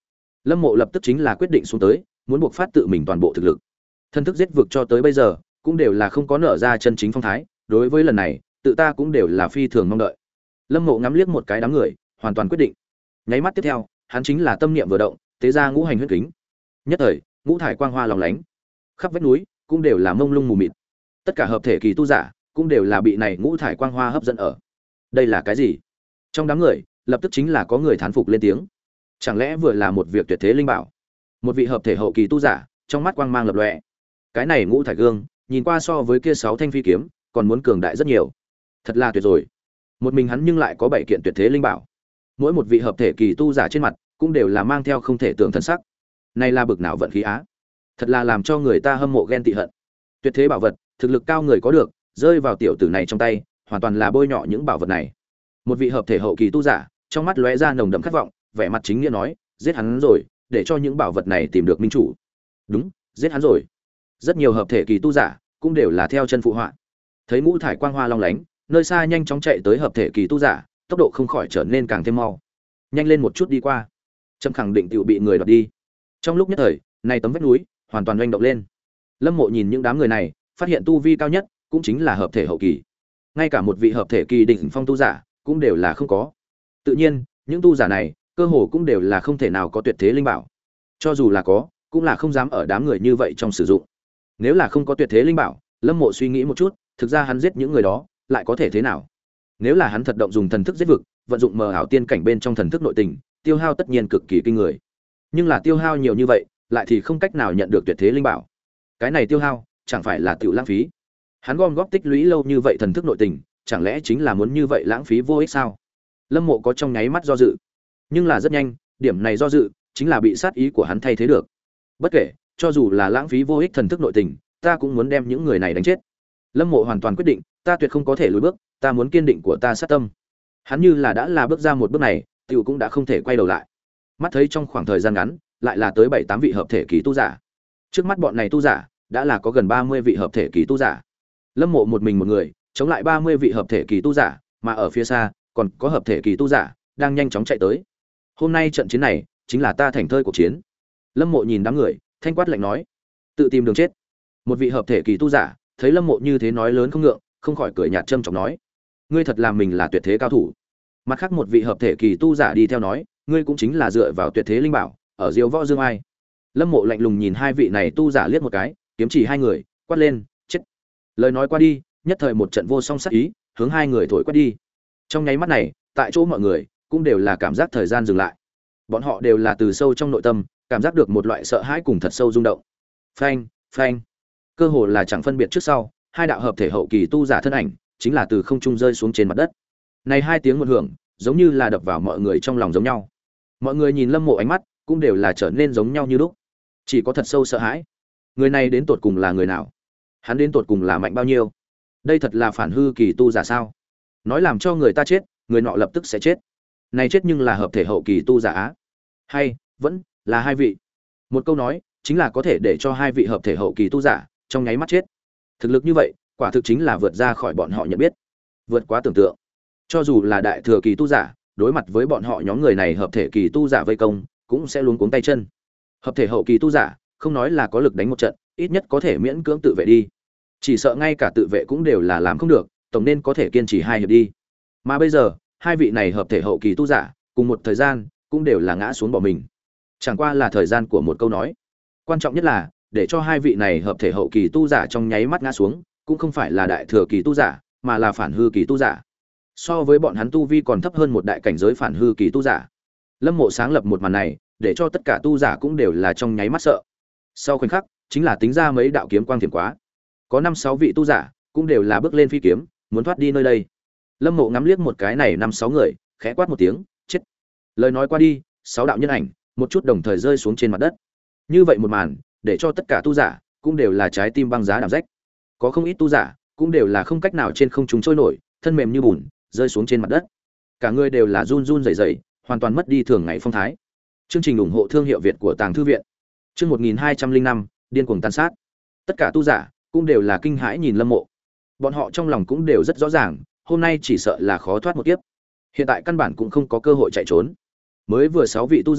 Lâm Mộ lập tức chính là quyết định xuống tới, muốn buộc phát tự mình toàn bộ thực lực. Thân thức giết vực cho tới bây giờ, cũng đều là không có nở ra chân chính phong thái, đối với lần này, tự ta cũng đều là phi thường mong đợi. Lâm Mộ ngắm liếc một cái đám người, hoàn toàn quyết định. Nháy mắt tiếp theo, hắn chính là tâm niệm vừa động, tế ra ngũ hành huyết kính. Nhất thời, ngũ thải quang hoa lóng lánh, khắp vách núi cũng đều là mông lung mù mịt. Tất cả hợp thể kỳ tu giả cũng đều là bị này ngũ thải quang hoa hấp dẫn ở. Đây là cái gì? Trong đám người, lập tức chính là có người thán phục lên tiếng. Chẳng lẽ vừa là một việc tuyệt thế linh bảo? Một vị hợp thể hậu kỳ tu giả, trong mắt quang mang lập lòe. Cái này ngũ thải gương, nhìn qua so với kia sáu thanh phi kiếm, còn muốn cường đại rất nhiều. Thật là tuyệt rồi. Một mình hắn nhưng lại có bảy kiện tuyệt thế linh bảo. Mỗi một vị hợp thể kỳ tu giả trên mặt, cũng đều là mang theo không thể tưởng thân sắc. Này là bực nào vận khí á? Thật là làm cho người ta hâm mộ ghen tị hận. Tuyệt thế bảo vật, thực lực cao người có được, rơi vào tiểu tử này trong tay, hoàn toàn là bôi nhọ những bảo vật này. Một vị hợp thể hậu kỳ tu giả, trong mắt lóe ra nồng đậm khát vọng, vẻ mặt chính nghĩa nói, giết hắn rồi, để cho những bảo vật này tìm được minh chủ. Đúng, giết hắn rồi. Rất nhiều hợp thể kỳ tu giả cũng đều là theo chân phụ họa. Thấy ngũ thải quang hoa long lánh, nơi xa nhanh chóng chạy tới hợp thể kỳ tu giả, tốc độ không khỏi trở nên càng thêm mau. Nhanh lên một chút đi qua. Trâm khẳng định tiểu bị người đoạt đi. Trong lúc nhất thời, này tấm vách núi hoàn toàn oanh động lên. Lâm Mộ nhìn những đám người này, phát hiện tu vi cao nhất cũng chính là hợp thể hậu kỳ. Ngay cả một vị hợp thể kỳ đỉnh phong tu giả cũng đều là không có. Tự nhiên, những tu giả này, cơ hồ cũng đều là không thể nào có tuyệt thế linh bảo. Cho dù là có, cũng là không dám ở đám người như vậy trong sử dụng. Nếu là không có tuyệt thế linh bảo, Lâm Mộ suy nghĩ một chút, thực ra hắn giết những người đó, lại có thể thế nào? Nếu là hắn thật động dùng thần thức giết vực, vận dụng mờ ảo tiên cảnh bên trong thần thức nội tình, tiêu hao tất nhiên cực kỳ kinh người. Nhưng là tiêu hao nhiều như vậy, lại thì không cách nào nhận được tuyệt thế linh bảo. Cái này tiêu hao, chẳng phải là tiểu lãng phí? Hắn gom góp tích lũy lâu như vậy thần thức nội tình, chẳng lẽ chính là muốn như vậy lãng phí vô ích sao? Lâm Mộ có trong nháy mắt do dự, nhưng là rất nhanh, điểm này do dự chính là bị sát ý của hắn thay thế được. Bất kể, cho dù là lãng phí vô ích thần thức nội tình, ta cũng muốn đem những người này đánh chết. Lâm Mộ hoàn toàn quyết định, ta tuyệt không có thể lùi bước, ta muốn kiên định của ta sát tâm. Hắn như là đã là bước ra một bước này, tiểu cũng đã không thể quay đầu lại. Mắt thấy trong khoảng thời gian ngắn, lại là tới bảy tám vị hợp thể kỳ tu giả. Trước mắt bọn này tu giả, đã là có gần ba mươi vị hợp thể kỳ tu giả. Lâm Mộ một mình một người, chống lại ba mươi vị hợp thể kỳ tu giả, mà ở phía xa, còn có hợp thể kỳ tu giả đang nhanh chóng chạy tới. Hôm nay trận chiến này, chính là ta thành thơi cuộc chiến. Lâm Mộ nhìn đám người, thanh quát lạnh nói, tự tìm đường chết. Một vị hợp thể kỳ tu giả, thấy Lâm Mộ như thế nói lớn không ngượng, không khỏi cười nhạt châm chọc nói, ngươi thật làm mình là tuyệt thế cao thủ. Mặt khác một vị hợp thể kỳ tu giả đi theo nói, ngươi cũng chính là dựa vào tuyệt thế linh bảo, ở diêu võ dương ai. Lâm Mộ lạnh lùng nhìn hai vị này tu giả liếc một cái, kiếm chỉ hai người, quát lên, chết. Lời nói qua đi, nhất thời một trận vô song sát ý, hướng hai người thổi quét đi. Trong nháy mắt này, tại chỗ mọi người cũng đều là cảm giác thời gian dừng lại. Bọn họ đều là từ sâu trong nội tâm, cảm giác được một loại sợ hãi cùng thật sâu rung động. Phanh, phanh. Cơ hồ là chẳng phân biệt trước sau, hai đạo hợp thể hậu kỳ tu giả thân ảnh, chính là từ không trung rơi xuống trên mặt đất. Này hai tiếng một hưởng, giống như là đập vào mọi người trong lòng giống nhau. Mọi người nhìn Lâm Mộ ánh mắt, cũng đều là trở nên giống nhau như lúc. Chỉ có thật sâu sợ hãi. Người này đến tột cùng là người nào? Hắn đến tột cùng là mạnh bao nhiêu? Đây thật là phản hư kỳ tu giả sao? Nói làm cho người ta chết, người nọ lập tức sẽ chết. Này chết nhưng là hợp thể hậu kỳ tu giả á? Hay vẫn là hai vị? Một câu nói, chính là có thể để cho hai vị hợp thể hậu kỳ tu giả trong nháy mắt chết. Thực lực như vậy, quả thực chính là vượt ra khỏi bọn họ nhận biết, vượt quá tưởng tượng. Cho dù là đại thừa kỳ tu giả, đối mặt với bọn họ nhóm người này hợp thể kỳ tu giả vây công, cũng sẽ luống cuống tay chân. Hợp thể hậu kỳ tu giả, không nói là có lực đánh một trận, ít nhất có thể miễn cưỡng tự vệ đi. Chỉ sợ ngay cả tự vệ cũng đều là làm không được, tổng nên có thể kiên trì hai hiệp đi. Mà bây giờ, hai vị này hợp thể hậu kỳ tu giả, cùng một thời gian, cũng đều là ngã xuống bỏ mình. Chẳng qua là thời gian của một câu nói. Quan trọng nhất là, để cho hai vị này hợp thể hậu kỳ tu giả trong nháy mắt ngã xuống, cũng không phải là đại thừa kỳ tu giả, mà là phản hư kỳ tu giả. So với bọn hắn tu vi còn thấp hơn một đại cảnh giới phản hư kỳ tu giả. Lâm Mộ sáng lập một màn này, để cho tất cả tu giả cũng đều là trong nháy mắt sợ. Sau khoảnh khắc, chính là tính ra mấy đạo kiếm quang thiểm quá. Có năm sáu vị tu giả, cũng đều là bước lên phi kiếm, muốn thoát đi nơi đây. Lâm Mộ ngắm liếc một cái này năm sáu người, khẽ quát một tiếng, chết. Lời nói qua đi, sáu đạo nhân ảnh, một chút đồng thời rơi xuống trên mặt đất. Như vậy một màn, để cho tất cả tu giả cũng đều là trái tim băng giá đạp rách. Có không ít tu giả, cũng đều là không cách nào trên không trung trôi nổi, thân mềm như bùn, rơi xuống trên mặt đất. Cả người đều là run run rẩy rẩy, hoàn toàn mất đi thường ngày phong thái. Chương trình ủng hộ thương hiệu Việt của Tàng Thư viện. Chương một nghìn hai trăm linh năm, điên cuồng tàn sát. Tất cả tu giả cũng đều là kinh hãi nhìn Lâm Mộ. Bọn họ trong lòng cũng đều rất rõ ràng, hôm nay chỉ sợ là khó thoát một kiếp. Hiện tại căn bản cũng không có cơ hội chạy trốn. Mới vừa sáu vị tu giả,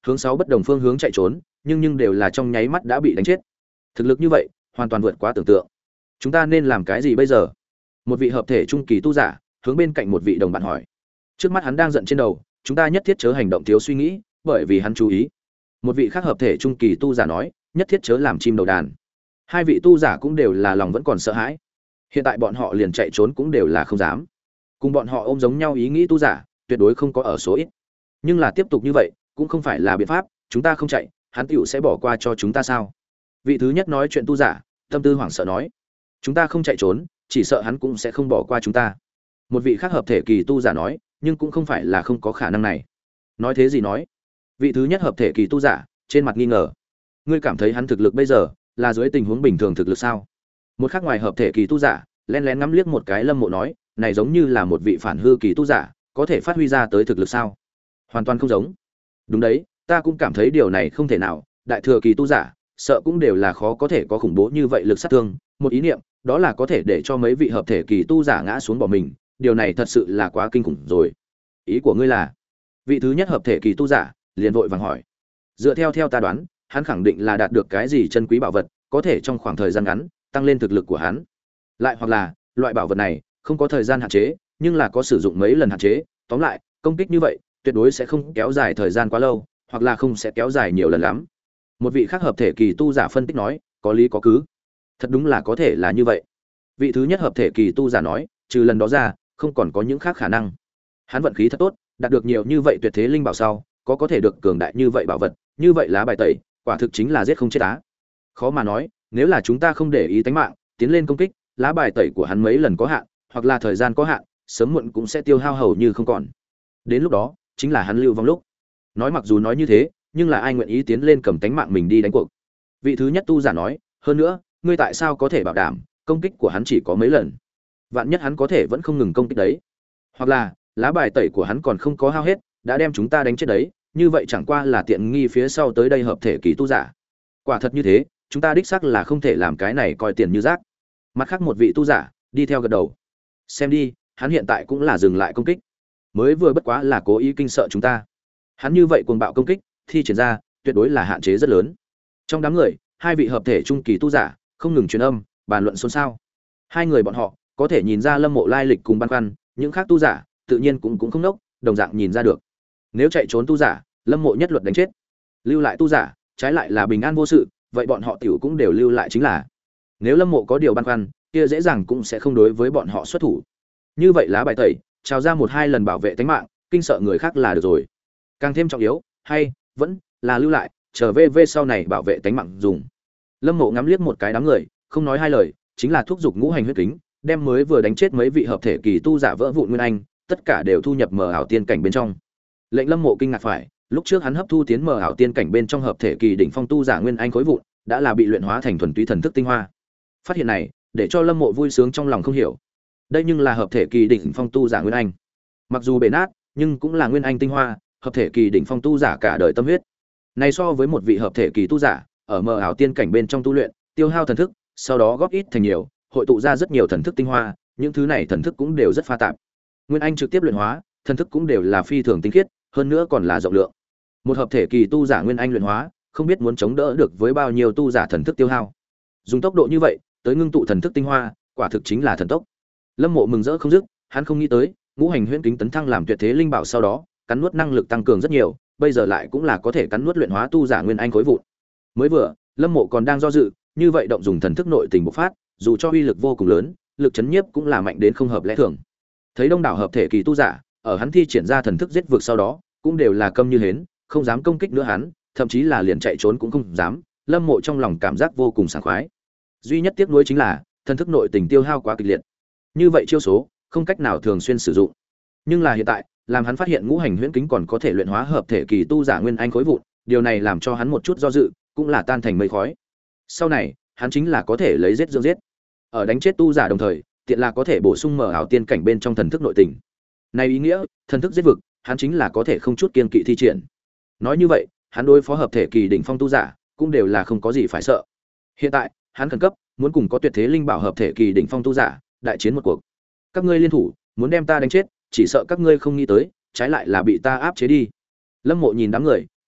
hướng sáu bất đồng phương hướng chạy trốn, nhưng nhưng đều là trong nháy mắt đã bị đánh chết. Thực lực như vậy, hoàn toàn vượt quá tưởng tượng. Chúng ta nên làm cái gì bây giờ? Một vị hợp thể trung kỳ tu giả hướng bên cạnh một vị đồng bạn hỏi. Trước mắt hắn đang giận trên đầu, chúng ta nhất thiết chớ hành động thiếu suy nghĩ, bởi vì hắn chú ý. Một vị khác hợp thể trung kỳ tu giả nói, nhất thiết chớ làm chim đầu đàn. Hai vị tu giả cũng đều là lòng vẫn còn sợ hãi. Hiện tại bọn họ liền chạy trốn cũng đều là không dám. Cùng bọn họ ôm giống nhau ý nghĩ tu giả, tuyệt đối không có ở số ít. Nhưng là tiếp tục như vậy, cũng không phải là biện pháp, chúng ta không chạy, hắn tiểu sẽ bỏ qua cho chúng ta sao? Vị thứ nhất nói chuyện tu giả, tâm tư hoảng sợ nói, chúng ta không chạy trốn, chỉ sợ hắn cũng sẽ không bỏ qua chúng ta. Một vị khác hợp thể kỳ tu giả nói, nhưng cũng không phải là không có khả năng này. Nói thế gì nói? Vị thứ nhất hợp thể kỳ tu giả, trên mặt nghi ngờ. Ngươi cảm thấy hắn thực lực bây giờ là dưới tình huống bình thường thực lực sao? Một khác ngoài hợp thể kỳ tu giả, lén lén ngắm liếc một cái Lâm Mộ nói, này giống như là một vị phản hư kỳ tu giả, có thể phát huy ra tới thực lực sao? Hoàn toàn không giống. Đúng đấy, ta cũng cảm thấy điều này không thể nào, đại thừa kỳ tu giả, sợ cũng đều là khó có thể có khủng bố như vậy lực sát thương, một ý niệm, đó là có thể để cho mấy vị hợp thể kỳ tu giả ngã xuống bỏ mình, điều này thật sự là quá kinh khủng rồi. Ý của ngươi là? Vị thứ nhất hợp thể kỳ tu giả liền vội vàng hỏi. Dựa theo theo ta đoán, hắn khẳng định là đạt được cái gì chân quý bảo vật, có thể trong khoảng thời gian ngắn tăng lên thực lực của hắn. Lại hoặc là, loại bảo vật này không có thời gian hạn chế, nhưng là có sử dụng mấy lần hạn chế, tóm lại, công kích như vậy tuyệt đối sẽ không kéo dài thời gian quá lâu, hoặc là không sẽ kéo dài nhiều lần lắm. Một vị khác hợp thể kỳ tu giả phân tích nói, có lý có cứ. Thật đúng là có thể là như vậy. Vị thứ nhất hợp thể kỳ tu giả nói, trừ lần đó ra, không còn có những khác khả năng. Hắn vận khí thật tốt, đạt được nhiều như vậy tuyệt thế linh bảo sau, có có thể được cường đại như vậy bảo vật, như vậy lá bài tẩy, quả thực chính là giết không chết á. Khó mà nói, nếu là chúng ta không để ý tính mạng, tiến lên công kích, lá bài tẩy của hắn mấy lần có hạn, hoặc là thời gian có hạn, sớm muộn cũng sẽ tiêu hao hầu như không còn. Đến lúc đó, chính là hắn lưu vong lúc. Nói mặc dù nói như thế, nhưng là ai nguyện ý tiến lên cầm tánh mạng mình đi đánh cuộc. Vị thứ nhất tu giả nói, hơn nữa, ngươi tại sao có thể bảo đảm công kích của hắn chỉ có mấy lần? Vạn nhất hắn có thể vẫn không ngừng công kích đấy. Hoặc là, lá bài tẩy của hắn còn không có hao hết, đã đem chúng ta đánh chết đấy, như vậy chẳng qua là tiện nghi phía sau tới đây hợp thể kỳ tu giả. Quả thật như thế, chúng ta đích xác là không thể làm cái này coi tiền như rác. Mặt khác một vị tu giả đi theo gật đầu. Xem đi, hắn hiện tại cũng là dừng lại công kích, mới vừa bất quá là cố ý kinh sợ chúng ta. Hắn như vậy cuồng bạo công kích, thi triển ra, tuyệt đối là hạn chế rất lớn. Trong đám người, hai vị hợp thể trung kỳ tu giả không ngừng truyền âm, bàn luận xôn xao. Hai người bọn họ có thể nhìn ra Lâm Mộ lai lịch cùng băn khoăn, những khác tu giả tự nhiên cũng cũng không nốc, đồng dạng nhìn ra được. Nếu chạy trốn tu giả, Lâm Mộ nhất luật đánh chết. Lưu lại tu giả, trái lại là bình an vô sự, vậy bọn họ tiểu cũng đều lưu lại chính là. Nếu Lâm Mộ có điều băn khoăn, kia dễ dàng cũng sẽ không đối với bọn họ xuất thủ. Như vậy lá bài tẩy, trao ra một hai lần bảo vệ tính mạng, kinh sợ người khác là được rồi. Càng thêm trọng yếu, hay vẫn là lưu lại, chờ về về sau này bảo vệ tính mạng dùng. Lâm Mộ ngắm liếc một cái đám người, không nói hai lời, chính là thúc giục ngũ hành huyết kính, đem mới vừa đánh chết mấy vị hợp thể kỳ tu giả vỡ vụn nguyên anh, tất cả đều thu nhập mờ ảo tiên cảnh bên trong. Lệnh Lâm Mộ kinh ngạc phải, lúc trước hắn hấp thu tiến mờ ảo tiên cảnh bên trong hợp thể kỳ đỉnh phong tu giả nguyên anh khối vụn, đã là bị luyện hóa thành thuần túy thần thức tinh hoa. Phát hiện này, để cho Lâm Mộ vui sướng trong lòng không hiểu. Đây nhưng là hợp thể kỳ đỉnh phong tu giả nguyên anh. Mặc dù bể nát, nhưng cũng là nguyên anh tinh hoa, hợp thể kỳ đỉnh phong tu giả cả đời tâm huyết. Này so với một vị hợp thể kỳ tu giả, ở mờ ảo tiên cảnh bên trong tu luyện, tiêu hao thần thức, sau đó góp ít thành nhiều, hội tụ ra rất nhiều thần thức tinh hoa, những thứ này thần thức cũng đều rất pha tạp. Nguyên anh trực tiếp luyện hóa, thần thức cũng đều là phi thường tinh khiết, hơn nữa còn là rộng lượng. Một hợp thể kỳ tu giả nguyên anh luyện hóa, không biết muốn chống đỡ được với bao nhiêu tu giả thần thức tiêu hao. Dùng tốc độ như vậy, tới ngưng tụ thần thức tinh hoa, quả thực chính là thần tốc. Lâm Mộ mừng rỡ không dứt, hắn không nghĩ tới, ngũ hành huyễn kính tấn thăng làm tuyệt thế linh bảo sau đó, cắn nuốt năng lực tăng cường rất nhiều, bây giờ lại cũng là có thể cắn nuốt luyện hóa tu giả nguyên anh khối vụn. Mới vừa, Lâm Mộ còn đang do dự, như vậy động dùng thần thức nội tình bộc phát, dù cho uy lực vô cùng lớn, lực chấn nhiếp cũng là mạnh đến không hợp lẽ thường. Thấy đông đảo hợp thể kỳ tu giả, ở hắn thi triển ra thần thức giết vực sau đó, cũng đều là câm như hến, không dám công kích nữa hắn, thậm chí là liền chạy trốn cũng không dám. Lâm Mộ trong lòng cảm giác vô cùng sảng khoái. Duy nhất tiếc nuối chính là thần thức nội tình tiêu hao quá kịch liệt. Như vậy chiêu số không cách nào thường xuyên sử dụng. Nhưng là hiện tại, làm hắn phát hiện ngũ hành huyễn kính còn có thể luyện hóa hợp thể kỳ tu giả nguyên anh khối vụn, điều này làm cho hắn một chút do dự, cũng là tan thành mây khói. Sau này, hắn chính là có thể lấy giết dưỡng giết. Ở đánh chết tu giả đồng thời, tiện là có thể bổ sung mở ảo tiên cảnh bên trong thần thức nội tình. Này ý nghĩa, thần thức giết vực, hắn chính là có thể không chút kiên kỵ thi triển. Nói như vậy, hắn đối phó hợp thể kỳ đỉnh phong tu giả, cũng đều là không có gì phải sợ. Hiện tại, hắn khẩn cấp muốn cùng có tuyệt thế linh bảo hợp thể kỳ đỉnh phong tu giả, đại chiến một cuộc. Các ngươi liên thủ, muốn đem ta đánh chết, chỉ sợ các ngươi không nghĩ tới, trái lại là bị ta áp chế đi. Lâm Mộ nhìn đám người,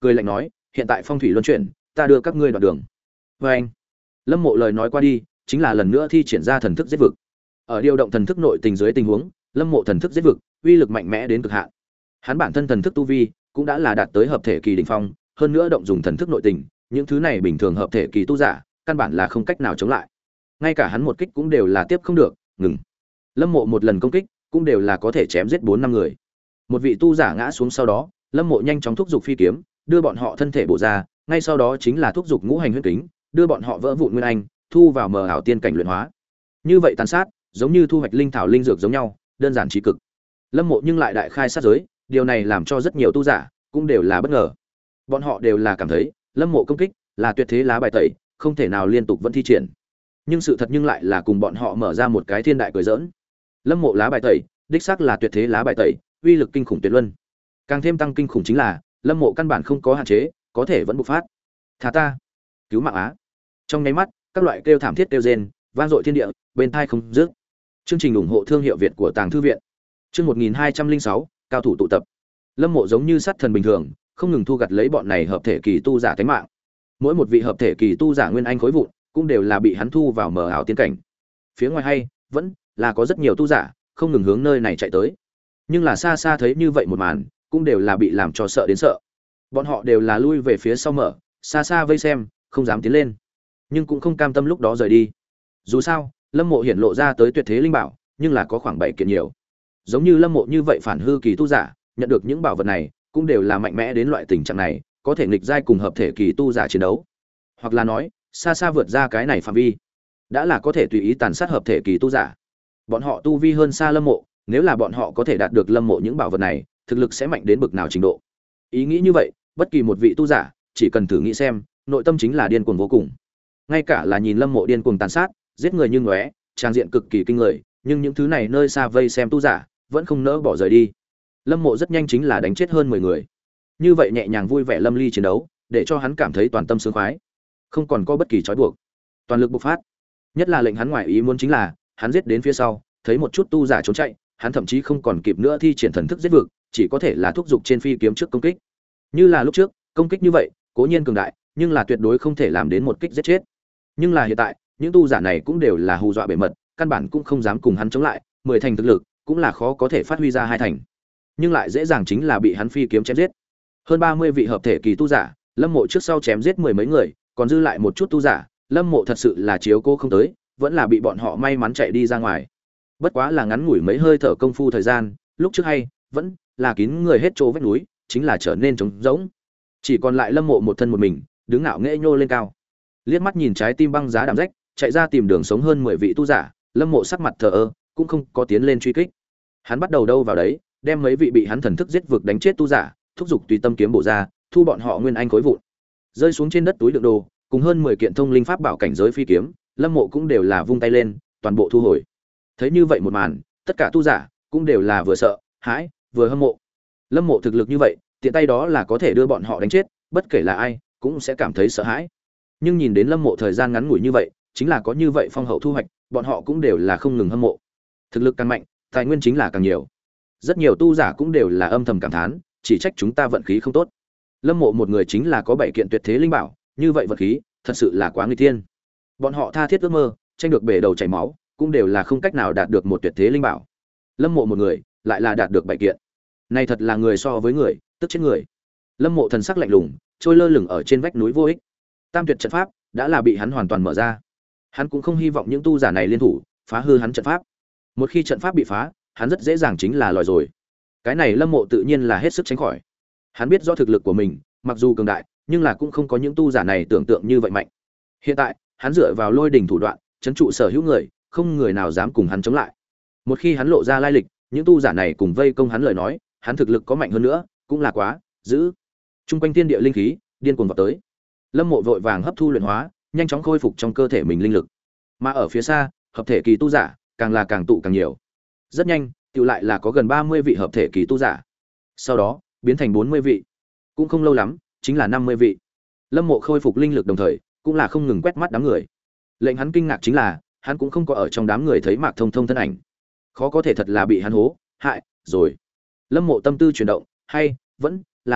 cười lạnh nói, hiện tại phong thủy luân chuyển, ta đưa các ngươi đoạn đường. Và anh, Lâm Mộ lời nói qua đi, chính là lần nữa thi triển ra thần thức giết vực. Ở điều động thần thức nội tình dưới tình huống, Lâm Mộ thần thức giết vực, uy lực mạnh mẽ đến cực hạn. Hắn bản thân thần thức tu vi cũng đã là đạt tới hợp thể kỳ đỉnh phong, hơn nữa động dùng thần thức nội tình, những thứ này bình thường hợp thể kỳ tu giả, căn bản là không cách nào chống lại. Ngay cả hắn một kích cũng đều là tiếp không được, ngừng. Lâm Mộ một lần công kích, cũng đều là có thể chém giết bốn năm người. Một vị tu giả ngã xuống sau đó, Lâm Mộ nhanh chóng thúc giục phi kiếm, đưa bọn họ thân thể bổ ra, ngay sau đó chính là thúc giục ngũ hành huyết kính, đưa bọn họ vỡ vụn nguyên anh, thu vào mờ ảo tiên cảnh luyện hóa. Như vậy tàn sát, giống như thu hoạch linh thảo linh dược giống nhau, đơn giản trí cực. Lâm Mộ nhưng lại đại khai sát giới, điều này làm cho rất nhiều tu giả cũng đều là bất ngờ. Bọn họ đều là cảm thấy, Lâm Mộ công kích là tuyệt thế lá bài tẩy, không thể nào liên tục vẫn thi triển. Nhưng sự thật nhưng lại là cùng bọn họ mở ra một cái thiên đại cười giỡn. Lâm Mộ lá bài tẩy, đích xác là tuyệt thế lá bài tẩy, uy lực kinh khủng tuyệt luân. Càng thêm tăng kinh khủng chính là, Lâm Mộ căn bản không có hạn chế, có thể vẫn bộc phát. Thả ta, cứu mạng á! Trong nháy mắt, các loại kêu thảm thiết kêu rên, vang dội thiên địa, bên tai không dứt. Chương trình ủng hộ thương hiệu Việt của Tàng Thư viện. Chương một nghìn hai trăm lẻ sáu, cao thủ tụ tập. Lâm Mộ giống như sát thần bình thường, không ngừng thu gặt lấy bọn này hợp thể kỳ tu giả tính mạng. Mỗi một vị hợp thể kỳ tu giả nguyên anh khối vụn, cũng đều là bị hắn thu vào mờ ảo tiên cảnh. Phía ngoài hay, vẫn là có rất nhiều tu giả không ngừng hướng nơi này chạy tới. Nhưng là xa xa thấy như vậy một màn, cũng đều là bị làm cho sợ đến sợ. Bọn họ đều là lui về phía sau mở, xa xa vây xem, không dám tiến lên, nhưng cũng không cam tâm lúc đó rời đi. Dù sao, Lâm Mộ hiển lộ ra tới tuyệt thế linh bảo, nhưng là có khoảng bảy kiện nhiều. Giống như Lâm Mộ như vậy phản hư kỳ tu giả, nhận được những bảo vật này, cũng đều là mạnh mẽ đến loại tình trạng này, có thể nghịch giai cùng hợp thể kỳ tu giả chiến đấu. Hoặc là nói, xa xa vượt ra cái này phạm vi, đã là có thể tùy ý tàn sát hợp thể kỳ tu giả. Bọn họ tu vi hơn xa Lâm Mộ, nếu là bọn họ có thể đạt được Lâm Mộ những bảo vật này, thực lực sẽ mạnh đến bực nào trình độ. Ý nghĩ như vậy, bất kỳ một vị tu giả, chỉ cần thử nghĩ xem, nội tâm chính là điên cuồng vô cùng. Ngay cả là nhìn Lâm Mộ điên cuồng tàn sát, giết người như ngóe, trang diện cực kỳ kinh người, nhưng những thứ này nơi xa vây xem tu giả, vẫn không nỡ bỏ rời đi. Lâm Mộ rất nhanh chính là đánh chết hơn mười người. Như vậy nhẹ nhàng vui vẻ lâm ly chiến đấu, để cho hắn cảm thấy toàn tâm sướng khoái, không còn có bất kỳ trói buộc, toàn lực bộc phát. Nhất là lệnh hắn ngoài ý muốn chính là, hắn giết đến phía sau, thấy một chút tu giả trốn chạy, hắn thậm chí không còn kịp nữa thi triển thần thức giết vực, chỉ có thể là thúc giục trên phi kiếm trước công kích. Như là lúc trước, công kích như vậy, cố nhiên cường đại, nhưng là tuyệt đối không thể làm đến một kích giết chết. Nhưng là hiện tại, những tu giả này cũng đều là hù dọa bề mật, căn bản cũng không dám cùng hắn chống lại, mười thành thực lực, cũng là khó có thể phát huy ra hai thành. Nhưng lại dễ dàng chính là bị hắn phi kiếm chém giết. Hơn ba mươi vị hợp thể kỳ tu giả, Lâm Mộ trước sau chém giết mười mấy người, còn dư lại một chút tu giả, Lâm Mộ thật sự là chiếu cố không tới, vẫn là bị bọn họ may mắn chạy đi ra ngoài. Bất quá là ngắn ngủi mấy hơi thở công phu thời gian, lúc trước hay, vẫn là kín người hết chỗ vách núi, chính là trở nên trống rỗng. Chỉ còn lại Lâm Mộ một thân một mình, đứng ngạo nghễ nhô lên cao. Liếc mắt nhìn trái tim băng giá đạm rách, chạy ra tìm đường sống hơn mười vị tu giả, Lâm Mộ sắc mặt thờ ơ, cũng không có tiến lên truy kích. Hắn bắt đầu đâu vào đấy, đem mấy vị bị hắn thần thức giết vực đánh chết tu giả, thúc giục tùy tâm kiếm bổ ra, thu bọn họ nguyên anh khối vụn. Rơi xuống trên đất túi đựng đồ, cùng hơn mười kiện thông linh pháp bảo cảnh giới phi kiếm, Lâm Mộ cũng đều là vung tay lên, toàn bộ thu hồi. Thấy như vậy một màn, tất cả tu giả cũng đều là vừa sợ, hãi, vừa hâm mộ. Lâm Mộ thực lực như vậy, tiện tay đó là có thể đưa bọn họ đánh chết, bất kể là ai, cũng sẽ cảm thấy sợ hãi. Nhưng nhìn đến Lâm Mộ thời gian ngắn ngủi như vậy, chính là có như vậy phong hậu thu hoạch, bọn họ cũng đều là không ngừng hâm mộ. Thực lực càng mạnh, tài nguyên chính là càng nhiều. Rất nhiều tu giả cũng đều là âm thầm cảm thán, chỉ trách chúng ta vận khí không tốt. Lâm Mộ một người chính là có bảy kiện tuyệt thế linh bảo, như vậy vận khí, thật sự là quá nguy thiên. Bọn họ tha thiết ước mơ, tranh được bể đầu chảy máu, cũng đều là không cách nào đạt được một tuyệt thế linh bảo. Lâm Mộ một người, lại là đạt được bảy kiện. Này thật là người so với người, tức chết người. Lâm Mộ thần sắc lạnh lùng, trôi lơ lửng ở trên vách núi vô ích. Tam tuyệt trận pháp đã là bị hắn hoàn toàn mở ra. Hắn cũng không hy vọng những tu giả này liên thủ phá hư hắn trận pháp. Một khi trận pháp bị phá, hắn rất dễ dàng chính là lòi rồi. Cái này Lâm Mộ tự nhiên là hết sức tránh khỏi. Hắn biết rõ thực lực của mình, mặc dù cường đại, nhưng là cũng không có những tu giả này tưởng tượng như vậy mạnh. Hiện tại, hắn dựa vào lôi đỉnh thủ đoạn, trấn trụ sở hữu người, không người nào dám cùng hắn chống lại. Một khi hắn lộ ra lai lịch, những tu giả này cùng vây công hắn lời nói, hắn thực lực có mạnh hơn nữa, cũng là quá giữ. Trung quanh thiên địa linh khí điên cuồng vọt tới. Lâm Mộ vội vàng hấp thu luyện hóa, nhanh chóng khôi phục trong cơ thể mình linh lực. Mà ở phía xa, hợp thể kỳ tu giả càng là càng tụ càng nhiều. Rất nhanh, tụ lại là có gần ba mươi vị hợp thể kỳ tu giả. Sau đó, biến thành bốn mươi vị. Cũng không lâu lắm, chính là năm mươi vị. Lâm Mộ khôi phục linh lực đồng thời, cũng là không ngừng quét mắt đám người. Lệnh hắn kinh ngạc chính là, hắn cũng không có ở trong đám người thấy Mạc Thông Thông thân ảnh. Khó có thể thật là bị hắn hố hại rồi. Lâm Mộ tâm tư chuyển động, hay vẫn là nói,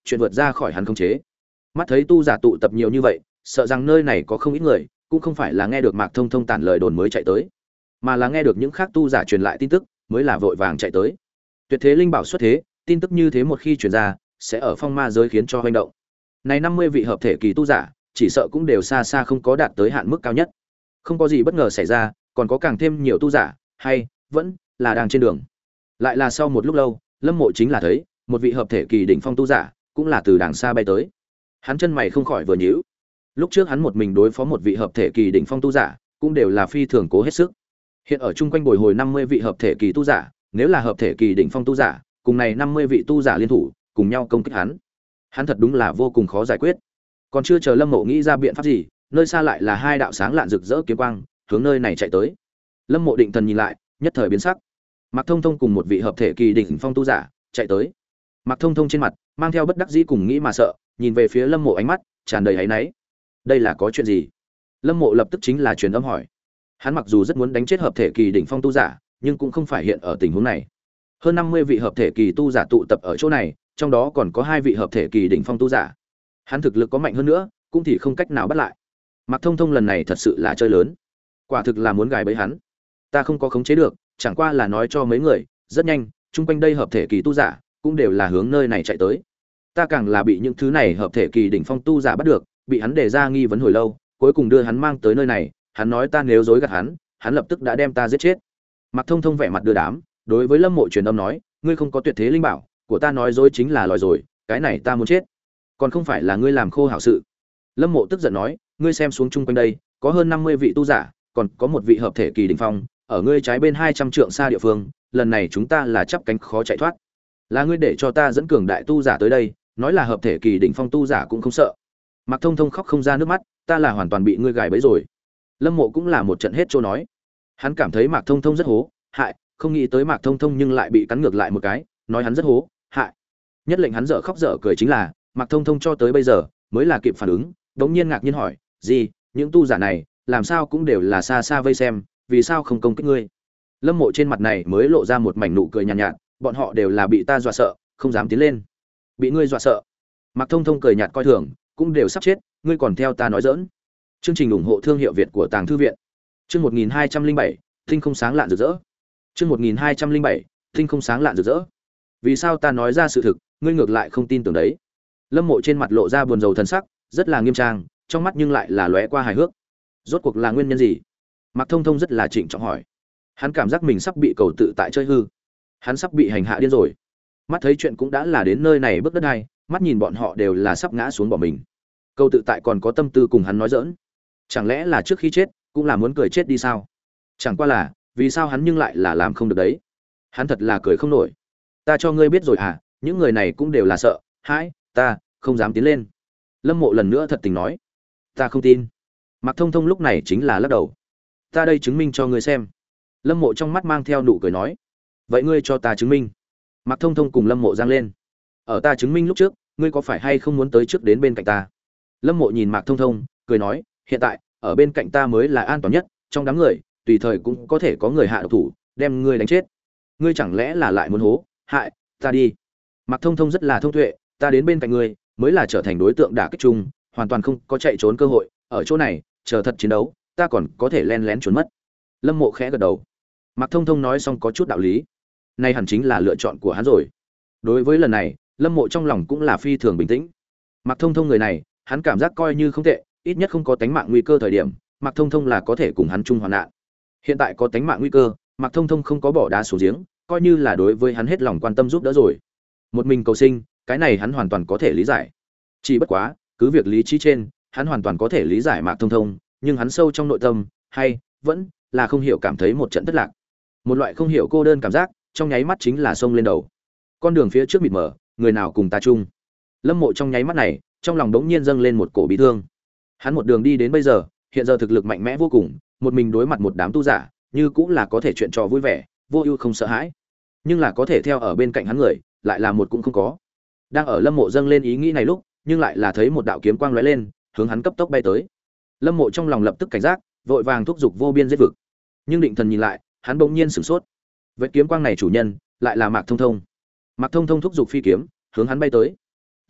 chuyện vượt ra khỏi hắn khống chế. Mắt thấy tu giả tụ tập nhiều như vậy, sợ rằng nơi này có không ít người, cũng không phải là nghe được Mạc Thông Thông tản lời đồn mới chạy tới, mà là nghe được những khác tu giả truyền lại tin tức, mới là vội vàng chạy tới. Tuyệt thế linh bảo xuất thế, tin tức như thế một khi truyền ra, sẽ ở phong ma giới khiến cho hoành động. Này năm mươi vị hợp thể kỳ tu giả, chỉ sợ cũng đều xa xa không có đạt tới hạn mức cao nhất. Không có gì bất ngờ xảy ra, còn có càng thêm nhiều tu giả, hay vẫn là đang trên đường. Lại là sau một lúc lâu, Lâm Mộ chính là thấy một vị hợp thể kỳ đỉnh phong tu giả, cũng là từ đàng xa bay tới. Hắn chân mày không khỏi vừa nhíu. Lúc trước hắn một mình đối phó một vị hợp thể kỳ đỉnh phong tu giả, cũng đều là phi thường cố hết sức. Hiện ở chung quanh bồi hồi năm mươi vị hợp thể kỳ tu giả, nếu là hợp thể kỳ đỉnh phong tu giả, cùng này năm mươi vị tu giả liên thủ, cùng nhau công kích hắn. Hắn thật đúng là vô cùng khó giải quyết. Còn chưa chờ Lâm Mộ nghĩ ra biện pháp gì, nơi xa lại là hai đạo sáng lạn rực rỡ kiếm quang, hướng nơi này chạy tới. Lâm Mộ định thần nhìn lại, nhất thời biến sắc. Mạc Thông Thông cùng một vị hợp thể kỳ đỉnh phong tu giả chạy tới. Mạc Thông Thông trên mặt mang theo bất đắc dĩ cùng nghĩ mà sợ, nhìn về phía Lâm Mộ ánh mắt tràn đầy áy náy. Đây là có chuyện gì? Lâm Mộ lập tức chính là truyền âm hỏi. Hắn mặc dù rất muốn đánh chết hợp thể kỳ đỉnh phong tu giả, nhưng cũng không phải hiện ở tình huống này. Hơn năm mươi vị hợp thể kỳ tu giả tụ tập ở chỗ này, trong đó còn có hai vị hợp thể kỳ đỉnh phong tu giả. Hắn thực lực có mạnh hơn nữa, cũng thì không cách nào bắt lại. Mạc Thông Thông lần này thật sự là chơi lớn, quả thực là muốn gài bẫy hắn. Ta không có khống chế được, chẳng qua là nói cho mấy người, rất nhanh, chung quanh đây hợp thể kỳ tu giả cũng đều là hướng nơi này chạy tới. Ta càng là bị những thứ này hợp thể kỳ đỉnh phong tu giả bắt được, bị hắn đề ra nghi vấn hồi lâu, cuối cùng đưa hắn mang tới nơi này, hắn nói ta nếu dối gạt hắn, hắn lập tức đã đem ta giết chết. Mạc Thông Thông vẻ mặt đưa đám, đối với Lâm Mộ truyền âm nói, ngươi không có tuyệt thế linh bảo, của ta nói dối chính là lòi rồi, cái này ta muốn chết. Còn không phải là ngươi làm khô hảo sự. Lâm Mộ tức giận nói, ngươi xem xuống chung quanh đây, có hơn năm mươi vị tu giả, còn có một vị hợp thể kỳ đỉnh phong, ở ngươi trái bên hai trăm trượng xa địa phương, lần này chúng ta là chắp cánh khó chạy thoát. Là ngươi để cho ta dẫn cường đại tu giả tới đây, nói là hợp thể kỳ đỉnh phong tu giả cũng không sợ. Mạc Thông Thông khóc không ra nước mắt, ta là hoàn toàn bị ngươi gài bẫy rồi. Lâm Mộ cũng là một trận hết trôi nói. Hắn cảm thấy Mạc Thông Thông rất hố, hại, không nghĩ tới Mạc Thông Thông nhưng lại bị cắn ngược lại một cái, nói hắn rất hố, hại. Nhất lệnh hắn dở khóc dở cười chính là, Mạc Thông Thông cho tới bây giờ mới là kịp phản ứng, đống nhiên ngạc nhiên hỏi, gì, những tu giả này, làm sao cũng đều là xa xa vây xem, vì sao không công kích ngươi? Lâm Mộ trên mặt này mới lộ ra một mảnh nụ cười nhàn nhạt, nhạt, bọn họ đều là bị ta dọa sợ, không dám tiến lên. Bị ngươi dọa sợ? Mạc Thông Thông cười nhạt coi thường, cũng đều sắp chết, ngươi còn theo ta nói giỡn. Chương trình ủng hộ thương hiệu Việt của Tàng Thư viện. Chương một nghìn hai trăm linh bảy, tinh không sáng lạn rực rỡ. Chương một nghìn hai trăm linh bảy, tinh không sáng lạn rực rỡ. Vì sao ta nói ra sự thực, ngươi ngược lại không tin tưởng đấy? Lâm Mộ trên mặt lộ ra buồn rầu thần sắc, rất là nghiêm trang, trong mắt nhưng lại là lóe qua hài hước. Rốt cuộc là nguyên nhân gì? Mạc Thông Thông rất là trịnh trọng hỏi. Hắn cảm giác mình sắp bị cầu tự tại chơi hư, hắn sắp bị hành hạ điên rồi. Mắt thấy chuyện cũng đã là đến nơi này bước đất này, mắt nhìn bọn họ đều là sắp ngã xuống bỏ mình. Cầu tự tại còn có tâm tư cùng hắn nói giỡn? Chẳng lẽ là trước khi chết cũng là muốn cười chết đi sao? Chẳng qua là, vì sao hắn nhưng lại là làm không được đấy? Hắn thật là cười không nổi. Ta cho ngươi biết rồi à, những người này cũng đều là sợ hãi, ta không dám tiến lên. Lâm Mộ lần nữa thật tình nói, ta không tin. Mạc Thông Thông lúc này chính là lắc đầu. Ta đây chứng minh cho ngươi xem. Lâm Mộ trong mắt mang theo nụ cười nói, vậy ngươi cho ta chứng minh. Mạc Thông Thông cùng Lâm Mộ giang lên. Ở ta chứng minh lúc trước, ngươi có phải hay không muốn tới trước đến bên cạnh ta? Lâm Mộ nhìn Mạc Thông Thông, cười nói, hiện tại ở bên cạnh ta mới là an toàn nhất, trong đám người tùy thời cũng có thể có người hạ độc thủ đem ngươi đánh chết. Ngươi chẳng lẽ là lại muốn hố hại ta đi? Mạc Thông Thông rất là thông tuệ, ta đến bên cạnh ngươi mới là trở thành đối tượng đả kích chung, hoàn toàn không có chạy trốn cơ hội, ở chỗ này chờ thật chiến đấu, ta còn có thể len lén trốn mất. Lâm Mộ khẽ gật đầu. Mạc Thông Thông nói xong có chút đạo lý, nay hẳn chính là lựa chọn của hắn rồi. Đối với lần này, Lâm Mộ trong lòng cũng là phi thường bình tĩnh. Mạc Thông Thông người này, hắn cảm giác coi như không tệ, ít nhất không có tánh mạng nguy cơ thời điểm, Mạc Thông Thông là có thể cùng hắn chung hoạn nạn. Hiện tại có tánh mạng nguy cơ, Mạc Thông Thông không có bỏ đá xuống giếng, coi như là đối với hắn hết lòng quan tâm giúp đỡ rồi. Một mình cầu sinh, cái này hắn hoàn toàn có thể lý giải. Chỉ bất quá, cứ việc lý trí trên, hắn hoàn toàn có thể lý giải Mạc Thông Thông, nhưng hắn sâu trong nội tâm, hay vẫn là không hiểu cảm thấy một trận thất lạc. Một loại không hiểu cô đơn cảm giác, trong nháy mắt chính là xông lên đầu. Con đường phía trước mịt mờ, người nào cùng ta chung? Lâm Mộ trong nháy mắt này, trong lòng đống nhiên dâng lên một cổ bí thương. Hắn một đường đi đến bây giờ, hiện giờ thực lực mạnh mẽ vô cùng, một mình đối mặt một đám tu giả, như cũng là có thể chuyện trò vui vẻ, vô ưu không sợ hãi. Nhưng là có thể theo ở bên cạnh hắn người, lại là một cũng không có. Đang ở Lâm Mộ dâng lên ý nghĩ này lúc, nhưng lại là thấy một đạo kiếm quang lóe lên, hướng hắn cấp tốc bay tới. Lâm Mộ trong lòng lập tức cảnh giác, vội vàng thúc giục vô biên giết vực. Nhưng định thần nhìn lại, hắn bỗng nhiên sửng sốt. Vết kiếm quang này chủ nhân, lại là Mạc Thông Thông. Mạc Thông Thông thúc giục phi kiếm, hướng hắn bay tới.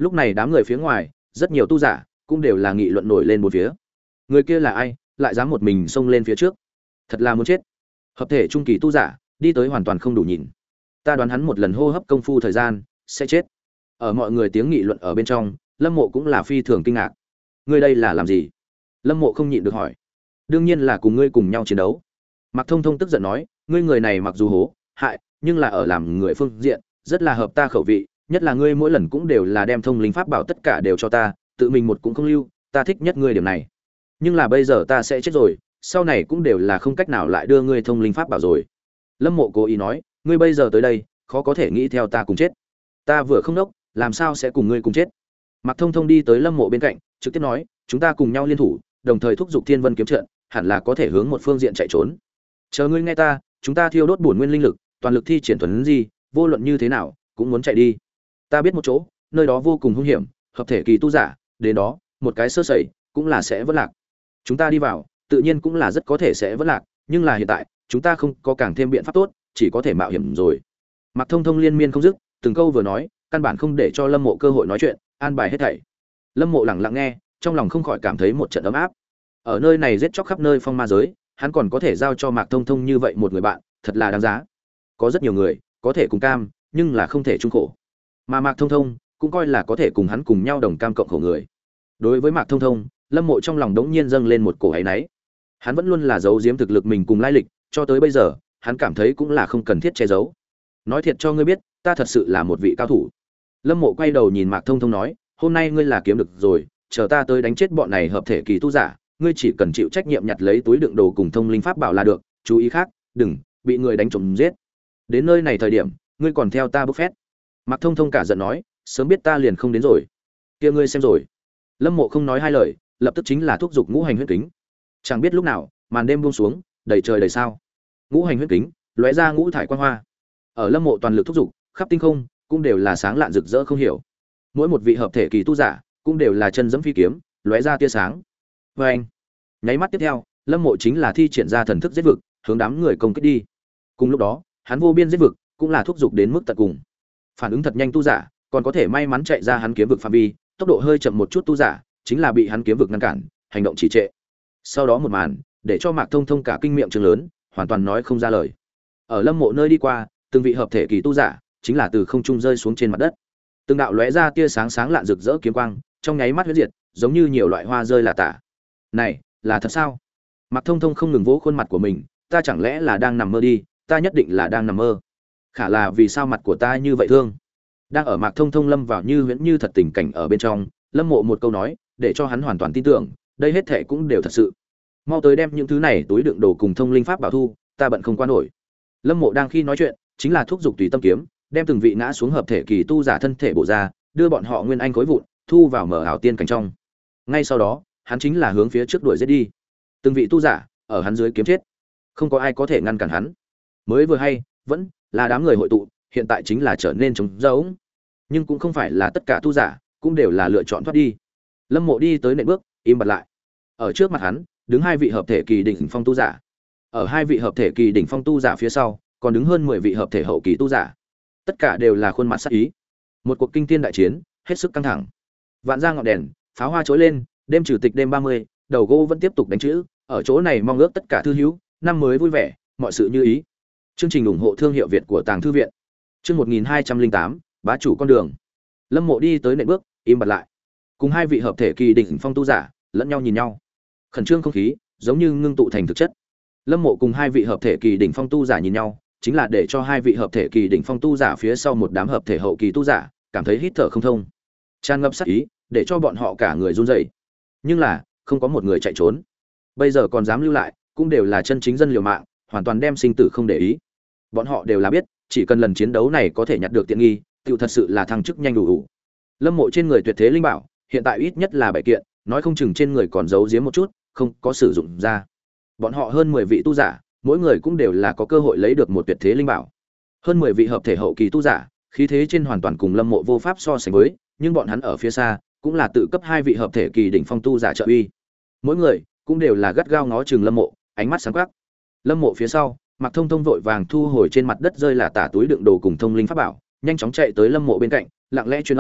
Lúc này đám người phía ngoài, rất nhiều tu giả cũng đều là nghị luận nổi lên một phía. Người kia là ai, lại dám một mình xông lên phía trước? Thật là muốn chết. Hợp thể trung kỳ tu giả, đi tới hoàn toàn không đủ nhìn. Ta đoán hắn một lần hô hấp công phu thời gian sẽ chết. Ở mọi người tiếng nghị luận ở bên trong, Lâm Mộ cũng là phi thường kinh ngạc. Ngươi đây là làm gì? Lâm Mộ không nhịn được hỏi. Đương nhiên là cùng ngươi cùng nhau chiến đấu. Mạc Thông Thông tức giận nói, ngươi người này mặc dù hố hại, nhưng là ở làm người phương diện rất là hợp ta khẩu vị, nhất là ngươi mỗi lần cũng đều là đem thông linh pháp bảo tất cả đều cho ta, tự mình một cũng không lưu, ta thích nhất ngươi điểm này. Nhưng là bây giờ ta sẽ chết rồi, sau này cũng đều là không cách nào lại đưa ngươi thông linh pháp bảo rồi. Lâm Mộ cố ý nói, ngươi bây giờ tới đây, khó có thể nghĩ theo ta cùng chết. Ta vừa không đốc, làm sao sẽ cùng ngươi cùng chết? Mạc Thông Thông đi tới Lâm Mộ bên cạnh, trực tiếp nói, chúng ta cùng nhau liên thủ, đồng thời thúc giục Thiên Vân kiếm trận, hẳn là có thể hướng một phương diện chạy trốn. Chờ ngươi nghe ta, chúng ta thiêu đốt bổn nguyên linh lực, toàn lực thi triển thuần gì, vô luận như thế nào, cũng muốn chạy đi. Ta biết một chỗ, nơi đó vô cùng hung hiểm, hợp thể kỳ tu giả, đến đó, một cái sơ sẩy, cũng là sẽ vỡ lạc. Chúng ta đi vào, tự nhiên cũng là rất có thể sẽ vỡ lạc, nhưng là hiện tại, chúng ta không có càng thêm biện pháp tốt, chỉ có thể mạo hiểm rồi. Mạc Thông Thông liên miên không dứt, từng câu vừa nói, căn bản không để cho Lâm Mộ cơ hội nói chuyện, an bài hết thảy. Lâm Mộ lặng lặng nghe, trong lòng không khỏi cảm thấy một trận ấm áp. Ở nơi này giết chóc khắp nơi phong ma giới, hắn còn có thể giao cho Mạc Thông Thông như vậy một người bạn, thật là đáng giá. Có rất nhiều người có thể cùng cam, nhưng là không thể chung khổ. Mà Mạc Thông Thông cũng coi là có thể cùng hắn cùng nhau đồng cam cộng khổ người. Đối với Mạc Thông Thông, Lâm Mộ trong lòng đống nhiên dâng lên một cổ áy náy. Hắn vẫn luôn là giấu giếm thực lực mình cùng lai lịch, cho tới bây giờ, hắn cảm thấy cũng là không cần thiết che giấu. Nói thiệt cho ngươi biết, ta thật sự là một vị cao thủ. Lâm Mộ quay đầu nhìn Mạc Thông Thông nói, hôm nay ngươi là kiếm được rồi, chờ ta tới đánh chết bọn này hợp thể kỳ tu giả, ngươi chỉ cần chịu trách nhiệm nhặt lấy túi đựng đồ cùng thông linh pháp bảo là được, chú ý khác, đừng bị người đánh trộm giết. Đến nơi này thời điểm, ngươi còn theo ta bốc phét. Mạc Thông Thông cả giận nói, sớm biết ta liền không đến rồi. Kia ngươi xem rồi. Lâm Mộ không nói hai lời, lập tức chính là thúc giục ngũ hành huyết kính. Chẳng biết lúc nào, màn đêm buông xuống, đầy trời đầy sao. Ngũ hành huyết kính lóe ra ngũ thải quang hoa. Ở Lâm Mộ toàn lực thúc giục, khắp tinh không cũng đều là sáng lạn rực rỡ không hiểu. Mỗi một vị hợp thể kỳ tu giả cũng đều là chân dẫm phi kiếm, lóe ra tia sáng. Và anh, nháy mắt tiếp theo, Lâm Mộ chính là thi triển ra thần thức giết vực, hướng đám người công kích đi. Cùng lúc đó, hắn vô biên giết vực, cũng là thúc giục đến mức tận cùng. Phản ứng thật nhanh tu giả, còn có thể may mắn chạy ra hắn kiếm vực phạm vi, tốc độ hơi chậm một chút tu giả, chính là bị hắn kiếm vực ngăn cản, hành động trì trệ. Sau đó một màn, để cho Mạc Thông Thông cả kinh miệng trừng lớn, hoàn toàn nói không ra lời. Ở Lâm Mộ nơi đi qua, từng vị hợp thể kỳ tu giả, chính là từ không trung rơi xuống trên mặt đất. Từng đạo lóe ra tia sáng sáng lạn rực rỡ kiếm quang, trong nháy mắt huyết diệt, giống như nhiều loại hoa rơi là tả. Này, là thật sao? Mạc Thông Thông không ngừng vỗ khuôn mặt của mình, ta chẳng lẽ là đang nằm mơ đi, ta nhất định là đang nằm mơ. Khả là vì sao mặt của ta như vậy thương? Đang ở Mạc Thông Thông lâm vào như huyễn như thật tình cảnh ở bên trong, Lâm Mộ một câu nói, để cho hắn hoàn toàn tin tưởng, đây hết thảy cũng đều thật sự. Mau tới đem những thứ này túi đựng đồ cùng thông linh pháp bảo thu, ta bận không qua nổi. Lâm Mộ đang khi nói chuyện, chính là thúc giục tùy tâm kiếm, đem từng vị ngã xuống hợp thể kỳ tu giả thân thể bổ ra, đưa bọn họ nguyên anh khối vụn, thu vào mở ảo tiên cảnh trong. Ngay sau đó, hắn chính là hướng phía trước đuổi giết đi. Từng vị tu giả ở hắn dưới kiếm chết, không có ai có thể ngăn cản hắn. Mới vừa hay, vẫn là đám người hội tụ, hiện tại chính là trở nên trống rỗng. Nhưng cũng không phải là tất cả tu giả cũng đều là lựa chọn thoát đi. Lâm Mộ đi tới nệm bước, im bặt lại. Ở trước mặt hắn, đứng hai vị hợp thể kỳ đỉnh phong tu giả. Ở hai vị hợp thể kỳ đỉnh phong tu giả phía sau, còn đứng hơn mười vị hợp thể hậu kỳ tu giả. Tất cả đều là khuôn mặt sắc ý. Một cuộc kinh thiên đại chiến, hết sức căng thẳng. Vạn gia ngọn đèn, pháo hoa chói lên, đêm chủ tịch đêm ba mươi, đầu gỗ vẫn tiếp tục đánh chữ, ở chỗ này mong ước tất cả thư hữu, năm mới vui vẻ, mọi sự như ý. Chương trình ủng hộ thương hiệu Việt của Tàng Thư viện. Chương một nghìn hai trăm lẻ tám, bá chủ con đường. Lâm Mộ đi tới nệm bước, im bặt lại. Cùng hai vị hợp thể kỳ đỉnh phong tu giả, lẫn nhau nhìn nhau. Khẩn trương không khí, giống như ngưng tụ thành thực chất. Lâm Mộ cùng hai vị hợp thể kỳ đỉnh phong tu giả nhìn nhau, chính là để cho hai vị hợp thể kỳ đỉnh phong tu giả phía sau một đám hợp thể hậu kỳ tu giả, cảm thấy hít thở không thông. Tràn ngập sát ý, để cho bọn họ cả người run rẩy. Nhưng là, không có một người chạy trốn. Bây giờ còn dám lưu lại, cũng đều là chân chính dân liều mạng, hoàn toàn đem sinh tử không để ý. Bọn họ đều là biết, chỉ cần lần chiến đấu này có thể nhặt được tiện nghi, tựu thật sự là thăng chức nhanh đủ đủ. Lâm Mộ trên người tuyệt thế linh bảo, hiện tại ít nhất là bảy kiện, nói không chừng trên người còn giấu giếm một chút, không có sử dụng ra. Bọn họ hơn mười vị tu giả, mỗi người cũng đều là có cơ hội lấy được một tuyệt thế linh bảo. Hơn mười vị hợp thể hậu kỳ tu giả, khí thế trên hoàn toàn cùng Lâm Mộ vô pháp so sánh với, nhưng bọn hắn ở phía xa, cũng là tự cấp hai vị hợp thể kỳ đỉnh phong tu giả trợ uy. Mỗi người cũng đều là gắt gao ngó chừng Lâm Mộ, ánh mắt sáng quắc. Lâm Mộ phía sau, Mạc Thông Thông vội vàng thu hồi trên mặt đất rơi là tả túi đựng đồ cùng thông linh pháp bảo, nhanh chóng chạy tới Lâm Mộ bên cạnh, lặng lẽ truyền âm,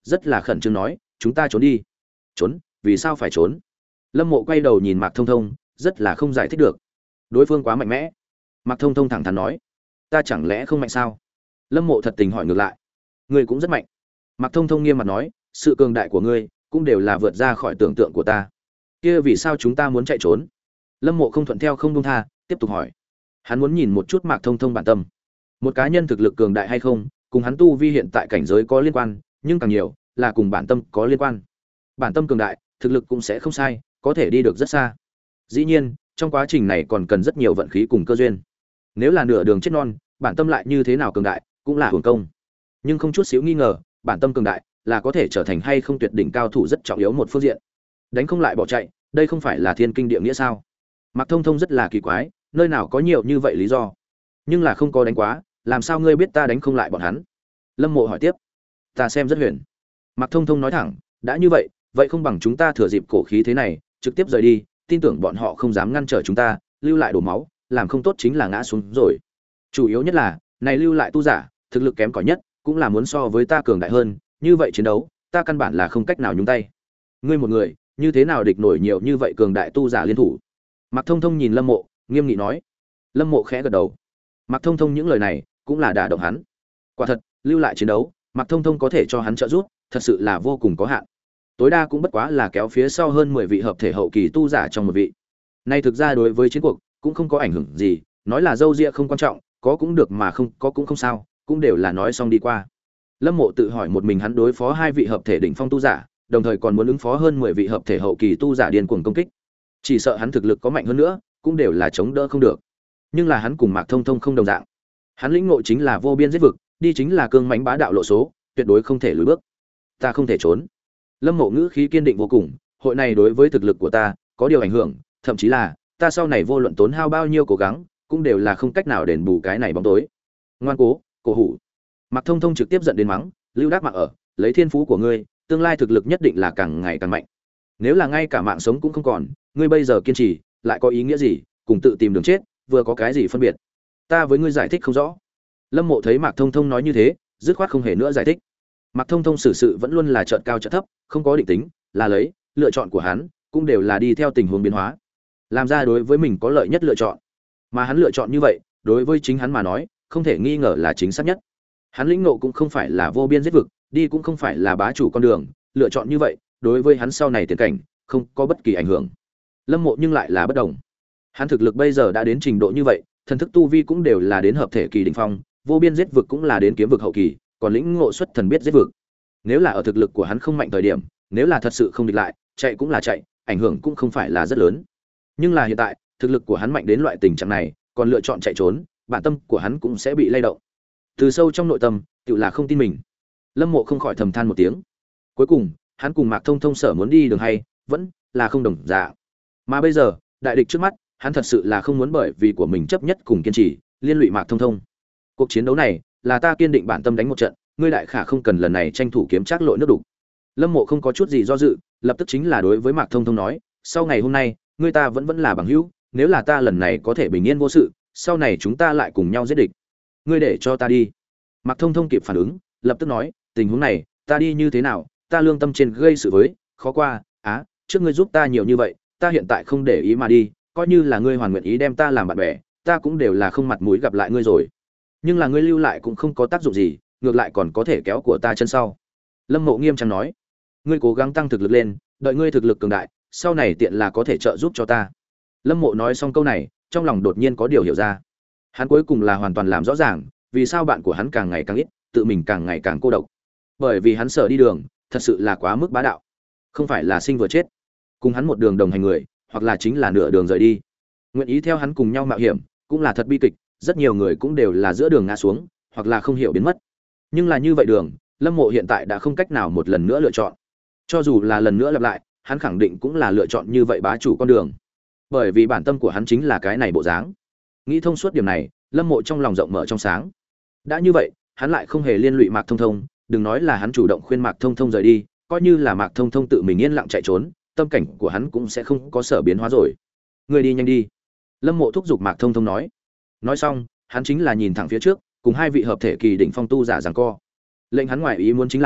rất là khẩn trương nói, chúng ta trốn đi. Trốn? Vì sao phải trốn? Lâm Mộ quay đầu nhìn Mạc Thông Thông, rất là không giải thích được. Đối phương quá mạnh mẽ. Mạc Thông Thông thẳng thắn nói, ta chẳng lẽ không mạnh sao? Lâm Mộ thật tình hỏi ngược lại, ngươi cũng rất mạnh. Mạc Thông Thông nghiêm mặt nói, sự cường đại của ngươi cũng đều là vượt ra khỏi tưởng tượng của ta. Kia vì sao chúng ta muốn chạy trốn? Lâm Mộ không thuận theo không buông tha, tiếp tục hỏi. Hắn muốn nhìn một chút Mạc Thông Thông bản tâm. Một cá nhân thực lực cường đại hay không, cùng hắn tu vi hiện tại cảnh giới có liên quan, nhưng càng nhiều là cùng bản tâm có liên quan. Bản tâm cường đại, thực lực cũng sẽ không sai, có thể đi được rất xa. Dĩ nhiên, trong quá trình này còn cần rất nhiều vận khí cùng cơ duyên. Nếu là nửa đường chết non, bản tâm lại như thế nào cường đại, cũng là hưởng công. Nhưng không chút xíu nghi ngờ, bản tâm cường đại là có thể trở thành hay không tuyệt đỉnh cao thủ rất trọng yếu một phương diện. Đánh không lại bỏ chạy, đây không phải là thiên kinh địa nghĩa sao? Mạc Thông Thông rất là kỳ quái, nơi nào có nhiều như vậy lý do. Nhưng là không có đánh quá, làm sao ngươi biết ta đánh không lại bọn hắn? Lâm Mộ hỏi tiếp. Ta xem rất huyền. Mạc Thông Thông nói thẳng, đã như vậy, vậy không bằng chúng ta thừa dịp cổ khí thế này, trực tiếp rời đi, tin tưởng bọn họ không dám ngăn trở chúng ta, lưu lại đổ máu, làm không tốt chính là ngã xuống rồi. Chủ yếu nhất là, này lưu lại tu giả, thực lực kém cỏi nhất, cũng là muốn so với ta cường đại hơn, như vậy chiến đấu, ta căn bản là không cách nào nhúng tay. Ngươi một người, như thế nào địch nổi nhiều như vậy cường đại tu giả liên thủ? Mạc Thông Thông nhìn Lâm Mộ, nghiêm nghị nói. Lâm Mộ khẽ gật đầu. Mạc Thông Thông những lời này, cũng là đả động hắn. Quả thật, lưu lại chiến đấu, Mạc Thông Thông có thể cho hắn trợ giúp, thật sự là vô cùng có hạn. Tối đa cũng bất quá là kéo phía sau hơn mười vị hợp thể hậu kỳ tu giả trong một vị. Nay thực ra đối với chiến cuộc cũng không có ảnh hưởng gì, nói là dâu ria không quan trọng, có cũng được mà không có cũng không sao, cũng đều là nói xong đi qua. Lâm Mộ tự hỏi một mình hắn đối phó hai vị hợp thể đỉnh phong tu giả, đồng thời còn muốn ứng phó hơn mười vị hợp thể hậu kỳ tu giả điên cuồng công kích. Chỉ sợ hắn thực lực có mạnh hơn nữa, cũng đều là chống đỡ không được. Nhưng là hắn cùng Mạc Thông Thông không đồng dạng. Hắn lĩnh ngộ chính là vô biên giết vực, đi chính là cương mãnh bá đạo lộ số, tuyệt đối không thể lùi bước. Ta không thể trốn. Lâm Mộ ngữ khí kiên định vô cùng, hội này đối với thực lực của ta có điều ảnh hưởng, thậm chí là ta sau này vô luận tốn hao bao nhiêu cố gắng, cũng đều là không cách nào đền bù cái này bóng tối. Ngoan cố, cổ hủ. Mạc Thông Thông trực tiếp giận đến mắng, Lưu Đắc Mạc ở, lấy thiên phú của ngươi, tương lai thực lực nhất định là càng ngày càng mạnh. Nếu là ngay cả mạng sống cũng không còn, ngươi bây giờ kiên trì, lại có ý nghĩa gì, cùng tự tìm đường chết, vừa có cái gì phân biệt? Ta với ngươi giải thích không rõ. Lâm Mộ thấy Mạc Thông Thông nói như thế, dứt khoát không hề nữa giải thích. Mạc Thông Thông xử sự vẫn luôn là chợt cao chợt thấp, không có định tính, là lấy, lựa chọn của hắn cũng đều là đi theo tình huống biến hóa, làm ra đối với mình có lợi nhất lựa chọn. Mà hắn lựa chọn như vậy, đối với chính hắn mà nói, không thể nghi ngờ là chính xác nhất. Hắn lĩnh ngộ cũng không phải là vô biên giết vực, đi cũng không phải là bá chủ con đường, lựa chọn như vậy, đối với hắn sau này tiền cảnh, không có bất kỳ ảnh hưởng. Lâm Mộ nhưng lại là bất đồng. Hắn thực lực bây giờ đã đến trình độ như vậy, thần thức tu vi cũng đều là đến hợp thể kỳ đỉnh phong, vô biên giết vực cũng là đến kiếm vực hậu kỳ, còn lĩnh ngộ xuất thần biết giết vực. Nếu là ở thực lực của hắn không mạnh thời điểm, nếu là thật sự không địch lại, chạy cũng là chạy, ảnh hưởng cũng không phải là rất lớn. Nhưng là hiện tại, thực lực của hắn mạnh đến loại tình trạng này, còn lựa chọn chạy trốn, bản tâm của hắn cũng sẽ bị lay động. Từ sâu trong nội tâm, tự là không tin mình. Lâm Mộ không khỏi thầm than một tiếng. Cuối cùng, hắn cùng Mạc Thông Thông sở muốn đi đường hay, vẫn là không đồng dạng. Mà bây giờ, đại địch trước mắt, hắn thật sự là không muốn bởi vì của mình chấp nhất cùng kiên trì, liên lụy Mạc Thông Thông. Cuộc chiến đấu này, là ta kiên định bản tâm đánh một trận, ngươi đại khả không cần lần này tranh thủ kiếm trác lội nước đủ. Lâm Mộ không có chút gì do dự, lập tức chính là đối với Mạc Thông Thông nói, sau ngày hôm nay, ngươi ta vẫn vẫn là bằng hữu, nếu là ta lần này có thể bình yên vô sự, sau này chúng ta lại cùng nhau giết địch. Ngươi để cho ta đi. Mạc Thông Thông kịp phản ứng, lập tức nói, tình huống này, ta đi như thế nào, ta lương tâm trên gây sự với, khó qua, á, trước ngươi giúp ta nhiều như vậy, ta hiện tại không để ý mà đi, coi như là ngươi hoàn nguyện ý đem ta làm bạn bè, ta cũng đều là không mặt mũi gặp lại ngươi rồi. Nhưng là ngươi lưu lại cũng không có tác dụng gì, ngược lại còn có thể kéo của ta chân sau. Lâm Mộ nghiêm trang nói, ngươi cố gắng tăng thực lực lên, đợi ngươi thực lực cường đại, sau này tiện là có thể trợ giúp cho ta. Lâm Mộ nói xong câu này, trong lòng đột nhiên có điều hiểu ra. Hắn cuối cùng là hoàn toàn làm rõ ràng, vì sao bạn của hắn càng ngày càng ít, tự mình càng ngày càng cô độc. Bởi vì hắn sợ đi đường, thật sự là quá mức bá đạo. Không phải là sinh vừa chết, cùng hắn một đường đồng hành người, hoặc là chính là nửa đường rời đi. Nguyện ý theo hắn cùng nhau mạo hiểm, cũng là thật bi kịch, rất nhiều người cũng đều là giữa đường ngã xuống, hoặc là không hiểu biến mất. Nhưng là như vậy đường, Lâm Mộ hiện tại đã không cách nào một lần nữa lựa chọn. Cho dù là lần nữa lặp lại, hắn khẳng định cũng là lựa chọn như vậy bá chủ con đường. Bởi vì bản tâm của hắn chính là cái này bộ dáng. Nghĩ thông suốt điểm này, Lâm Mộ trong lòng rộng mở trong sáng. Đã như vậy, hắn lại không hề liên lụy Mạc Thông Thông, đừng nói là hắn chủ động khuyên Mạc Thông Thông rời đi, coi như là Mạc Thông Thông tự mình yên lặng chạy trốn, tâm cảnh của hắn cũng sẽ không có sở biến hóa rồi. Người đi nhanh đi. Lâm Mộ thúc giục Mạc Thông Thông nói. Nói xong, hắn chính là nhìn thẳng phía trước, cùng hai vị hợp thể kỳ đỉnh phong tu giả giằng co. Lệnh hắn ngoài ý muốn chính là,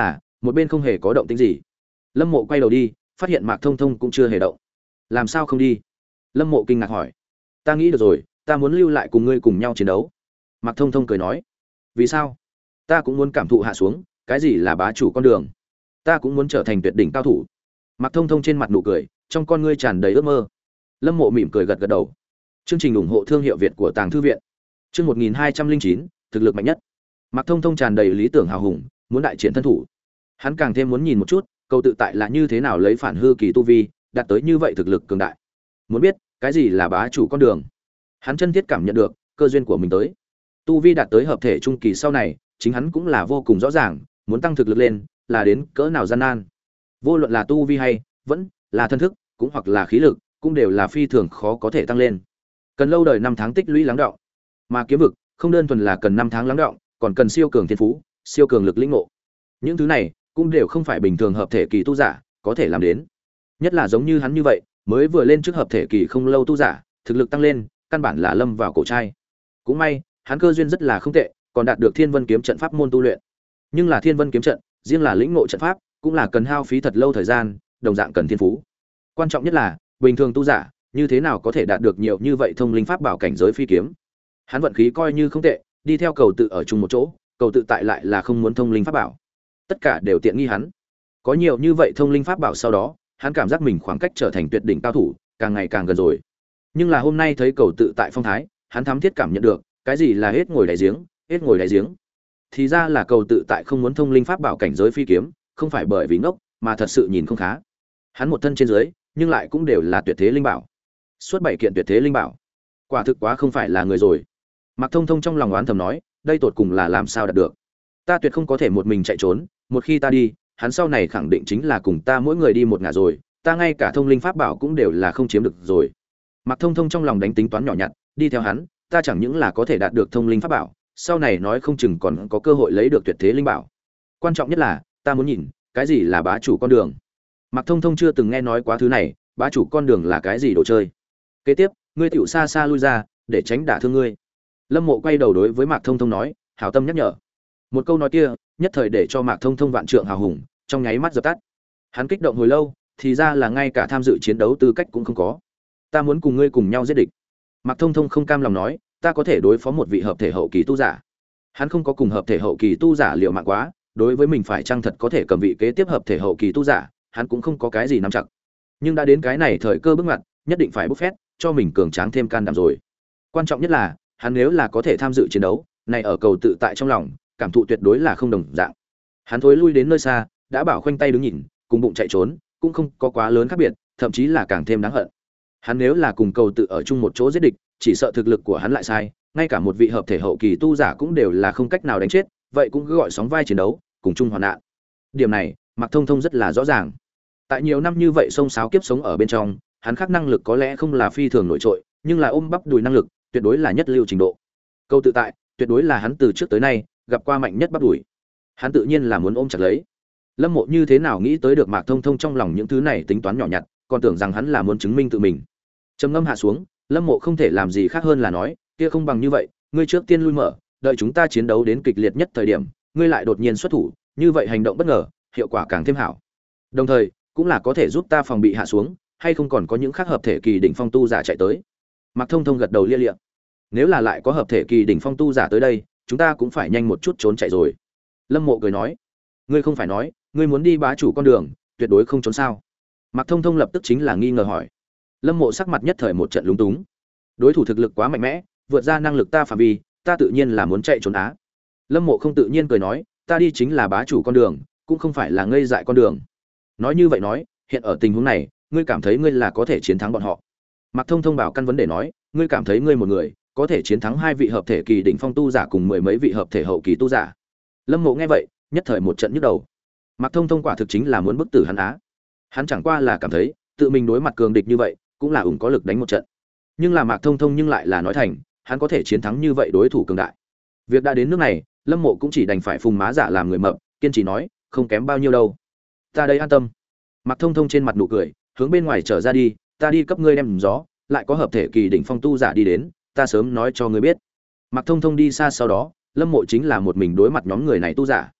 một bên không hề có động tĩnh gì. Lâm Mộ quay đầu đi, phát hiện Mạc Thông Thông cũng chưa hề động. Làm sao không đi? Lâm Mộ kinh ngạc hỏi. Ta nghĩ được rồi, ta muốn lưu lại cùng ngươi cùng nhau chiến đấu. Mạc Thông Thông cười nói. Vì sao? Ta cũng muốn cảm thụ hạ xuống, cái gì là bá chủ con đường. Ta cũng muốn trở thành tuyệt đỉnh cao thủ. Mạc Thông Thông trên mặt nụ cười, trong con ngươi tràn đầy ước mơ. Lâm Mộ mỉm cười gật gật đầu. Chương trình ủng hộ thương hiệu Việt của Tàng Thư viện. Chương một nghìn hai trăm lẻ chín, thực lực mạnh nhất. Mạc Thông Thông tràn đầy lý tưởng hào hùng, muốn đại chiến thân thủ. Hắn càng thêm muốn nhìn một chút, Cầu Tự Tại là như thế nào lấy phản hư kỳ tu vi, đạt tới như vậy thực lực cường đại. Muốn biết, cái gì là bá chủ con đường. Hắn chân thiết cảm nhận được, cơ duyên của mình tới. Tu vi đạt tới hợp thể trung kỳ sau này, chính hắn cũng là vô cùng rõ ràng, muốn tăng thực lực lên, là đến cỡ nào gian nan. Vô luận là tu vi hay, vẫn là thân thức, cũng hoặc là khí lực, cũng đều là phi thường khó có thể tăng lên. Cần lâu đời năm tháng tích lũy lắng đọng. Mà kiếm vực, không đơn thuần là cần năm tháng lắng đọng, còn cần siêu cường thiên phú, siêu cường lực lĩnh ngộ. Những thứ này cũng đều không phải bình thường hợp thể kỳ tu giả có thể làm đến. Nhất là giống như hắn như vậy, mới vừa lên trước hợp thể kỳ không lâu tu giả, thực lực tăng lên, căn bản là lâm vào cổ trai. Cũng may, hắn cơ duyên rất là không tệ, còn đạt được Thiên Vân kiếm trận pháp môn tu luyện. Nhưng là Thiên Vân kiếm trận, riêng là lĩnh ngộ trận pháp, cũng là cần hao phí thật lâu thời gian, đồng dạng cần thiên phú. Quan trọng nhất là, bình thường tu giả, như thế nào có thể đạt được nhiều như vậy thông linh pháp bảo cảnh giới phi kiếm. Hắn vận khí coi như không tệ, đi theo Cầu Tự ở chung một chỗ, Cầu Tự Tại lại là không muốn thông linh pháp bảo. Tất cả đều tiện nghi hắn. Có nhiều như vậy thông linh pháp bảo sau đó, hắn cảm giác mình khoảng cách trở thành tuyệt đỉnh cao thủ càng ngày càng gần rồi. Nhưng là hôm nay thấy Cầu Tự Tại phong thái, hắn thám thiết cảm nhận được, cái gì là hết ngồi đáy giếng, hết ngồi đáy giếng. Thì ra là Cầu Tự Tại không muốn thông linh pháp bảo cảnh giới phi kiếm, không phải bởi vì ngốc, mà thật sự nhìn không khá. Hắn một thân trên dưới, nhưng lại cũng đều là tuyệt thế linh bảo. Suốt bảy kiện tuyệt thế linh bảo, quả thực quá không phải là người rồi. Mạc Thông Thông trong lòng oán thầm nói, đây tột cùng là làm sao đạt được? Ta tuyệt không có thể một mình chạy trốn, một khi ta đi, hắn sau này khẳng định chính là cùng ta mỗi người đi một ngả rồi, ta ngay cả thông linh pháp bảo cũng đều là không chiếm được rồi. Mạc Thông Thông trong lòng đánh tính toán nhỏ nhặt, đi theo hắn, ta chẳng những là có thể đạt được thông linh pháp bảo, sau này nói không chừng còn có cơ hội lấy được tuyệt thế linh bảo. Quan trọng nhất là, ta muốn nhìn, cái gì là bá chủ con đường. Mạc Thông Thông chưa từng nghe nói quá thứ này, bá chủ con đường là cái gì đồ chơi. Kế tiếp, ngươi tiểu xa xa lui ra, để tránh đả thương ngươi. Lâm Mộ quay đầu đối với Mạc Thông Thông nói, hảo tâm nhắc nhở. Một câu nói kia, nhất thời để cho Mạc Thông Thông vạn trượng hào hùng, trong nháy mắt dập tắt. Hắn kích động hồi lâu, thì ra là ngay cả tham dự chiến đấu tư cách cũng không có. Ta muốn cùng ngươi cùng nhau giết địch. Mạc Thông Thông không cam lòng nói, ta có thể đối phó một vị hợp thể hậu kỳ tu giả. Hắn không có cùng hợp thể hậu kỳ tu giả liều mạng quá, đối với mình phải chăng thật có thể cầm vị kế tiếp hợp thể hậu kỳ tu giả, hắn cũng không có cái gì nắm chặt. Nhưng đã đến cái này thời cơ bước ngoặt, nhất định phải bốc phét, cho mình cường tráng thêm can đảm rồi. Quan trọng nhất là, hắn nếu là có thể tham dự chiến đấu, này ở Cầu Tự Tại trong lòng, cảm thụ tuyệt đối là không đồng dạng. Hắn thối lui đến nơi xa, đã bảo khoanh tay đứng nhìn, cùng bụng chạy trốn, cũng không có quá lớn khác biệt, thậm chí là càng thêm đáng hận. Hắn nếu là cùng Cầu Tự ở chung một chỗ giết địch, chỉ sợ thực lực của hắn lại sai, ngay cả một vị hợp thể hậu kỳ tu giả cũng đều là không cách nào đánh chết, vậy cũng cứ gọi sóng vai chiến đấu, cùng chung hoạn nạn. Điểm này, Mạc Thông Thông rất là rõ ràng. Tại nhiều năm như vậy xông xáo kiếp sống ở bên trong, hắn khác năng lực có lẽ không là phi thường nổi trội, nhưng là ôm bắp đùi năng lực, tuyệt đối là nhất lưu trình độ. Cầu Tự Tại, tuyệt đối là hắn từ trước tới nay gặp qua mạnh nhất bắp đùi. Hắn tự nhiên là muốn ôm chặt lấy. Lâm Mộ như thế nào nghĩ tới được Mạc Thông Thông trong lòng những thứ này tính toán nhỏ nhặt, còn tưởng rằng hắn là muốn chứng minh tự mình. Trầm ngâm hạ xuống, Lâm Mộ không thể làm gì khác hơn là nói, kia không bằng như vậy, ngươi trước tiên lui mở, đợi chúng ta chiến đấu đến kịch liệt nhất thời điểm, ngươi lại đột nhiên xuất thủ, như vậy hành động bất ngờ, hiệu quả càng thêm hảo. Đồng thời, cũng là có thể giúp ta phòng bị hạ xuống, hay không còn có những khác hợp thể kỳ đỉnh phong tu giả chạy tới. Mạc Thông Thông gật đầu lia lịa. Nếu là lại có hợp thể kỳ đỉnh phong tu giả tới đây, chúng ta cũng phải nhanh một chút trốn chạy rồi. Lâm Mộ cười nói, ngươi không phải nói, ngươi muốn đi bá chủ con đường, tuyệt đối không trốn sao? Mạc Thông Thông lập tức chính là nghi ngờ hỏi. Lâm Mộ sắc mặt nhất thời một trận lúng túng. Đối thủ thực lực quá mạnh mẽ, vượt ra năng lực ta phạm vi, ta tự nhiên là muốn chạy trốn á. Lâm Mộ không tự nhiên cười nói, ta đi chính là bá chủ con đường, cũng không phải là ngây dại con đường. Nói như vậy nói, hiện ở tình huống này, ngươi cảm thấy ngươi là có thể chiến thắng bọn họ. Mạc Thông Thông bảo căn vấn đề nói, ngươi cảm thấy ngươi một người có thể chiến thắng hai vị hợp thể kỳ đỉnh phong tu giả cùng mười mấy vị hợp thể hậu kỳ tu giả. Lâm Mộ nghe vậy, nhất thời một trận nhức đầu. Mạc Thông Thông quả thực chính là muốn bức tử hắn á. Hắn chẳng qua là cảm thấy, tự mình đối mặt cường địch như vậy, cũng là ủng có lực đánh một trận. Nhưng là Mạc Thông Thông nhưng lại là nói thành, hắn có thể chiến thắng như vậy đối thủ cường đại. Việc đã đến nước này, Lâm Mộ cũng chỉ đành phải phùng má giả làm người mập, kiên trì nói, không kém bao nhiêu đâu. Ta đây an tâm. Mạc Thông Thông trên mặt nụ cười, hướng bên ngoài trở ra đi, ta đi cấp ngươi đem gió, lại có hợp thể kỳ đỉnh phong tu giả đi đến, ta sớm nói cho ngươi biết. Mạc Thông Thông đi xa sau đó, Lâm Mộ chính là một mình đối mặt nhóm người này tu giả.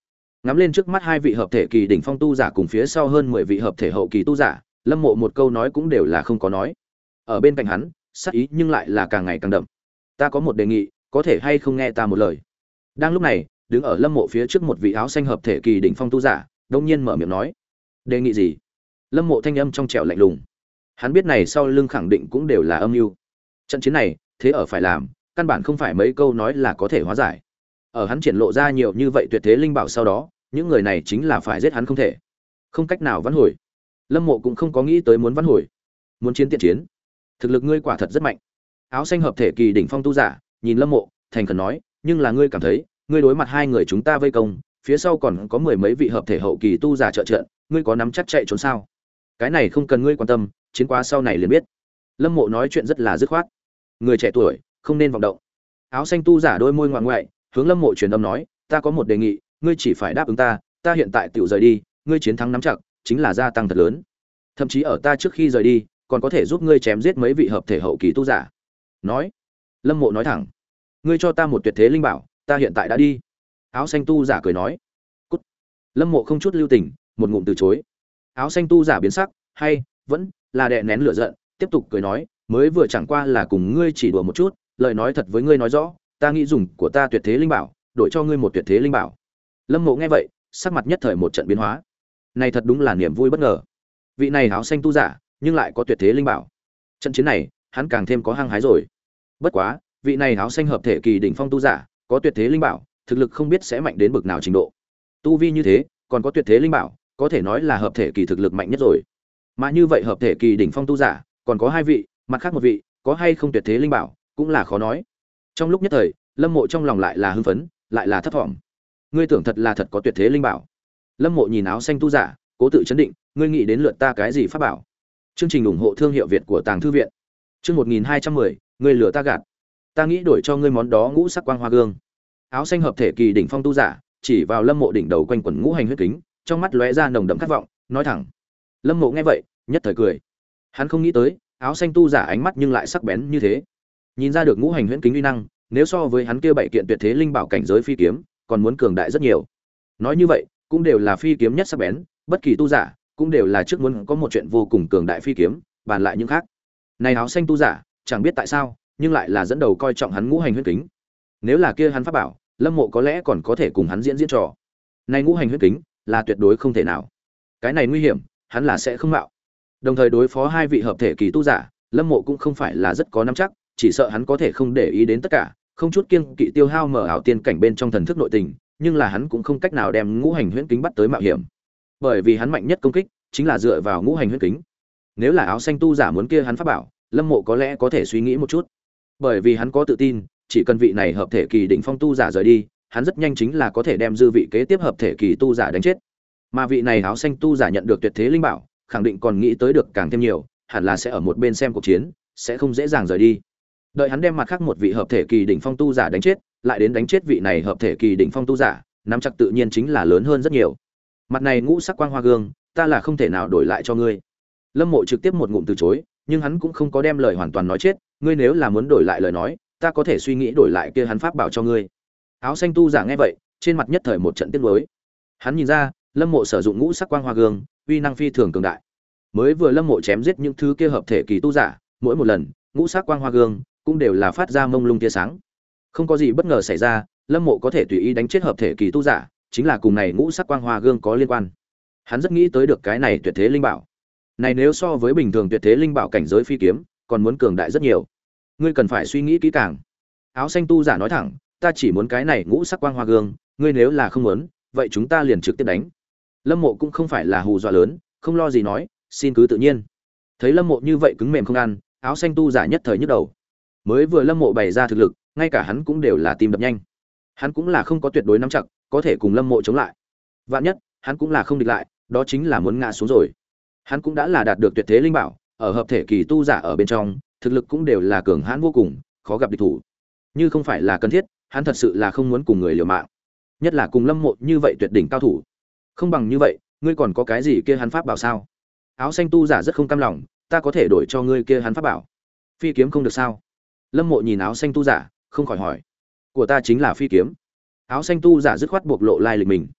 Ngắm lên trước mắt hai vị hợp thể kỳ đỉnh phong tu giả cùng phía sau hơn mười vị hợp thể hậu kỳ tu giả, Lâm Mộ một câu nói cũng đều là không có nói. Ở bên cạnh hắn, sát ý nhưng lại là càng ngày càng đậm. Ta có một đề nghị, có thể hay không nghe ta một lời? Đang lúc này, đứng ở Lâm Mộ phía trước một vị áo xanh hợp thể kỳ đỉnh phong tu giả, đột nhiên mở miệng nói: "Đề nghị gì?" Lâm Mộ thanh âm trong trẻo lạnh lùng. Hắn biết này sau lưng khẳng định cũng đều là âm mưu. Trận chiến này, thế ở phải làm, căn bản không phải mấy câu nói là có thể hóa giải. Ở hắn triển lộ ra nhiều như vậy tuyệt thế linh bảo sau đó, những người này chính là phải giết hắn không thể, không cách nào vãn hồi. Lâm Mộ cũng không có nghĩ tới muốn vãn hồi, muốn chiến tiện chiến. Thực lực ngươi quả thật rất mạnh. Áo xanh hợp thể kỳ đỉnh phong tu giả nhìn Lâm Mộ, thành khẩn nói, nhưng là ngươi cảm thấy, ngươi đối mặt hai người chúng ta vây công, phía sau còn có mười mấy vị hợp thể hậu kỳ tu giả trợ trận, ngươi có nắm chắc chạy trốn sao? Cái này không cần ngươi quan tâm, chiến qua sau này liền biết. Lâm Mộ nói chuyện rất là dứt khoát. Người trẻ tuổi không nên vọng động. Áo xanh tu giả đôi môi ngoạn ngoại, hướng Lâm Mộ truyền âm nói, ta có một đề nghị, ngươi chỉ phải đáp ứng ta, ta hiện tại tiểu rời đi, ngươi chiến thắng nắm chặt, chính là gia tăng thật lớn. Thậm chí ở ta trước khi rời đi, còn có thể giúp ngươi chém giết mấy vị hợp thể hậu kỳ tu giả. Nói, Lâm Mộ nói thẳng, ngươi cho ta một tuyệt thế linh bảo, ta hiện tại đã đi. Áo xanh tu giả cười nói, cút. Lâm Mộ không chút lưu tình, một ngụm từ chối. Áo xanh tu giả biến sắc, hay vẫn là đè nén lửa giận, tiếp tục cười nói, mới vừa chẳng qua là cùng ngươi chỉ đùa một chút, lời nói thật với ngươi nói rõ, ta nghĩ dùng của ta tuyệt thế linh bảo, đổi cho ngươi một tuyệt thế linh bảo. Lâm Mộ nghe vậy, sắc mặt nhất thời một trận biến hóa. Này thật đúng là niềm vui bất ngờ. Vị này áo xanh tu giả, nhưng lại có tuyệt thế linh bảo. Trận chiến này, hắn càng thêm có hăng hái rồi. Bất quá, vị này áo xanh hợp thể kỳ đỉnh phong tu giả, có tuyệt thế linh bảo, thực lực không biết sẽ mạnh đến bực nào trình độ. Tu vi như thế, còn có tuyệt thế linh bảo, có thể nói là hợp thể kỳ thực lực mạnh nhất rồi. Mà như vậy hợp thể kỳ đỉnh phong tu giả, còn có hai vị, mặt khác một vị, có hay không tuyệt thế linh bảo, cũng là khó nói. Trong lúc nhất thời, Lâm Mộ trong lòng lại là hưng phấn, lại là thấp thỏm. Ngươi tưởng thật là thật có tuyệt thế linh bảo? Lâm Mộ nhìn áo xanh tu giả, cố tự chấn định, ngươi nghĩ đến lượt ta cái gì pháp bảo? Chương trình ủng hộ thương hiệu Việt của Tàng Thư viện. Chương một nghìn hai trăm mười, ngươi lừa ta gạt. Ta nghĩ đổi cho ngươi món đó ngũ sắc quang hoa gương. Áo xanh hợp thể kỳ đỉnh phong tu giả, chỉ vào Lâm Mộ đỉnh đầu quanh quẩn ngũ hành huyết kính, trong mắt lóe ra nồng đậm khát vọng, nói thẳng. Lâm Mộ nghe vậy, nhất thời cười. Hắn không nghĩ tới, áo xanh tu giả ánh mắt nhưng lại sắc bén như thế. Nhìn ra được ngũ hành huyễn kính uy năng, nếu so với hắn kia bảy kiện tuyệt thế linh bảo cảnh giới phi kiếm, còn muốn cường đại rất nhiều. Nói như vậy, cũng đều là phi kiếm nhất sắc bén, bất kỳ tu giả cũng đều là trước muốn có một chuyện vô cùng cường đại phi kiếm, bàn lại những khác. Này áo xanh tu giả, chẳng biết tại sao, nhưng lại là dẫn đầu coi trọng hắn ngũ hành huyễn kính. Nếu là kia hắn pháp bảo, Lâm Mộ có lẽ còn có thể cùng hắn diễn diễn trò. Này ngũ hành huyễn kính, là tuyệt đối không thể nào. Cái này nguy hiểm, hắn là sẽ không mạo. Đồng thời đối phó hai vị hợp thể kỳ tu giả, Lâm Mộ cũng không phải là rất có nắm chắc, chỉ sợ hắn có thể không để ý đến tất cả, không chút kiêng kỵ tiêu hao mở ảo tiên cảnh bên trong thần thức nội tình, nhưng là hắn cũng không cách nào đem ngũ hành huyễn kính bắt tới mạo hiểm. Bởi vì hắn mạnh nhất công kích chính là dựa vào ngũ hành huyễn kính. Nếu là áo xanh tu giả muốn kia hắn pháp bảo, Lâm Mộ có lẽ có thể suy nghĩ một chút. Bởi vì hắn có tự tin, chỉ cần vị này hợp thể kỳ đỉnh phong tu giả rời đi, hắn rất nhanh chính là có thể đem dư vị kế tiếp hợp thể kỳ tu giả đánh chết. Mà vị này áo xanh tu giả nhận được tuyệt thế linh bảo, khẳng định còn nghĩ tới được càng thêm nhiều, hẳn là sẽ ở một bên xem cuộc chiến, sẽ không dễ dàng rời đi. Đợi hắn đem mặt khác một vị hợp thể kỳ đỉnh phong tu giả đánh chết, lại đến đánh chết vị này hợp thể kỳ đỉnh phong tu giả, nắm chắc tự nhiên chính là lớn hơn rất nhiều. Mặt này ngũ sắc quang hoa gương, ta là không thể nào đổi lại cho ngươi. Lâm Mộ trực tiếp một ngụm từ chối, nhưng hắn cũng không có đem lời hoàn toàn nói chết, ngươi nếu là muốn đổi lại lời nói, ta có thể suy nghĩ đổi lại kia hắn pháp bảo cho ngươi. Áo xanh tu giả nghe vậy, trên mặt nhất thời một trận tiếc nuối. Hắn nhìn ra, Lâm Mộ sử dụng ngũ sắc quang hoa gương, uy năng phi thường cường đại. Mới vừa Lâm Mộ chém giết những thứ kia hợp thể kỳ tu giả, mỗi một lần, ngũ sắc quang hoa gương cũng đều là phát ra mông lung tia sáng. Không có gì bất ngờ xảy ra, Lâm Mộ có thể tùy ý đánh chết hợp thể kỳ tu giả, chính là cùng này ngũ sắc quang hoa gương có liên quan. Hắn rất nghĩ tới được cái này tuyệt thế linh bảo. Này nếu so với bình thường tuyệt thế linh bảo cảnh giới phi kiếm, còn muốn cường đại rất nhiều. Ngươi cần phải suy nghĩ kỹ càng. Áo xanh tu giả nói thẳng, ta chỉ muốn cái này ngũ sắc quang hoa gương, ngươi nếu là không muốn, vậy chúng ta liền trực tiếp đánh. Lâm Mộ cũng không phải là hù dọa lớn, không lo gì nói, xin cứ tự nhiên. Thấy Lâm Mộ như vậy cứng mềm không ăn, áo xanh tu giả nhất thời nhức đầu. Mới vừa Lâm Mộ bày ra thực lực, ngay cả hắn cũng đều là tim đập nhanh. Hắn cũng là không có tuyệt đối nắm chặt, có thể cùng Lâm Mộ chống lại. Vạn nhất, hắn cũng là không địch lại, đó chính là muốn ngã xuống rồi. Hắn cũng đã là đạt được tuyệt thế linh bảo, ở hợp thể kỳ tu giả ở bên trong, thực lực cũng đều là cường hãn vô cùng, khó gặp địch thủ. Như không phải là cần thiết, hắn thật sự là không muốn cùng người liều mạng. Nhất là cùng Lâm Mộ như vậy tuyệt đỉnh cao thủ. Không bằng như vậy, ngươi còn có cái gì kia hắn pháp bảo sao? Áo xanh tu giả rất không cam lòng, ta có thể đổi cho ngươi kia hắn pháp bảo. Phi kiếm không được sao? Lâm Mộ nhìn áo xanh tu giả, không khỏi hỏi. Của ta chính là phi kiếm. Áo xanh tu giả dứt khoát buộc lộ lai lịch mình.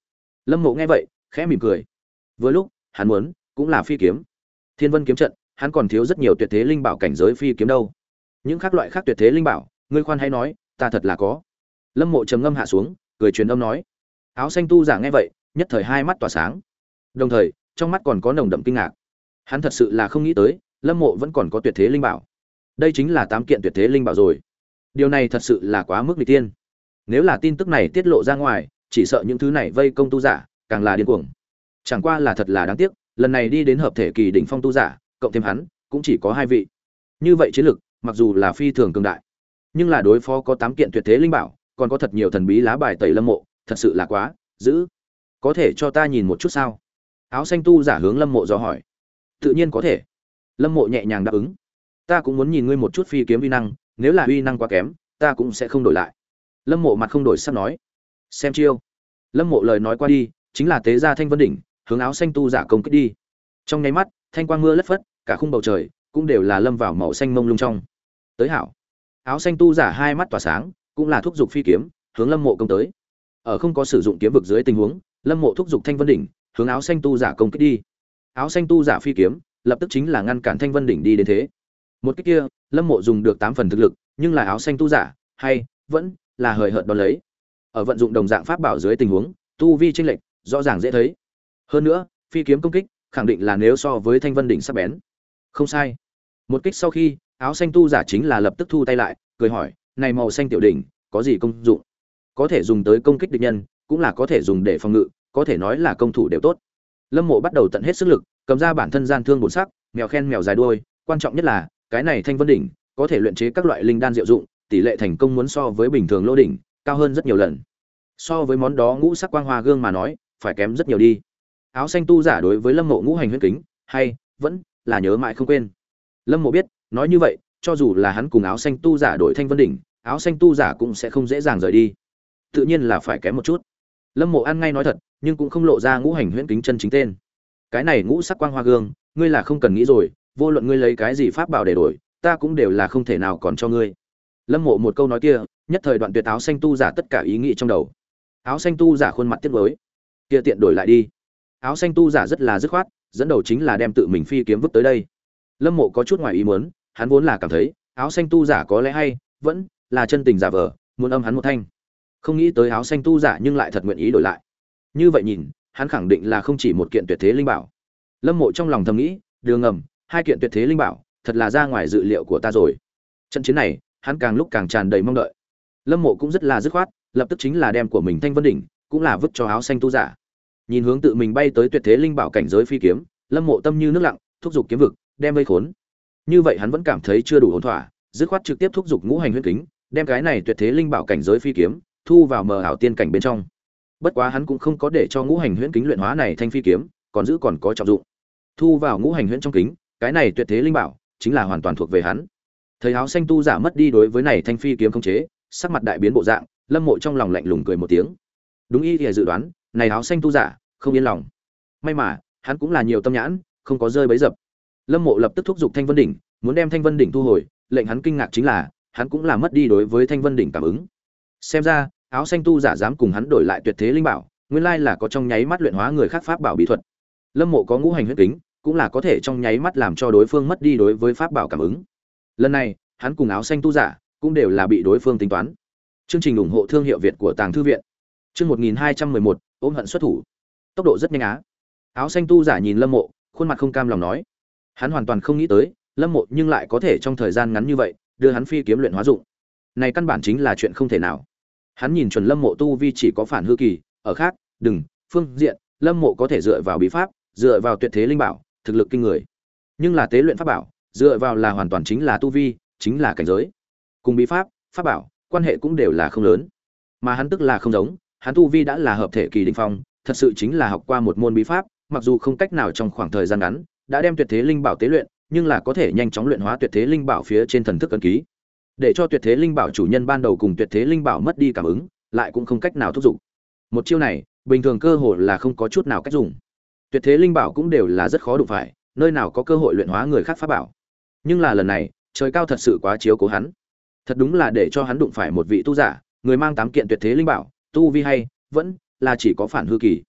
Lâm Mộ nghe vậy khẽ mỉm cười. Vừa lúc hắn muốn cũng là phi kiếm. Thiên Vân kiếm trận, hắn còn thiếu rất nhiều tuyệt thế linh bảo cảnh giới phi kiếm đâu. Những khác loại khác tuyệt thế linh bảo, ngươi khoan hãy nói, ta thật là có. Lâm Mộ trầm ngâm hạ xuống, cười truyền âm nói. Áo xanh tu giả nghe vậy, nhất thời hai mắt tỏa sáng. Đồng thời, trong mắt còn có nồng đậm kinh ngạc. Hắn thật sự là không nghĩ tới, Lâm Mộ vẫn còn có tuyệt thế linh bảo. Đây chính là tám kiện tuyệt thế linh bảo rồi. Điều này thật sự là quá mức nghịch tiên. Nếu là tin tức này tiết lộ ra ngoài, chỉ sợ những thứ này vây công tu giả, càng là điên cuồng. Chẳng qua là thật là đáng tiếc, lần này đi đến hợp thể kỳ đỉnh phong tu giả, cộng thêm hắn, cũng chỉ có hai vị. Như vậy chiến lực, mặc dù là phi thường cường đại, nhưng là đối phó có tám kiện tuyệt thế linh bảo, còn có thật nhiều thần bí lá bài tẩy Lâm Mộ, thật sự là quá dữ. Có thể cho ta nhìn một chút sao? Áo xanh tu giả hướng Lâm Mộ dò hỏi. Tự nhiên có thể. Lâm Mộ nhẹ nhàng đáp ứng. Ta cũng muốn nhìn ngươi một chút phi kiếm uy năng, nếu là uy năng quá kém, ta cũng sẽ không đổi lại. Lâm Mộ mặt không đổi sắc nói. Xem chiêu. Lâm Mộ lời nói qua đi, chính là tế ra Thanh Vân đỉnh, hướng áo xanh tu giả công kích đi. Trong nháy mắt, thanh quang mưa lất phất, cả khung bầu trời cũng đều là lâm vào màu xanh mông lung trong. Tới hảo. Áo xanh tu giả hai mắt tỏa sáng, cũng là thúc dục phi kiếm, hướng Lâm Mộ công tới. Ở không có sử dụng kiếm vực dưới tình huống, Lâm Mộ thúc dục Thanh Vân đỉnh, hướng áo xanh tu giả công kích đi. Áo xanh tu giả phi kiếm, lập tức chính là ngăn cản Thanh Vân đỉnh đi đến thế. Một cái kia, Lâm Mộ dùng được tám phần thực lực, nhưng là áo xanh tu giả, hay vẫn là hời hợt đón lấy. Ở vận dụng đồng dạng pháp bảo dưới tình huống, tu vi chênh lệch rõ ràng dễ thấy. Hơn nữa, phi kiếm công kích, khẳng định là nếu so với Thanh Vân đỉnh sắc bén. Không sai. Một kích sau khi, áo xanh tu giả chính là lập tức thu tay lại, cười hỏi, "Này màu xanh tiểu đỉnh, có gì công dụng?" Có thể dùng tới công kích địch nhân, cũng là có thể dùng để phòng ngự, có thể nói là công thủ đều tốt. Lâm Mộ bắt đầu tận hết sức lực, cầm ra bản thân gian thương bổn sắc, mèo khen mèo dài đuôi, quan trọng nhất là, cái này Thanh Vân đỉnh có thể luyện chế các loại linh đan diệu dụng, tỷ lệ thành công muốn so với bình thường lô đỉnh cao hơn rất nhiều lần. So với món đó ngũ sắc quang hoa gương mà nói, phải kém rất nhiều đi. Áo xanh tu giả đối với Lâm Mộ ngũ hành huyễn kính, hay vẫn là nhớ mãi không quên. Lâm Mộ biết, nói như vậy, cho dù là hắn cùng áo xanh tu giả đổi Thanh Vân đỉnh, áo xanh tu giả cũng sẽ không dễ dàng rời đi. Tự nhiên là phải kém một chút. Lâm Mộ ăn ngay nói thật, nhưng cũng không lộ ra ngũ hành huyễn kính chân chính tên. Cái này ngũ sắc quang hoa gương, ngươi là không cần nghĩ rồi, vô luận ngươi lấy cái gì pháp bảo để đổi, ta cũng đều là không thể nào còn cho ngươi. Lâm Mộ một câu nói kia, nhất thời đoạn tuyệt áo xanh tu giả tất cả ý nghĩ trong đầu. Áo xanh tu giả khuôn mặt tiếc nuối, kia tiện đổi lại đi. Áo xanh tu giả rất là dứt khoát, dẫn đầu chính là đem tự mình phi kiếm vứt tới đây. Lâm Mộ có chút ngoài ý muốn, hắn vốn là cảm thấy, áo xanh tu giả có lẽ hay vẫn là chân tình giả vờ, muốn âm hắn một thanh. Không nghĩ tới áo xanh tu giả nhưng lại thật nguyện ý đổi lại. Như vậy nhìn, hắn khẳng định là không chỉ một kiện tuyệt thế linh bảo. Lâm Mộ trong lòng thầm nghĩ, đường ngầm, hai kiện tuyệt thế linh bảo, thật là ra ngoài dự liệu của ta rồi. Trận chiến này, hắn càng lúc càng tràn đầy mong đợi. Lâm Mộ cũng rất là dứt khoát, lập tức chính là đem của mình Thanh Vân đỉnh, cũng là vứt cho áo xanh tu giả. Nhìn hướng tự mình bay tới tuyệt thế linh bảo cảnh giới phi kiếm, Lâm Mộ tâm như nước lặng, thúc giục kiếm vực, đem vây khốn. Như vậy hắn vẫn cảm thấy chưa đủ ổn thỏa, dứt khoát trực tiếp thúc giục ngũ hành huyễn kính, đem cái này tuyệt thế linh bảo cảnh giới phi kiếm thu vào mờ ảo tiên cảnh bên trong. Bất quá hắn cũng không có để cho ngũ hành huyễn kính luyện hóa này thanh phi kiếm, còn giữ còn có trọng dụng. Thu vào ngũ hành huyễn trong kính, cái này tuyệt thế linh bảo chính là hoàn toàn thuộc về hắn. Thấy áo xanh tu giả mất đi đối với này thanh phi kiếm khống chế, sắc mặt đại biến bộ dạng, Lâm Mộ trong lòng lạnh lùng cười một tiếng. Đúng ý thì dự đoán, này áo xanh tu giả không yên lòng. May mà, hắn cũng là nhiều tâm nhãn, không có rơi bẫy dập. Lâm Mộ lập tức thúc giục Thanh Vân đỉnh, muốn đem Thanh Vân đỉnh thu hồi, lệnh hắn kinh ngạc chính là, hắn cũng là mất đi đối với Thanh Vân đỉnh cảm ứng. Xem ra, áo xanh tu giả dám cùng hắn đổi lại tuyệt thế linh bảo, nguyên lai là có trong nháy mắt luyện hóa người khác pháp bảo bí thuật. Lâm Mộ có ngũ hành huyết kính, cũng là có thể trong nháy mắt làm cho đối phương mất đi đối với pháp bảo cảm ứng. Lần này, hắn cùng áo xanh tu giả cũng đều là bị đối phương tính toán. Chương trình ủng hộ thương hiệu Việt của Tàng Thư viện. Chương một nghìn hai trăm mười một, ôm hận xuất thủ. Tốc độ rất nhanh á. Áo xanh tu giả nhìn Lâm Mộ, khuôn mặt không cam lòng nói. Hắn hoàn toàn không nghĩ tới, Lâm Mộ nhưng lại có thể trong thời gian ngắn như vậy, đưa hắn phi kiếm luyện hóa dụng. Này căn bản chính là chuyện không thể nào. Hắn nhìn chuẩn Lâm Mộ tu vi chỉ có phản hư kỳ, ở khác, đừng, phương diện, Lâm Mộ có thể dựa vào bí pháp, dựa vào tuyệt thế linh bảo, thực lực kinh người. Nhưng là tế luyện pháp bảo, dựa vào là hoàn toàn chính là tu vi, chính là cảnh giới. Cùng bí pháp, pháp bảo, quan hệ cũng đều là không lớn. Mà hắn tức là không giống, hắn tu vi đã là hợp thể kỳ đỉnh phong, thật sự chính là học qua một môn bí pháp, mặc dù không cách nào trong khoảng thời gian ngắn đã đem tuyệt thế linh bảo tế luyện, nhưng là có thể nhanh chóng luyện hóa tuyệt thế linh bảo phía trên thần thức ấn ký, để cho tuyệt thế linh bảo chủ nhân ban đầu cùng tuyệt thế linh bảo mất đi cảm ứng, lại cũng không cách nào thúc giục. Một chiêu này, bình thường cơ hội là không có chút nào cách dùng. Tuyệt thế linh bảo cũng đều là rất khó đụng phải, nơi nào có cơ hội luyện hóa người khác pháp bảo. Nhưng là lần này, trời cao thật sự quá chiếu cố hắn. Thật đúng là để cho hắn đụng phải một vị tu giả, người mang tám kiện tuyệt thế linh bảo, tu vi hay vẫn là chỉ có phản hư kỳ.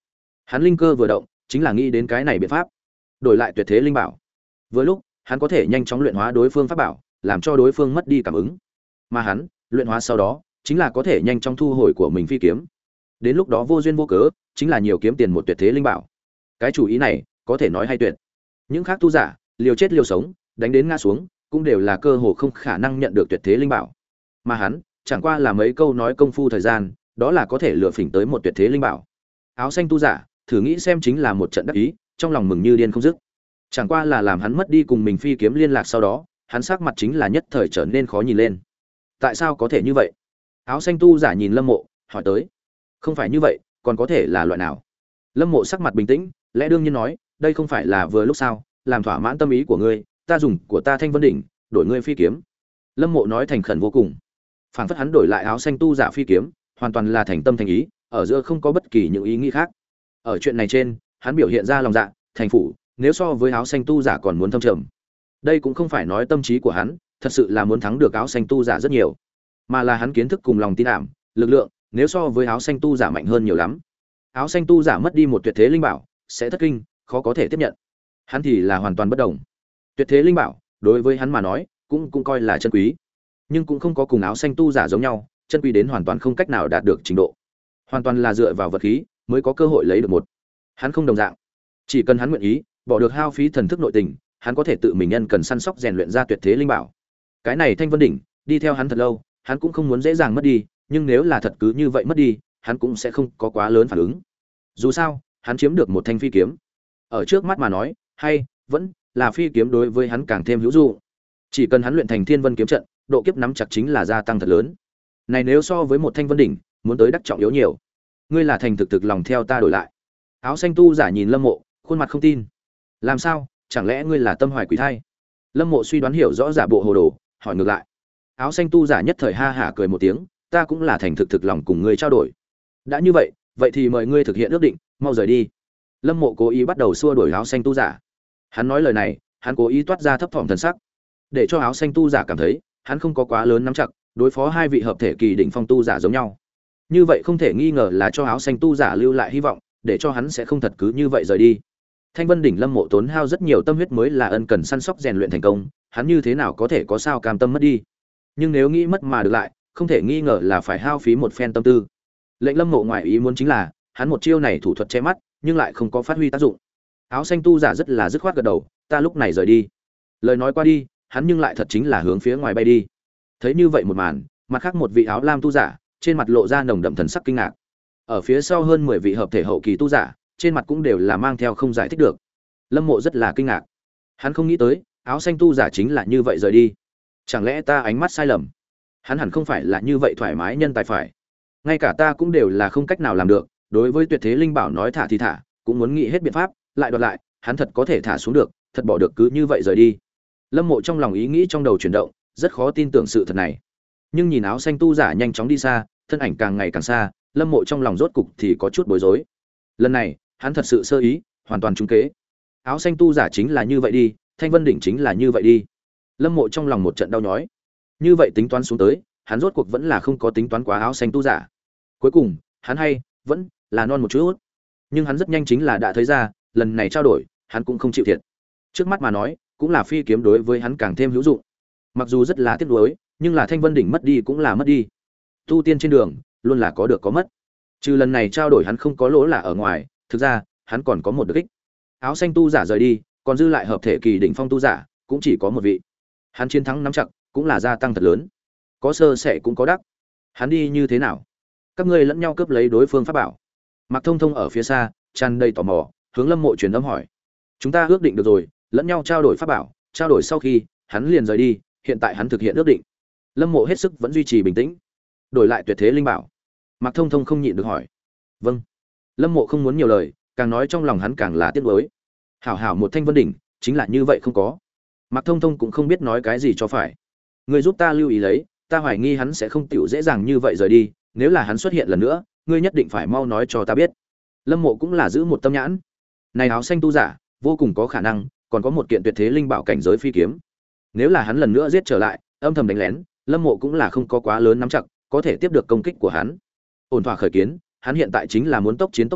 Hắn linh cơ vừa động, chính là nghĩ đến cái này biện pháp, đổi lại tuyệt thế linh bảo. Vừa lúc, hắn có thể nhanh chóng luyện hóa đối phương pháp bảo, làm cho đối phương mất đi cảm ứng. Mà hắn, luyện hóa sau đó, chính là có thể nhanh chóng thu hồi của mình phi kiếm. Đến lúc đó vô duyên vô cớ, chính là nhiều kiếm tiền một tuyệt thế linh bảo. Cái chủ ý này, có thể nói hay tuyệt. Những khác tu giả, liều chết liều sống, đánh đến ngã xuống, cũng đều là cơ hồ không khả năng nhận được tuyệt thế linh bảo. Mà hắn, chẳng qua là mấy câu nói công phu thời gian, đó là có thể lựa phỉnh tới một tuyệt thế linh bảo. Áo xanh tu giả, thử nghĩ xem chính là một trận đắc ý, trong lòng mừng như điên không dứt. Chẳng qua là làm hắn mất đi cùng mình phi kiếm liên lạc sau đó, hắn sắc mặt chính là nhất thời trở nên khó nhìn lên. Tại sao có thể như vậy? Áo xanh tu giả nhìn Lâm Mộ, hỏi tới. Không phải như vậy, còn có thể là loại nào? Lâm Mộ sắc mặt bình tĩnh, lẽ đương nhiên nói, đây không phải là vừa lúc sao, làm thỏa mãn tâm ý của ngươi, ta dùng của ta Thanh Vân đỉnh, đổi ngươi phi kiếm. Lâm Mộ nói thành khẩn vô cùng. Phảng phất hắn đổi lại áo xanh tu giả phi kiếm, hoàn toàn là thành tâm thành ý, ở giữa không có bất kỳ những ý nghĩ khác. Ở chuyện này trên, hắn biểu hiện ra lòng dạ, thành phủ, nếu so với áo xanh tu giả còn muốn thâm trầm. Đây cũng không phải nói tâm trí của hắn, thật sự là muốn thắng được áo xanh tu giả rất nhiều, mà là hắn kiến thức cùng lòng tin ảm, lực lượng, nếu so với áo xanh tu giả mạnh hơn nhiều lắm. Áo xanh tu giả mất đi một tuyệt thế linh bảo, sẽ thất kinh, khó có thể tiếp nhận. Hắn thì là hoàn toàn bất đồng. Tuyệt thế linh bảo, đối với hắn mà nói, cũng cũng coi là chân quý, nhưng cũng không có cùng áo xanh tu giả giống nhau, chân quý đến hoàn toàn không cách nào đạt được trình độ. Hoàn toàn là dựa vào vật khí mới có cơ hội lấy được một. Hắn không đồng dạng, chỉ cần hắn nguyện ý, bỏ được hao phí thần thức nội tình, hắn có thể tự mình nhân cần săn sóc rèn luyện ra tuyệt thế linh bảo. Cái này Thanh Vân đỉnh, đi theo hắn thật lâu, hắn cũng không muốn dễ dàng mất đi, nhưng nếu là thật cứ như vậy mất đi, hắn cũng sẽ không có quá lớn phản ứng. Dù sao, hắn chiếm được một thanh phi kiếm. Ở trước mắt mà nói, hay vẫn là phi kiếm đối với hắn càng thêm hữu dụng. Chỉ cần hắn luyện thành Thiên Vân kiếm trận, độ kiếp nắm chặt chính là gia tăng thật lớn. Này nếu so với một Thanh Vân đỉnh, muốn tới đắc trọng yếu nhiều. Ngươi là thành thực thực lòng theo ta đổi lại. Áo xanh tu giả nhìn Lâm Mộ, khuôn mặt không tin. Làm sao, chẳng lẽ ngươi là tâm hoài quỷ thai? Lâm Mộ suy đoán hiểu rõ giả bộ hồ đồ, hỏi ngược lại. Áo xanh tu giả nhất thời ha hả cười một tiếng, ta cũng là thành thực thực lòng cùng ngươi trao đổi. Đã như vậy, vậy thì mời ngươi thực hiện ước định, mau rời đi. Lâm Mộ cố ý bắt đầu xua đuổi áo xanh tu giả. Hắn nói lời này, hắn cố ý toát ra thấp thỏm thần sắc, để cho áo xanh tu giả cảm thấy, hắn không có quá lớn nắm chặt, đối phó hai vị hợp thể kỳ đỉnh phong tu giả giống nhau. Như vậy không thể nghi ngờ là cho áo xanh tu giả lưu lại hy vọng, để cho hắn sẽ không thật cứ như vậy rời đi. Thanh Vân đỉnh Lâm Mộ tốn hao rất nhiều tâm huyết mới là ân cần săn sóc rèn luyện thành công, hắn như thế nào có thể có sao cam tâm mất đi. Nhưng nếu nghĩ mất mà được lại, không thể nghi ngờ là phải hao phí một phen tâm tư. Lệnh Lâm Mộ ngoài ý muốn chính là, hắn một chiêu này thủ thuật che mắt, nhưng lại không có phát huy tác dụng. Áo xanh tu giả rất là dứt khoát gật đầu, ta lúc này rời đi. Lời nói qua đi, hắn nhưng lại thật chính là hướng phía ngoài bay đi. Thấy như vậy một màn, mặt khác một vị áo lam tu giả, trên mặt lộ ra nồng đậm thần sắc kinh ngạc. Ở phía sau hơn mười vị hợp thể hậu kỳ tu giả, trên mặt cũng đều là mang theo không giải thích được. Lâm Mộ rất là kinh ngạc. Hắn không nghĩ tới, áo xanh tu giả chính là như vậy rời đi. Chẳng lẽ ta ánh mắt sai lầm? Hắn hẳn không phải là như vậy thoải mái nhân tài phải. Ngay cả ta cũng đều là không cách nào làm được, đối với tuyệt thế linh bảo nói thả thì thả, cũng muốn nghĩ hết biện pháp, lại đoạt lại, hắn thật có thể thả xuống được, thật bỏ được cứ như vậy rời đi. Lâm Mộ trong lòng ý nghĩ trong đầu chuyển động, rất khó tin tưởng sự thật này. Nhưng nhìn áo xanh tu giả nhanh chóng đi xa, thân ảnh càng ngày càng xa, Lâm Mộ trong lòng rốt cục thì có chút bối rối. Lần này, hắn thật sự sơ ý, hoàn toàn trúng kế. Áo xanh tu giả chính là như vậy đi, Thanh Vân đỉnh chính là như vậy đi. Lâm Mộ trong lòng một trận đau nhói. Như vậy tính toán xuống tới, hắn rốt cuộc vẫn là không có tính toán quá áo xanh tu giả. Cuối cùng, hắn hay vẫn là non một chút. Nhưng hắn rất nhanh chính là đã thấy ra, lần này trao đổi, hắn cũng không chịu thiệt. Trước mắt mà nói, cũng là phi kiếm đối với hắn càng thêm hữu dụng. Mặc dù rất là tiếc nuối, nhưng là Thanh Vân đỉnh mất đi cũng là mất đi. Tu tiên trên đường, luôn là có được có mất. Trừ lần này trao đổi hắn không có lỗ là ở ngoài, thực ra, hắn còn có một được ích. Áo xanh tu giả rời đi, còn dư lại hợp thể kỳ đỉnh phong tu giả, cũng chỉ có một vị. Hắn chiến thắng nắm chặt, cũng là gia tăng thật lớn. Có sơ sẩy cũng có đắc. Hắn đi như thế nào? Các ngươi lẫn nhau cướp lấy đối phương pháp bảo. Mạc Thông Thông ở phía xa, tràn đầy tò mò, hướng Lâm Mộ truyền âm hỏi. Chúng ta ước định được rồi, lẫn nhau trao đổi pháp bảo, trao đổi sau khi, hắn liền rời đi, hiện tại hắn thực hiện ước định. Lâm Mộ hết sức vẫn duy trì bình tĩnh. Đổi lại tuyệt thế linh bảo. Mạc Thông Thông không nhịn được hỏi. Vâng. Lâm Mộ không muốn nhiều lời, càng nói trong lòng hắn càng là tiếc nuối. Hảo hảo một Thanh Vân đỉnh, chính là như vậy không có. Mạc Thông Thông cũng không biết nói cái gì cho phải. Ngươi giúp ta lưu ý lấy, ta hoài nghi hắn sẽ không tiểu dễ dàng như vậy rời đi, nếu là hắn xuất hiện lần nữa, ngươi nhất định phải mau nói cho ta biết. Lâm Mộ cũng là giữ một tâm nhãn. Này áo xanh tu giả, vô cùng có khả năng còn có một kiện tuyệt thế linh bảo cảnh giới phi kiếm. Nếu là hắn lần nữa giết trở lại, âm thầm đánh lén, Lâm Mộ cũng là không có quá lớn nắm chặt, có thể tiếp được công kích của hắn. Ổn thỏa khởi kiến, hắn hiện tại chính là muốn tốc chiến tốc thắng,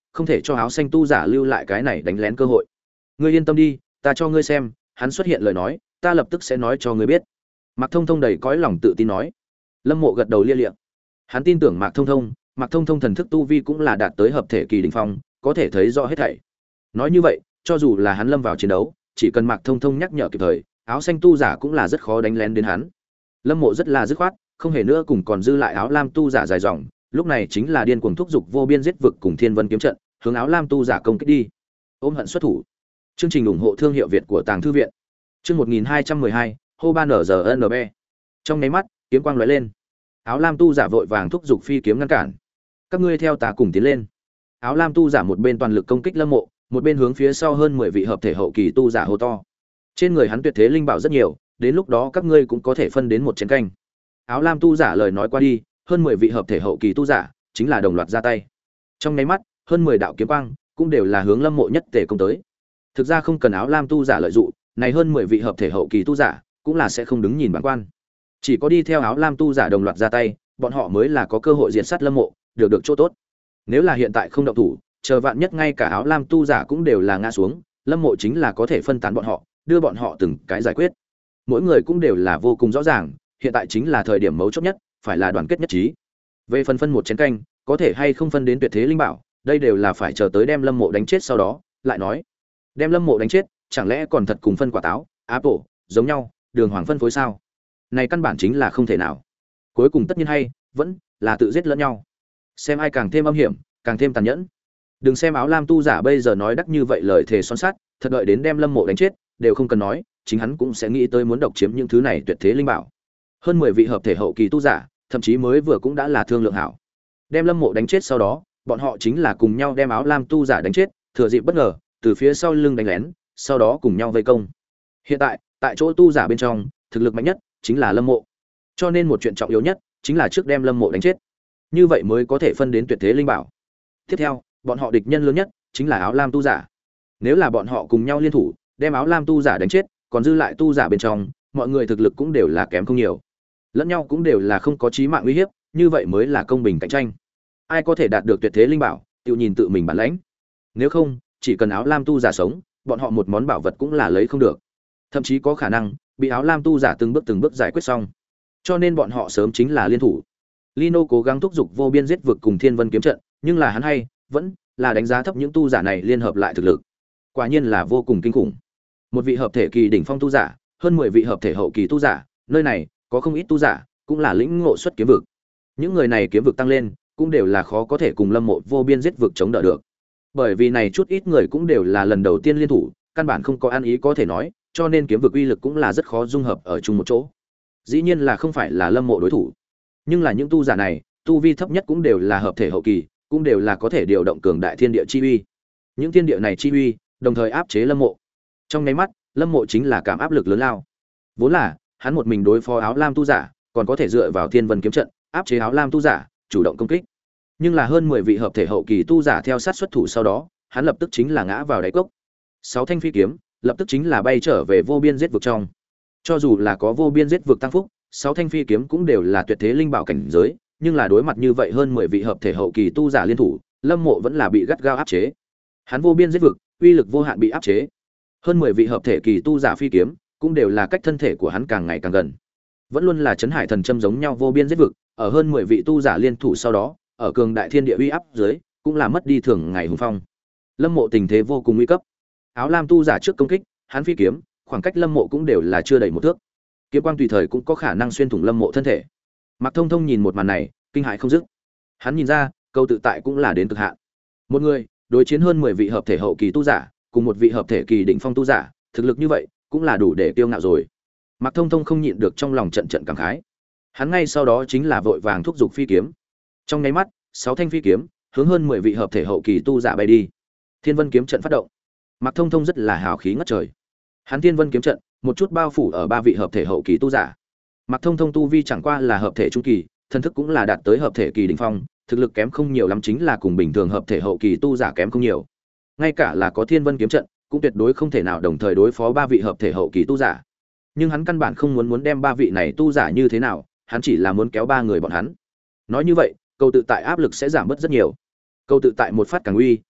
không thể cho áo xanh tu giả lưu lại cái này đánh lén cơ hội. Ngươi yên tâm đi, ta cho ngươi xem, hắn xuất hiện lời nói, ta lập tức sẽ nói cho ngươi biết. Mạc Thông Thông đầy cõi lòng tự tin nói. Lâm Mộ gật đầu lia lịa. Hắn tin tưởng Mạc Thông Thông, Mạc Thông Thông thần thức tu vi cũng là đạt tới hợp thể kỳ đỉnh phong, có thể thấy rõ hết thảy. Nói như vậy, cho dù là hắn lâm vào chiến đấu, chỉ cần Mạc Thông Thông nhắc nhở kịp thời, áo xanh tu giả cũng là rất khó đánh lén đến hắn. Lâm Mộ rất là dứt khoát, không hề nữa cùng còn dư lại áo lam tu giả dài dòng, lúc này chính là điên cuồng thúc dục vô biên giết vực cùng Thiên Vân kiếm trận, hướng áo lam tu giả công kích đi. Ôm hận xuất thủ. Chương trình ủng hộ thương hiệu Việt của Tàng thư viện. Chương một nghìn hai trăm mười hai, hô ban ở giờ en bê. Trong nháy mắt, kiếm quang lóe lên. Áo lam tu giả vội vàng thúc dục phi kiếm ngăn cản. Các ngươi theo ta cùng tiến lên. Áo lam tu giả một bên toàn lực công kích Lâm Mộ, một bên hướng phía sau hơn mười vị hợp thể hậu kỳ tu giả hô to. Trên người hắn tuyệt thế linh bảo rất nhiều, đến lúc đó các ngươi cũng có thể phân đến một chén canh. Áo lam tu giả lời nói qua đi, hơn mười vị hợp thể hậu kỳ tu giả chính là đồng loạt ra tay. Trong nháy mắt, hơn mười đạo kiếm quang cũng đều là hướng Lâm Mộ nhất tề công tới. Thực ra không cần áo lam tu giả lợi dụng, này hơn mười vị hợp thể hậu kỳ tu giả cũng là sẽ không đứng nhìn bản quan. Chỉ có đi theo áo lam tu giả đồng loạt ra tay, bọn họ mới là có cơ hội diệt sát Lâm Mộ, được được chỗ tốt. Nếu là hiện tại không động thủ, chờ vạn nhất ngay cả áo lam tu giả cũng đều là ngã xuống, Lâm Mộ chính là có thể phân tán bọn họ, đưa bọn họ từng cái giải quyết. Mỗi người cũng đều là vô cùng rõ ràng, hiện tại chính là thời điểm mấu chốt nhất, phải là đoàn kết nhất trí. Về phần phân một chén canh, có thể hay không phân đến tuyệt thế linh bảo, đây đều là phải chờ tới đem Lâm Mộ đánh chết sau đó, lại nói. Đem Lâm Mộ đánh chết, chẳng lẽ còn thật cùng phân quả táo, apple, giống nhau, đường hoàng phân phối sao? Này căn bản chính là không thể nào. Cuối cùng tất nhiên hay, vẫn là tự giết lẫn nhau. Xem ai càng thêm âm hiểm, càng thêm tàn nhẫn. Đừng xem áo lam tu giả bây giờ nói đắc như vậy lời thề son sắt, thật đợi đến đem Lâm Mộ đánh chết, đều không cần nói, chính hắn cũng sẽ nghĩ tới muốn độc chiếm những thứ này tuyệt thế linh bảo. Hơn mười vị hợp thể hậu kỳ tu giả, thậm chí mới vừa cũng đã là thương lượng hảo. Đem Lâm Mộ đánh chết sau đó, bọn họ chính là cùng nhau đem áo lam tu giả đánh chết, thừa dịp bất ngờ, từ phía sau lưng đánh lén, sau đó cùng nhau vây công. Hiện tại, tại chỗ tu giả bên trong, thực lực mạnh nhất chính là Lâm Mộ. Cho nên một chuyện trọng yếu nhất chính là trước đem Lâm Mộ đánh chết. Như vậy mới có thể phân đến tuyệt thế linh bảo. Tiếp theo, bọn họ địch nhân lớn nhất chính là áo lam tu giả. Nếu là bọn họ cùng nhau liên thủ, đem áo lam tu giả đánh chết, còn dư lại tu giả bên trong, mọi người thực lực cũng đều là kém không nhiều. Lẫn nhau cũng đều là không có chí mạng uy hiếp, như vậy mới là công bình cạnh tranh. Ai có thể đạt được tuyệt thế linh bảo, tự nhìn tự mình bản lãnh. Nếu không, chỉ cần áo lam tu giả sống, bọn họ một món bảo vật cũng là lấy không được. Thậm chí có khả năng bị áo lam tu giả từng bước từng bước giải quyết xong. Cho nên bọn họ sớm chính là liên thủ. Lino cố gắng thúc giục vô biên giết vực cùng Thiên Vân kiếm trận, nhưng là hắn hay vẫn là đánh giá thấp những tu giả này liên hợp lại thực lực. Quả nhiên là vô cùng kinh khủng. Một vị hợp thể kỳ đỉnh phong tu giả, hơn mười vị hợp thể hậu kỳ tu giả, nơi này có không ít tu giả, cũng là lĩnh ngộ xuất kiếm vực. Những người này kiếm vực tăng lên, cũng đều là khó có thể cùng Lâm Mộ vô biên giết vực chống đỡ được. Bởi vì này chút ít người cũng đều là lần đầu tiên liên thủ, căn bản không có ăn ý có thể nói, cho nên kiếm vực uy lực cũng là rất khó dung hợp ở chung một chỗ. Dĩ nhiên là không phải là Lâm Mộ đối thủ, nhưng là những tu giả này, tu vi thấp nhất cũng đều là hợp thể hậu kỳ, cũng đều là có thể điều động cường đại thiên địa chi uy. Những thiên địa này chi uy, đồng thời áp chế Lâm Mộ. Trong nháy mắt, Lâm Mộ chính là cảm áp lực lớn lao. Vốn là, hắn một mình đối phó áo lam tu giả, còn có thể dựa vào Thiên Vân kiếm trận, áp chế áo lam tu giả, chủ động công kích. Nhưng là hơn mười vị hợp thể hậu kỳ tu giả theo sát xuất thủ sau đó, hắn lập tức chính là ngã vào đáy cốc. Sáu thanh phi kiếm, lập tức chính là bay trở về vô biên giết vực trong. Cho dù là có vô biên giết vực tăng phúc, sáu thanh phi kiếm cũng đều là tuyệt thế linh bảo cảnh giới, nhưng là đối mặt như vậy hơn mười vị hợp thể hậu kỳ tu giả liên thủ, Lâm Mộ vẫn là bị gắt gao áp chế. Hắn vô biên giết vực, uy lực vô hạn bị áp chế. Hơn mười vị hợp thể kỳ tu giả phi kiếm, cũng đều là cách thân thể của hắn càng ngày càng gần. Vẫn luôn là chấn hải thần châm giống nhau vô biên giết vực, ở hơn mười vị tu giả liên thủ sau đó, ở cường đại thiên địa uy áp dưới, cũng là mất đi thường ngày hùng phong. Lâm Mộ tình thế vô cùng nguy cấp. Áo lam tu giả trước công kích, hắn phi kiếm, khoảng cách Lâm Mộ cũng đều là chưa đầy một thước. Kiếm quang tùy thời cũng có khả năng xuyên thủng Lâm Mộ thân thể. Mạc Thông Thông nhìn một màn này, kinh hãi không dứt. Hắn nhìn ra, câu tự tại cũng là đến cực hạn. Một người đối chiến hơn mười vị hợp thể hậu kỳ tu giả, cùng một vị hợp thể kỳ đỉnh phong tu giả, thực lực như vậy, cũng là đủ để kiêu ngạo rồi. Mạc Thông Thông không nhịn được trong lòng trận trận cảm khái. Hắn ngay sau đó chính là vội vàng thúc giục phi kiếm. Trong nháy mắt, sáu thanh phi kiếm hướng hơn mười vị hợp thể hậu kỳ tu giả bay đi. Thiên Vân kiếm trận phát động. Mạc Thông Thông rất là hào khí ngất trời. Hắn Thiên Vân kiếm trận, một chút bao phủ ở ba vị hợp thể hậu kỳ tu giả. Mạc Thông Thông tu vi chẳng qua là hợp thể trung kỳ, thân thức cũng là đạt tới hợp thể kỳ đỉnh phong, thực lực kém không nhiều lắm, chính là cùng bình thường hợp thể hậu kỳ tu giả kém không nhiều. Ngay cả là có Thiên Vân kiếm trận, cũng tuyệt đối không thể nào đồng thời đối phó ba vị hợp thể hậu kỳ tu giả. Nhưng hắn căn bản không muốn muốn đem ba vị này tu giả như thế nào, hắn chỉ là muốn kéo ba người bọn hắn. Nói như vậy, câu tự tại áp lực sẽ giảm bớt rất nhiều. Câu tự tại một phát càng uy,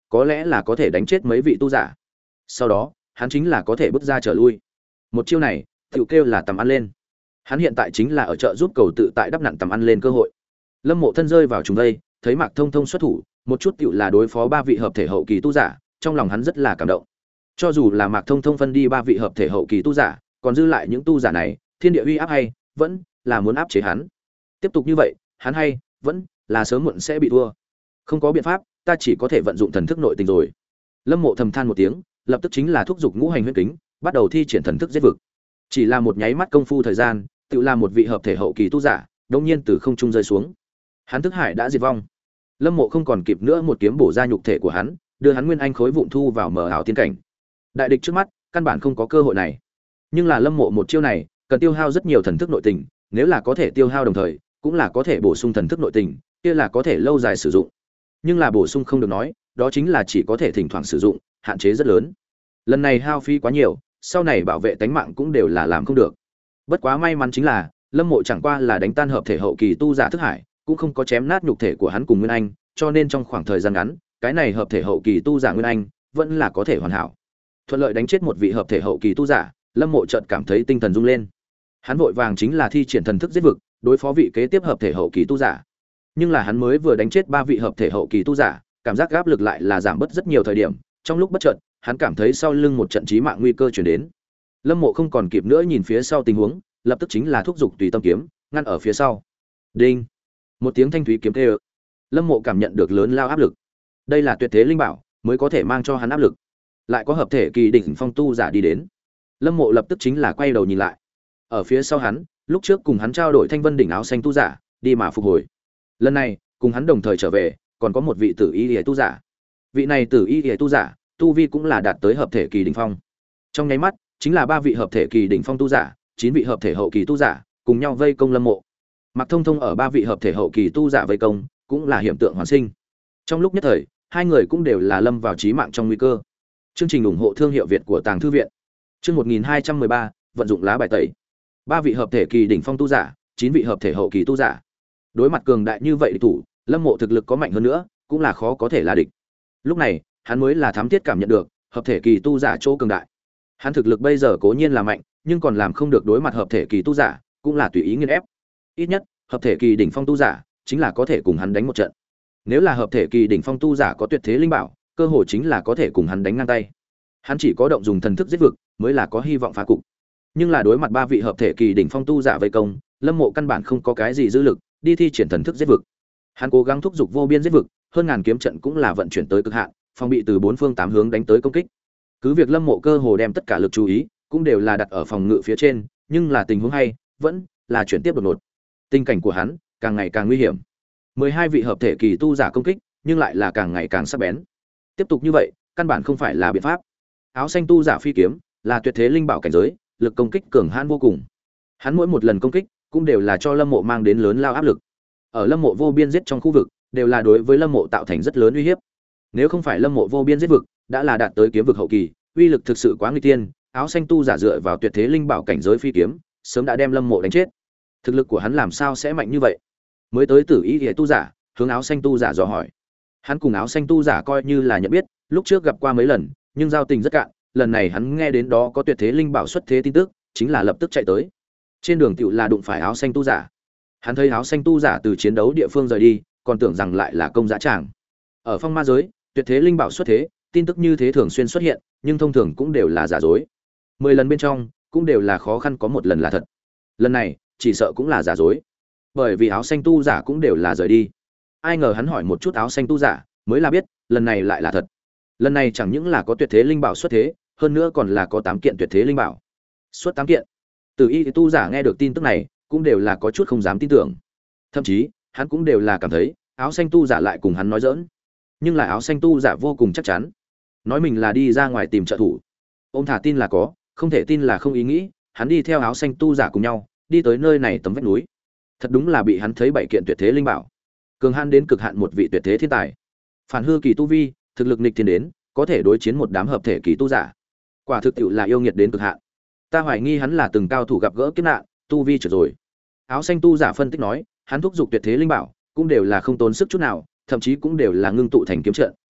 có lẽ là có thể đánh chết mấy vị tu giả. Sau đó, hắn chính là có thể bước ra trở lui. Một chiêu này, tiểu kêu là tầm ăn lên. Hắn hiện tại chính là ở chợ giúp cầu tự tại đắp nặn tầm ăn lên cơ hội. Lâm Mộ thân rơi vào trùng đây, thấy Mạc Thông Thông xuất thủ, một chút tiểu là đối phó ba vị hợp thể hậu kỳ tu giả, trong lòng hắn rất là cảm động. Cho dù là Mạc Thông Thông phân đi ba vị hợp thể hậu kỳ tu giả, còn dư lại những tu giả này, thiên địa uy áp hay, vẫn là muốn áp chế hắn. Tiếp tục như vậy, hắn hay, vẫn là sớm muộn sẽ bị thua. Không có biện pháp, ta chỉ có thể vận dụng thần thức nội tình rồi. Lâm Mộ thầm than một tiếng, lập tức chính là thúc giục ngũ hành huyễn kính, bắt đầu thi triển thần thức giết vực. Chỉ là một nháy mắt công phu thời gian, tự là một vị hợp thể hậu kỳ tu giả, đột nhiên từ không trung rơi xuống. Hắn thức hải đã diệt vong. Lâm Mộ không còn kịp nữa một kiếm bổ ra nhục thể của hắn, đưa hắn nguyên anh khối vụn thu vào mờ ảo tiên cảnh. Đại địch trước mắt, căn bản không có cơ hội này. Nhưng là Lâm Mộ một chiêu này, cần tiêu hao rất nhiều thần thức nội tình, nếu là có thể tiêu hao đồng thời, cũng là có thể bổ sung thần thức nội tình, kia là có thể lâu dài sử dụng. Nhưng là bổ sung không được nói, đó chính là chỉ có thể thỉnh thoảng sử dụng, hạn chế rất lớn. Lần này hao phí quá nhiều, sau này bảo vệ tánh mạng cũng đều là làm không được. Bất quá may mắn chính là, Lâm Mộ chẳng qua là đánh tan hợp thể hậu kỳ tu giả thức hải, cũng không có chém nát nhục thể của hắn cùng Nguyên Anh, cho nên trong khoảng thời gian ngắn, cái này hợp thể hậu kỳ tu giả Nguyên Anh vẫn là có thể hoàn hảo. Thuận lợi đánh chết một vị hợp thể hậu kỳ tu giả, Lâm Mộ chợt cảm thấy tinh thần rung lên. Hắn vội vàng chính là thi triển thần thức giết vực, đối phó vị kế tiếp hợp thể hậu kỳ tu giả. Nhưng là hắn mới vừa đánh chết ba vị hợp thể hậu kỳ tu giả, cảm giác áp lực lại là giảm bớt rất nhiều thời điểm, trong lúc bất chợt, hắn cảm thấy sau lưng một trận chí mạng nguy cơ truyền đến. Lâm Mộ không còn kịp nữa nhìn phía sau tình huống, lập tức chính là thúc giục tùy tâm kiếm, ngăn ở phía sau. Đinh! Một tiếng thanh thúy kiếm kêu. Lâm Mộ cảm nhận được lớn lao áp lực. Đây là tuyệt thế linh bảo, mới có thể mang cho hắn áp lực. Lại có hợp thể kỳ đỉnh phong tu giả đi đến. Lâm Mộ lập tức chính là quay đầu nhìn lại. Ở phía sau hắn, lúc trước cùng hắn trao đổi thanh vân đỉnh áo xanh tu giả, đi mà phục hồi. Lần này, cùng hắn đồng thời trở về, còn có một vị tử y liễu tu giả. Vị này tử y liễu tu giả, tu vi cũng là đạt tới hợp thể kỳ đỉnh phong. Trong nháy mắt, chính là ba vị hợp thể kỳ đỉnh phong tu giả, chín vị hợp thể hậu kỳ tu giả, cùng nhau vây công Lâm Mộ. Mạc Thông Thông ở ba vị hợp thể hậu kỳ tu giả vây công, cũng là hiện tượng hoàn sinh. Trong lúc nhất thời, hai người cũng đều là lâm vào chí mạng trong nguy cơ. Chương trình ủng hộ thương hiệu Việt của Tàng Thư viện. Chương một nghìn hai trăm mười ba, vận dụng lá bài tẩy. Ba vị hợp thể kỳ đỉnh phong tu giả, chín vị hợp thể hậu kỳ tu giả. Đối mặt cường đại như vậy địch thủ, Lâm Mộ thực lực có mạnh hơn nữa, cũng là khó có thể là địch. Lúc này, hắn mới là thám thiết cảm nhận được hợp thể kỳ tu giả chỗ cường đại. Hắn thực lực bây giờ cố nhiên là mạnh, nhưng còn làm không được đối mặt hợp thể kỳ tu giả, cũng là tùy ý nghiền ép. Ít nhất, hợp thể kỳ đỉnh phong tu giả chính là có thể cùng hắn đánh một trận. Nếu là hợp thể kỳ đỉnh phong tu giả có tuyệt thế linh bảo, cơ hội chính là có thể cùng hắn đánh ngang tay. Hắn chỉ có động dùng thần thức giết vực, mới là có hy vọng phá cục. Nhưng là đối mặt ba vị hợp thể kỳ đỉnh phong tu giả vây công, Lâm Mộ căn bản không có cái gì dư lực đi thi triển thần thức giết vực. Hắn cố gắng thúc giục vô biên giết vực, hơn ngàn kiếm trận cũng là vận chuyển tới cực hạn, phòng bị từ bốn phương tám hướng đánh tới công kích. Cứ việc Lâm Mộ cơ hồ đem tất cả lực chú ý cũng đều là đặt ở phòng ngự phía trên, nhưng là tình huống hay vẫn là chuyển tiếp đột ngột. Tình cảnh của hắn càng ngày càng nguy hiểm. mười hai vị hợp thể kỳ tu giả công kích, nhưng lại là càng ngày càng sắc bén. Tiếp tục như vậy, căn bản không phải là biện pháp. Áo xanh tu giả phi kiếm là tuyệt thế linh bảo cảnh giới, lực công kích cường hãn vô cùng. Hắn mỗi một lần công kích cũng đều là cho Lâm Mộ mang đến lớn lao áp lực. Ở Lâm Mộ vô biên giết trong khu vực, đều là đối với Lâm Mộ tạo thành rất lớn uy hiếp. Nếu không phải Lâm Mộ vô biên giết vực, đã là đạt tới kiếm vực hậu kỳ, uy lực thực sự quá nguy tiên, áo xanh tu giả dựa vào tuyệt thế linh bảo cảnh giới phi kiếm, sớm đã đem Lâm Mộ đánh chết. Thực lực của hắn làm sao sẽ mạnh như vậy? Mới tới tử y liễu tu giả, hướng áo xanh tu giả dò hỏi. Hắn cùng áo xanh tu giả coi như là nhận biết, lúc trước gặp qua mấy lần, nhưng giao tình rất cạn, lần này hắn nghe đến đó có tuyệt thế linh bảo xuất thế tin tức, chính là lập tức chạy tới. Trên đường tiểu là đụng phải áo xanh tu giả. Hắn thấy áo xanh tu giả từ chiến đấu địa phương rời đi, còn tưởng rằng lại là công dã tràng. Ở phong ma giới, tuyệt thế linh bảo xuất thế, tin tức như thế thường xuyên xuất hiện, nhưng thông thường cũng đều là giả dối. Mười lần bên trong, cũng đều là khó khăn có một lần là thật. Lần này, chỉ sợ cũng là giả dối. Bởi vì áo xanh tu giả cũng đều là rời đi. Ai ngờ hắn hỏi một chút áo xanh tu giả, mới là biết, lần này lại là thật. Lần này chẳng những là có tuyệt thế linh bảo xuất thế, hơn nữa còn là có tám kiện tuyệt thế linh bảo. Xuất tám kiện. Từ y tu giả nghe được tin tức này, cũng đều là có chút không dám tin tưởng. Thậm chí, hắn cũng đều là cảm thấy, áo xanh tu giả lại cùng hắn nói giỡn. Nhưng là áo xanh tu giả vô cùng chắc chắn, nói mình là đi ra ngoài tìm trợ thủ. Ôm thả tin là có, không thể tin là không ý nghĩ, hắn đi theo áo xanh tu giả cùng nhau, đi tới nơi này tấm vách núi. Thật đúng là bị hắn thấy bảy kiện tuyệt thế linh bảo. Cường hãn đến cực hạn một vị tuyệt thế thiên tài. Phản hư kỳ tu vi, thực lực nghịch thiên đến, có thể đối chiến một đám hợp thể kỳ tu giả. Quả thực tiệu là yêu nghiệt đến cực hạn. Ta hoài nghi hắn là từng cao thủ gặp gỡ kiếp nạn, tu vi trượt rồi. Áo xanh tu giả phân tích nói, hắn thúc giục tuyệt thế linh bảo, cũng đều là không tốn sức chút nào, thậm chí cũng đều là ngưng tụ thành kiếm trận,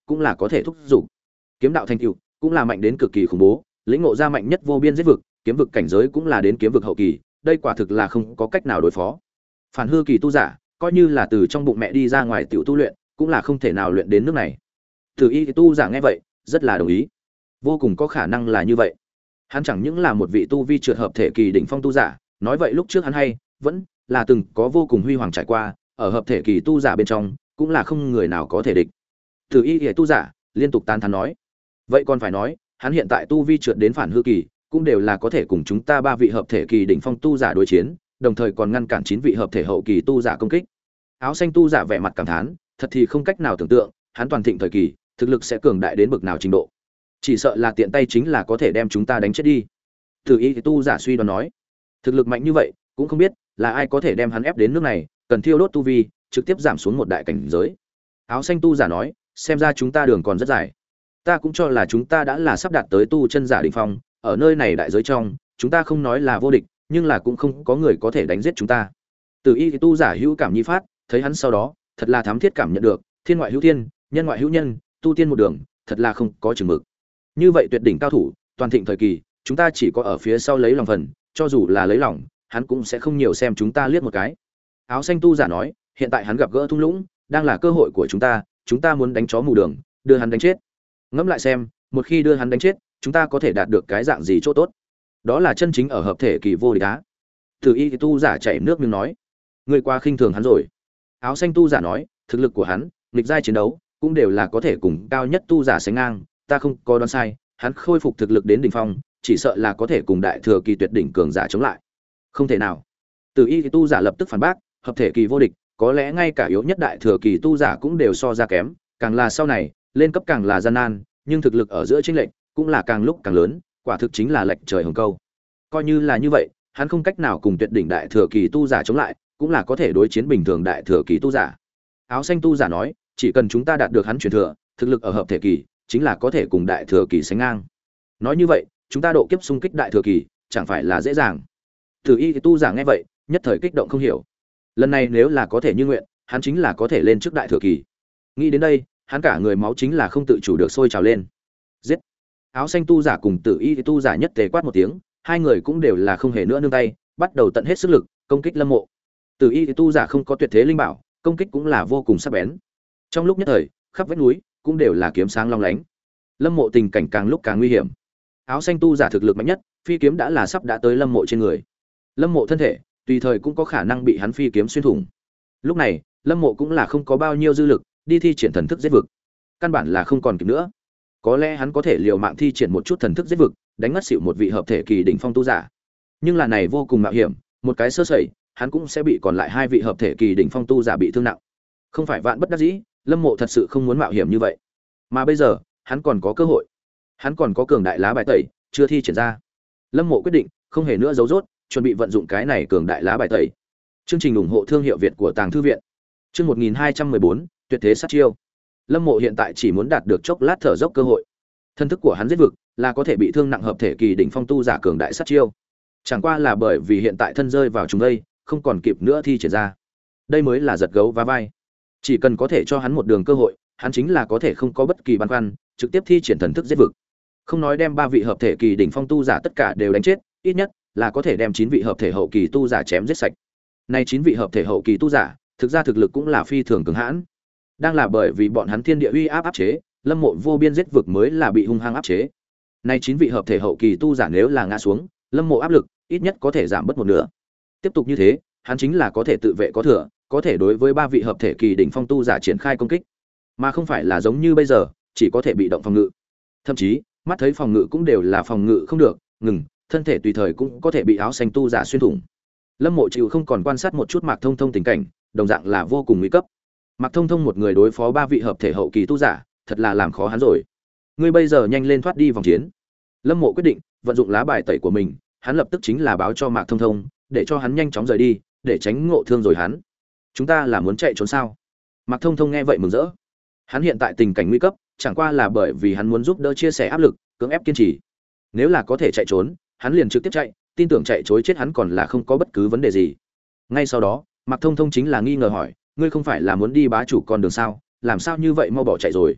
cũng là có thể thúc giục. Kiếm đạo thành tựu cũng là mạnh đến cực kỳ khủng bố, lĩnh ngộ ra mạnh nhất vô biên giết vực, kiếm vực cảnh giới cũng là đến kiếm vực hậu kỳ, đây quả thực là không có cách nào đối phó. Phản hư kỳ tu giả, coi như là từ trong bụng mẹ đi ra ngoài tiểu tu luyện, cũng là không thể nào luyện đến nước này. Tử Y tu giả nghe vậy, rất là đồng ý. Vô cùng có khả năng là như vậy. Hắn chẳng những là một vị tu vi trượt hợp thể kỳ đỉnh phong tu giả, nói vậy lúc trước hắn hay vẫn là từng có vô cùng huy hoàng trải qua, ở hợp thể kỳ tu giả bên trong, cũng là không người nào có thể địch. Tử Y tu giả liên tục tán thán nói, vậy còn phải nói, hắn hiện tại tu vi trượt đến phản hư kỳ, cũng đều là có thể cùng chúng ta ba vị hợp thể kỳ đỉnh phong tu giả đối chiến, đồng thời còn ngăn cản chín vị hợp thể hậu kỳ tu giả công kích. Áo xanh tu giả vẻ mặt cảm thán, thật thì không cách nào tưởng tượng, hắn toàn thịnh thời kỳ, thực lực sẽ cường đại đến bực nào trình độ. Chỉ sợ là tiện tay chính là có thể đem chúng ta đánh chết đi. Tử Y tu giả suy đoán nói, thực lực mạnh như vậy, cũng không biết là ai có thể đem hắn ép đến nước này, cần thiêu đốt tu vi, trực tiếp giảm xuống một đại cảnh giới. Áo xanh tu giả nói, xem ra chúng ta đường còn rất dài. Ta cũng cho là chúng ta đã là sắp đạt tới tu chân giả đỉnh phong, ở nơi này đại giới trong, chúng ta không nói là vô địch, nhưng là cũng không có người có thể đánh giết chúng ta. Tử Y tu giả hữu cảm nhi phát, thấy hắn sau đó, thật là thám thiết cảm nhận được, thiên ngoại hữu thiên, nhân ngoại hữu nhân, tu tiên một đường, thật là không có chừng mực. Như vậy tuyệt đỉnh cao thủ, toàn thịnh thời kỳ, chúng ta chỉ có ở phía sau lấy lòng phần, cho dù là lấy lòng, hắn cũng sẽ không nhiều xem chúng ta liếc một cái. Áo xanh tu giả nói, hiện tại hắn gặp gỡ thung lũng, đang là cơ hội của chúng ta, chúng ta muốn đánh chó mù đường, đưa hắn đánh chết. Ngẫm lại xem, một khi đưa hắn đánh chết, chúng ta có thể đạt được cái dạng gì chỗ tốt? Đó là chân chính ở hợp thể kỳ vô địch á. Tử Y tu giả chảy nước miếng nói, người qua khinh thường hắn rồi. Áo xanh tu giả nói, thực lực của hắn, nghịch giai chiến đấu, cũng đều là có thể cùng cao nhất tu giả sánh ngang, ta không có đoán sai, hắn khôi phục thực lực đến đỉnh phong, chỉ sợ là có thể cùng đại thừa kỳ tuyệt đỉnh cường giả chống lại. Không thể nào. Tử Y tu giả lập tức phản bác, hợp thể kỳ vô địch, có lẽ ngay cả yếu nhất đại thừa kỳ tu giả cũng đều so ra kém, càng là sau này, lên cấp càng là gian nan, nhưng thực lực ở giữa chênh lệch cũng là càng lúc càng lớn, quả thực chính là lệch trời hồng câu. Coi như là như vậy, hắn không cách nào cùng tuyệt đỉnh đại thừa kỳ tu giả chống lại, cũng là có thể đối chiến bình thường đại thừa kỳ tu giả. Áo xanh tu giả nói, chỉ cần chúng ta đạt được hắn truyền thừa, thực lực ở hợp thể kỳ, chính là có thể cùng đại thừa kỳ sánh ngang. Nói như vậy, chúng ta độ kiếp xung kích đại thừa kỳ, chẳng phải là dễ dàng. Tử Y tu giả nghe vậy, nhất thời kích động không hiểu. Lần này nếu là có thể như nguyện, hắn chính là có thể lên trước đại thừa kỳ. Nghĩ đến đây, hắn cả người máu chính là không tự chủ được sôi trào lên. Giết! Áo xanh tu giả cùng Tử Y tu giả nhất tề quát một tiếng, hai người cũng đều là không hề nữa nương tay, bắt đầu tận hết sức lực công kích Lâm Mộ. Tử Y tu giả không có tuyệt thế linh bảo, công kích cũng là vô cùng sắc bén. Trong lúc nhất thời, khắp vách núi cũng đều là kiếm sáng long lánh. Lâm Mộ tình cảnh càng lúc càng nguy hiểm. Áo xanh tu giả thực lực mạnh nhất, phi kiếm đã là sắp đã tới Lâm Mộ trên người. Lâm Mộ thân thể, tùy thời cũng có khả năng bị hắn phi kiếm xuyên thủng. Lúc này, Lâm Mộ cũng là không có bao nhiêu dư lực, đi thi triển thần thức giết vực. Căn bản là không còn kịp nữa. Có lẽ hắn có thể liều mạng thi triển một chút thần thức giết vực, đánh ngất xỉu một vị hợp thể kỳ đỉnh phong tu giả. Nhưng là này vô cùng mạo hiểm, một cái sơ sẩy, hắn cũng sẽ bị còn lại hai vị hợp thể kỳ đỉnh phong tu giả bị thương nặng. Không phải vạn bất đắc dĩ, Lâm Mộ thật sự không muốn mạo hiểm như vậy. Mà bây giờ, hắn còn có cơ hội. Hắn còn có cường đại lá bài tẩy, chưa thi triển ra. Lâm Mộ quyết định, không hề nữa giấu giốt, chuẩn bị vận dụng cái này cường đại lá bài tẩy. Chương trình ủng hộ thương hiệu Việt của Tàng Thư viện. Chương một nghìn hai trăm mười bốn, tuyệt thế sát chiêu. Lâm Mộ hiện tại chỉ muốn đạt được chốc lát thở dốc cơ hội. Thân thức của hắn giết vực là có thể bị thương nặng hợp thể kỳ đỉnh phong tu giả cường đại sát chiêu. Chẳng qua là bởi vì hiện tại thân rơi vào chúng đây, không còn kịp nữa thi triển ra. Đây mới là giật gấu vá vai. Chỉ cần có thể cho hắn một đường cơ hội, hắn chính là có thể không có bất kỳ băn khoăn, trực tiếp thi triển thần thức giết vực. Không nói đem ba vị hợp thể kỳ đỉnh phong tu giả tất cả đều đánh chết, ít nhất là có thể đem chín vị hợp thể hậu kỳ tu giả chém giết sạch. Nay chín vị hợp thể hậu kỳ tu giả, thực ra thực lực cũng là phi thường cường hãn. Đang là bởi vì bọn hắn thiên địa uy áp áp chế, Lâm Mộ vô biên giết vực mới là bị hung hăng áp chế. Nay chín vị hợp thể hậu kỳ tu giả nếu là ngã xuống, Lâm Mộ áp lực ít nhất có thể giảm bớt một nửa. Tiếp tục như thế, hắn chính là có thể tự vệ có thừa, có thể đối với ba vị hợp thể kỳ đỉnh phong tu giả triển khai công kích, mà không phải là giống như bây giờ, chỉ có thể bị động phòng ngự. Thậm chí, mắt thấy phòng ngự cũng đều là phòng ngự không được, ngừng, thân thể tùy thời cũng có thể bị áo xanh tu giả xuyên thủng. Lâm Mộ chịu không còn quan sát một chút Mạc Thông Thông tình cảnh, đồng dạng là vô cùng nguy cấp. Mạc Thông Thông một người đối phó ba vị hợp thể hậu kỳ tu giả, thật là làm khó hắn rồi. Ngươi bây giờ nhanh lên thoát đi vòng chiến. Lâm Mộ quyết định vận dụng lá bài tẩy của mình, hắn lập tức chính là báo cho Mạc Thông Thông, để cho hắn nhanh chóng rời đi, để tránh ngộ thương rồi hắn. Chúng ta là muốn chạy trốn sao? Mạc Thông Thông nghe vậy mừng rỡ. Hắn hiện tại tình cảnh nguy cấp, chẳng qua là bởi vì hắn muốn giúp đỡ chia sẻ áp lực, cưỡng ép kiên trì. Nếu là có thể chạy trốn, hắn liền trực tiếp chạy, tin tưởng chạy trối chết hắn còn là không có bất cứ vấn đề gì. Ngay sau đó, Mạc Thông Thông chính là nghi ngờ hỏi, ngươi không phải là muốn đi bá chủ con đường sao, làm sao như vậy mau bỏ chạy rồi?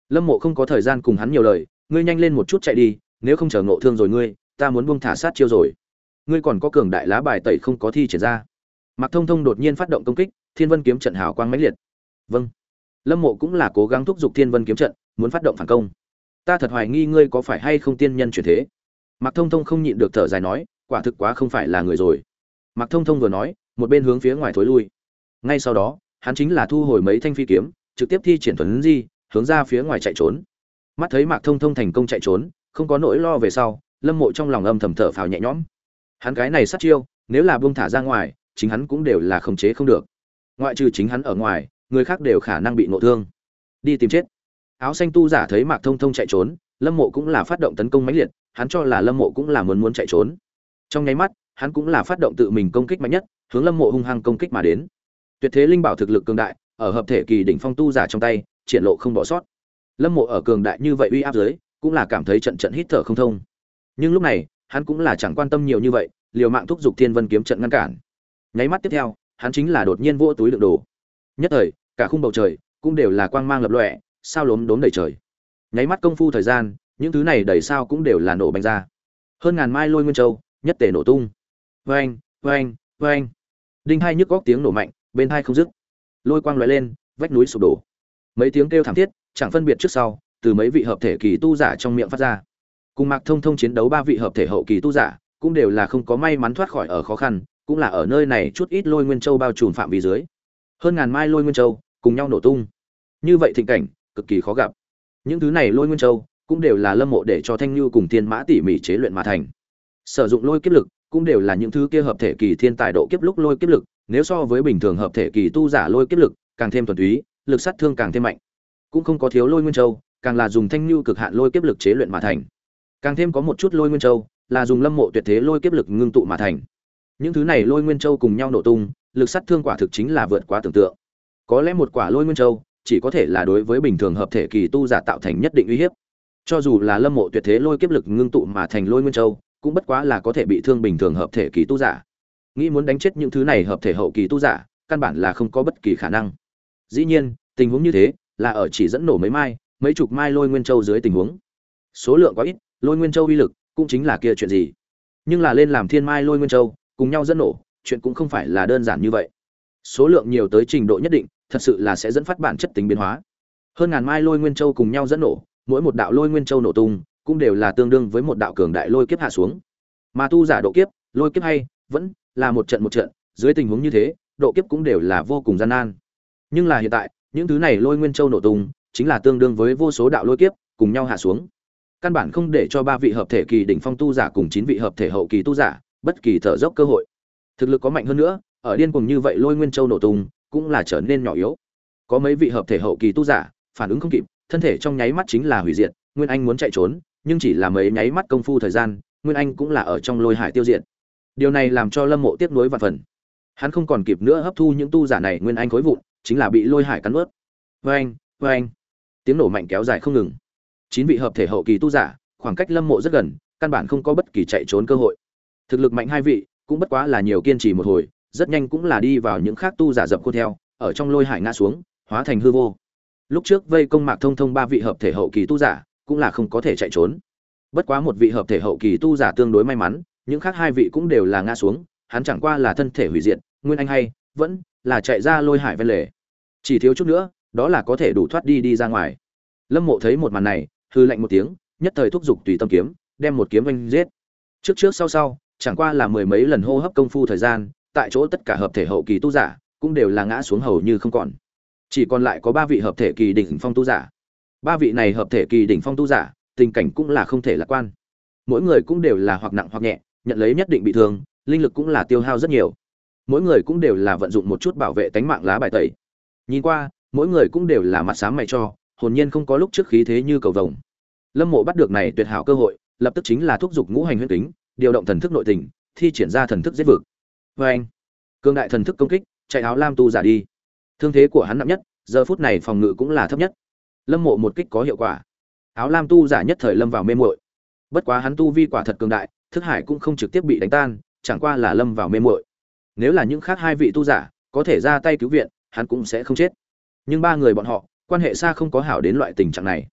Lâm Mộ không có thời gian cùng hắn nhiều lời, ngươi nhanh lên một chút chạy đi, nếu không chờ ngộ thương rồi ngươi, ta muốn buông thả sát chiêu rồi. Ngươi còn có cường đại lá bài tẩy không có thi triển ra. Mạc Thông Thông đột nhiên phát động công kích, Thiên Vân kiếm trận hào quang mãnh liệt. Vâng. Lâm Mộ cũng là cố gắng thúc giục Thiên Vân kiếm trận, muốn phát động phản công. Ta thật hoài nghi ngươi có phải hay không tiên nhân chuyển thế. Mạc Thông Thông không nhịn được thở dài nói, quả thực quá không phải là người rồi. Mạc Thông Thông vừa nói, một bên hướng phía ngoài thối lui. Ngay sau đó, hắn chính là thu hồi mấy thanh phi kiếm, trực tiếp thi triển thuần di, hướng ra phía ngoài chạy trốn. Mắt thấy Mạc Thông Thông thành công chạy trốn, không có nỗi lo về sau, Lâm Mộ trong lòng âm thầm thở phào nhẹ nhõm. Hắn cái này sát chiêu, nếu là buông thả ra ngoài, chính hắn cũng đều là khống chế không được. Ngoại trừ chính hắn ở ngoài, người khác đều khả năng bị ngộ thương. Đi tìm chết. Áo xanh tu giả thấy Mạc Thông Thông chạy trốn, Lâm Mộ cũng là phát động tấn công mãnh liệt, hắn cho là Lâm Mộ cũng là muốn muốn chạy trốn. Trong nháy mắt, hắn cũng là phát động tự mình công kích mạnh nhất, hướng Lâm Mộ hung hăng công kích mà đến. Tuyệt thế linh bảo thực lực cường đại, ở hợp thể kỳ đỉnh phong tu giả trong tay, triển lộ không bỏ sót. Lâm Mộ ở cường đại như vậy uy áp dưới, cũng là cảm thấy trận trận hít thở không thông. Nhưng lúc này, hắn cũng là chẳng quan tâm nhiều như vậy, liều mạng thúc giục Thiên Vân kiếm trận ngăn cản. Nháy mắt tiếp theo, hắn chính là đột nhiên vỗ túi đựng đồ. Nhất thời, cả khung bầu trời cũng đều là quang mang lập lòe, sao lốm đốm đầy trời. Nháy mắt công phu thời gian, những thứ này đầy sao cũng đều là nổ bành ra. Hơn ngàn mai lôi nguyên châu, nhất tề nổ tung. Oeng, oeng, oeng. Đinh hai nhức góc tiếng nổ mạnh, bên hai không dứt. Lôi quang lóe lên, vách núi sụp đổ. Mấy tiếng kêu thảm thiết, chẳng phân biệt trước sau, từ mấy vị hợp thể kỳ tu giả trong miệng phát ra. Cùng Mạc Thông Thông chiến đấu ba vị hợp thể hậu kỳ tu giả, cũng đều là không có may mắn thoát khỏi ở khó khăn, cũng là ở nơi này chút ít lôi nguyên châu bao trùm phạm vi dưới. Hơn ngàn mai lôi nguyên châu cùng nhau nổ tung. Như vậy thịnh cảnh cực kỳ khó gặp. Những thứ này lôi nguyên châu cũng đều là Lâm Mộ để cho Thanh Nhu cùng Tiên Mã tỉ mỉ chế luyện mà thành. Sử dụng lôi kiếp lực cũng đều là những thứ kia hợp thể kỳ thiên tài độ kiếp lúc lôi kiếp lực, nếu so với bình thường hợp thể kỳ tu giả lôi kiếp lực, càng thêm thuần túy, lực sát thương càng thêm mạnh. Cũng không có thiếu lôi nguyên châu, càng là dùng Thanh Nhu cực hạn lôi kiếp lực chế luyện mà thành. Càng thêm có một chút lôi nguyên châu, là dùng Lâm Mộ tuyệt thế lôi kiếp lực ngưng tụ mà thành. Những thứ này lôi nguyên châu cùng nhau nổ tung, lực sát thương quả thực chính là vượt quá tưởng tượng. Có lẽ một quả lôi nguyên châu chỉ có thể là đối với bình thường hợp thể kỳ tu giả tạo thành nhất định uy hiếp. Cho dù là Lâm Mộ tuyệt thế lôi kiếp lực ngưng tụ mà thành lôi nguyên châu, cũng bất quá là có thể bị thương bình thường hợp thể kỳ tu giả. Nghĩ muốn đánh chết những thứ này hợp thể hậu kỳ tu giả, căn bản là không có bất kỳ khả năng. Dĩ nhiên, tình huống như thế là ở chỉ dẫn nổ mấy mai, mấy chục mai lôi nguyên châu dưới tình huống. Số lượng quá ít, lôi nguyên châu uy lực cũng chính là kia chuyện gì. Nhưng là lên làm thiên mai lôi nguyên châu, cùng nhau dẫn nổ, chuyện cũng không phải là đơn giản như vậy. Số lượng nhiều tới trình độ nhất định, thật sự là sẽ dẫn phát bản chất tính biến hóa. Hơn ngàn mai lôi nguyên châu cùng nhau dẫn nổ, mỗi một đạo lôi nguyên châu nổ tung, cũng đều là tương đương với một đạo cường đại lôi kiếp hạ xuống. Mà tu giả độ kiếp, lôi kiếp hay vẫn là một trận một trận, dưới tình huống như thế, độ kiếp cũng đều là vô cùng gian nan. Nhưng là hiện tại, những thứ này lôi nguyên châu nổ tung, chính là tương đương với vô số đạo lôi kiếp cùng nhau hạ xuống. Căn bản không để cho ba vị hợp thể kỳ đỉnh phong tu giả cùng chín vị hợp thể hậu kỳ tu giả bất kỳ thở dốc cơ hội. Thực lực có mạnh hơn nữa, ở điên cuồng như vậy lôi nguyên châu nổ tung, cũng là trở nên nhỏ yếu. Có mấy vị hợp thể hậu kỳ tu giả phản ứng không kịp, thân thể trong nháy mắt chính là hủy diệt. Nguyên Anh muốn chạy trốn, nhưng chỉ là mấy nháy mắt công phu thời gian, Nguyên Anh cũng là ở trong lôi hải tiêu diệt. Điều này làm cho Lâm Mộ tiếc nuối vạn phần. Hắn không còn kịp nữa hấp thu những tu giả này Nguyên Anh khối vụn, chính là bị lôi hải cắn nuốt. Oeng, oeng. Tiếng nổ mạnh kéo dài không ngừng. Chín vị hợp thể hậu kỳ tu giả, khoảng cách Lâm Mộ rất gần, căn bản không có bất kỳ chạy trốn cơ hội. Thực lực mạnh hai vị, cũng bất quá là nhiều kiên trì một hồi, rất nhanh cũng là đi vào những khác tu giả dập khuôn theo, ở trong lôi hải ngã xuống, hóa thành hư vô. Lúc trước vây công Mạc Thông Thông ba vị hợp thể hậu kỳ tu giả, cũng là không có thể chạy trốn. Bất quá một vị hợp thể hậu kỳ tu giả tương đối may mắn, những khác hai vị cũng đều là ngã xuống, hắn chẳng qua là thân thể hủy diệt, Nguyên Anh hay vẫn là chạy ra lôi hải ven lề. Chỉ thiếu chút nữa, đó là có thể đủ thoát đi đi ra ngoài. Lâm Mộ thấy một màn này, hư lạnh một tiếng, nhất thời thúc giục tùy tâm kiếm, đem một kiếm vanh giết. Trước trước sau sau, chẳng qua là mười mấy lần hô hấp công phu thời gian, tại chỗ tất cả hợp thể hậu kỳ tu giả cũng đều là ngã xuống hầu như không còn. Chỉ còn lại có ba vị hợp thể kỳ đỉnh phong tu giả. Ba vị này hợp thể kỳ đỉnh phong tu giả, tình cảnh cũng là không thể lạc quan. Mỗi người cũng đều là hoặc nặng hoặc nhẹ, nhận lấy nhất định bị thương, linh lực cũng là tiêu hao rất nhiều. Mỗi người cũng đều là vận dụng một chút bảo vệ tánh mạng lá bài tẩy. Nhìn qua, mỗi người cũng đều là mặt xám mày cho, hồn nhiên không có lúc trước khí thế như cầu vồng. Lâm Mộ bắt được này tuyệt hảo cơ hội, lập tức chính là thúc giục ngũ hành huyễn kính, điều động thần thức nội tình, thi triển ra thần thức giết vực. Và anh, cương đại thần thức công kích, chạy áo lam tu giả đi. Thương thế của hắn nặng nhất, giờ phút này phòng ngự cũng là thấp nhất. Lâm Mộ một kích có hiệu quả, áo lam tu giả nhất thời lâm vào mê muội. Bất quá hắn tu vi quả thật cường đại, thức hải cũng không trực tiếp bị đánh tan, chẳng qua là lâm vào mê muội. Nếu là những khác hai vị tu giả có thể ra tay cứu viện, hắn cũng sẽ không chết. Nhưng ba người bọn họ, quan hệ xa không có hảo đến loại tình trạng này.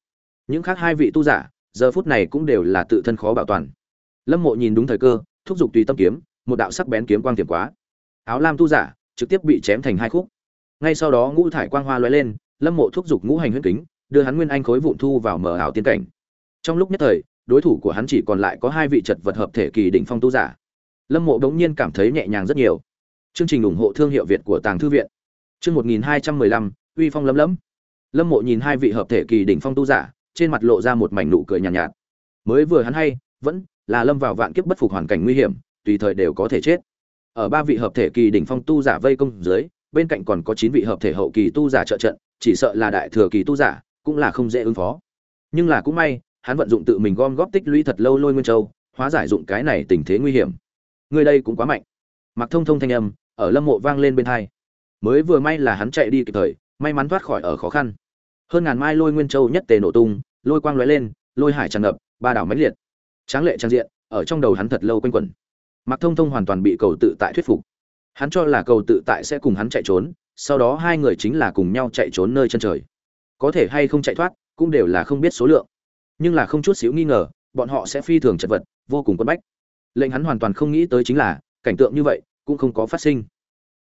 Những khác hai vị tu giả giờ phút này cũng đều là tự thân khó bảo toàn. Lâm Mộ nhìn đúng thời cơ, thúc giục tùy tâm kiếm, một đạo sắc bén kiếm quang tiềm quá. Áo lam tu giả trực tiếp bị chém thành hai khúc. Ngay sau đó ngũ thải quang hoa lóe lên, Lâm Mộ thúc giục ngũ hành huyễn kính, đưa hắn nguyên anh khối vụn thu vào mở ảo tiên cảnh. Trong lúc nhất thời, đối thủ của hắn chỉ còn lại có hai vị chật vật hợp thể kỳ đỉnh phong tu giả. Lâm Mộ bỗng nhiên cảm thấy nhẹ nhàng rất nhiều. Chương trình ủng hộ thương hiệu Việt của Tàng Thư viện. Chương một nghìn hai trăm mười lăm, uy phong lấm lấm. Lâm Mộ nhìn hai vị hợp thể kỳ đỉnh phong tu giả, trên mặt lộ ra một mảnh nụ cười nhàn nhạt, nhạt. Mới vừa hắn hay, vẫn là lâm vào vạn kiếp bất phục hoàn cảnh nguy hiểm, tùy thời đều có thể chết. Ở ba vị hợp thể kỳ đỉnh phong tu giả vây công dưới, bên cạnh còn có chín vị hợp thể hậu kỳ tu giả trợ trận, chỉ sợ là đại thừa kỳ tu giả, cũng là không dễ ứng phó. Nhưng là cũng may, hắn vận dụng tự mình gom góp tích lũy thật lâu Lôi Nguyên Châu, hóa giải dụng cái này tình thế nguy hiểm. Người đây cũng quá mạnh. Mặc Thông Thông thanh âm ở Lâm Mộ vang lên bên tai. Mới vừa may là hắn chạy đi kịp thời, may mắn thoát khỏi ở khó khăn. Hơn ngàn mai Lôi Nguyên Châu nhất tề nổ tung, lôi quang lóe lên, lôi hải tràn ngập, ba đảo mãnh liệt. Tráng lệ trang diện, ở trong đầu hắn thật lâu quanh quẩn. Mặc Thông Thông hoàn toàn bị cầu tự tại thuyết phục. Hắn cho là cầu tự tại sẽ cùng hắn chạy trốn, sau đó hai người chính là cùng nhau chạy trốn nơi chân trời. Có thể hay không chạy thoát, cũng đều là không biết số lượng. Nhưng là không chút xíu nghi ngờ, bọn họ sẽ phi thường chật vật, vô cùng quấn bách. Lệnh hắn hoàn toàn không nghĩ tới chính là, cảnh tượng như vậy cũng không có phát sinh.